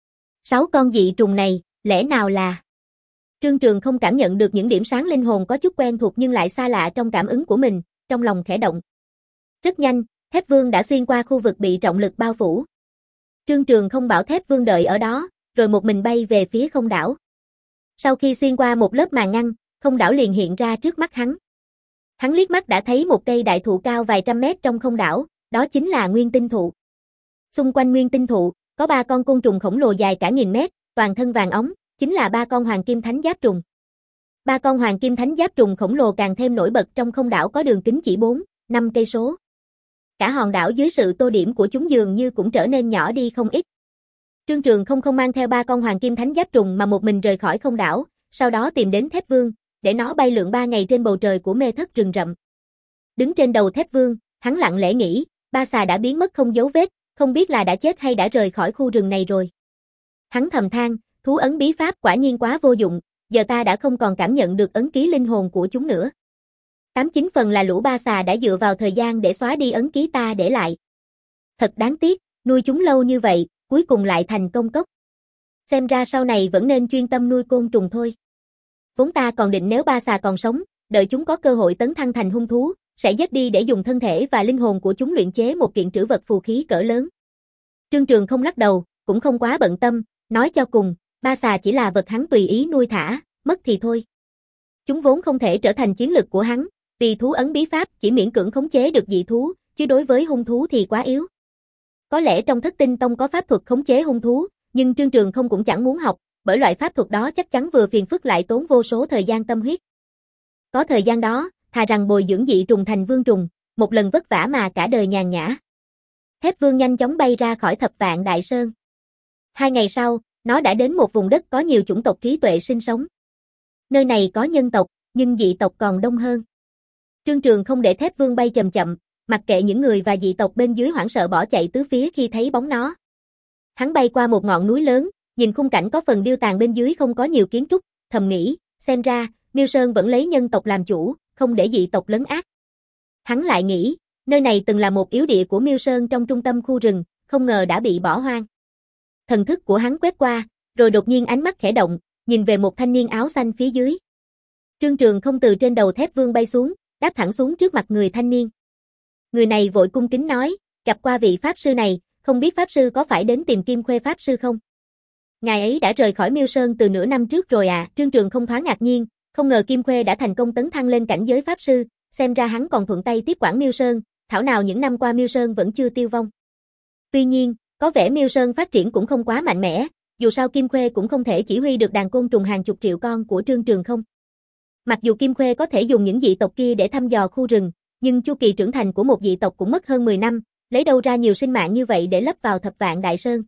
Sáu con dị trùng này, lẽ nào là... Trương Trường không cảm nhận được những điểm sáng linh hồn có chút quen thuộc nhưng lại xa lạ trong cảm ứng của mình, trong lòng khẽ động. Rất nhanh, Thép Vương đã xuyên qua khu vực bị trọng lực bao phủ. Trương Trường không bảo Thép Vương đợi ở đó, rồi một mình bay về phía không đảo. Sau khi xuyên qua một lớp màn ngăn, không đảo liền hiện ra trước mắt hắn. Hắn liếc mắt đã thấy một cây đại thụ cao vài trăm mét trong không đảo, đó chính là nguyên tinh thụ. Xung quanh nguyên tinh thụ, có ba con côn trùng khổng lồ dài cả nghìn mét, toàn thân vàng óng, chính là ba con hoàng kim thánh giáp trùng. Ba con hoàng kim thánh giáp trùng khổng lồ càng thêm nổi bật trong không đảo có đường kính chỉ bốn, năm cây số. Cả hòn đảo dưới sự tô điểm của chúng dường như cũng trở nên nhỏ đi không ít. Trương Trường không không mang theo ba con hoàng kim thánh giáp trùng mà một mình rời khỏi không đảo, sau đó tìm đến Thép Vương, để nó bay lượn ba ngày trên bầu trời của mê thất rừng rậm. Đứng trên đầu Thép Vương, hắn lặng lẽ nghĩ, ba xà đã biến mất không dấu vết, không biết là đã chết hay đã rời khỏi khu rừng này rồi. Hắn thầm than, thú ấn bí pháp quả nhiên quá vô dụng, giờ ta đã không còn cảm nhận được ấn ký linh hồn của chúng nữa. Tám chín phần là lũ ba xà đã dựa vào thời gian để xóa đi ấn ký ta để lại. Thật đáng tiếc, nuôi chúng lâu như vậy, cuối cùng lại thành công cốc. Xem ra sau này vẫn nên chuyên tâm nuôi côn trùng thôi. Vốn ta còn định nếu ba xà còn sống, đợi chúng có cơ hội tấn thăng thành hung thú, sẽ giết đi để dùng thân thể và linh hồn của chúng luyện chế một kiện trữ vật phù khí cỡ lớn. Trương Trường không lắc đầu, cũng không quá bận tâm, nói cho cùng, ba xà chỉ là vật hắn tùy ý nuôi thả, mất thì thôi. Chúng vốn không thể trở thành chiến lực của hắn, vì thú ấn bí pháp chỉ miễn cưỡng khống chế được dị thú, chứ đối với hung thú thì quá yếu. Có lẽ trong Thất Tinh Tông có pháp thuật khống chế hung thú, nhưng Trương Trường không cũng chẳng muốn học, bởi loại pháp thuật đó chắc chắn vừa phiền phức lại tốn vô số thời gian tâm huyết. Có thời gian đó, thà rằng bồi dưỡng dị trùng thành vương trùng, một lần vất vả mà cả đời nhàn nhã. Thép Vương nhanh chóng bay ra khỏi Thập Vạn Đại Sơn. Hai ngày sau, nó đã đến một vùng đất có nhiều chủng tộc trí tuệ sinh sống. Nơi này có nhân tộc, nhưng dị tộc còn đông hơn. Trương Trường không để Thép Vương bay chậm chậm, mặc kệ những người và dị tộc bên dưới hoảng sợ bỏ chạy tứ phía khi thấy bóng nó. Hắn bay qua một ngọn núi lớn, nhìn khung cảnh có phần điêu tàn bên dưới không có nhiều kiến trúc, thầm nghĩ, xem ra, Miêu Sơn vẫn lấy nhân tộc làm chủ, không để dị tộc lấn át. Hắn lại nghĩ, nơi này từng là một yếu địa của Miêu Sơn trong trung tâm khu rừng, không ngờ đã bị bỏ hoang. Thần thức của hắn quét qua, rồi đột nhiên ánh mắt khẽ động, nhìn về một thanh niên áo xanh phía dưới. Trương Trường không từ trên đầu Thép Vương bay xuống, đáp thẳng xuống trước mặt người thanh niên. Người này vội cung kính nói, gặp qua vị pháp sư này, không biết pháp sư có phải đến tìm Kim Khuê pháp sư không? Ngài ấy đã rời khỏi Miêu Sơn từ nửa năm trước rồi à? Trương Trường không thoáng ngạc nhiên, không ngờ Kim Khuê đã thành công tấn thăng lên cảnh giới pháp sư, xem ra hắn còn thuận tay tiếp quản Miêu Sơn, thảo nào những năm qua Miêu Sơn vẫn chưa tiêu vong. Tuy nhiên, có vẻ Miêu Sơn phát triển cũng không quá mạnh mẽ, dù sao Kim Khuê cũng không thể chỉ huy được đàn côn trùng hàng chục triệu con của Trương Trường không. Mặc dù Kim Khuê có thể dùng những dị tộc kia để thăm dò khu rừng, nhưng chu kỳ trưởng thành của một dị tộc cũng mất hơn mười năm, lấy đâu ra nhiều sinh mạng như vậy để lấp vào Thập Vạn Đại Sơn.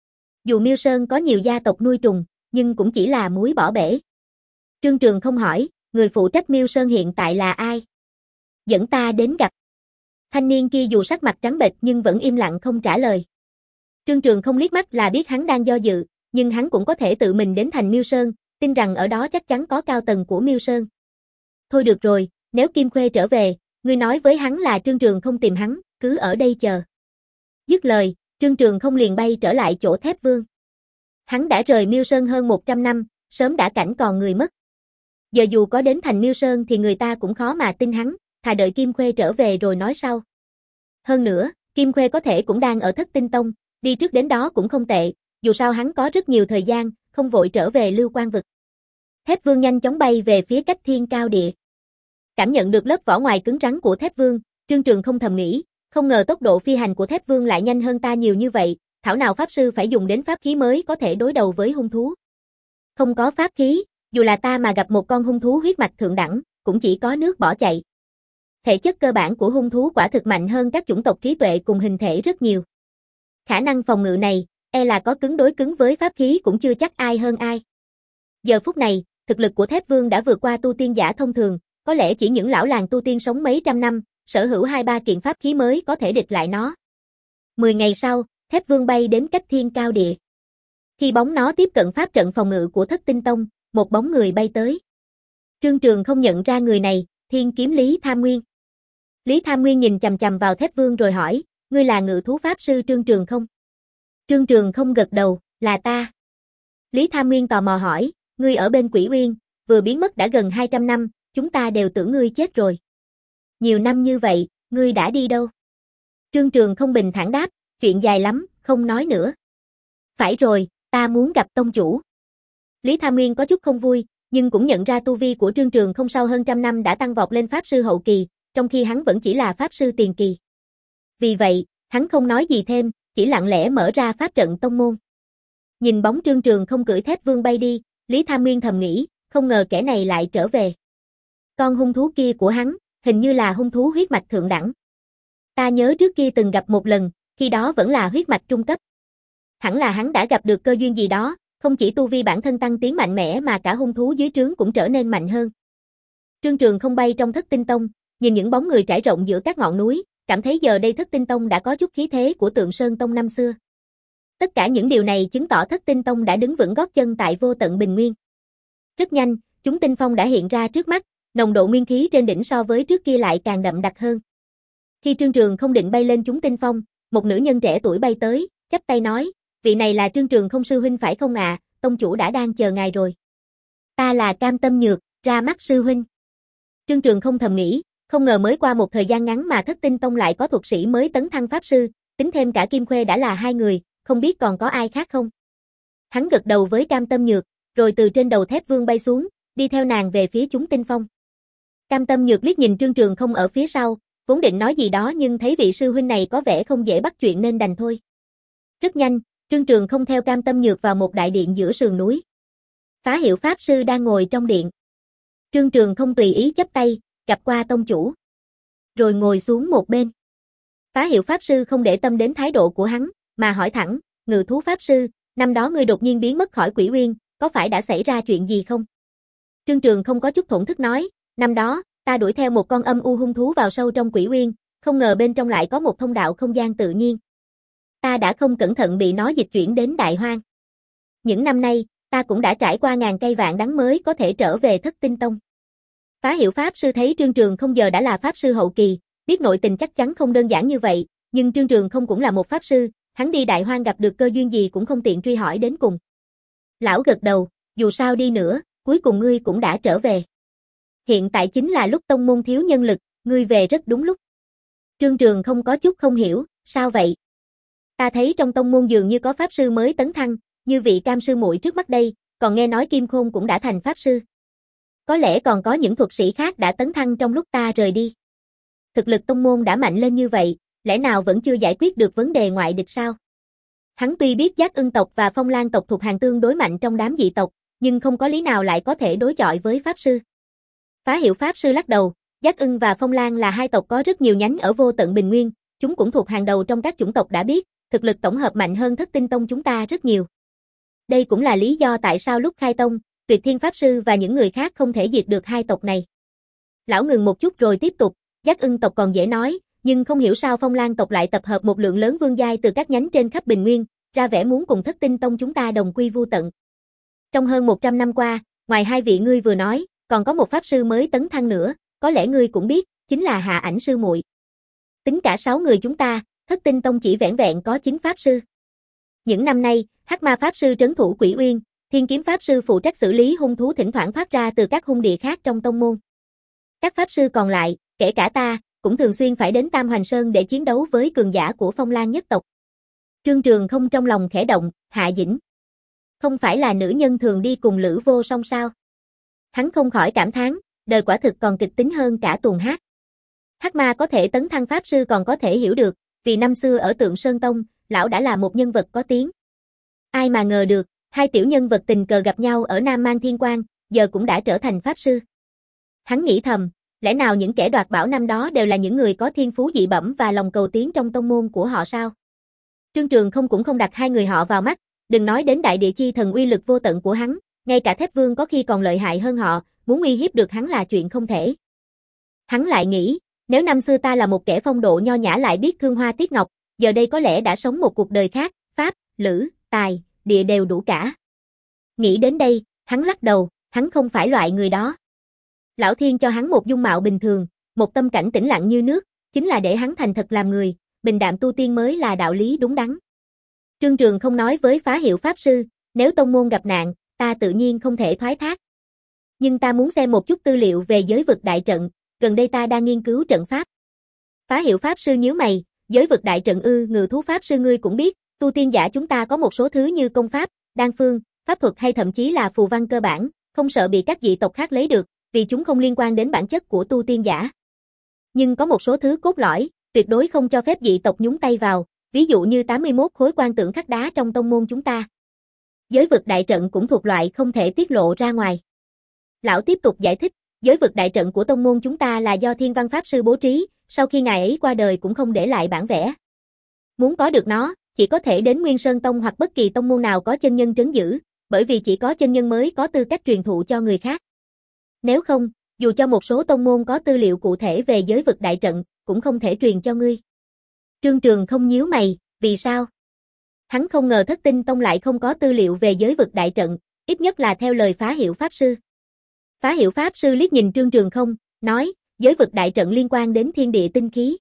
Dù Miêu Sơn có nhiều gia tộc nuôi trùng, nhưng cũng chỉ là muối bỏ bể. Trương Trường không hỏi, người phụ trách Miêu Sơn hiện tại là ai? Dẫn ta đến gặp. Thanh niên kia dù sắc mặt trắng bệch nhưng vẫn im lặng không trả lời. Trương Trường không liếc mắt là biết hắn đang do dự, nhưng hắn cũng có thể tự mình đến thành Miêu Sơn, tin rằng ở đó chắc chắn có cao tầng của Miêu Sơn. Thôi được rồi, nếu Kim Khuê trở về, ngươi nói với hắn là Trương Trường không tìm hắn, cứ ở đây chờ. Dứt lời, Trương Trường không liền bay trở lại chỗ Thép Vương. Hắn đã rời Miêu Sơn hơn một trăm năm, sớm đã cảnh còn người mất. Giờ dù có đến thành Miêu Sơn thì người ta cũng khó mà tin hắn, thà đợi Kim Khuê trở về rồi nói sau. Hơn nữa, Kim Khuê có thể cũng đang ở Thất Tinh Tông, đi trước đến đó cũng không tệ, dù sao hắn có rất nhiều thời gian, không vội trở về Lưu Quan Vực. Thép Vương nhanh chóng bay về phía Cách Thiên Cao Địa. Cảm nhận được lớp vỏ ngoài cứng rắn của Thép Vương, Trương Trường không thầm nghĩ, không ngờ tốc độ phi hành của Thép Vương lại nhanh hơn ta nhiều như vậy, thảo nào pháp sư phải dùng đến pháp khí mới có thể đối đầu với hung thú. Không có pháp khí, dù là ta mà gặp một con hung thú huyết mạch thượng đẳng, cũng chỉ có nước bỏ chạy. Thể chất cơ bản của hung thú quả thực mạnh hơn các chủng tộc trí tuệ cùng hình thể rất nhiều. Khả năng phòng ngự này, e là có cứng đối cứng với pháp khí cũng chưa chắc ai hơn ai. Giờ phút này, thực lực của Thép Vương đã vượt qua tu tiên giả thông thường, có lẽ chỉ những lão làng tu tiên sống mấy trăm năm, sở hữu hai ba kiện pháp khí mới có thể địch lại nó. Mười ngày sau, Thép Vương bay đến Cách Thiên Cao Địa. Khi bóng nó tiếp cận pháp trận phòng ngự của Thất Tinh Tông, một bóng người bay tới. Trương Trường không nhận ra người này, Thiên kiếm Lý Tham Nguyên. Lý Tham Nguyên nhìn chằm chằm vào Thép Vương rồi hỏi, ngươi là ngự thú pháp sư Trương Trường không? Trương Trường không gật đầu, là ta. Lý Tham Nguyên tò mò hỏi, ngươi ở bên Quỷ Uyên, vừa biến mất đã gần hai trăm năm, chúng ta đều tưởng ngươi chết rồi. Nhiều năm như vậy, ngươi đã đi đâu? Trương Trường không bình thản đáp, chuyện dài lắm, không nói nữa. Phải rồi, ta muốn gặp tông chủ. Lý Tham Nguyên có chút không vui, nhưng cũng nhận ra tu vi của Trương Trường không sau hơn trăm năm đã tăng vọt lên pháp sư hậu kỳ, trong khi hắn vẫn chỉ là pháp sư tiền kỳ. Vì vậy, hắn không nói gì thêm, chỉ lặng lẽ mở ra pháp trận tông môn. Nhìn bóng Trương Trường không cưỡi Thép Vương bay đi, Lý Tham Nguyên thầm nghĩ, không ngờ kẻ này lại trở về. Con hung thú kia của hắn, hình như là hung thú huyết mạch thượng đẳng. Ta nhớ trước kia từng gặp một lần, khi đó vẫn là huyết mạch trung cấp. Hẳn là hắn đã gặp được cơ duyên gì đó, không chỉ tu vi bản thân tăng tiến mạnh mẽ mà cả hung thú dưới trướng cũng trở nên mạnh hơn. Trương Trường không bay trong Thất Tinh Tông, nhìn những bóng người trải rộng giữa các ngọn núi, cảm thấy giờ đây Thất Tinh Tông đã có chút khí thế của Tượng Sơn Tông năm xưa. Tất cả những điều này chứng tỏ Thất Tinh Tông đã đứng vững gót chân tại vô tận bình nguyên. Rất nhanh, chúng tinh phong đã hiện ra trước mắt, nồng độ nguyên khí trên đỉnh so với trước kia lại càng đậm đặc hơn. Khi Trương Trường không định bay lên chúng tinh phong, một nữ nhân trẻ tuổi bay tới, chắp tay nói, vị này là Trương Trường không sư huynh phải không ạ, à? Tông chủ đã đang chờ ngài rồi. Ta là Cam Tâm Nhược, ra mắt sư huynh. Trương Trường không thầm nghĩ, không ngờ mới qua một thời gian ngắn mà Thất Tinh Tông lại có thuật sĩ mới tấn thăng pháp sư, tính thêm cả Kim Khuê đã là hai người, không biết còn có ai khác không. Hắn gật đầu với Cam Tâm Nhược, rồi từ trên đầu Thép Vương bay xuống, đi theo nàng về phía chúng tinh phong. Cam Tâm Nhược liếc nhìn Trương Trường không ở phía sau, vốn định nói gì đó nhưng thấy vị sư huynh này có vẻ không dễ bắt chuyện nên đành thôi. Rất nhanh, Trương Trường không theo Cam Tâm Nhược vào một đại điện giữa sườn núi. Phá Hiệu pháp sư đang ngồi trong điện. Trương Trường không tùy ý chắp tay, gặp qua tông chủ, rồi ngồi xuống một bên. Phá Hiệu pháp sư không để tâm đến thái độ của hắn, mà hỏi thẳng, ngự thú pháp sư, năm đó ngươi đột nhiên biến mất khỏi Quỷ Uyên, có phải đã xảy ra chuyện gì không? Trương Trường không có chút thổn thức nói, năm đó, ta đuổi theo một con âm u hung thú vào sâu trong Quỷ Uyên, không ngờ bên trong lại có một thông đạo không gian tự nhiên. Ta đã không cẩn thận bị nó dịch chuyển đến Đại Hoang. Những năm nay, ta cũng đã trải qua ngàn cây vạn đắng mới có thể trở về Thất Tinh Tông. Phá Hiệu pháp sư thấy Trương Trường không giờ đã là pháp sư hậu kỳ, biết nội tình chắc chắn không đơn giản như vậy, nhưng Trương Trường không cũng là một pháp sư, hắn đi Đại Hoang gặp được cơ duyên gì cũng không tiện truy hỏi đến cùng. Lão gật đầu, dù sao đi nữa, cuối cùng ngươi cũng đã trở về. Hiện tại chính là lúc tông môn thiếu nhân lực, ngươi về rất đúng lúc. Trương Trường không có chút không hiểu, sao vậy? Ta thấy trong tông môn dường như có pháp sư mới tấn thăng, như vị Cam sư muội trước mắt đây, còn nghe nói Kim Khôn cũng đã thành pháp sư. Có lẽ còn có những thuật sĩ khác đã tấn thăng trong lúc ta rời đi. Thực lực tông môn đã mạnh lên như vậy, lẽ nào vẫn chưa giải quyết được vấn đề ngoại địch sao? Hắn tuy biết Giác Ưng tộc và Phong Lan tộc thuộc hàng tương đối mạnh trong đám dị tộc, nhưng không có lý nào lại có thể đối chọi với pháp sư. Phá Hiệu pháp sư lắc đầu, Giác Ưng và Phong Lan là hai tộc có rất nhiều nhánh ở vô tận bình nguyên, chúng cũng thuộc hàng đầu trong các chủng tộc đã biết, thực lực tổng hợp mạnh hơn Thất Tinh Tông chúng ta rất nhiều. Đây cũng là lý do tại sao lúc khai tông, Tuyệt Thiên pháp sư và những người khác không thể diệt được hai tộc này. Lão ngừng một chút rồi tiếp tục, Giác Ưng tộc còn dễ nói, nhưng không hiểu sao Phong Lan tộc lại tập hợp một lượng lớn vương giai từ các nhánh trên khắp bình nguyên, ra vẻ muốn cùng Thất Tinh Tông chúng ta đồng quy vu tận. Trong hơn một trăm năm qua, ngoài hai vị ngươi vừa nói, còn có một pháp sư mới tấn thăng nữa, có lẽ ngươi cũng biết, chính là Hạ Ảnh sư muội. Tính cả sáu người chúng ta, Thất Tinh Tông chỉ vẻn vẹn có chín pháp sư. Những năm nay, Hắc Ma pháp sư trấn thủ Quỷ Uyên, Thiên Kiếm pháp sư phụ trách xử lý hung thú thỉnh thoảng thoát ra từ các hung địa khác trong tông môn. Các pháp sư còn lại, kể cả ta, cũng thường xuyên phải đến Tam Hoành Sơn để chiến đấu với cường giả của Phong Lan nhất tộc. Trương Trường không trong lòng khẽ động, Hạ Dĩnh. Không phải là nữ nhân thường đi cùng Lữ Vô Song sao? Hắn không khỏi cảm thán, đời quả thực còn kịch tính hơn cả tuồng hát. Hắc Ma có thể tấn thăng pháp sư còn có thể hiểu được, vì năm xưa ở Tượng Sơn Tông, lão đã là một nhân vật có tiếng. Ai mà ngờ được, hai tiểu nhân vật tình cờ gặp nhau ở Nam Mang Thiên Quang, giờ cũng đã trở thành pháp sư. Hắn nghĩ thầm, lẽ nào những kẻ đoạt bảo năm đó đều là những người có thiên phú dị bẩm và lòng cầu tiến trong tông môn của họ sao? Trương Trường không cũng không đặt hai người họ vào mắt, đừng nói đến đại địa chi thần uy lực vô tận của hắn, ngay cả Thép Vương có khi còn lợi hại hơn họ, muốn uy hiếp được hắn là chuyện không thể. Hắn lại nghĩ, nếu năm xưa ta là một kẻ phong độ nho nhã lại biết thương hoa tiếc ngọc, giờ đây có lẽ đã sống một cuộc đời khác, pháp, lữ, tài, địa đều đủ cả. Nghĩ đến đây, hắn lắc đầu, hắn không phải loại người đó. Lão Thiên cho hắn một dung mạo bình thường, một tâm cảnh tĩnh lặng như nước, chính là để hắn thành thật làm người, bình đạm tu tiên mới là đạo lý đúng đắn. Trương Trường không nói với Phá Hiệu Pháp Sư, nếu tông môn gặp nạn, ta tự nhiên không thể thoái thác. Nhưng ta muốn xem một chút tư liệu về giới vực đại trận, gần đây ta đang nghiên cứu trận pháp. Phá Hiệu Pháp Sư nhíu mày, giới vực đại trận ư? Ngự thú Pháp Sư ngươi cũng biết, tu tiên giả chúng ta có một số thứ như công pháp, đan phương, pháp thuật hay thậm chí là phù văn cơ bản, không sợ bị các dị tộc khác lấy được, vì chúng không liên quan đến bản chất của tu tiên giả. Nhưng có một số thứ cốt lõi, tuyệt đối không cho phép dị tộc nhúng tay vào, ví dụ như tám mươi mốt khối quan tượng khắc đá trong tông môn chúng ta. Giới vực đại trận cũng thuộc loại không thể tiết lộ ra ngoài. Lão tiếp tục giải thích, giới vực đại trận của tông môn chúng ta là do Thiên Văn Pháp Sư bố trí, sau khi ngài ấy qua đời cũng không để lại bản vẽ. Muốn có được nó, chỉ có thể đến Nguyên Sơn Tông hoặc bất kỳ tông môn nào có chân nhân trấn giữ, bởi vì chỉ có chân nhân mới có tư cách truyền thụ cho người khác. Nếu không, dù cho một số tông môn có tư liệu cụ thể về giới vực đại trận, cũng không thể truyền cho ngươi. Trương Trường không nhíu mày, vì sao? Hắn không ngờ Thất Tinh Tông lại không có tư liệu về giới vực đại trận, ít nhất là theo lời Phá Hiệu Pháp Sư. Phá Hiệu Pháp Sư liếc nhìn Trương Trường không, nói, giới vực đại trận liên quan đến thiên địa tinh khí.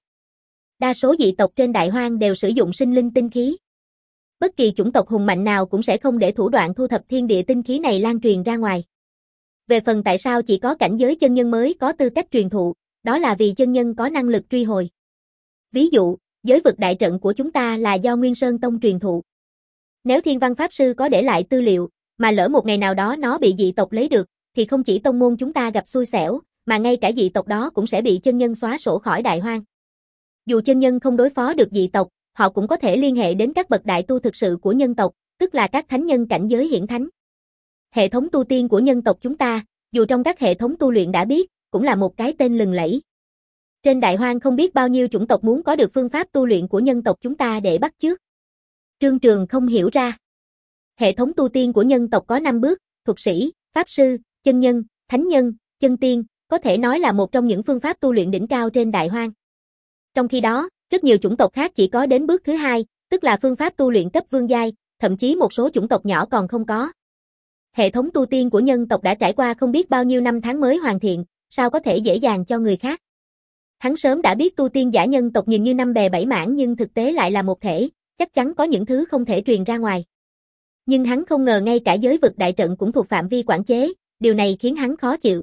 Đa số dị tộc trên Đại Hoang đều sử dụng sinh linh tinh khí. Bất kỳ chủng tộc hùng mạnh nào cũng sẽ không để thủ đoạn thu thập thiên địa tinh khí này lan truyền ra ngoài. Về phần tại sao chỉ có cảnh giới chân nhân mới có tư cách truyền thụ, đó là vì chân nhân có năng lực truy hồi. Ví dụ, giới vực đại trận của chúng ta là do Nguyên Sơn Tông truyền thụ. Nếu Thiên Văn Pháp Sư có để lại tư liệu, mà lỡ một ngày nào đó nó bị dị tộc lấy được, thì không chỉ tông môn chúng ta gặp xui xẻo, mà ngay cả dị tộc đó cũng sẽ bị chân nhân xóa sổ khỏi Đại Hoang. Dù chân nhân không đối phó được dị tộc, họ cũng có thể liên hệ đến các bậc đại tu thực sự của nhân tộc, tức là các thánh nhân cảnh giới hiển thánh. Hệ thống tu tiên của nhân tộc chúng ta, dù trong các hệ thống tu luyện đã biết, cũng là một cái tên lừng lẫy. Trên Đại Hoang không biết bao nhiêu chủng tộc muốn có được phương pháp tu luyện của nhân tộc chúng ta để bắt chước. Trương Trường không hiểu ra. Hệ thống tu tiên của nhân tộc có năm bước, thuật sĩ, pháp sư, chân nhân, thánh nhân, chân tiên, có thể nói là một trong những phương pháp tu luyện đỉnh cao trên Đại Hoang. Trong khi đó, rất nhiều chủng tộc khác chỉ có đến bước thứ hai, tức là phương pháp tu luyện cấp vương giai, thậm chí một số chủng tộc nhỏ còn không có. Hệ thống tu tiên của nhân tộc đã trải qua không biết bao nhiêu năm tháng mới hoàn thiện, sao có thể dễ dàng cho người khác. Hắn sớm đã biết tu tiên giả nhân tộc nhìn như năm bè bảy mảng nhưng thực tế lại là một thể, chắc chắn có những thứ không thể truyền ra ngoài. Nhưng hắn không ngờ ngay cả giới vực đại trận cũng thuộc phạm vi quản chế, điều này khiến hắn khó chịu.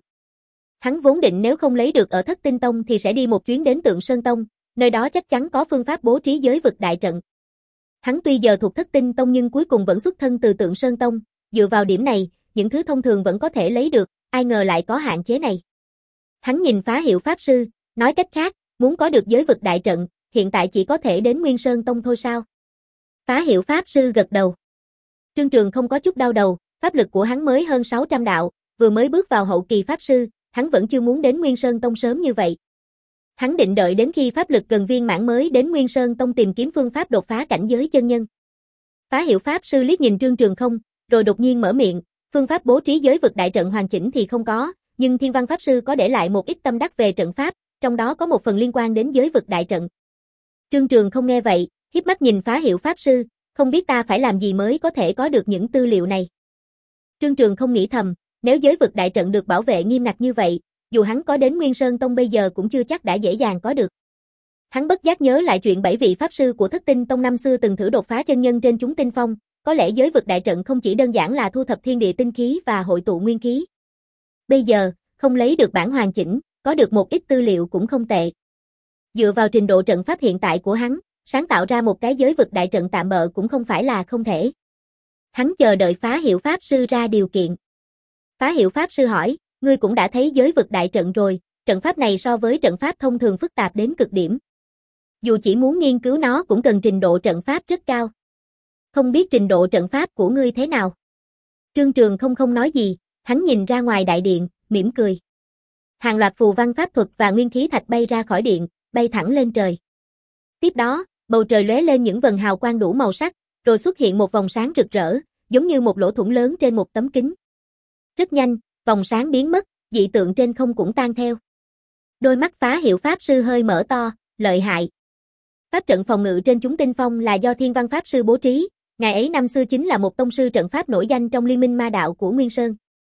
Hắn vốn định nếu không lấy được ở Thất Tinh Tông thì sẽ đi một chuyến đến Tượng Sơn Tông, nơi đó chắc chắn có phương pháp bố trí giới vực đại trận. Hắn tuy giờ thuộc Thất Tinh Tông nhưng cuối cùng vẫn xuất thân từ Tượng Sơn Tông, dựa vào điểm này, những thứ thông thường vẫn có thể lấy được, ai ngờ lại có hạn chế này. Hắn nhìn Phá Hiệu Pháp Sư, nói cách khác, muốn có được giới vực đại trận, hiện tại chỉ có thể đến Nguyên Sơn Tông thôi sao? Phá Hiệu Pháp Sư gật đầu. Trương Trường không có chút đau đầu, pháp lực của hắn mới hơn sáu trăm đạo, vừa mới bước vào hậu kỳ Pháp Sư, hắn vẫn chưa muốn đến Nguyên Sơn Tông sớm như vậy. Hắn định đợi đến khi pháp lực gần viên mãn mới đến Nguyên Sơn Tông tìm kiếm phương pháp đột phá cảnh giới chân nhân. Phá Hiệu Pháp Sư liếc nhìn Trương Trường không, rồi đột nhiên mở miệng, phương pháp bố trí giới vực đại trận hoàn chỉnh thì không có, nhưng Thiên Văn Pháp Sư có để lại một ít tâm đắc về trận pháp, trong đó có một phần liên quan đến giới vực đại trận. Trương Trường không nghe vậy, híp mắt nhìn Phá Hiệu Pháp Sư, không biết ta phải làm gì mới có thể có được những tư liệu này. Trương Trường không nghĩ thầm, nếu giới vực đại trận được bảo vệ nghiêm ngặt như vậy, dù hắn có đến Nguyên Sơn Tông bây giờ cũng chưa chắc đã dễ dàng có được. Hắn bất giác nhớ lại chuyện bảy vị pháp sư của Thất Tinh Tông năm xưa từng thử đột phá chân nhân trên chúng tinh phong, có lẽ giới vực đại trận không chỉ đơn giản là thu thập thiên địa tinh khí và hội tụ nguyên khí. Bây giờ, không lấy được bản hoàn chỉnh, có được một ít tư liệu cũng không tệ. Dựa vào trình độ trận pháp hiện tại của hắn, sáng tạo ra một cái giới vực đại trận tạm bợ cũng không phải là không thể. Hắn chờ đợi Phá Hiệu Pháp Sư ra điều kiện. Phá Hiệu Pháp Sư hỏi, ngươi cũng đã thấy giới vực đại trận rồi, trận pháp này so với trận pháp thông thường phức tạp đến cực điểm. Dù chỉ muốn nghiên cứu nó cũng cần trình độ trận pháp rất cao. Không biết trình độ trận pháp của ngươi thế nào? Trương Trường không không nói gì, hắn nhìn ra ngoài đại điện, mỉm cười. Hàng loạt phù văn pháp thuật và nguyên khí thạch bay ra khỏi điện, bay thẳng lên trời. Tiếp đó, bầu trời lóe lên những vầng hào quang đủ màu sắc, rồi xuất hiện một vòng sáng rực rỡ, giống như một lỗ thủng lớn trên một tấm kính. Rất nhanh, vòng sáng biến mất, dị tượng trên không cũng tan theo. Đôi mắt Phá Hiệu Pháp Sư hơi mở to, lợi hại. Pháp trận phòng ngự trên chúng tinh phong là do Thiên Văn Pháp Sư bố trí, ngài ấy năm xưa chính là một tông sư trận pháp nổi danh trong liên minh ma đạo của Nguyên Sơn.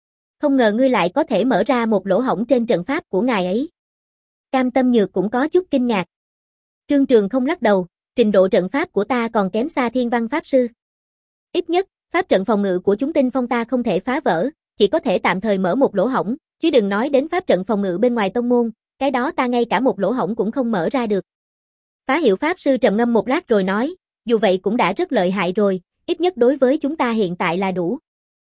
Không ngờ ngươi lại có thể mở ra một lỗ hổng trên trận pháp của ngài ấy. Cam Tâm Nhược cũng có chút kinh ngạc. Trương Trường không lắc đầu, trình độ trận pháp của ta còn kém xa Thiên Văn Pháp Sư. Ít nhất, pháp trận phòng ngự của chúng Tinh Phong ta không thể phá vỡ, chỉ có thể tạm thời mở một lỗ hổng, chứ đừng nói đến pháp trận phòng ngự bên ngoài tông môn, cái đó ta ngay cả một lỗ hổng cũng không mở ra được. Phá Hiệu Pháp Sư trầm ngâm một lát rồi nói, dù vậy cũng đã rất lợi hại rồi, ít nhất đối với chúng ta hiện tại là đủ.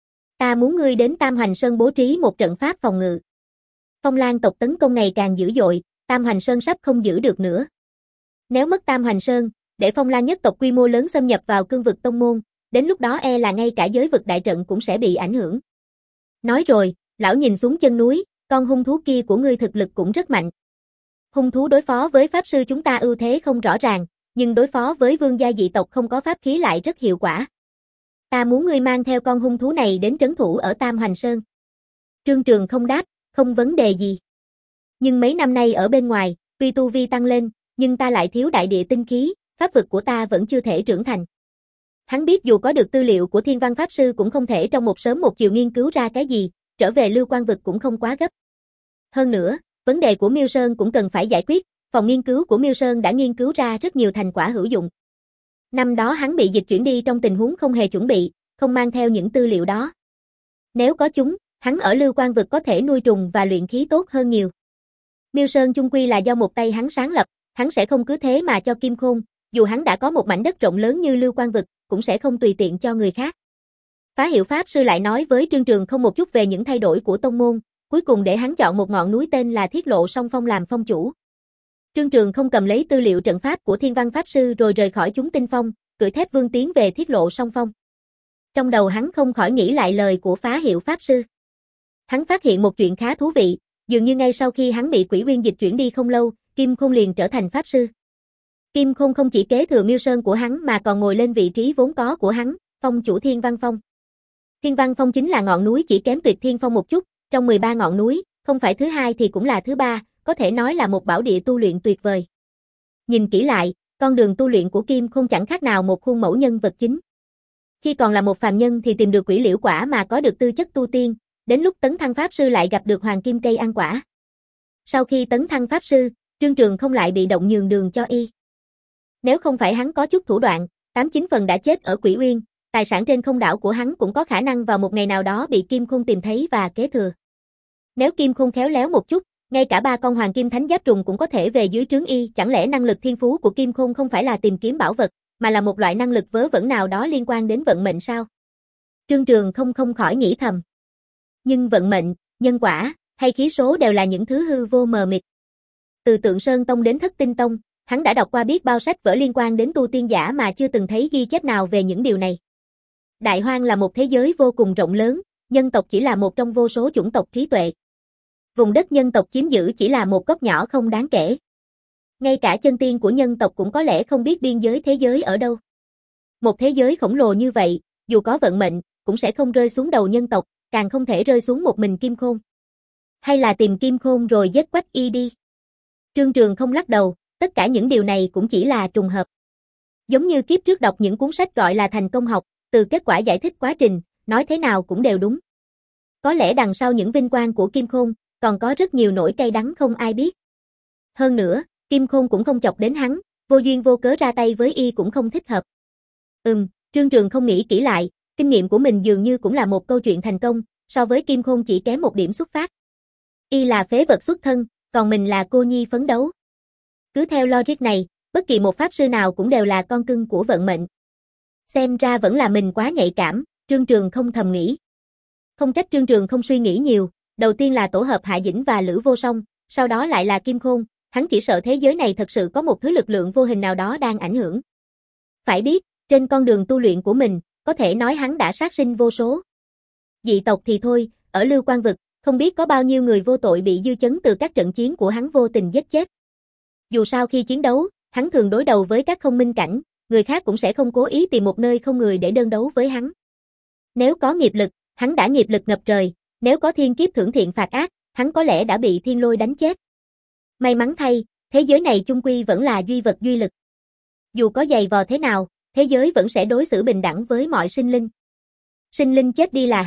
Ta muốn ngươi đến Tam Hoành Sơn bố trí một trận pháp phòng ngự. Phong Lan tộc tấn công ngày càng dữ dội, Tam Hoành Sơn sắp không giữ được nữa. Nếu mất Tam Hoành Sơn, để Phong Lan nhất tộc quy mô lớn xâm nhập vào cương vực tông môn, đến lúc đó e là ngay cả giới vực đại trận cũng sẽ bị ảnh hưởng. Nói rồi, lão nhìn xuống chân núi, con hung thú kia của ngươi thực lực cũng rất mạnh. Hung thú đối phó với pháp sư chúng ta ưu thế không rõ ràng, nhưng đối phó với vương gia dị tộc không có pháp khí lại rất hiệu quả. Ta muốn ngươi mang theo con hung thú này đến trấn thủ ở Tam Hoành Sơn. Trương Trường không đáp, không vấn đề gì. Nhưng mấy năm nay ở bên ngoài, tuy tu vi tăng lên, nhưng ta lại thiếu đại địa tinh khí, pháp vực của ta vẫn chưa thể trưởng thành. Hắn biết dù có được tư liệu của Thiên Văn Pháp Sư cũng không thể trong một sớm một chiều nghiên cứu ra cái gì, trở về Lưu Quan vực cũng không quá gấp. Hơn nữa, vấn đề của Miêu Sơn cũng cần phải giải quyết, phòng nghiên cứu của Miêu Sơn đã nghiên cứu ra rất nhiều thành quả hữu dụng. Năm đó hắn bị dịch chuyển đi trong tình huống không hề chuẩn bị, không mang theo những tư liệu đó. Nếu có chúng, hắn ở Lưu Quan vực có thể nuôi trùng và luyện khí tốt hơn nhiều. Miêu Sơn chung quy là do một tay hắn sáng lập, hắn sẽ không cứ thế mà cho Kim Khôn, dù hắn đã có một mảnh đất rộng lớn như Lưu Quan vực, cũng sẽ không tùy tiện cho người khác. Phá Hiệu Pháp Sư lại nói với Trương Trường không một chút về những thay đổi của tông môn, cuối cùng để hắn chọn một ngọn núi tên là Thiết Lộ Song Phong làm phong chủ. Trương Trường không cầm lấy tư liệu trận pháp của Thiên Văn Pháp Sư rồi rời khỏi chúng Tinh Phong, cưỡi thép vương tiến về Thiết Lộ Song Phong. Trong đầu hắn không khỏi nghĩ lại lời của Phá Hiệu Pháp Sư. Hắn phát hiện một chuyện khá thú vị, dường như ngay sau khi hắn bị Quỷ Uyên dịch chuyển đi không lâu, Kim Khôn liền trở thành Pháp Sư. Kim Khôn không chỉ kế thừa Miêu Sơn của hắn mà còn ngồi lên vị trí vốn có của hắn, phong chủ Thiên Văn Phong. Thiên Văn Phong chính là ngọn núi chỉ kém Tuyệt Thiên Phong một chút, trong mười ba ngọn núi, không phải thứ hai thì cũng là thứ ba, có thể nói là một bảo địa tu luyện tuyệt vời. Nhìn kỹ lại, con đường tu luyện của Kim Khôn chẳng khác nào một khuôn mẫu nhân vật chính. Khi còn là một phàm nhân thì tìm được quỷ liễu quả mà có được tư chất tu tiên, đến lúc tấn thăng Pháp Sư lại gặp được hoàng kim cây ăn quả. Sau khi tấn thăng Pháp Sư, Trương Trường không lại bị động nhường đường cho y. Nếu không phải hắn có chút thủ đoạn, tám chín phần đã chết ở Quỷ Uyên, tài sản trên không đảo của hắn cũng có khả năng vào một ngày nào đó bị Kim Khôn tìm thấy và kế thừa. Nếu Kim Khôn khéo léo một chút, ngay cả ba con hoàng kim thánh giáp trùng cũng có thể về dưới trướng y, chẳng lẽ năng lực thiên phú của Kim Khôn không phải là tìm kiếm bảo vật, mà là một loại năng lực vớ vẩn nào đó liên quan đến vận mệnh sao? Trương Trường không không khỏi nghĩ thầm. Nhưng vận mệnh, nhân quả, hay khí số đều là những thứ hư vô mờ mịt. Từ Tượng Sơn Tông đến Thất Tinh Tông, hắn đã đọc qua biết bao sách vở liên quan đến tu tiên giả mà chưa từng thấy ghi chép nào về những điều này. Đại Hoang là một thế giới vô cùng rộng lớn, nhân tộc chỉ là một trong vô số chủng tộc trí tuệ. Vùng đất nhân tộc chiếm giữ chỉ là một góc nhỏ không đáng kể. Ngay cả chân tiên của nhân tộc cũng có lẽ không biết biên giới thế giới ở đâu. Một thế giới khổng lồ như vậy, dù có vận mệnh, cũng sẽ không rơi xuống đầu nhân tộc, càng không thể rơi xuống một mình Kim Khôn. Hay là tìm Kim Khôn rồi giết quách y đi. Trương Trường không lắc đầu, tất cả những điều này cũng chỉ là trùng hợp. Giống như kiếp trước đọc những cuốn sách gọi là thành công học, từ kết quả giải thích quá trình, nói thế nào cũng đều đúng. Có lẽ đằng sau những vinh quang của Kim Khôn, còn có rất nhiều nỗi cay đắng không ai biết. Hơn nữa, Kim Khôn cũng không chọc đến hắn, vô duyên vô cớ ra tay với y cũng không thích hợp. Ừm, Trương Trường không nghĩ kỹ lại, kinh nghiệm của mình dường như cũng là một câu chuyện thành công, so với Kim Khôn chỉ kém một điểm xuất phát. Y là phế vật xuất thân, còn mình là cô nhi phấn đấu. Cứ theo logic này, bất kỳ một pháp sư nào cũng đều là con cưng của vận mệnh. Xem ra vẫn là mình quá nhạy cảm, Trương Trường không thầm nghĩ. Không trách Trương Trường không suy nghĩ nhiều, đầu tiên là tổ hợp Hạ Dĩnh và Lữ Vô Song, sau đó lại là Kim Khôn, hắn chỉ sợ thế giới này thật sự có một thứ lực lượng vô hình nào đó đang ảnh hưởng. Phải biết, trên con đường tu luyện của mình, có thể nói hắn đã sát sinh vô số. Dị tộc thì thôi, ở Lưu Quan vực, không biết có bao nhiêu người vô tội bị dư chấn từ các trận chiến của hắn vô tình giết chết. Dù sao khi chiến đấu, hắn thường đối đầu với các không minh cảnh, người khác cũng sẽ không cố ý tìm một nơi không người để đơn đấu với hắn. Nếu có nghiệp lực, hắn đã nghiệp lực ngập trời, nếu có thiên kiếp thưởng thiện phạt ác, hắn có lẽ đã bị thiên lôi đánh chết. May mắn thay, thế giới này chung quy vẫn là duy vật duy lực. Dù có dày vò thế nào, thế giới vẫn sẽ đối xử bình đẳng với mọi sinh linh. Sinh linh chết đi là hết,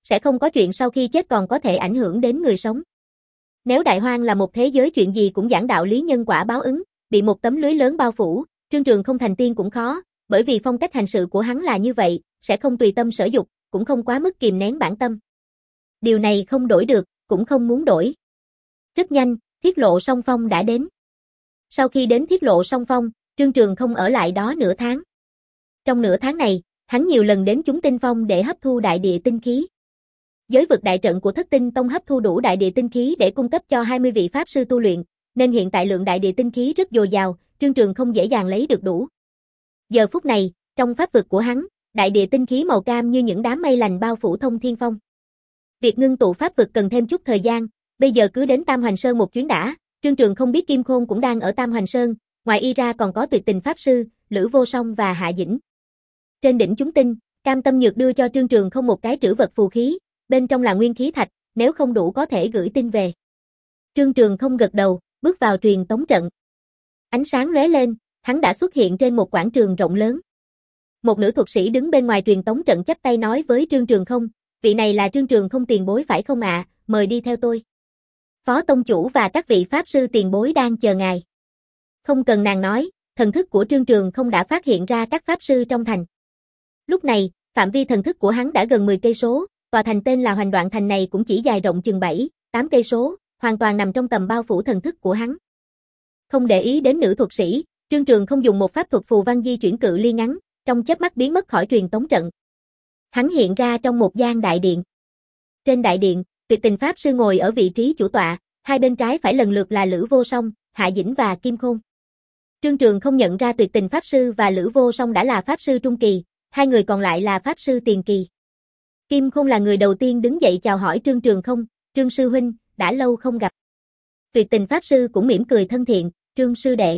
sẽ không có chuyện sau khi chết còn có thể ảnh hưởng đến người sống. Nếu Đại Hoang là một thế giới chuyện gì cũng giảng đạo lý nhân quả báo ứng, bị một tấm lưới lớn bao phủ, Trương Trường không thành tiên cũng khó, bởi vì phong cách hành sự của hắn là như vậy, sẽ không tùy tâm sở dục, cũng không quá mức kìm nén bản tâm. Điều này không đổi được, cũng không muốn đổi. Rất nhanh, Thiết Lộ Song Phong đã đến. Sau khi đến Thiết Lộ Song Phong, Trương Trường không ở lại đó nửa tháng. Trong nửa tháng này, hắn nhiều lần đến chúng tinh phong để hấp thu đại địa tinh khí. Giới vực đại trận của Thất Tinh Tông hấp thu đủ đại địa tinh khí để cung cấp cho hai mươi vị pháp sư tu luyện, nên hiện tại lượng đại địa tinh khí rất dồi dào, Trương Trường không dễ dàng lấy được đủ. Giờ phút này, trong pháp vực của hắn, đại địa tinh khí màu cam như những đám mây lành bao phủ thông thiên phong. Việc ngưng tụ pháp vực cần thêm chút thời gian, bây giờ cứ đến Tam Hoành Sơn một chuyến đã. Trương Trường không biết Kim Khôn cũng đang ở Tam Hoành Sơn, ngoài y ra còn có Tuyệt Tình Pháp Sư, Lữ Vô Song và Hạ Dĩnh. Trên đỉnh chúng tinh, Cam Tâm Nhược đưa cho Trương Trường không một cái trữ vật phù khí, bên trong là nguyên khí thạch, nếu không đủ có thể gửi tin về. Trương Trường không gật đầu, bước vào truyền tống trận. Ánh sáng lóe lên, hắn đã xuất hiện trên một quảng trường rộng lớn. Một nữ thuật sĩ đứng bên ngoài truyền tống trận chắp tay nói với Trương Trường không, vị này là Trương Trường không tiền bối phải không ạ, à? Mời đi theo tôi. Phó tông chủ và các vị pháp sư tiền bối đang chờ ngài. Không cần nàng nói, thần thức của Trương Trường không đã phát hiện ra các pháp sư trong thành. Lúc này, phạm vi thần thức của hắn đã gần mười cây số, tòa thành tên là Hoành Đoạn Thành này cũng chỉ dài rộng chừng bảy, tám cây số, hoàn toàn nằm trong tầm bao phủ thần thức của hắn. Không để ý đến nữ thuật sĩ, Trương Trường không dùng một pháp thuật phù văn di chuyển cự ly ngắn, trong chớp mắt biến mất khỏi truyền tống trận. Hắn hiện ra trong một gian đại điện. Trên đại điện, Tuyệt Tình Pháp Sư ngồi ở vị trí chủ tọa, hai bên trái phải lần lượt là Lữ Vô Song, Hạ Dĩnh và Kim Khôn. Trương Trường không nhận ra Tuyệt Tình Pháp Sư và Lữ Vô Song đã là Pháp Sư Trung Kỳ, hai người còn lại là Pháp Sư Tiền Kỳ. Kim Khôn là người đầu tiên đứng dậy chào hỏi Trương Trường không, Trương Sư Huynh, đã lâu không gặp. Tuyệt Tình Pháp Sư cũng mỉm cười thân thiện, Trương Sư Đệ.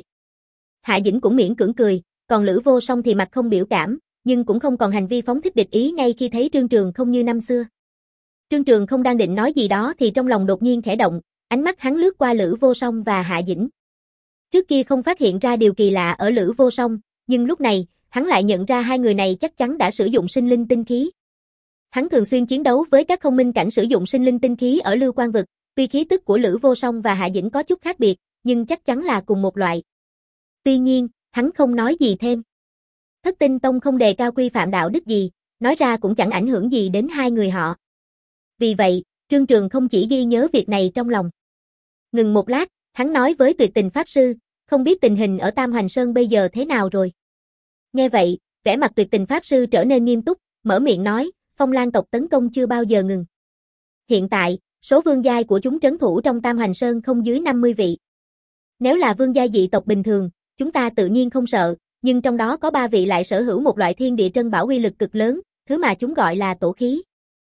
Hạ Dĩnh cũng miễn cưỡng cười, còn Lữ Vô Song thì mặt không biểu cảm, nhưng cũng không còn hành vi phóng thích địch ý ngay khi thấy Trương Trường không như năm xưa. Trương Trường không đang định nói gì đó thì trong lòng đột nhiên khẽ động, ánh mắt hắn lướt qua Lữ Vô Song và Hạ Dĩnh. Trước kia không phát hiện ra điều kỳ lạ ở Lữ Vô Song, nhưng lúc này, hắn lại nhận ra hai người này chắc chắn đã sử dụng sinh linh tinh khí. Hắn thường xuyên chiến đấu với các không minh cảnh sử dụng sinh linh tinh khí ở Lưu Quan vực, tuy khí tức của Lữ Vô Song và Hạ Dĩnh có chút khác biệt, nhưng chắc chắn là cùng một loại. Tuy nhiên, hắn không nói gì thêm. Thất Tinh Tông không đề cao quy phạm đạo đức gì, nói ra cũng chẳng ảnh hưởng gì đến hai người họ. Vì vậy, Trương Trường không chỉ ghi nhớ việc này trong lòng. Ngừng một lát, hắn nói với Tuyệt Tình Pháp Sư, không biết tình hình ở Tam Hoành Sơn bây giờ thế nào rồi. Nghe vậy, vẻ mặt Tuyệt Tình Pháp Sư trở nên nghiêm túc, mở miệng nói, Phong Lan tộc tấn công chưa bao giờ ngừng. Hiện tại, số vương giai của chúng trấn thủ trong Tam Hoành Sơn không dưới năm mươi vị. Nếu là vương giai dị tộc bình thường, chúng ta tự nhiên không sợ, nhưng trong đó có ba vị lại sở hữu một loại thiên địa trân bảo uy lực cực lớn, thứ mà chúng gọi là tổ khí.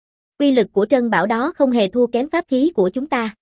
Uy lực của trân bảo đó không hề thua kém pháp khí của chúng ta.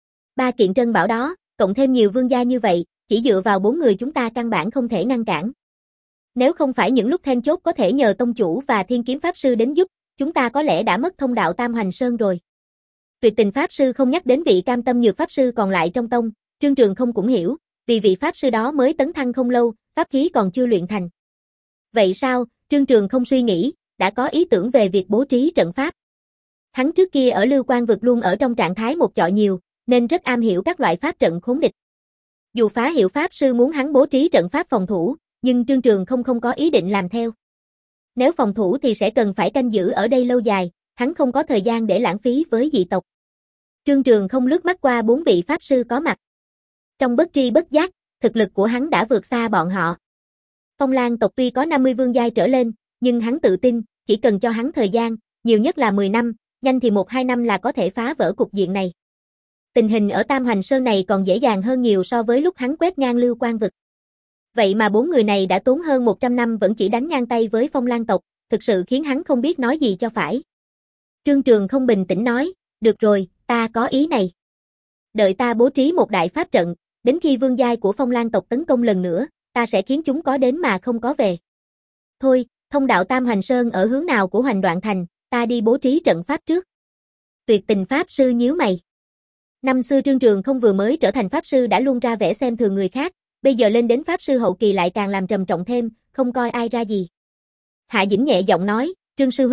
Ba kiện trân bảo đó, cộng thêm nhiều vương gia như vậy, chỉ dựa vào bốn người chúng ta căn bản không thể ngăn cản. Nếu không phải những lúc then chốt có thể nhờ tông chủ và thiên kiếm pháp sư đến giúp, chúng ta có lẽ đã mất thông đạo Tam Hoành Sơn rồi. Tuyệt Tình Pháp Sư không nhắc đến vị Cam Tâm Nhược Pháp Sư còn lại trong tông, Trương Trường không cũng hiểu, vì vị Pháp Sư đó mới tấn thăng không lâu, pháp khí còn chưa luyện thành. Vậy sao, Trương Trường không suy nghĩ, đã có ý tưởng về việc bố trí trận pháp. Hắn trước kia ở Lưu Quan vực luôn ở trong trạng thái một chọi nhiều, nên rất am hiểu các loại pháp trận khốn địch. Dù Phá Hiệu Pháp Sư muốn hắn bố trí trận pháp phòng thủ, nhưng Trương Trường không không có ý định làm theo. Nếu phòng thủ thì sẽ cần phải canh giữ ở đây lâu dài, hắn không có thời gian để lãng phí với dị tộc. Trương Trường không lướt mắt qua bốn vị Pháp Sư có mặt. Trong bất tri bất giác, thực lực của hắn đã vượt xa bọn họ. Phong Lan tộc tuy có năm mươi vương giai trở lên, nhưng hắn tự tin, chỉ cần cho hắn thời gian, nhiều nhất là mười năm, nhanh thì một hai năm là có thể phá vỡ cục diện này. Tình hình ở Tam Hoành Sơn này còn dễ dàng hơn nhiều so với lúc hắn quét ngang Lưu Quan vực. Vậy mà bốn người này đã tốn hơn một trăm năm vẫn chỉ đánh ngang tay với Phong Lan tộc, thực sự khiến hắn không biết nói gì cho phải. Trương Trường không bình tĩnh nói, được rồi, ta có ý này. Đợi ta bố trí một đại pháp trận, đến khi vương giai của Phong Lan tộc tấn công lần nữa, ta sẽ khiến chúng có đến mà không có về. Thôi, thông đạo Tam Hoành Sơn ở hướng nào của Hoành Đoạn Thành, ta đi bố trí trận pháp trước. Tuyệt Tình Pháp Sư nhíu mày. Năm xưa Trương Trường không vừa mới trở thành Pháp Sư đã luôn ra vẻ xem thường người khác, bây giờ lên đến Pháp Sư hậu kỳ lại càng làm trầm trọng thêm, không coi ai ra gì. Hạ Dĩnh nhẹ giọng nói, Trương Sư Huynh,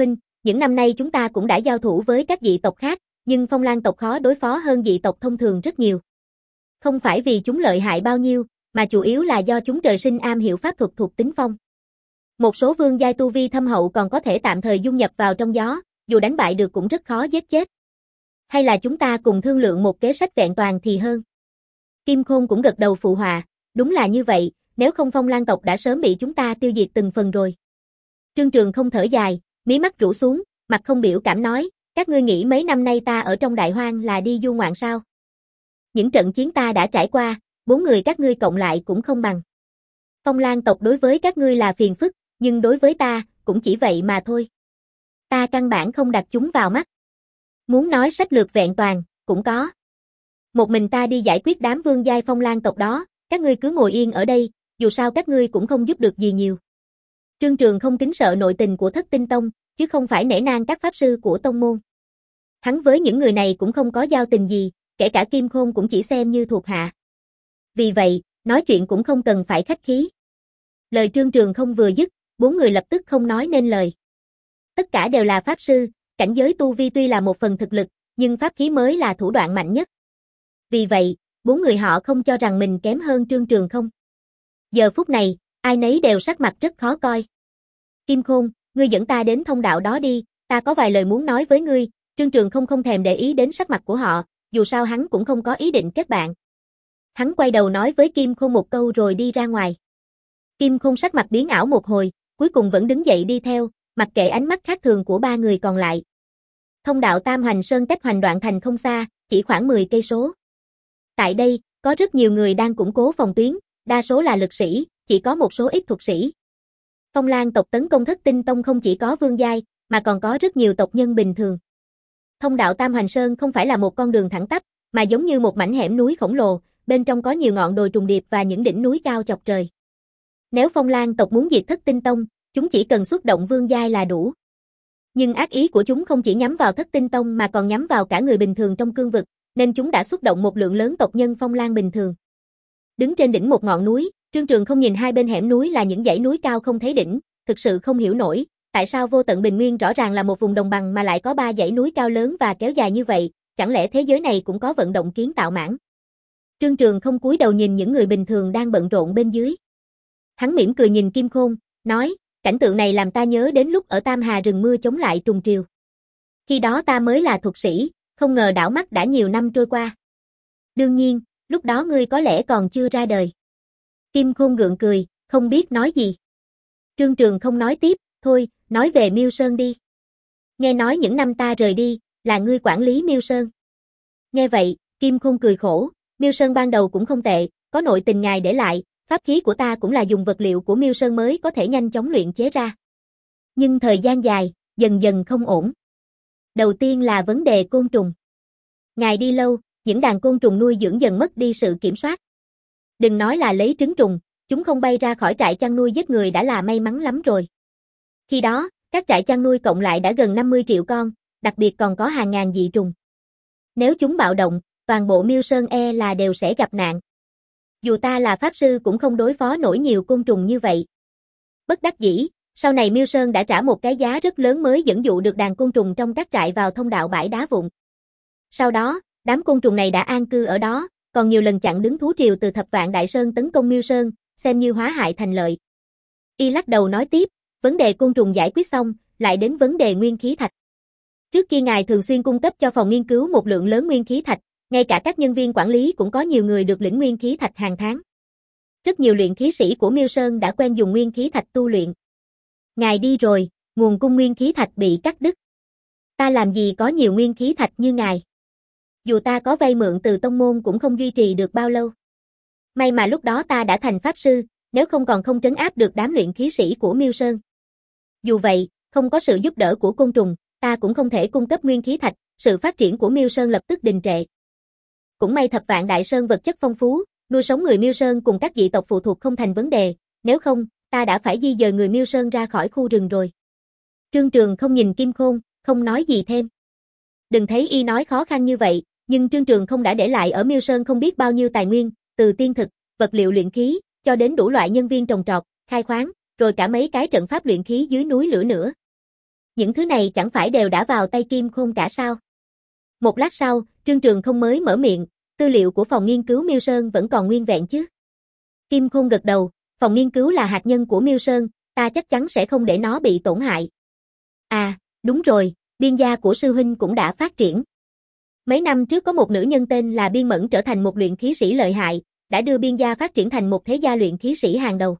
những năm nay chúng ta cũng đã giao thủ với các dị tộc khác, nhưng Phong Lan tộc khó đối phó hơn dị tộc thông thường rất nhiều. Không phải vì chúng lợi hại bao nhiêu, mà chủ yếu là do chúng trời sinh am hiểu pháp thuật thuộc tính phong. Một số vương giai tu vi thâm hậu còn có thể tạm thời dung nhập vào trong gió, dù đánh bại được cũng rất khó giết chết. Hay là chúng ta cùng thương lượng một kế sách vẹn toàn thì hơn. Kim Khôn cũng gật đầu phụ họa, đúng là như vậy, nếu không Phong Lan tộc đã sớm bị chúng ta tiêu diệt từng phần rồi. Trương Trường không thở dài, mí mắt rũ xuống, mặt không biểu cảm nói, các ngươi nghĩ mấy năm nay ta ở trong đại hoang là đi du ngoạn sao? Những trận chiến ta đã trải qua, bốn người các ngươi cộng lại cũng không bằng. Phong Lan tộc đối với các ngươi là phiền phức, nhưng đối với ta, cũng chỉ vậy mà thôi. Ta căn bản không đặt chúng vào mắt. Muốn nói sách lược vẹn toàn, cũng có. Một mình ta đi giải quyết đám vương giai Phong Lan tộc đó, các ngươi cứ ngồi yên ở đây, dù sao các ngươi cũng không giúp được gì nhiều. Trương Trường không kính sợ nội tình của Thất Tinh Tông, chứ không phải nể nang các pháp sư của tông môn. Hắn với những người này cũng không có giao tình gì, kể cả Kim Khôn cũng chỉ xem như thuộc hạ. Vì vậy, nói chuyện cũng không cần phải khách khí. Lời Trương Trường không vừa dứt, bốn người lập tức không nói nên lời. Tất cả đều là pháp sư, cảnh giới tu vi tuy là một phần thực lực, nhưng pháp khí mới là thủ đoạn mạnh nhất. Vì vậy, bốn người họ không cho rằng mình kém hơn Trương Trường không. Giờ phút này, ai nấy đều sắc mặt rất khó coi. Kim Khôn, ngươi dẫn ta đến thông đạo đó đi, ta có vài lời muốn nói với ngươi. Trương Trường không không thèm để ý đến sắc mặt của họ, dù sao hắn cũng không có ý định kết bạn. Hắn quay đầu nói với Kim Khôn một câu rồi đi ra ngoài. Kim Khôn sắc mặt biến ảo một hồi, cuối cùng vẫn đứng dậy đi theo, mặc kệ ánh mắt khác thường của ba người còn lại. Thông đạo Tam Hoành Sơn cách Hoành Đoạn Thành không xa, chỉ khoảng mười cây số. Tại đây, có rất nhiều người đang củng cố phòng tuyến, đa số là lực sĩ, chỉ có một số ít thuật sĩ. Phong Lan tộc tấn công Thất Tinh Tông không chỉ có vương giai, mà còn có rất nhiều tộc nhân bình thường. Thông đạo Tam Hoành Sơn không phải là một con đường thẳng tắp, mà giống như một mảnh hẻm núi khổng lồ, bên trong có nhiều ngọn đồi trùng điệp và những đỉnh núi cao chọc trời. Nếu Phong Lan tộc muốn diệt Thất Tinh Tông, chúng chỉ cần xuất động vương giai là đủ. Nhưng ác ý của chúng không chỉ nhắm vào Thất Tinh Tông mà còn nhắm vào cả người bình thường trong cương vực, nên chúng đã xuất động một lượng lớn tộc nhân Phong Lan bình thường. Đứng trên đỉnh một ngọn núi, Trương Trường không nhìn hai bên hẻm núi là những dãy núi cao không thấy đỉnh, thực sự không hiểu nổi, tại sao Vô Tận Bình Nguyên rõ ràng là một vùng đồng bằng mà lại có ba dãy núi cao lớn và kéo dài như vậy, chẳng lẽ thế giới này cũng có vận động kiến tạo mãn? Trương Trường không cúi đầu nhìn những người bình thường đang bận rộn bên dưới. Hắn mỉm cười nhìn Kim Khôn, nói, cảnh tượng này làm ta nhớ đến lúc ở Tam Hà rừng mưa chống lại trùng triều. Khi đó ta mới là thuật sĩ, không ngờ đảo mắt đã nhiều năm trôi qua. Đương nhiên, lúc đó ngươi có lẽ còn chưa ra đời. Kim Khôn gượng cười, không biết nói gì. Trương Trường không nói tiếp, thôi, nói về Miêu Sơn đi. Nghe nói những năm ta rời đi, là ngươi quản lý Miêu Sơn. Nghe vậy, Kim Khôn cười khổ, Miêu Sơn ban đầu cũng không tệ, có nội tình ngài để lại, pháp khí của ta cũng là dùng vật liệu của Miêu Sơn mới có thể nhanh chóng luyện chế ra. Nhưng thời gian dài, dần dần không ổn. Đầu tiên là vấn đề côn trùng. Ngài đi lâu, những đàn côn trùng nuôi dưỡng dần mất đi sự kiểm soát. Đừng nói là lấy trứng trùng, chúng không bay ra khỏi trại chăn nuôi giết người đã là may mắn lắm rồi. Khi đó, các trại chăn nuôi cộng lại đã gần năm mươi triệu con, đặc biệt còn có hàng ngàn dị trùng. Nếu chúng bạo động, toàn bộ Miêu Sơn e là đều sẽ gặp nạn. Dù ta là pháp sư cũng không đối phó nổi nhiều côn trùng như vậy. Bất đắc dĩ, sau này Miêu Sơn đã trả một cái giá rất lớn mới dẫn dụ được đàn côn trùng trong các trại vào thông đạo bãi đá vụn. Sau đó, đám côn trùng này đã an cư ở đó, còn nhiều lần chặn đứng thú triều từ Thập Vạn Đại Sơn tấn công Miêu Sơn, xem như hóa hại thành lợi. Y lắc đầu nói tiếp, vấn đề côn trùng giải quyết xong, lại đến vấn đề nguyên khí thạch. Trước kia ngài thường xuyên cung cấp cho phòng nghiên cứu một lượng lớn nguyên khí thạch, ngay cả các nhân viên quản lý cũng có nhiều người được lĩnh nguyên khí thạch hàng tháng. Rất nhiều luyện khí sĩ của Miêu Sơn đã quen dùng nguyên khí thạch tu luyện. Ngài đi rồi, nguồn cung nguyên khí thạch bị cắt đứt. Ta làm gì có nhiều nguyên khí thạch như ngài. Dù ta có vay mượn từ tông môn cũng không duy trì được bao lâu. May mà lúc đó ta đã thành pháp sư, nếu không còn không trấn áp được đám luyện khí sĩ của Miêu Sơn. Dù vậy, không có sự giúp đỡ của côn trùng, ta cũng không thể cung cấp nguyên khí thạch, sự phát triển của Miêu Sơn lập tức đình trệ. Cũng may Thập Vạn Đại Sơn vật chất phong phú, nuôi sống người Miêu Sơn cùng các dị tộc phụ thuộc không thành vấn đề, nếu không, ta đã phải di dời người Miêu Sơn ra khỏi khu rừng rồi. Trương Trường không nhìn Kim Khôn, không nói gì thêm. Đừng thấy y nói khó khăn như vậy, nhưng Trương Trường không đã để lại ở Miêu Sơn không biết bao nhiêu tài nguyên, từ tiên thực, vật liệu luyện khí, cho đến đủ loại nhân viên trồng trọt, khai khoáng, rồi cả mấy cái trận pháp luyện khí dưới núi lửa nữa. những thứ này chẳng phải đều đã vào tay Kim Khôn cả sao? Một lát sau, Trương Trường không mới mở miệng, tư liệu của phòng nghiên cứu Miêu Sơn vẫn còn nguyên vẹn chứ? Kim Khôn gật đầu, phòng nghiên cứu là hạt nhân của Miêu Sơn, ta chắc chắn sẽ không để nó bị tổn hại. À, đúng rồi, Biên gia của sư huynh cũng đã phát triển. Mấy năm trước có một nữ nhân tên là Biên Mẫn trở thành một luyện khí sĩ lợi hại, đã đưa Biên gia phát triển thành một thế gia luyện khí sĩ hàng đầu.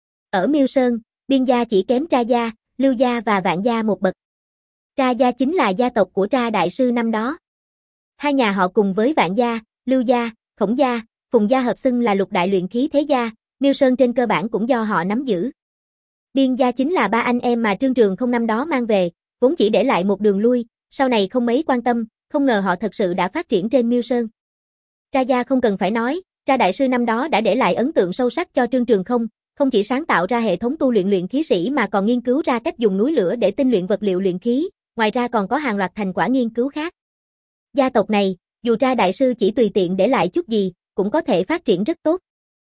Ở Miêu Sơn, Biên gia chỉ kém Tra gia, Lưu gia và Vạn gia một bậc. Tra gia chính là gia tộc của Tra đại sư năm đó. Hai nhà họ cùng với Vạn gia, Lưu gia, Khổng gia, Phùng gia hợp xưng là lục đại luyện khí thế gia, Miêu Sơn trên cơ bản cũng do họ nắm giữ. Biên gia chính là ba anh em mà Trương Trường không năm đó mang về, vốn chỉ để lại một đường lui, sau này không mấy quan tâm, không ngờ họ thật sự đã phát triển trên Miêu Sơn. Tra gia không cần phải nói, Tra đại sư năm đó đã để lại ấn tượng sâu sắc cho Trương Trường không, không chỉ sáng tạo ra hệ thống tu luyện luyện khí sĩ mà còn nghiên cứu ra cách dùng núi lửa để tinh luyện vật liệu luyện khí, ngoài ra còn có hàng loạt thành quả nghiên cứu khác. Gia tộc này, dù Tra đại sư chỉ tùy tiện để lại chút gì, cũng có thể phát triển rất tốt.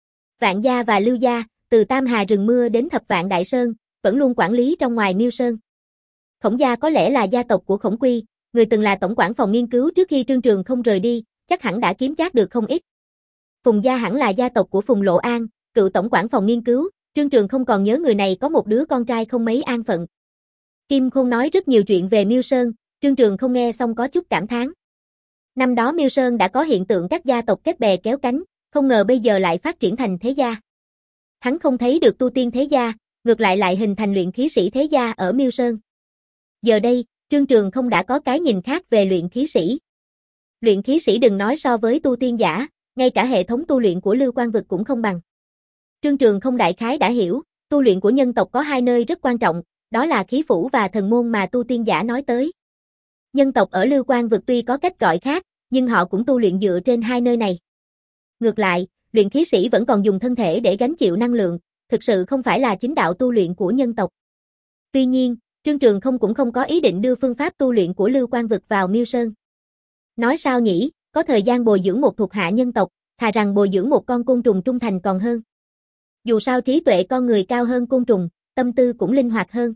Vạn gia và Lưu gia, từ Tam Hà rừng mưa đến Thập Vạn Đại Sơn, vẫn luôn quản lý trong ngoài Miêu Sơn. Khổng gia có lẽ là gia tộc của Khổng Quy, người từng là tổng quản phòng nghiên cứu trước khi Trương Trường không rời đi, chắc hẳn đã kiếm trác được không ít. Phùng gia hẳn là gia tộc của Phùng Lộ An, cựu tổng quản phòng nghiên cứu, Trương Trường không còn nhớ người này có một đứa con trai không mấy an phận. Kim Khôn nói rất nhiều chuyện về Miêu Sơn, Trương Trường không nghe xong có chút cảm thán. Năm đó Miêu Sơn đã có hiện tượng các gia tộc kết bè kéo cánh, không ngờ bây giờ lại phát triển thành thế gia. Hắn không thấy được tu tiên thế gia, ngược lại lại hình thành luyện khí sĩ thế gia ở Miêu Sơn. Giờ đây, Trương Trường không đã có cái nhìn khác về luyện khí sĩ. Luyện khí sĩ đừng nói so với tu tiên giả, ngay cả hệ thống tu luyện của Lưu Quan vực cũng không bằng. Trương Trường không đại khái đã hiểu, tu luyện của nhân tộc có hai nơi rất quan trọng, đó là khí phủ và thần môn mà tu tiên giả nói tới. Nhân tộc ở Lưu Quan vực tuy có cách gọi khác, nhưng họ cũng tu luyện dựa trên hai nơi này. Ngược lại, luyện khí sĩ vẫn còn dùng thân thể để gánh chịu năng lượng, thực sự không phải là chính đạo tu luyện của nhân tộc. Tuy nhiên, Trương Trường không cũng không có ý định đưa phương pháp tu luyện của Lưu Quan vực vào Miêu Sơn. Nói sao nhỉ, có thời gian bồi dưỡng một thuộc hạ nhân tộc, thà rằng bồi dưỡng một con côn trùng trung thành còn hơn. Dù sao trí tuệ con người cao hơn côn trùng, tâm tư cũng linh hoạt hơn.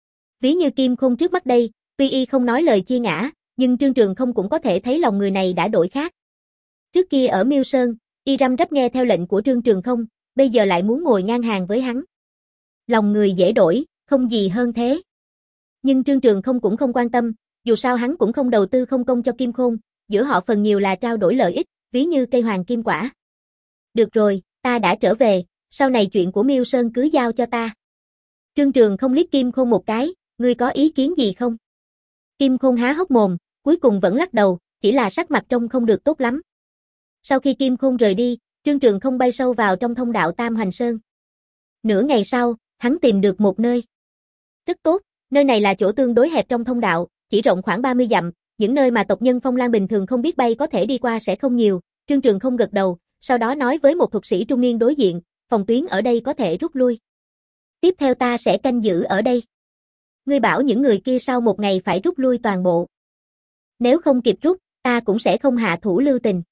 Ví như Kim Khôn trước mắt đây, tuy y không nói lời chia ngã, nhưng Trương Trường không cũng có thể thấy lòng người này đã đổi khác. Trước kia ở Miêu Sơn, y răm rắp nghe theo lệnh của Trương Trường không, bây giờ lại muốn ngồi ngang hàng với hắn. Lòng người dễ đổi, không gì hơn thế. Nhưng Trương Trường không cũng không quan tâm, dù sao hắn cũng không đầu tư không công cho Kim Khôn, giữa họ phần nhiều là trao đổi lợi ích, ví như cây hoàng kim quả. Được rồi, ta đã trở về, sau này chuyện của Miêu Sơn cứ giao cho ta. Trương Trường không liếc Kim Khôn một cái, ngươi có ý kiến gì không? Kim Khôn há hốc mồm, cuối cùng vẫn lắc đầu, chỉ là sắc mặt trông không được tốt lắm. Sau khi Kim Khôn rời đi, Trương Trường không bay sâu vào trong thông đạo Tam Hoành Sơn. Nửa ngày sau, hắn tìm được một nơi. Rất tốt, nơi này là chỗ tương đối hẹp trong thông đạo, chỉ rộng khoảng ba mươi dặm, những nơi mà tộc nhân Phong Lan bình thường không biết bay có thể đi qua sẽ không nhiều. Trương Trường không gật đầu, sau đó nói với một thuật sĩ trung niên đối diện, phòng tuyến ở đây có thể rút lui. Tiếp theo ta sẽ canh giữ ở đây. Ngươi bảo những người kia sau một ngày phải rút lui toàn bộ. Nếu không kịp rút, ta cũng sẽ không hạ thủ lưu tình.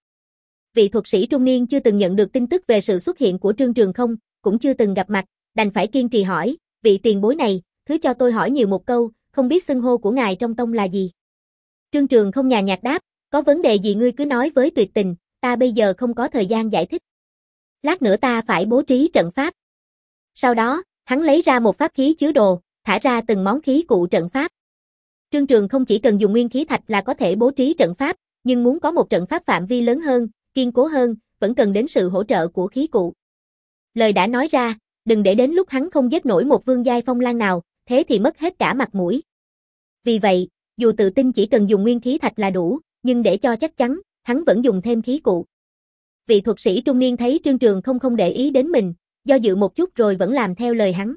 Vị thuật sĩ trung niên chưa từng nhận được tin tức về sự xuất hiện của Trương Trường không, cũng chưa từng gặp mặt, đành phải kiên trì hỏi, vị tiền bối này, thứ cho tôi hỏi nhiều một câu, không biết xưng hô của ngài trong tông là gì? Trương Trường không nhàn nhạt đáp, có vấn đề gì ngươi cứ nói với Tuyệt Tình, ta bây giờ không có thời gian giải thích. Lát nữa ta phải bố trí trận pháp. Sau đó, hắn lấy ra một pháp khí chứa đồ, thả ra từng món khí cụ trận pháp. Trương Trường không chỉ cần dùng nguyên khí thạch là có thể bố trí trận pháp, nhưng muốn có một trận pháp phạm vi lớn hơn, kiên cố hơn, vẫn cần đến sự hỗ trợ của khí cụ. Lời đã nói ra, đừng để đến lúc hắn không giết nổi một vương giai Phong Lan nào, thế thì mất hết cả mặt mũi. Vì vậy, dù tự tin chỉ cần dùng nguyên khí thạch là đủ, nhưng để cho chắc chắn, hắn vẫn dùng thêm khí cụ. Vị thuật sĩ trung niên thấy Trương Trường không không để ý đến mình, do dự một chút rồi vẫn làm theo lời hắn.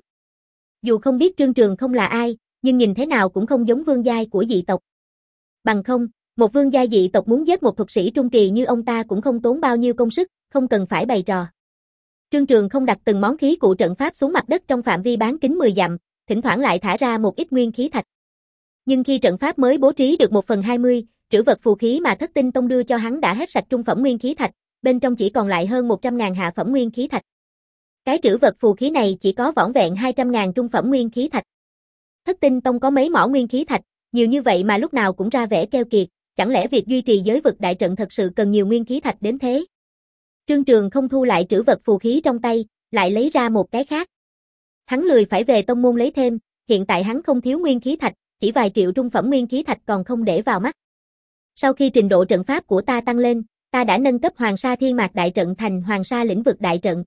Dù không biết Trương Trường không là ai, nhưng nhìn thế nào cũng không giống vương giai của dị tộc. Bằng không, một vương giai dị tộc muốn giết một thuật sĩ trung kỳ như ông ta cũng không tốn bao nhiêu công sức, không cần phải bày trò. Trương Trường không đặt từng món khí cụ trận pháp xuống mặt đất trong phạm vi bán kính mười dặm, thỉnh thoảng lại thả ra một ít nguyên khí thạch. Nhưng khi trận pháp mới bố trí được một phần hai mươi, trữ vật phù khí mà Thất Tinh Tông đưa cho hắn đã hết sạch trung phẩm nguyên khí thạch, bên trong chỉ còn lại hơn một trăm ngàn hạ phẩm nguyên khí thạch. Cái trữ vật phù khí này chỉ có vỏn vẹn hai trăm ngàn trung phẩm nguyên khí thạch. Thất Tinh Tông có mấy mỏ nguyên khí thạch, nhiều như vậy mà lúc nào cũng ra vẻ keo kiệt, chẳng lẽ việc duy trì giới vực đại trận thật sự cần nhiều nguyên khí thạch đến thế? Trương Trường không thu lại trữ vật phù khí trong tay, lại lấy ra một cái khác. Hắn lười phải về tông môn lấy thêm, hiện tại hắn không thiếu nguyên khí thạch, chỉ vài triệu trung phẩm nguyên khí thạch còn không để vào mắt. Sau khi trình độ trận pháp của ta tăng lên, ta đã nâng cấp Hoàng Sa Thiên Mạc đại trận thành Hoàng Sa Lĩnh vực đại trận.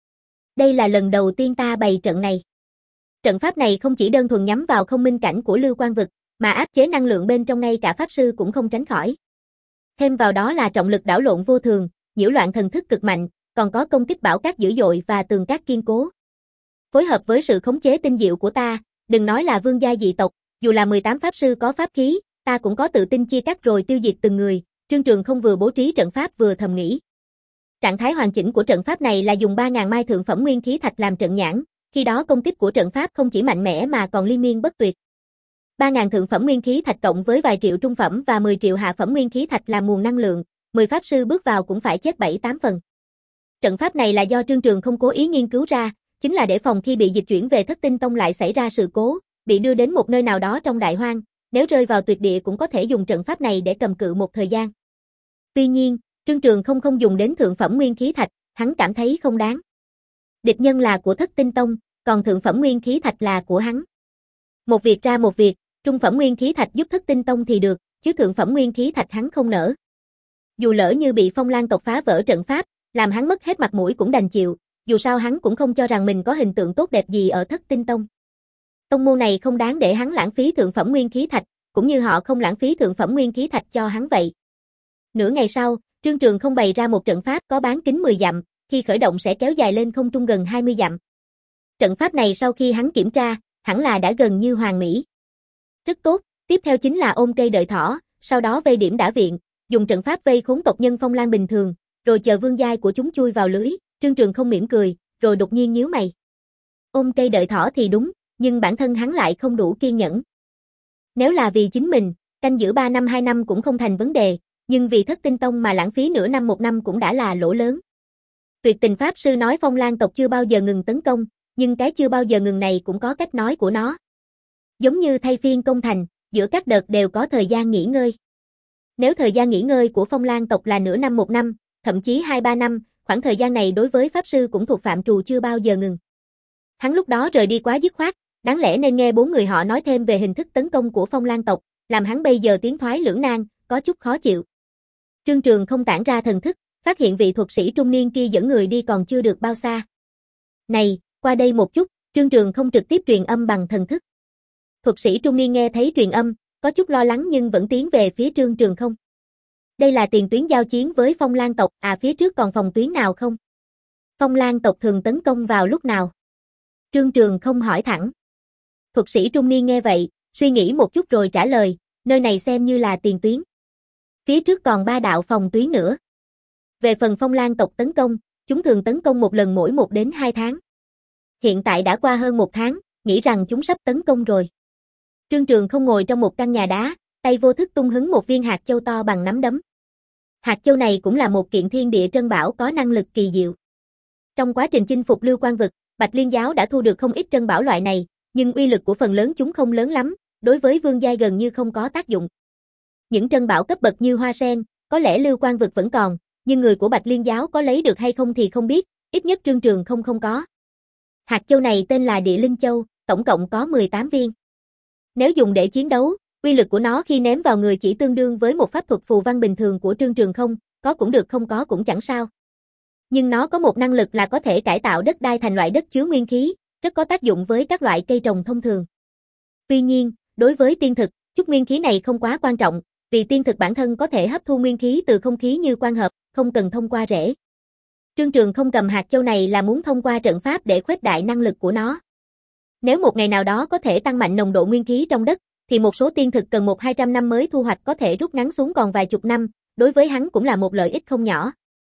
Đây là lần đầu tiên ta bày trận này. Trận pháp này không chỉ đơn thuần nhắm vào không minh cảnh của Lưu Quan vực, mà áp chế năng lượng bên trong ngay cả pháp sư cũng không tránh khỏi. Thêm vào đó là trọng lực đảo lộn vô thường, nhiễu loạn thần thức cực mạnh, còn có công kích bão cát dữ dội và tường cát kiên cố. Phối hợp với sự khống chế tinh diệu của ta, đừng nói là vương gia dị tộc, dù là mười tám pháp sư có pháp khí, ta cũng có tự tin chia cắt rồi tiêu diệt từng người. Trương Trường không vừa bố trí trận pháp vừa thầm nghĩ. Trạng thái hoàn chỉnh của trận pháp này là dùng ba nghìn mai thượng phẩm nguyên khí thạch làm trận nhãn, khi đó công kích của trận pháp không chỉ mạnh mẽ mà còn liên miên bất tuyệt. ba nghìn thượng phẩm nguyên khí thạch cộng với vài triệu trung phẩm và mười triệu hạ phẩm nguyên khí thạch làm nguồn năng lượng, mười pháp sư bước vào cũng phải chết bảy tám phần. Trận pháp này là do Trương Trường không cố ý nghiên cứu ra, chính là để phòng khi bị dịch chuyển về Thất Tinh Tông lại xảy ra sự cố, bị đưa đến một nơi nào đó trong đại hoang, nếu rơi vào tuyệt địa cũng có thể dùng trận pháp này để cầm cự một thời gian. Tuy nhiên, Trương Trường không không dùng đến thượng phẩm nguyên khí thạch, hắn cảm thấy không đáng. Địch nhân là của Thất Tinh Tông, còn thượng phẩm nguyên khí thạch là của hắn. Một việc ra một việc, trung phẩm nguyên khí thạch giúp Thất Tinh Tông thì được, chứ thượng phẩm nguyên khí thạch hắn không nỡ. Dù lỡ như bị Phong Lan tộc phá vỡ trận pháp, làm hắn mất hết mặt mũi cũng đành chịu, dù sao hắn cũng không cho rằng mình có hình tượng tốt đẹp gì ở Thất Tinh Tông. Tông môn này không đáng để hắn lãng phí thượng phẩm nguyên khí thạch, cũng như họ không lãng phí thượng phẩm nguyên khí thạch cho hắn vậy. Nửa ngày sau, Trương Trường không bày ra một trận pháp có bán kính mười dặm, khi khởi động sẽ kéo dài lên không trung gần hai mươi dặm. Trận pháp này sau khi hắn kiểm tra, hẳn là đã gần như hoàn mỹ. Rất tốt, tiếp theo chính là ôm cây đợi thỏ, sau đó vây điểm đả viện, dùng trận pháp vây khốn tộc nhân Phong Lan bình thường, rồi chờ vương giai của chúng chui vào lưới. Trương Trường không mỉm cười, rồi đột nhiên nhíu mày. Ôm cây đợi thỏ thì đúng, nhưng bản thân hắn lại không đủ kiên nhẫn. Nếu là vì chính mình, canh giữ ba năm hai năm cũng không thành vấn đề, nhưng vì Thất Tinh Tông mà lãng phí nửa năm một năm cũng đã là lỗ lớn. Tuyệt Tình Pháp Sư nói Phong Lan tộc chưa bao giờ ngừng tấn công, nhưng cái chưa bao giờ ngừng này cũng có cách nói của nó. Giống như thay phiên công thành, giữa các đợt đều có thời gian nghỉ ngơi. Nếu thời gian nghỉ ngơi của Phong Lan tộc là nửa năm một năm, thậm chí hai ba năm, khoảng thời gian này đối với Pháp Sư cũng thuộc phạm trù chưa bao giờ ngừng. Hắn lúc đó rời đi quá dứt khoát, đáng lẽ nên nghe bốn người họ nói thêm về hình thức tấn công của Phong Lan tộc, làm hắn bây giờ tiến thoái lưỡng nan, có chút khó chịu. Trương Trường không tản ra thần thức, phát hiện vị thuật sĩ trung niên kia dẫn người đi còn chưa được bao xa. Này, qua đây một chút, Trương Trường không trực tiếp truyền âm bằng thần thức. Thuật sĩ trung niên nghe thấy truyền âm, có chút lo lắng nhưng vẫn tiến về phía Trương Trường không. Đây là tiền tuyến giao chiến với Phong Lan tộc, à phía trước còn phòng tuyến nào không? Phong Lan tộc thường tấn công vào lúc nào? Trương Trường không hỏi thẳng. Thuật sĩ trung niên nghe vậy, suy nghĩ một chút rồi trả lời, nơi này xem như là tiền tuyến. Phía trước còn ba đạo phòng tuyến nữa. Về phần Phong Lan tộc tấn công, chúng thường tấn công một lần mỗi một đến hai tháng. Hiện tại đã qua hơn một tháng, nghĩ rằng chúng sắp tấn công rồi. Trương Trường không ngồi trong một căn nhà đá, tay vô thức tung hứng một viên hạt châu to bằng nắm đấm. Hạt châu này cũng là một kiện thiên địa trân bảo có năng lực kỳ diệu. Trong quá trình chinh phục Lưu Quan vực, Bạch Liên giáo đã thu được không ít trân bảo loại này, nhưng uy lực của phần lớn chúng không lớn lắm, đối với vương giai gần như không có tác dụng. Những trân bảo cấp bậc như hoa sen, có lẽ Lưu Quan vực vẫn còn, nhưng người của Bạch Liên giáo có lấy được hay không thì không biết, ít nhất Trương Trường không không có. Hạt châu này tên là Địa Linh Châu, tổng cộng có mười tám viên. Nếu dùng để chiến đấu, uy lực của nó khi ném vào người chỉ tương đương với một pháp thuật phù văn bình thường của Trương Trường không, có cũng được không có cũng chẳng sao. Nhưng nó có một năng lực là có thể cải tạo đất đai thành loại đất chứa nguyên khí, rất có tác dụng với các loại cây trồng thông thường. Tuy nhiên, đối với tiên thực, chút nguyên khí này không quá quan trọng, vì tiên thực bản thân có thể hấp thu nguyên khí từ không khí như quang hợp, không cần thông qua rễ. Trương Trường không cầm hạt châu này là muốn thông qua trận pháp để khuếch đại năng lực của nó. Nếu một ngày nào đó có thể tăng mạnh nồng độ nguyên khí trong đất, thì một số tiên thực cần một hai trăm năm mới thu hoạch có thể rút ngắn xuống còn vài chục năm, đối với hắn cũng là một lợi ích không nhỏ.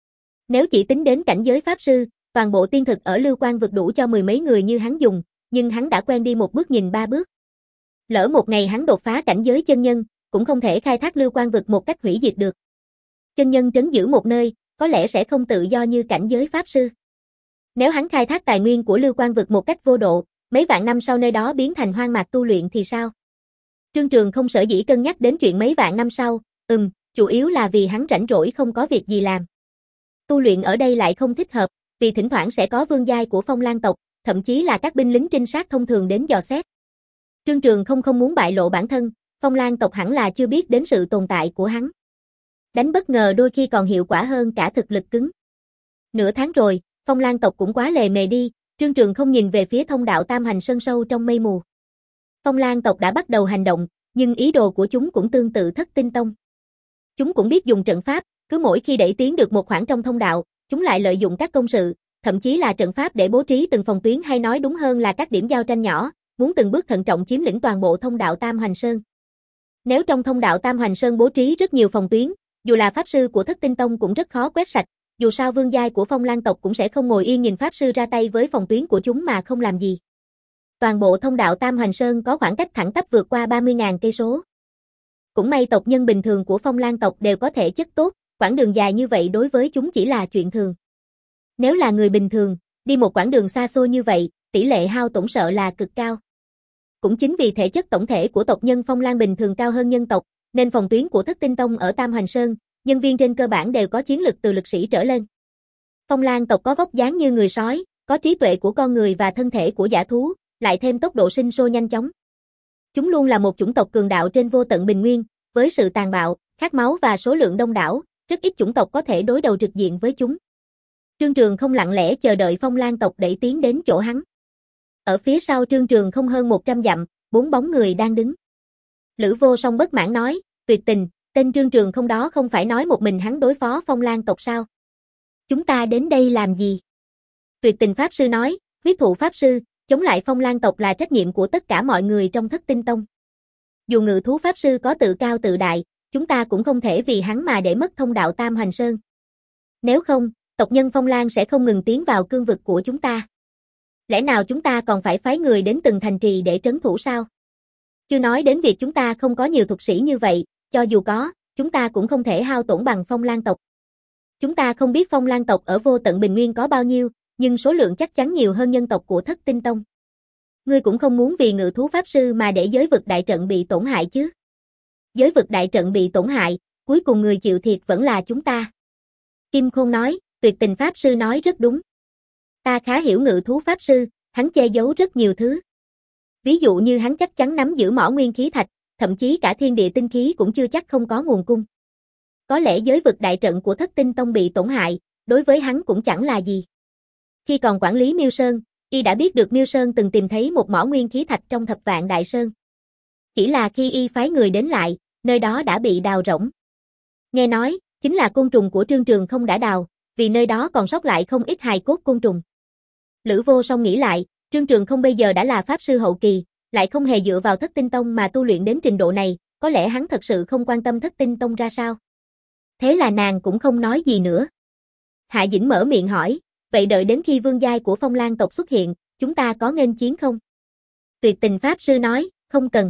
Nếu chỉ tính đến cảnh giới pháp sư, toàn bộ tiên thực ở Lưu Quan vực đủ cho mười mấy người như hắn dùng, nhưng hắn đã quen đi một bước nhìn ba bước. Lỡ một ngày hắn đột phá cảnh giới chân nhân, cũng không thể khai thác Lưu Quan vực một cách hủy diệt được. Chân nhân trấn giữ một nơi, có lẽ sẽ không tự do như cảnh giới pháp sư. Nếu hắn khai thác tài nguyên của Lưu Quan vực một cách vô độ, Mấy vạn năm sau nơi đó biến thành hoang mạc tu luyện thì sao? Trương Trường không sở dĩ cân nhắc đến chuyện mấy vạn năm sau, ừm, chủ yếu là vì hắn rảnh rỗi không có việc gì làm. Tu luyện ở đây lại không thích hợp, vì thỉnh thoảng sẽ có vương giai của Phong Lan tộc, thậm chí là các binh lính trinh sát thông thường đến dò xét. Trương Trường không không muốn bại lộ bản thân, Phong Lan tộc hẳn là chưa biết đến sự tồn tại của hắn. Đánh bất ngờ đôi khi còn hiệu quả hơn cả thực lực cứng. Nửa tháng rồi, Phong Lan tộc cũng quá lề mề đi, Trương Trường không nhìn về phía thông đạo tam hành sơn sâu trong mây mù. Phong Lan tộc đã bắt đầu hành động, nhưng ý đồ của chúng cũng tương tự Thất Tinh Tông. Chúng cũng biết dùng trận pháp, cứ mỗi khi đẩy tiến được một khoảng trong thông đạo, chúng lại lợi dụng các công sự, thậm chí là trận pháp để bố trí từng phòng tuyến hay nói đúng hơn là các điểm giao tranh nhỏ, muốn từng bước thận trọng chiếm lĩnh toàn bộ thông đạo Tam Hoành Sơn. Nếu trong thông đạo Tam Hoành Sơn bố trí rất nhiều phòng tuyến, dù là pháp sư của Thất Tinh Tông cũng rất khó quét sạch, dù sao vương giai của Phong Lan tộc cũng sẽ không ngồi yên nhìn pháp sư ra tay với phòng tuyến của chúng mà không làm gì. Toàn bộ thông đạo Tam Hoành Sơn có khoảng cách thẳng tắp vượt qua ba mươi nghìn cây số. Cũng may tộc nhân bình thường của Phong Lan tộc đều có thể chất tốt, quãng đường dài như vậy đối với chúng chỉ là chuyện thường. Nếu là người bình thường, đi một quãng đường xa xôi như vậy, tỷ lệ hao tổn sợ là cực cao. Cũng chính vì thể chất tổng thể của tộc nhân Phong Lan bình thường cao hơn nhân tộc, nên phòng tuyến của Thất Tinh Tông ở Tam Hoành Sơn, nhân viên trên cơ bản đều có chiến lực từ lực sĩ trở lên. Phong Lan tộc có vóc dáng như người sói, có trí tuệ của con người và thân thể của dã thú, lại thêm tốc độ sinh sôi nhanh chóng. Chúng luôn là một chủng tộc cường đạo trên vô tận bình nguyên, với sự tàn bạo, khát máu và số lượng đông đảo, rất ít chủng tộc có thể đối đầu trực diện với chúng. Trương Trường không lặng lẽ chờ đợi Phong Lan tộc đẩy tiến đến chỗ hắn. Ở phía sau Trương Trường không hơn một trăm dặm, bốn bóng người đang đứng. Lữ Vô Song bất mãn nói, tuyệt tình, tên Trương Trường không đó không phải nói một mình hắn đối phó Phong Lan tộc sao? Chúng ta đến đây làm gì? Tuyệt tình Pháp Sư nói, huyết thụ Pháp Sư, chống lại Phong Lan tộc là trách nhiệm của tất cả mọi người trong Thất Tinh Tông. Dù ngự thú Pháp Sư có tự cao tự đại, chúng ta cũng không thể vì hắn mà để mất thông đạo Tam Hoành Sơn. Nếu không, tộc nhân Phong Lan sẽ không ngừng tiến vào cương vực của chúng ta. Lẽ nào chúng ta còn phải phái người đến từng thành trì để trấn thủ sao? Chưa nói đến việc chúng ta không có nhiều thuật sĩ như vậy, cho dù có, chúng ta cũng không thể hao tổn bằng Phong Lan tộc. Chúng ta không biết Phong Lan tộc ở vô tận bình nguyên có bao nhiêu, nhưng số lượng chắc chắn nhiều hơn nhân tộc của Thất Tinh Tông. Ngươi cũng không muốn vì ngự thú Pháp Sư mà để giới vực đại trận bị tổn hại chứ? Giới vực đại trận bị tổn hại, cuối cùng người chịu thiệt vẫn là chúng ta. Kim Khôn nói, tuyệt tình Pháp Sư nói rất đúng. Ta khá hiểu ngự thú Pháp Sư, hắn che giấu rất nhiều thứ. Ví dụ như hắn chắc chắn nắm giữ mỏ nguyên khí thạch, thậm chí cả thiên địa tinh khí cũng chưa chắc không có nguồn cung. Có lẽ giới vực đại trận của Thất Tinh Tông bị tổn hại, đối với hắn cũng chẳng là gì. Khi còn quản lý Miêu Sơn, y đã biết được Miêu Sơn từng tìm thấy một mỏ nguyên khí thạch trong Thập Vạn Đại Sơn. Chỉ là khi y phái người đến lại, nơi đó đã bị đào rỗng. Nghe nói, chính là côn trùng của Trương Trường không đã đào, vì nơi đó còn sót lại không ít hài cốt côn trùng. Lữ Vô Song nghĩ lại, Trương Trường không bây giờ đã là pháp sư hậu kỳ, lại không hề dựa vào Thất Tinh Tông mà tu luyện đến trình độ này, có lẽ hắn thật sự không quan tâm Thất Tinh Tông ra sao. Thế là nàng cũng không nói gì nữa. Hạ Dĩnh mở miệng hỏi, vậy đợi đến khi vương giai của Phong Lan tộc xuất hiện, chúng ta có nghênh chiến không? Tuyệt tình Pháp Sư nói, không cần.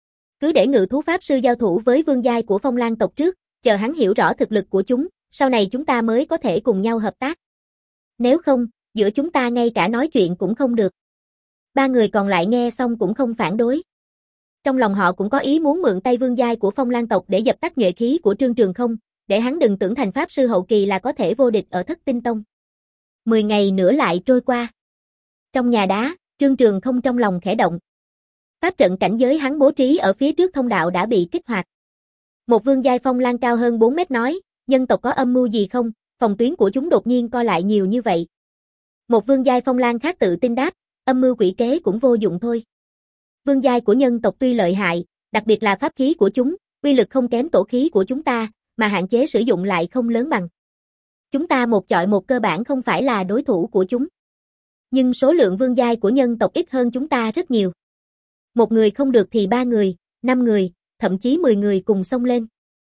Cứ để ngự thú Pháp Sư giao thủ với vương giai của Phong Lan tộc trước, chờ hắn hiểu rõ thực lực của chúng, sau này chúng ta mới có thể cùng nhau hợp tác. Nếu không, giữa chúng ta ngay cả nói chuyện cũng không được. Ba người còn lại nghe xong cũng không phản đối. Trong lòng họ cũng có ý muốn mượn tay vương giai của Phong Lan tộc để dập tắt nhuệ khí của Trương Trường không, để hắn đừng tưởng thành Pháp Sư hậu kỳ là có thể vô địch ở Thất Tinh Tông. Mười ngày nữa lại trôi qua. Trong nhà đá, Trương Trường không trong lòng khẽ động. Pháp trận cảnh giới hắn bố trí ở phía trước thông đạo đã bị kích hoạt. Một vương giai Phong Lan cao hơn bốn mét nói, nhân tộc có âm mưu gì không, phòng tuyến của chúng đột nhiên co lại nhiều như vậy. Một vương giai Phong Lan khác tự tin đáp, âm mưu quỷ kế cũng vô dụng thôi. Vương giai của nhân tộc tuy lợi hại, đặc biệt là pháp khí của chúng, uy lực không kém tổ khí của chúng ta, mà hạn chế sử dụng lại không lớn bằng. Chúng ta một chọi một cơ bản không phải là đối thủ của chúng. Nhưng số lượng vương giai của nhân tộc ít hơn chúng ta rất nhiều. Một người không được thì ba người, năm người, thậm chí mười người cùng xông lên.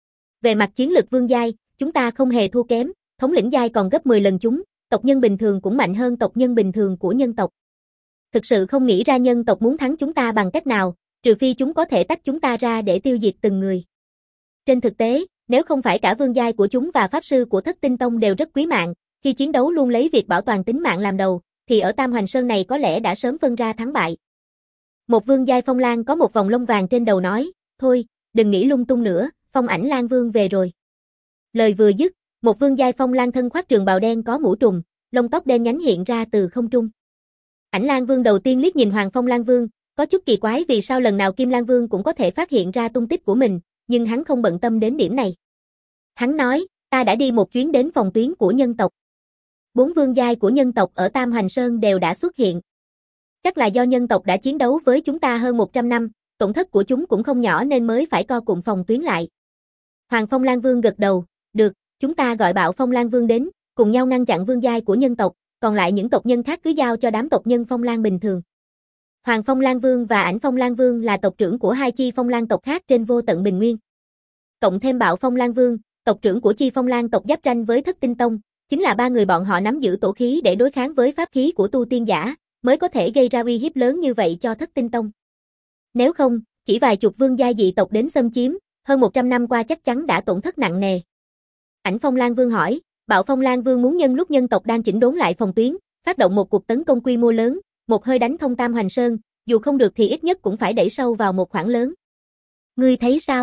Về mặt chiến lực vương giai, chúng ta không hề thua kém, thống lĩnh giai còn gấp mười lần chúng, tộc nhân bình thường cũng mạnh hơn tộc nhân bình thường của nhân tộc. Thực sự không nghĩ ra nhân tộc muốn thắng chúng ta bằng cách nào, trừ phi chúng có thể tách chúng ta ra để tiêu diệt từng người. Trên thực tế, nếu không phải cả vương giai của chúng và pháp sư của Thất Tinh Tông đều rất quý mạng, khi chiến đấu luôn lấy việc bảo toàn tính mạng làm đầu, thì ở Tam Hoành Sơn này có lẽ đã sớm phân ra thắng bại. Một vương giai phong lang có một vòng lông vàng trên đầu nói, thôi, đừng nghĩ lung tung nữa, Phong Ảnh Lang Vương về rồi. Lời vừa dứt, một vương giai phong lang thân khoác trường bào đen có mũ trùng, lông tóc đen nhánh hiện ra từ không trung. Ảnh Lang Vương đầu tiên liếc nhìn Hoàng Phong Lang Vương, có chút kỳ quái vì sao lần nào Kim Lang Vương cũng có thể phát hiện ra tung tích của mình, nhưng hắn không bận tâm đến điểm này. Hắn nói, ta đã đi một chuyến đến phòng tuyến của nhân tộc. Bốn vương giai của nhân tộc ở Tam Hoành Sơn đều đã xuất hiện. Chắc là do nhân tộc đã chiến đấu với chúng ta hơn một trăm năm, tổn thất của chúng cũng không nhỏ nên mới phải co cụm phòng tuyến lại. Hoàng Phong Lang Vương gật đầu, được, chúng ta gọi Bạo Phong Lang Vương đến, cùng nhau ngăn chặn vương giai của nhân tộc, còn lại những tộc nhân khác cứ giao cho đám tộc nhân Phong Lang bình thường. Hoàng Phong Lang Vương và Ảnh Phong Lang Vương là tộc trưởng của hai chi Phong Lang tộc khác trên vô tận bình nguyên. Cộng thêm Bạo Phong Lang Vương, tộc trưởng của chi Phong Lang tộc giáp ranh với Thất Tinh Tông, chính là ba người bọn họ nắm giữ tổ khí để đối kháng với pháp khí của tu tiên giả, mới có thể gây ra uy hiếp lớn như vậy cho Thất Tinh Tông. Nếu không, chỉ vài chục vương gia dị tộc đến xâm chiếm, hơn một trăm năm qua chắc chắn đã tổn thất nặng nề. Ảnh Phong Lang Vương hỏi, Bạo Phong Lang Vương muốn nhân lúc nhân tộc đang chỉnh đốn lại phòng tuyến, phát động một cuộc tấn công quy mô lớn, một hơi đánh thông Tam Hoành Sơn, dù không được thì ít nhất cũng phải đẩy sâu vào một khoảng lớn. Ngươi thấy sao?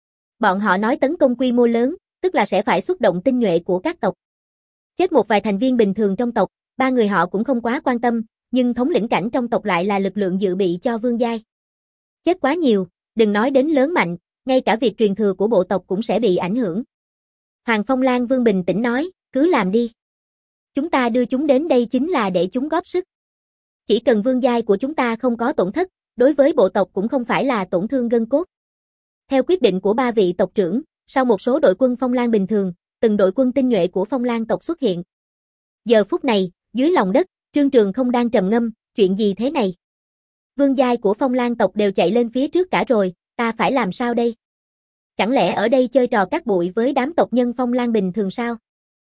Bọn họ nói tấn công quy mô lớn, tức là sẽ phải xuất động tinh nhuệ của các tộc. Chết một vài thành viên bình thường trong tộc, ba người họ cũng không quá quan tâm, nhưng thống lĩnh cảnh trong tộc lại là lực lượng dự bị cho vương giai. Chết quá nhiều, đừng nói đến lớn mạnh, ngay cả việc truyền thừa của bộ tộc cũng sẽ bị ảnh hưởng. Hoàng Phong Lang Vương bình tĩnh nói, cứ làm đi. Chúng ta đưa chúng đến đây chính là để chúng góp sức. Chỉ cần vương giai của chúng ta không có tổn thất, đối với bộ tộc cũng không phải là tổn thương gân cốt. Theo quyết định của ba vị tộc trưởng, sau một số đội quân Phong Lang bình thường, từng đội quân tinh nhuệ của Phong Lang tộc xuất hiện. Giờ phút này, dưới lòng đất, Trương Trường không đang trầm ngâm, chuyện gì thế này? Vương giai của Phong Lang tộc đều chạy lên phía trước cả rồi, ta phải làm sao đây? Chẳng lẽ ở đây chơi trò cát bụi với đám tộc nhân Phong Lang bình thường sao?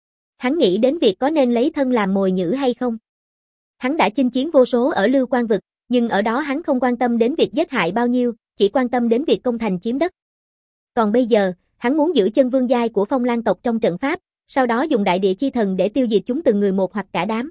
Hắn nghĩ đến việc có nên lấy thân làm mồi nhử hay không? Hắn đã chinh chiến vô số ở Lưu Quan vực, nhưng ở đó hắn không quan tâm đến việc giết hại bao nhiêu, chỉ quan tâm đến việc công thành chiếm đất. Còn bây giờ, hắn muốn giữ chân vương giai của Phong Lang tộc trong trận pháp, sau đó dùng đại địa chi thần để tiêu diệt chúng từng người một hoặc cả đám.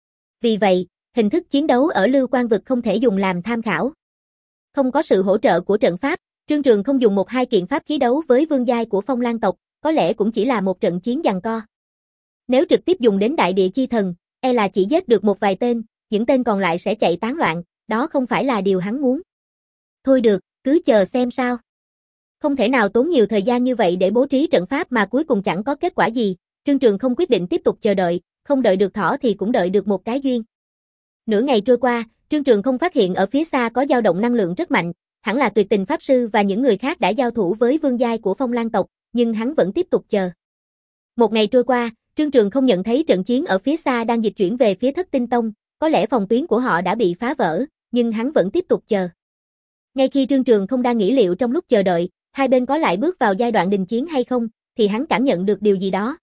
Vì vậy, hình thức chiến đấu ở Lưu Quan vực không thể dùng làm tham khảo. Không có sự hỗ trợ của trận pháp, Trương Trường không dùng một hai kiện pháp khí đấu với vương giai của Phong Lang tộc, có lẽ cũng chỉ là một trận chiến giằng co. Nếu trực tiếp dùng đến đại địa chi thần, e là chỉ giết được một vài tên, những tên còn lại sẽ chạy tán loạn, đó không phải là điều hắn muốn. Thôi được, cứ chờ xem sao. Không thể nào tốn nhiều thời gian như vậy để bố trí trận pháp mà cuối cùng chẳng có kết quả gì, Trương Trường không quyết định tiếp tục chờ đợi, không đợi được thỏ thì cũng đợi được một cái duyên. Nửa ngày trôi qua, Trương Trường không phát hiện ở phía xa có dao động năng lượng rất mạnh, hẳn là Tuyệt Tình Pháp Sư và những người khác đã giao thủ với vương giai của Phong Lang tộc, nhưng hắn vẫn tiếp tục chờ. Một ngày trôi qua, Trương Trường không nhận thấy trận chiến ở phía xa đang dịch chuyển về phía Thất Tinh Tông, có lẽ phòng tuyến của họ đã bị phá vỡ, nhưng hắn vẫn tiếp tục chờ. Ngay khi Trương Trường không đang nghĩ liệu trong lúc chờ đợi, hai bên có lại bước vào giai đoạn đình chiến hay không, thì hắn cảm nhận được điều gì đó.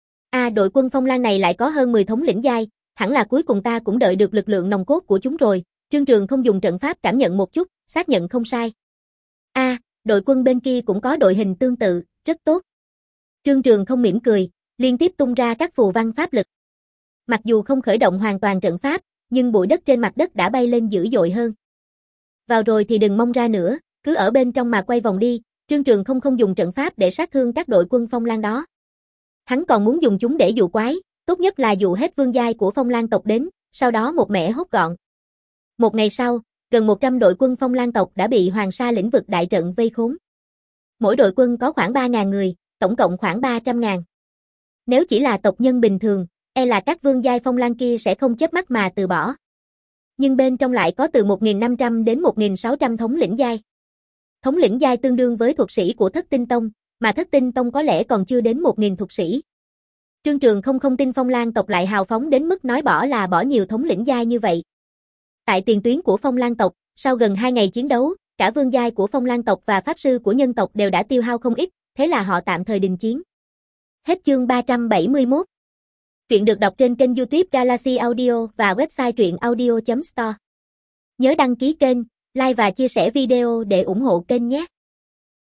À, đội quân Phong Lang này lại có hơn mười thống lĩnh giai, hẳn là cuối cùng ta cũng đợi được lực lượng nòng cốt của chúng rồi. Trương Trường không dùng trận pháp cảm nhận một chút, xác nhận không sai. À, đội quân bên kia cũng có đội hình tương tự, rất tốt. Trương Trường không mỉm cười, liên tiếp tung ra các phù văn pháp lực. Mặc dù không khởi động hoàn toàn trận pháp, nhưng bụi đất trên mặt đất đã bay lên dữ dội hơn. Vào rồi thì đừng mong ra nữa, cứ ở bên trong mà quay vòng đi. Trương Trường không không dùng trận pháp để sát thương các đội quân Phong Lang đó. Hắn còn muốn dùng chúng để dụ quái, tốt nhất là dụ hết vương giai của Phong Lang tộc đến, sau đó một mẻ hốt gọn. Một ngày sau, gần một trăm đội quân Phong Lang tộc đã bị Hoàng Sa lĩnh vực đại trận vây khốn. Mỗi đội quân có khoảng ba nghìn người, tổng cộng khoảng ba trăm nghìn. Nếu chỉ là tộc nhân bình thường, e là các vương giai Phong Lang kia sẽ không chớp mắt mà từ bỏ. Nhưng bên trong lại có từ một nghìn năm trăm đến một nghìn sáu trăm thống lĩnh giai. Thống lĩnh giai tương đương với thuật sĩ của Thất Tinh Tông, mà Thất Tinh Tông có lẽ còn chưa đến một nghìn thuật sĩ. Trương Trường không không tin Phong Lang tộc lại hào phóng đến mức nói bỏ là bỏ nhiều thống lĩnh giai như vậy. Tại tiền tuyến của Phong Lang tộc, sau gần hai ngày chiến đấu, cả vương giai của Phong Lang tộc và pháp sư của nhân tộc đều đã tiêu hao không ít, thế là họ tạm thời đình chiến. Hết chương ba trăm bảy mươi mốt. Truyện được đọc trên kênh YouTube Galaxy Audio và website truyện audio chấm store. Nhớ đăng ký kênh, like và chia sẻ video để ủng hộ kênh nhé.